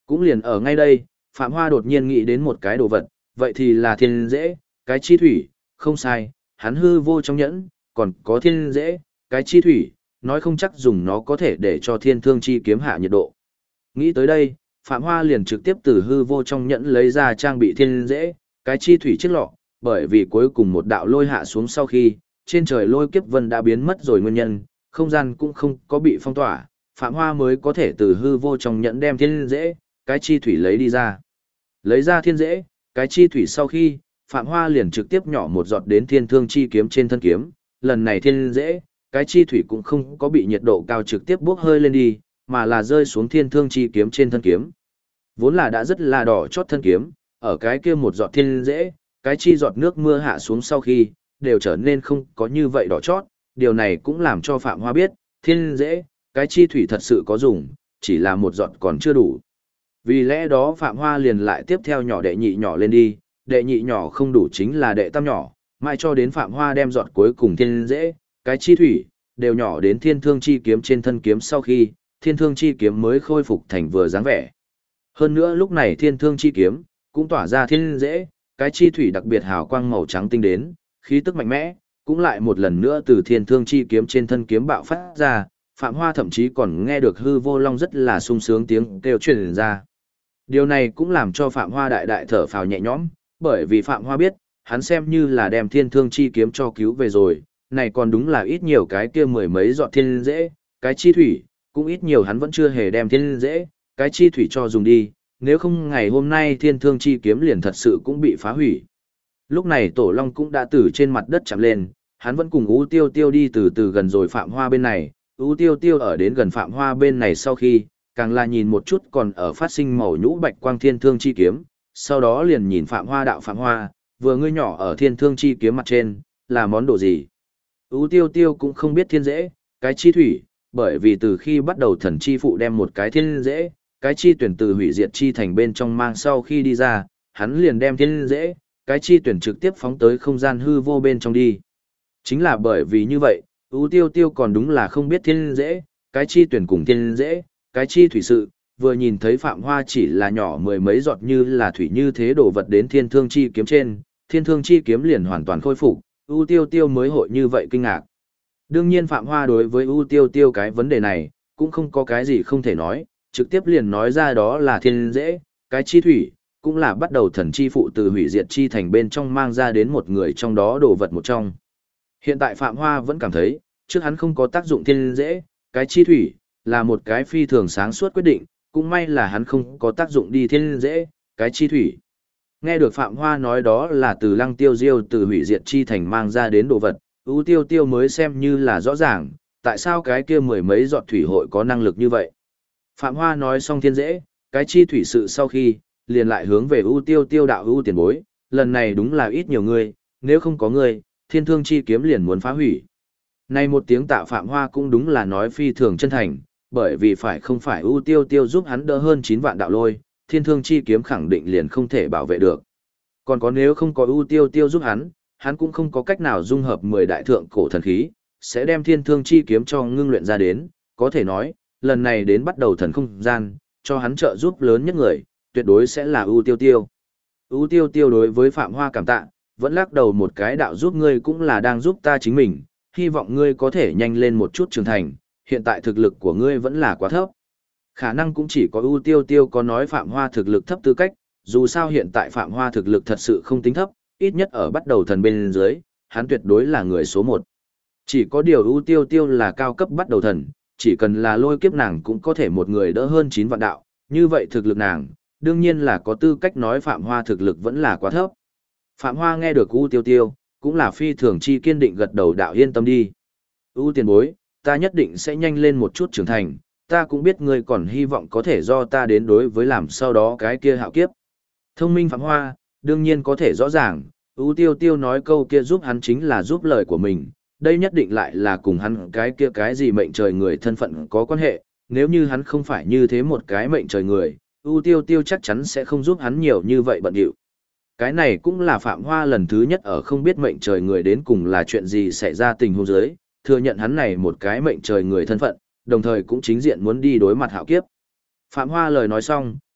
Cũng liền ở ngay đây, Phạm Hoa đột nhiên nghĩ đến một cái đồ vật, vậy thì là thiên dễ, cái chi thủy, không sai, hắn hư vô trong nhẫn, còn có thiên dễ, cái chi thủy, nói không chắc dùng nó có thể để cho thiên thương chi kiếm hạ nhiệt độ. Nghĩ tới đây, Phạm Hoa liền trực tiếp từ hư vô trong nhẫn lấy ra trang bị thiên dễ, cái chi thủy chiếc lọ, bởi vì cuối cùng một đạo lôi hạ xuống sau khi, trên trời lôi kiếp vân đã biến mất rồi nguyên nhân, không gian cũng không có bị phong tỏa, Phạm Hoa mới có thể từ hư vô trong nhẫn đem thiên dễ, cái chi thủy lấy đi ra. Lấy ra thiên dễ, cái chi thủy sau khi, Phạm Hoa liền trực tiếp nhỏ một giọt đến thiên thương chi kiếm trên thân kiếm, lần này thiên dễ, cái chi thủy cũng không có bị nhiệt độ cao trực tiếp bốc hơi lên đi, mà là rơi xuống thiên thương chi kiếm trên thân kiếm. Vốn là đã rất là đỏ chót thân kiếm, ở cái kia một giọt thiên dễ, cái chi giọt nước mưa hạ xuống sau khi, đều trở nên không có như vậy đỏ chót, điều này cũng làm cho Phạm Hoa biết, thiên dễ, cái chi thủy thật sự có dùng, chỉ là một giọt còn chưa đủ. Vì lẽ đó Phạm Hoa liền lại tiếp theo nhỏ đệ nhị nhỏ lên đi, đệ nhị nhỏ không đủ chính là đệ tam nhỏ, mãi cho đến Phạm Hoa đem giọt cuối cùng thiên dễ, cái chi thủy, đều nhỏ đến thiên thương chi kiếm trên thân kiếm sau khi, thiên thương chi kiếm mới khôi phục thành vừa dáng vẻ. Hơn nữa lúc này thiên thương chi kiếm, cũng tỏa ra thiên dễ, cái chi thủy đặc biệt hào quang màu trắng tinh đến, khí tức mạnh mẽ, cũng lại một lần nữa từ thiên thương chi kiếm trên thân kiếm bạo phát ra, Phạm Hoa thậm chí còn nghe được hư vô long rất là sung sướng tiếng kêu truyền ra. Điều này cũng làm cho Phạm Hoa đại đại thở phào nhẹ nhõm, bởi vì Phạm Hoa biết, hắn xem như là đem thiên thương chi kiếm cho cứu về rồi, này còn đúng là ít nhiều cái kia mười mấy giọt thiên dễ, cái chi thủy, cũng ít nhiều hắn vẫn chưa hề đem thiên dễ, cái chi thủy cho dùng đi, nếu không ngày hôm nay thiên thương chi kiếm liền thật sự cũng bị phá hủy. Lúc này Tổ Long cũng đã từ trên mặt đất chạm lên, hắn vẫn cùng U Tiêu Tiêu đi từ từ gần rồi Phạm Hoa bên này, U Tiêu Tiêu ở đến gần Phạm Hoa bên này sau khi, càng là nhìn một chút còn ở phát sinh màu nhũ bạch quang thiên thương chi kiếm, sau đó liền nhìn Phạm Hoa đạo Phạm Hoa, vừa ngươi nhỏ ở thiên thương chi kiếm mặt trên, là món đồ gì? U Tiêu Tiêu cũng không biết thiên dễ, cái chi thủy, bởi vì từ khi bắt đầu thần chi phụ đem một cái thiên dễ, cái chi tuyển từ hủy diệt chi thành bên trong mang sau khi đi ra, hắn liền đem thiên dễ, cái chi tuyển trực tiếp phóng tới không gian hư vô bên trong đi. Chính là bởi vì như vậy, U Tiêu Tiêu còn đúng là không biết thiên dễ, cái chi tuyển cùng thiên dễ, cái chi thủy sự, vừa nhìn thấy Phạm Hoa chỉ là nhỏ mười mấy giọt như là thủy như thế đổ vật đến thiên thương chi kiếm trên, thiên thương chi kiếm liền hoàn toàn khôi phục, U Tiêu Tiêu mới hội như vậy kinh ngạc. Đương nhiên Phạm Hoa đối với U Tiêu Tiêu cái vấn đề này, cũng không có cái gì không thể nói, trực tiếp liền nói ra đó là thiên dễ, cái chi thủy, cũng là bắt đầu thần chi phụ từ hủy diệt chi thành bên trong mang ra đến một người trong đó đồ vật một trong. Hiện tại Phạm Hoa vẫn cảm thấy, trước hắn không có tác dụng thiên dễ, cái chi thủy, là một cái phi thường sáng suốt quyết định, cũng may là hắn không có tác dụng đi thiên dễ, cái chi thủy. Nghe được Phạm Hoa nói đó là từ Lăng Tiêu Diêu từ hủy diệt chi thành mang ra đến đồ vật, U Tiêu Tiêu mới xem như là rõ ràng, tại sao cái kia mười mấy giọt thủy hội có năng lực như vậy. Phạm Hoa nói xong thiên dễ, cái chi thủy sự sau khi, liền lại hướng về U Tiêu Tiêu đạo U tiền bối, lần này đúng là ít nhiều người, nếu không có người, thiên thương chi kiếm liền muốn phá hủy. Này một tiếng tạ Phạm Hoa cũng đúng là nói phi thường chân thành, bởi vì không phải U Tiêu Tiêu giúp hắn đỡ hơn 9 vạn đạo lôi, thiên thương chi kiếm khẳng định liền không thể bảo vệ được. Còn có nếu không có U Tiêu Tiêu giúp hắn cũng không có cách nào dung hợp 10 đại thượng cổ thần khí, sẽ đem thiên thương chi kiếm cho ngưng luyện ra đến, có thể nói, lần này đến bắt đầu thần không gian, cho hắn trợ giúp lớn nhất người, tuyệt đối sẽ là U Tiêu Tiêu. U Tiêu Tiêu đối với Phạm Hoa cảm tạ, vẫn lắc đầu một cái đạo giúp ngươi cũng là đang giúp ta chính mình, hy vọng ngươi có thể nhanh lên một chút trưởng thành, hiện tại thực lực của ngươi vẫn là quá thấp. Khả năng cũng chỉ có U Tiêu Tiêu có nói Phạm Hoa thực lực thấp tư cách, dù sao hiện tại Phạm Hoa thực lực thật sự không tính thấp, ít nhất ở bắt đầu thần bên dưới, hắn tuyệt đối là người số 1. Chỉ có điều U Tiêu Tiêu là cao cấp bắt đầu thần, chỉ cần là lôi kiếp nàng cũng có thể một người đỡ hơn 9 vạn đạo, như vậy thực lực nàng, đương nhiên là có tư cách nói Phạm Hoa thực lực vẫn là quá thấp. Phạm Hoa nghe được U Tiêu Tiêu, cũng là phi thường chi kiên định gật đầu đạo yên tâm đi. U tiền bối, ta nhất định sẽ nhanh lên một chút trưởng thành, ta cũng biết ngươi còn hy vọng có thể do ta đến đối với làm sau đó cái kia hạo kiếp. Thông minh Phạm Hoa, đương nhiên có thể rõ ràng, U Tiêu Tiêu nói câu kia giúp hắn chính là giúp lời của mình, đây nhất định lại là cùng hắn cái kia cái gì mệnh trời người thân phận có quan hệ, nếu như hắn không phải như thế một cái mệnh trời người, U Tiêu Tiêu chắc chắn sẽ không giúp hắn nhiều như vậy bận điệu. Cái này cũng là Phạm Hoa lần thứ nhất ở không biết mệnh trời người đến cùng là chuyện gì xảy ra tình huống dưới, thừa nhận hắn này một cái mệnh trời người thân phận, đồng thời cũng chính diện muốn đi đối mặt hạo kiếp. Phạm Hoa lời nói xong,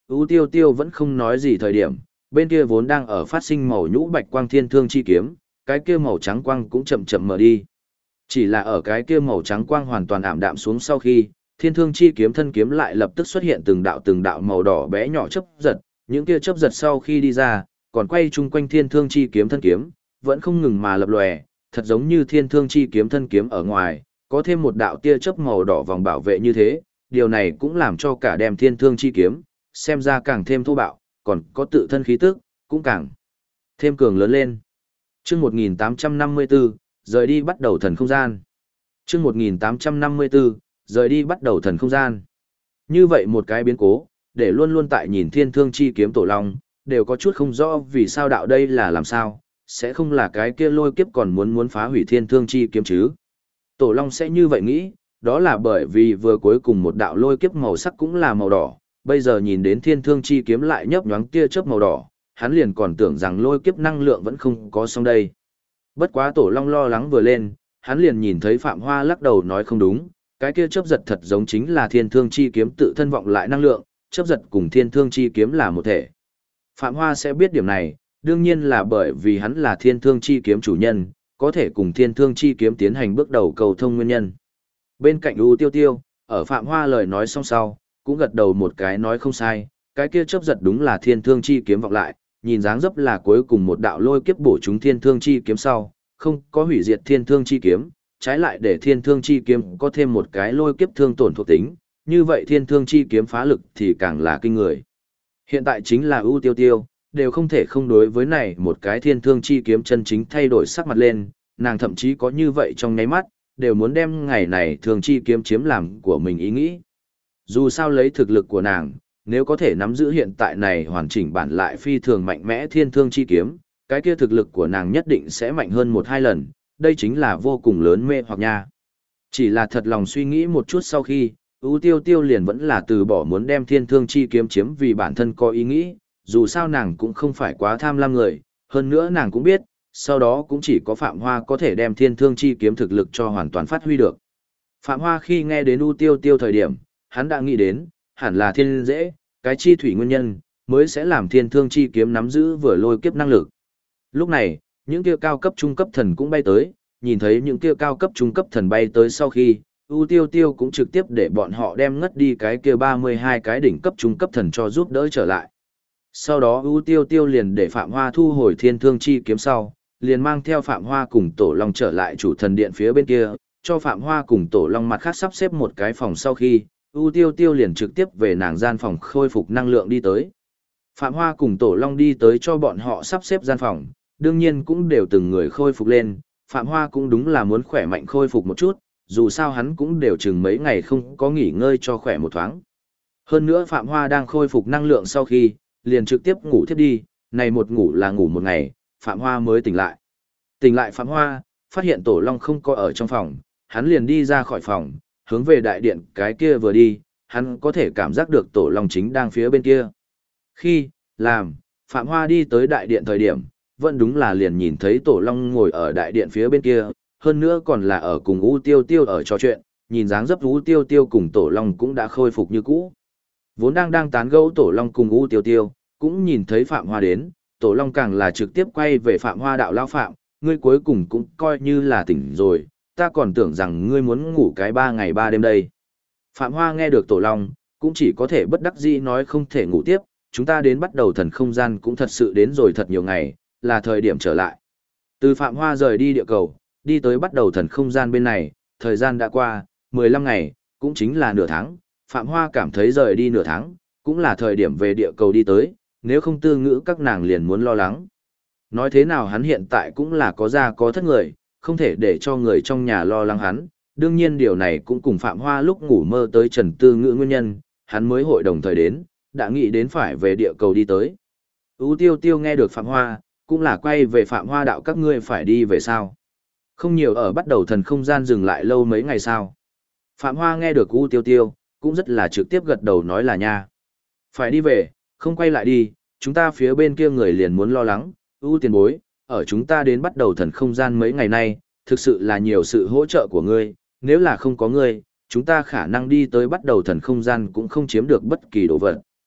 U Tiêu Tiêu vẫn không nói gì thời điểm, bên kia vốn đang ở phát sinh màu nhũ bạch quang thiên thương chi kiếm, cái kia màu trắng quang cũng chậm chậm mở đi. Chỉ là ở cái kia màu trắng quang hoàn toàn ảm đạm xuống sau khi, thiên thương chi kiếm thân kiếm lại lập tức xuất hiện từng đạo màu đỏ bé nhỏ chớp giật, những kia chớp giật sau khi đi ra, còn quay chung quanh thiên thương chi kiếm thân kiếm, vẫn không ngừng mà lập lòe, thật giống như thiên thương chi kiếm thân kiếm ở ngoài, có thêm một đạo tia chớp màu đỏ vòng bảo vệ như thế, điều này cũng làm cho cả đem thiên thương chi kiếm, xem ra càng thêm thô bạo, còn có tự thân khí tức, cũng càng thêm cường lớn lên. Chương 1854, rời đi bắt đầu thần không gian. Chương 1854, rời đi bắt đầu thần không gian. Như vậy một cái biến cố, để luôn luôn tại nhìn thiên thương chi kiếm tổ long, đều có chút không rõ vì sao đạo đây là làm sao, sẽ không là cái kia lôi kiếp còn muốn phá hủy thiên thương chi kiếm chứ. Tổ long sẽ như vậy nghĩ, đó là bởi vì vừa cuối cùng một đạo lôi kiếp màu sắc cũng là màu đỏ, bây giờ nhìn đến thiên thương chi kiếm lại nhấp nhoáng tia chớp màu đỏ, hắn liền còn tưởng rằng lôi kiếp năng lượng vẫn không có xong đây. Bất quá tổ long lo lắng vừa lên, hắn liền nhìn thấy Phạm Hoa lắc đầu nói không đúng, cái kia chớp giật thật giống chính là thiên thương chi kiếm tự thân vọng lại năng lượng, chớp giật cùng thiên thương chi kiếm là một thể. Phạm Hoa sẽ biết điểm này, đương nhiên là bởi vì hắn là thiên thương chi kiếm chủ nhân, có thể cùng thiên thương chi kiếm tiến hành bước đầu cầu thông nguyên nhân. Bên cạnh U Tiêu Tiêu, ở Phạm Hoa lời nói xong sau, cũng gật đầu một cái nói không sai, cái kia chớp giật đúng là thiên thương chi kiếm vọng lại, nhìn dáng dấp là cuối cùng một đạo lôi kiếp bổ chúng thiên thương chi kiếm sau, không có hủy diệt thiên thương chi kiếm, trái lại để thiên thương chi kiếm có thêm một cái lôi kiếp thương tổn thuộc tính, như vậy thiên thương chi kiếm phá lực thì càng là kinh người. Hiện tại chính là U Tiêu Tiêu, đều không thể không đối với này một cái thiên thương chi kiếm chân chính thay đổi sắc mặt lên, nàng thậm chí có như vậy trong nháy mắt, đều muốn đem ngày này thương chi kiếm chiếm làm của mình ý nghĩ. Dù sao lấy thực lực của nàng, nếu có thể nắm giữ hiện tại này hoàn chỉnh bản lại phi thường mạnh mẽ thiên thương chi kiếm, cái kia thực lực của nàng nhất định sẽ mạnh hơn 1-2 lần, đây chính là vô cùng lớn mê hoặc nha. Chỉ là thật lòng suy nghĩ một chút sau khi, U Tiêu Tiêu liền vẫn là từ bỏ muốn đem thiên thương chi kiếm chiếm vì bản thân có ý nghĩ, dù sao nàng cũng không phải quá tham lam người, hơn nữa nàng cũng biết, sau đó cũng chỉ có Phạm Hoa có thể đem thiên thương chi kiếm thực lực cho hoàn toàn phát huy được. Phạm Hoa khi nghe đến U Tiêu Tiêu thời điểm, hắn đã nghĩ đến, hẳn là thiên dễ, cái chi thủy nguyên nhân, mới sẽ làm thiên thương chi kiếm nắm giữ vừa lôi kiếp năng lực. Lúc này, những kia cao cấp trung cấp thần cũng bay tới, nhìn thấy những kia cao cấp trung cấp thần bay tới sau khi, U Tiêu Tiêu cũng trực tiếp để bọn họ đem ngất đi cái kia 32 cái đỉnh cấp trung cấp thần cho giúp đỡ trở lại. Sau đó U Tiêu Tiêu liền để Phạm Hoa thu hồi thiên thương chi kiếm sau, liền mang theo Phạm Hoa cùng Tổ Long trở lại chủ thần điện phía bên kia, cho Phạm Hoa cùng Tổ Long mặt khác sắp xếp một cái phòng sau khi, U Tiêu Tiêu liền trực tiếp về nàng gian phòng khôi phục năng lượng đi tới. Phạm Hoa cùng Tổ Long đi tới cho bọn họ sắp xếp gian phòng, đương nhiên cũng đều từng người khôi phục lên, Phạm Hoa cũng đúng là muốn khỏe mạnh khôi phục một chút, dù sao hắn cũng đều chừng mấy ngày không có nghỉ ngơi cho khỏe một thoáng. Hơn nữa Phạm Hoa đang khôi phục năng lượng sau khi, liền trực tiếp ngủ thiếp đi, này một ngủ là ngủ một ngày, Phạm Hoa mới tỉnh lại. Tỉnh lại Phạm Hoa, phát hiện Tổ Long không có ở trong phòng, hắn liền đi ra khỏi phòng, hướng về đại điện cái kia vừa đi, hắn có thể cảm giác được Tổ Long chính đang phía bên kia. Khi, Phạm Hoa đi tới đại điện thời điểm, vẫn đúng là liền nhìn thấy Tổ Long ngồi ở đại điện phía bên kia, hơn nữa còn là ở cùng U Tiêu Tiêu ở trò chuyện, nhìn dáng dấp U Tiêu Tiêu cùng Tổ Long cũng đã khôi phục như cũ. Vốn đang tán gẫu Tổ Long cùng U Tiêu Tiêu, cũng nhìn thấy Phạm Hoa đến, Tổ Long càng là trực tiếp quay về Phạm Hoa đạo lao Phạm, ngươi cuối cùng cũng coi như là tỉnh rồi, ta còn tưởng rằng ngươi muốn ngủ cái 3 ngày 3 đêm đây. Phạm Hoa nghe được Tổ Long, cũng chỉ có thể bất đắc dĩ nói không thể ngủ tiếp, chúng ta đến bắt đầu thần không gian cũng thật sự đến rồi thật nhiều ngày, là thời điểm trở lại. Từ Phạm Hoa rời đi địa cầu, đi tới bắt đầu thần không gian bên này, thời gian đã qua, 15 ngày, cũng chính là nửa tháng, Phạm Hoa cảm thấy rời đi nửa tháng, cũng là thời điểm về địa cầu đi tới, nếu không tư ngữ các nàng liền muốn lo lắng. Nói thế nào hắn hiện tại cũng là có gia có thất người, không thể để cho người trong nhà lo lắng hắn, đương nhiên điều này cũng cùng Phạm Hoa lúc ngủ mơ tới Trần Tư Ngữ nguyên nhân, hắn mới hội đồng thời đến, đã nghĩ đến phải về địa cầu đi tới. U Tiêu Tiêu nghe được Phạm Hoa, cũng là quay về Phạm Hoa đạo các ngươi phải đi về sao. Không nhiều ở bắt đầu thần không gian dừng lại lâu mấy ngày sao. Phạm Hoa nghe được U Tiêu Tiêu, cũng rất là trực tiếp gật đầu nói là nha. Phải đi về, không quay lại đi, chúng ta phía bên kia người liền muốn lo lắng, U tiền bối, ở chúng ta đến bắt đầu thần không gian mấy ngày nay, thực sự là nhiều sự hỗ trợ của ngươi, nếu là không có ngươi, chúng ta khả năng đi tới bắt đầu thần không gian cũng không chiếm được bất kỳ đồ vật.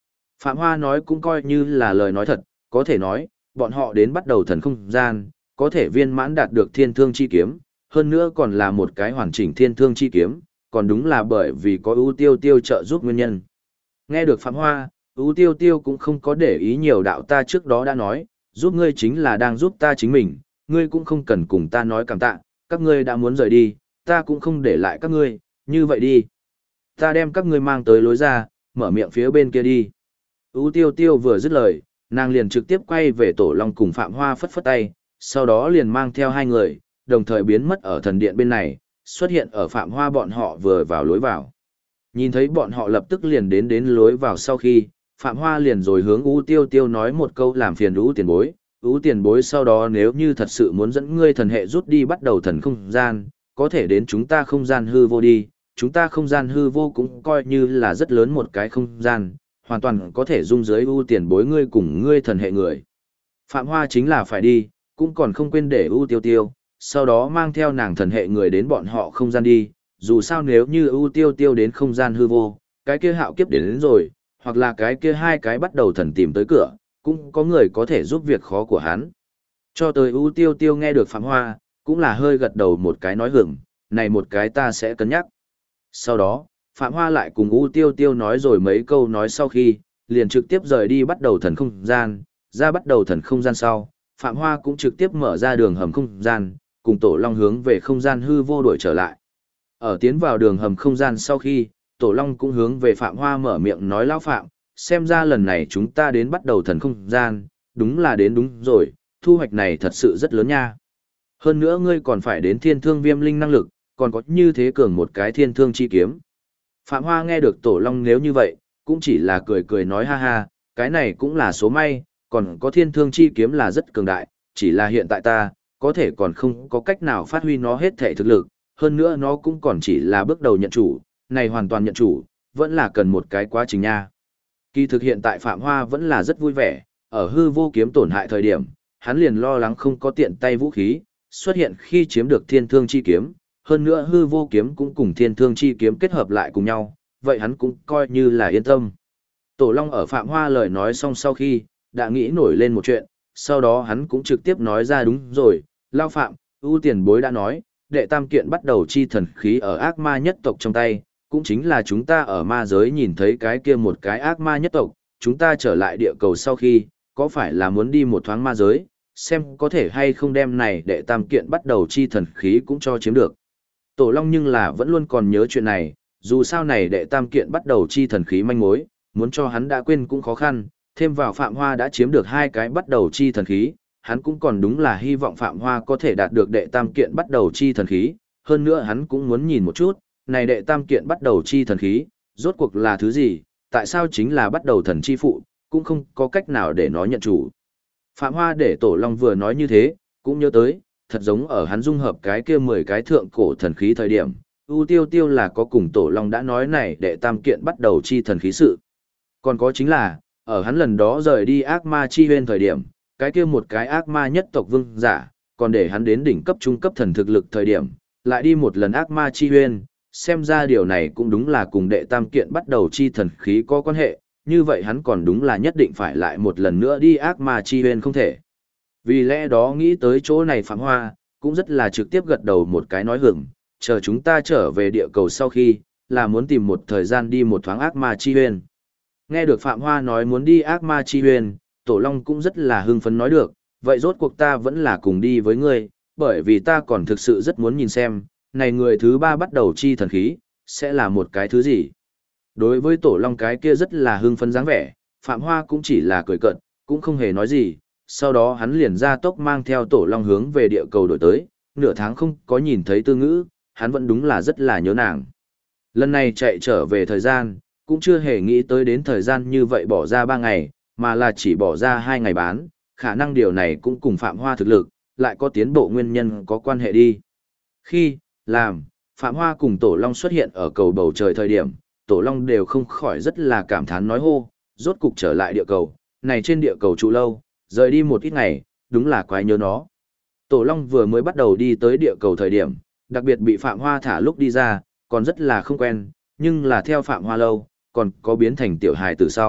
Phạm Hoa nói cũng coi như là lời nói thật, có thể nói, bọn họ đến bắt đầu thần không gian, có thể viên mãn đạt được thiên thương chi kiếm, hơn nữa còn là một cái hoàn chỉnh thiên thương chi kiếm, còn đúng là bởi vì có ưu tiêu tiêu trợ giúp nguyên nhân. Nghe được Phạm Hoa, ưu tiêu tiêu cũng không có để ý nhiều, đạo ta trước đó đã nói, giúp ngươi chính là đang giúp ta chính mình, ngươi cũng không cần cùng ta nói cảm tạ, các ngươi đã muốn rời đi, ta cũng không để lại các ngươi, như vậy đi. Ta đem các ngươi mang tới lối ra, mở miệng phía bên kia đi. Ú tiêu tiêu vừa dứt lời, nàng liền trực tiếp quay về Tổ Long cùng Phạm Hoa phất phất tay, sau đó liền mang theo hai người, đồng thời biến mất ở thần điện bên này, xuất hiện ở Phạm Hoa bọn họ vừa vào lối vào. Nhìn thấy bọn họ lập tức liền đến lối vào sau khi, Phạm Hoa liền rồi hướng Ú tiêu tiêu nói một câu làm phiền Ú tiền bối. Ú tiền bối sau đó nếu như thật sự muốn dẫn ngươi thần hệ rút đi bắt đầu thần không gian, có thể đến chúng ta không gian hư vô đi, chúng ta không gian hư vô cũng coi như là rất lớn một cái không gian, hoàn toàn có thể dung dưới ưu tiền bối ngươi cùng ngươi thần hệ người. Phạm Hoa chính là phải đi, cũng còn không quên để ưu tiêu tiêu, sau đó mang theo nàng thần hệ người đến bọn họ không gian đi, dù sao nếu như ưu tiêu tiêu đến không gian hư vô, cái kia hạo kiếp đến rồi, hoặc là cái kia hai cái bắt đầu thần tìm tới cửa, cũng có người có thể giúp việc khó của hắn. Cho tới ưu tiêu tiêu nghe được Phạm Hoa, cũng là hơi gật đầu một cái nói hưởng, này một cái ta sẽ cân nhắc. Sau đó, Phạm Hoa lại cùng U Tiêu Tiêu nói rồi mấy câu nói sau khi, liền trực tiếp rời đi bắt đầu thần không gian, ra bắt đầu thần không gian sau, Phạm Hoa cũng trực tiếp mở ra đường hầm không gian, cùng Tổ Long hướng về không gian hư vô đuổi trở lại. Ở tiến vào đường hầm không gian sau khi, Tổ Long cũng hướng về Phạm Hoa mở miệng nói lão Phạm, xem ra lần này chúng ta đến bắt đầu thần không gian, đúng là đến đúng rồi, thu hoạch này thật sự rất lớn nha. Hơn nữa ngươi còn phải đến thiên thương viêm linh năng lực, còn có như thế cường một cái thiên thương chi kiếm. Phạm Hoa nghe được Tổ Long nếu như vậy, cũng chỉ là cười cười nói ha ha, cái này cũng là số may, còn có thiên thương chi kiếm là rất cường đại, chỉ là hiện tại ta, có thể còn không có cách nào phát huy nó hết thể thực lực, hơn nữa nó cũng còn chỉ là bước đầu nhận chủ, này hoàn toàn nhận chủ, vẫn là cần một cái quá trình nha. Kỳ thực hiện tại Phạm Hoa vẫn là rất vui vẻ, ở hư vô kiếm tổn hại thời điểm, hắn liền lo lắng không có tiện tay vũ khí, xuất hiện khi chiếm được thiên thương chi kiếm, hơn nữa hư vô kiếm cũng cùng thiên thương chi kiếm kết hợp lại cùng nhau, vậy hắn cũng coi như là yên tâm. Tổ Long ở Phạm Hoa lời nói xong sau khi, đã nghĩ nổi lên một chuyện, sau đó hắn cũng trực tiếp nói ra đúng rồi, Lao Phạm, ưu tiền bối đã nói, đệ tam kiện bắt đầu chi thần khí ở ác ma nhất tộc trong tay, cũng chính là chúng ta ở ma giới nhìn thấy cái kia một cái ác ma nhất tộc, chúng ta trở lại địa cầu sau khi, có phải là muốn đi một thoáng ma giới, xem có thể hay không đem này đệ tam kiện bắt đầu chi thần khí cũng cho chiếm được. Tổ Long nhưng là vẫn luôn còn nhớ chuyện này, dù sao này đệ tam kiện bắt đầu chi thần khí manh mối, muốn cho hắn đã quên cũng khó khăn, thêm vào Phạm Hoa đã chiếm được hai cái bắt đầu chi thần khí, hắn cũng còn đúng là hy vọng Phạm Hoa có thể đạt được đệ tam kiện bắt đầu chi thần khí, hơn nữa hắn cũng muốn nhìn một chút, này đệ tam kiện bắt đầu chi thần khí, rốt cuộc là thứ gì, tại sao chính là bắt đầu thần chi phụ, cũng không có cách nào để nó nhận chủ. Phạm Hoa để Tổ Long vừa nói như thế, cũng nhớ tới, thật giống ở hắn dung hợp cái kia 10 cái thượng cổ thần khí thời điểm, U Tiêu Tiêu là có cùng Tổ Long đã nói này đệ tam kiện bắt đầu chi thần khí sự. Còn có chính là, ở hắn lần đó rời đi ác ma chi huyên thời điểm, cái kia một cái ác ma nhất tộc vương giả, còn để hắn đến đỉnh cấp trung cấp thần thực lực thời điểm, lại đi một lần ác ma chi huyên, xem ra điều này cũng đúng là cùng đệ tam kiện bắt đầu chi thần khí có quan hệ, như vậy hắn còn đúng là nhất định phải lại một lần nữa đi ác ma chi huyên không thể. Vì lẽ đó nghĩ tới chỗ này Phạm Hoa, cũng rất là trực tiếp gật đầu một cái nói hưởng, chờ chúng ta trở về địa cầu sau khi, là muốn tìm một thời gian đi một thoáng ác ma chi huyên. Nghe được Phạm Hoa nói muốn đi ác ma chi huyên, Tổ Long cũng rất là hưng phấn nói được, vậy rốt cuộc ta vẫn là cùng đi với ngươi, bởi vì ta còn thực sự rất muốn nhìn xem, này người thứ ba bắt đầu chi thần khí, sẽ là một cái thứ gì. Đối với Tổ Long cái kia rất là hưng phấn dáng vẻ, Phạm Hoa cũng chỉ là cười cợt, cũng không hề nói gì, sau đó hắn liền ra tốc mang theo Tổ Long hướng về địa cầu đổi tới, nửa tháng không có nhìn thấy Tư Ngữ, hắn vẫn đúng là rất là nhớ nàng. Lần này chạy trở về thời gian, cũng chưa hề nghĩ tới đến thời gian như vậy bỏ ra 3 ngày, mà là chỉ bỏ ra 2 ngày bán, khả năng điều này cũng cùng Phạm Hoa thực lực, lại có tiến bộ nguyên nhân có quan hệ đi. Khi, làm, Phạm Hoa cùng Tổ Long xuất hiện ở cầu bầu trời thời điểm, Tổ Long đều không khỏi rất là cảm thán nói hô, rốt cục trở lại địa cầu, này trên địa cầu trụ lâu, rời đi một ít ngày, đúng là quái nhớ nó. Tổ Long vừa mới bắt đầu đi tới địa cầu thời điểm, đặc biệt bị Phạm Hoa thả lúc đi ra, còn rất là không quen, nhưng là theo Phạm Hoa lâu, còn có biến thành tiểu hài từ sau,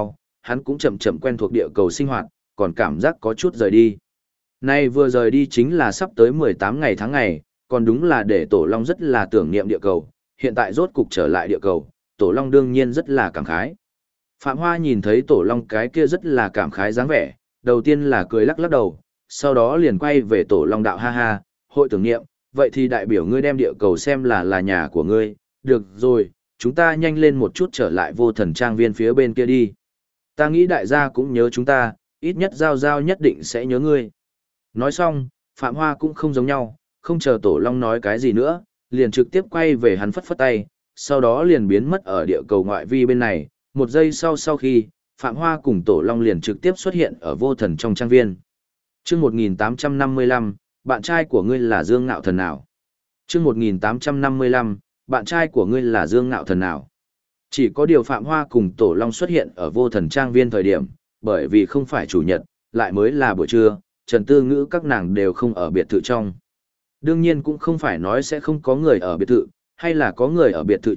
hắn cũng chậm chậm quen thuộc địa cầu sinh hoạt, còn cảm giác có chút rời đi. Nay vừa rời đi chính là sắp tới 18 ngày tháng ngày, còn đúng là để Tổ Long rất là tưởng niệm địa cầu, hiện tại rốt cục trở lại địa cầu, Tổ Long đương nhiên rất là cảm khái. Phạm Hoa nhìn thấy Tổ Long cái kia rất là cảm khái dáng vẻ, đầu tiên là cười lắc lắc đầu, sau đó liền quay về Tổ Long đạo ha ha, hội tưởng niệm, vậy thì đại biểu ngươi đem địa cầu xem là nhà của ngươi, được rồi, chúng ta nhanh lên một chút trở lại Vô Thần Trang viên phía bên kia đi. Ta nghĩ đại gia cũng nhớ chúng ta, ít nhất Giao Giao nhất định sẽ nhớ ngươi. Nói xong, Phạm Hoa cũng không giống nhau, không chờ Tổ Long nói cái gì nữa, liền trực tiếp quay về hắn phất phất tay, sau đó liền biến mất ở địa cầu ngoại vi bên này. Một giây sau khi, Phạm Hoa cùng Tổ Long liền trực tiếp xuất hiện ở Vô Thần trong trang viên. Chương 1855, bạn trai của ngươi là Dương Ngạo Thần nào? Chương 1855, bạn trai của ngươi là Dương Ngạo Thần nào? Chỉ có điều Phạm Hoa cùng Tổ Long xuất hiện ở Vô Thần trang viên thời điểm, bởi vì không phải chủ nhật, lại mới là buổi trưa, Trần Tư Ngữ các nàng đều không ở biệt thự trong. Đương nhiên cũng không phải nói sẽ không có người ở biệt thự, hay là có người ở biệt thự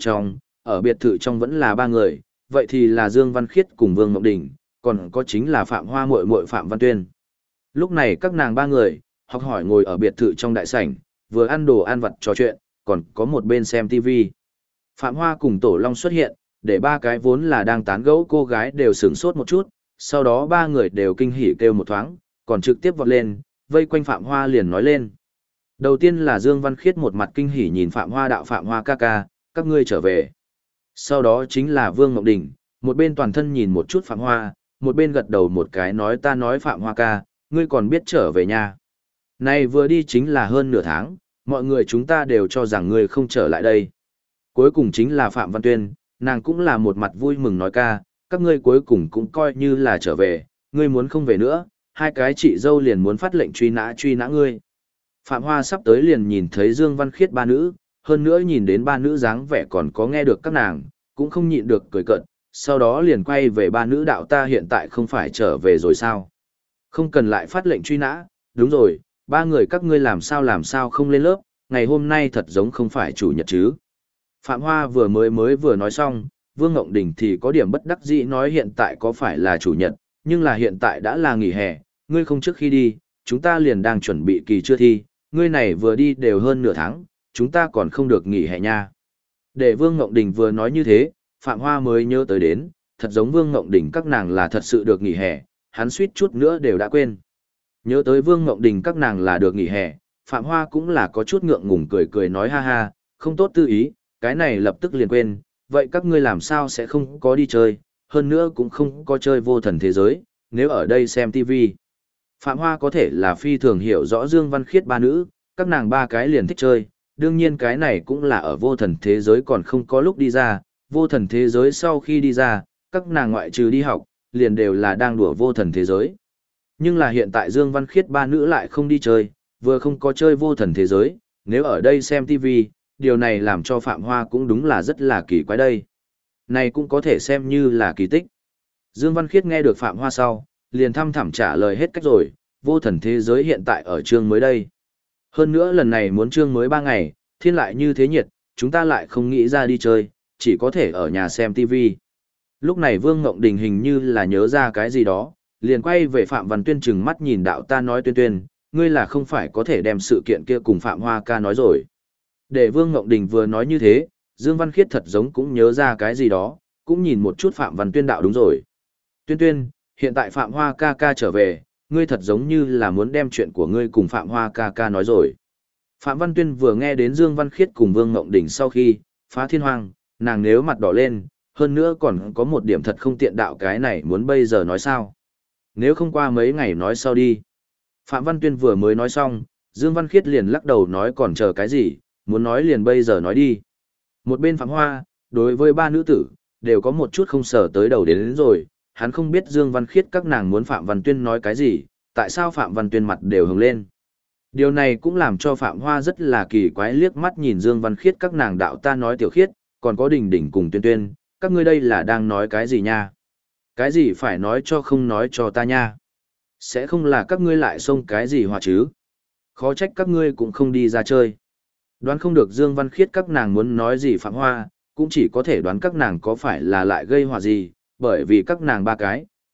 trong vẫn là 3 người, vậy thì là Dương Văn Khiết cùng Vương Mộng Đình, còn có chính là Phạm Hoa muội muội Phạm Văn Tuyên. Lúc này các nàng 3 người, học hỏi ngồi ở biệt thự trong đại sảnh, vừa ăn đồ ăn vặt trò chuyện, còn có một bên xem TV. Phạm Hoa cùng Tổ Long xuất hiện, để 3 cái vốn là đang tán gẫu cô gái đều sửng sốt một chút, sau đó 3 người đều kinh hỉ kêu một thoáng, còn trực tiếp vọt lên, vây quanh Phạm Hoa liền nói lên. Đầu tiên là Dương Văn Khiết một mặt kinh hỉ nhìn Phạm Hoa đạo Phạm Hoa ca ca, các ngươi trở về. Sau đó chính là Vương Ngọc Đình, một bên toàn thân nhìn một chút Phạm Hoa, một bên gật đầu một cái nói ta nói Phạm Hoa ca, ngươi còn biết trở về nhà. Này vừa đi chính là hơn nửa tháng, mọi người chúng ta đều cho rằng ngươi không trở lại đây. Cuối cùng chính là Phạm Văn Tuyên, nàng cũng là một mặt vui mừng nói ca, các ngươi cuối cùng cũng coi như là trở về, ngươi muốn không về nữa, 2 cái chị dâu liền muốn phát lệnh truy nã ngươi. Phạm Hoa sắp tới liền nhìn thấy Dương Văn Khiết 3 nữ, hơn nữa nhìn đến 3 nữ dáng vẻ còn có nghe được các nàng, cũng không nhịn được cười cợt, sau đó liền quay về 3 nữ đạo ta hiện tại không phải trở về rồi sao? Không cần lại phát lệnh truy nã, đúng rồi, 3 người các ngươi làm sao không lên lớp, ngày hôm nay thật giống không phải chủ nhật chứ. Phạm Hoa vừa vừa nói xong, Vương Ngộng Đình thì có điểm bất đắc dĩ nói hiện tại có phải là chủ nhật, nhưng là hiện tại đã là nghỉ hè, ngươi không trước khi đi, chúng ta liền đang chuẩn bị kỳ chưa thi, ngươi này vừa đi đều hơn nửa tháng, chúng ta còn không được nghỉ hè nha. Để Vương Ngộng Đình vừa nói như thế, Phạm Hoa mới nhớ tới đến, thật giống Vương Ngộng Đình các nàng là thật sự được nghỉ hè, hắn suýt chút nữa đều đã quên. Nhớ tới Vương Ngộng Đình các nàng là được nghỉ hè, Phạm Hoa cũng là có chút ngượng ngùng cười nói ha ha, không tốt tư ý, cái này lập tức liền quên, vậy các ngươi làm sao sẽ không có đi chơi, hơn nữa cũng không có chơi Vô Thần thế giới, nếu ở đây xem TV. Phạm Hoa có thể là phi thường hiểu rõ Dương Văn Khiết 3 nữ, các nàng 3 cái liền thích chơi, đương nhiên cái này cũng là ở Vô Thần thế giới còn không có lúc đi ra, Vô Thần thế giới sau khi đi ra, các nàng ngoại trừ đi học, liền đều là đang đùa Vô Thần thế giới. Nhưng là hiện tại Dương Văn Khiết 3 nữ lại không đi chơi, vừa không có chơi Vô Thần thế giới, nếu ở đây xem TV, điều này làm cho Phạm Hoa cũng đúng là rất là kỳ quái đây. Này cũng có thể xem như là kỳ tích. Dương Văn Khiết nghe được Phạm Hoa sau, liền thăm thẳm trả lời hết cách rồi, Vô Thần thế giới hiện tại ở chương mới đây. Hơn nữa lần này muốn chương mới 3 ngày, thiên lại như thế nhiệt, chúng ta lại không nghĩ ra đi chơi, chỉ có thể ở nhà xem TV. Lúc này Vương Ngộng Đình hình như là nhớ ra cái gì đó, liền quay về Phạm Văn Tuyên chừng mắt nhìn đạo ta nói Tuyên, ngươi là không phải có thể đem sự kiện kia cùng Phạm Hoa ca nói rồi. Để Vương Ngộng Đình vừa nói như thế, Dương Văn Khiết thật giống cũng nhớ ra cái gì đó, cũng nhìn một chút Phạm Văn Tuyên đạo đúng rồi. Tuyên, hiện tại Phạm Hoa ca ca trở về, ngươi thật giống như là muốn đem chuyện của ngươi cùng Phạm Hoa ca ca nói rồi. Phạm Văn Tuyên vừa nghe đến Dương Văn Khiết cùng Vương Ngộng Đình sau khi, phá thiên hoang, nàng nếu mặt đỏ lên, hơn nữa còn có một điểm thật không tiện đạo cái này muốn bây giờ nói sao. Nếu không qua mấy ngày nói sau đi. Phạm Văn Tuyên vừa mới nói xong, Dương Văn Khiết liền lắc đầu nói còn chờ cái gì, muốn nói liền bây giờ nói đi. Một bên Phạm Hoa, đối với 3 nữ tử, đều có một chút không sở tới đầu đến rồi, hắn không biết Dương Văn Khiết các nàng muốn Phạm Văn Tuyên nói cái gì, tại sao Phạm Văn Tuyên mặt đều hừng lên. Điều này cũng làm cho Phạm Hoa rất là kỳ quái liếc mắt nhìn Dương Văn Khiết các nàng đạo ta nói Tiểu Khiết, còn có Đình Đình cùng Tuyên, các ngươi đây là đang nói cái gì nha? Cái gì phải nói cho không nói cho ta nha? Sẽ không là các ngươi lại xông cái gì hòa chứ? Khó trách các ngươi cũng không đi ra chơi. Đoán không được Dương Văn Khiết các nàng muốn nói gì Phạm Hoa, cũng chỉ có thể đoán các nàng có phải là lại gây hòa gì, bởi vì các nàng 3 cái,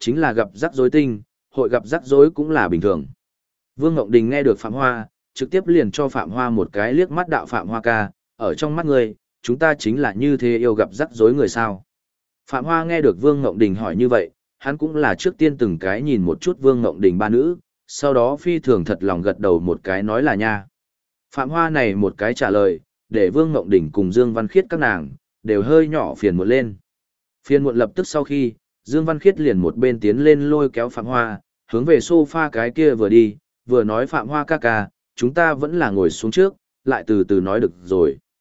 chính là gặp rắc rối tinh, hội gặp rắc rối cũng là bình thường. Vương Ngộng Đình nghe được Phạm Hoa, trực tiếp liền cho Phạm Hoa một cái liếc mắt đạo Phạm Hoa ca, ở trong mắt người, chúng ta chính là như thế yêu gặp rắc rối người sao. Phạm Hoa nghe được Vương Ngộng Đình hỏi như vậy, hắn cũng là trước tiên từng cái nhìn một chút Vương Ngộng Đình ba nữ, sau đó phi thường thật lòng gật đầu một cái nói là nha. Phạm Hoa này một cái trả lời, để Vương Ngộng Đình cùng Dương Văn Khiết các nàng, đều hơi nhỏ phiền muộn lên. Phiền muộn lập tức sau khi, Dương Văn Khiết liền một bên tiến lên lôi kéo Phạm Hoa, hướng về sofa cái kia vừa đi, vừa nói Phạm Hoa ca ca, chúng ta vẫn là ngồi xuống trước, lại từ từ nói được rồi.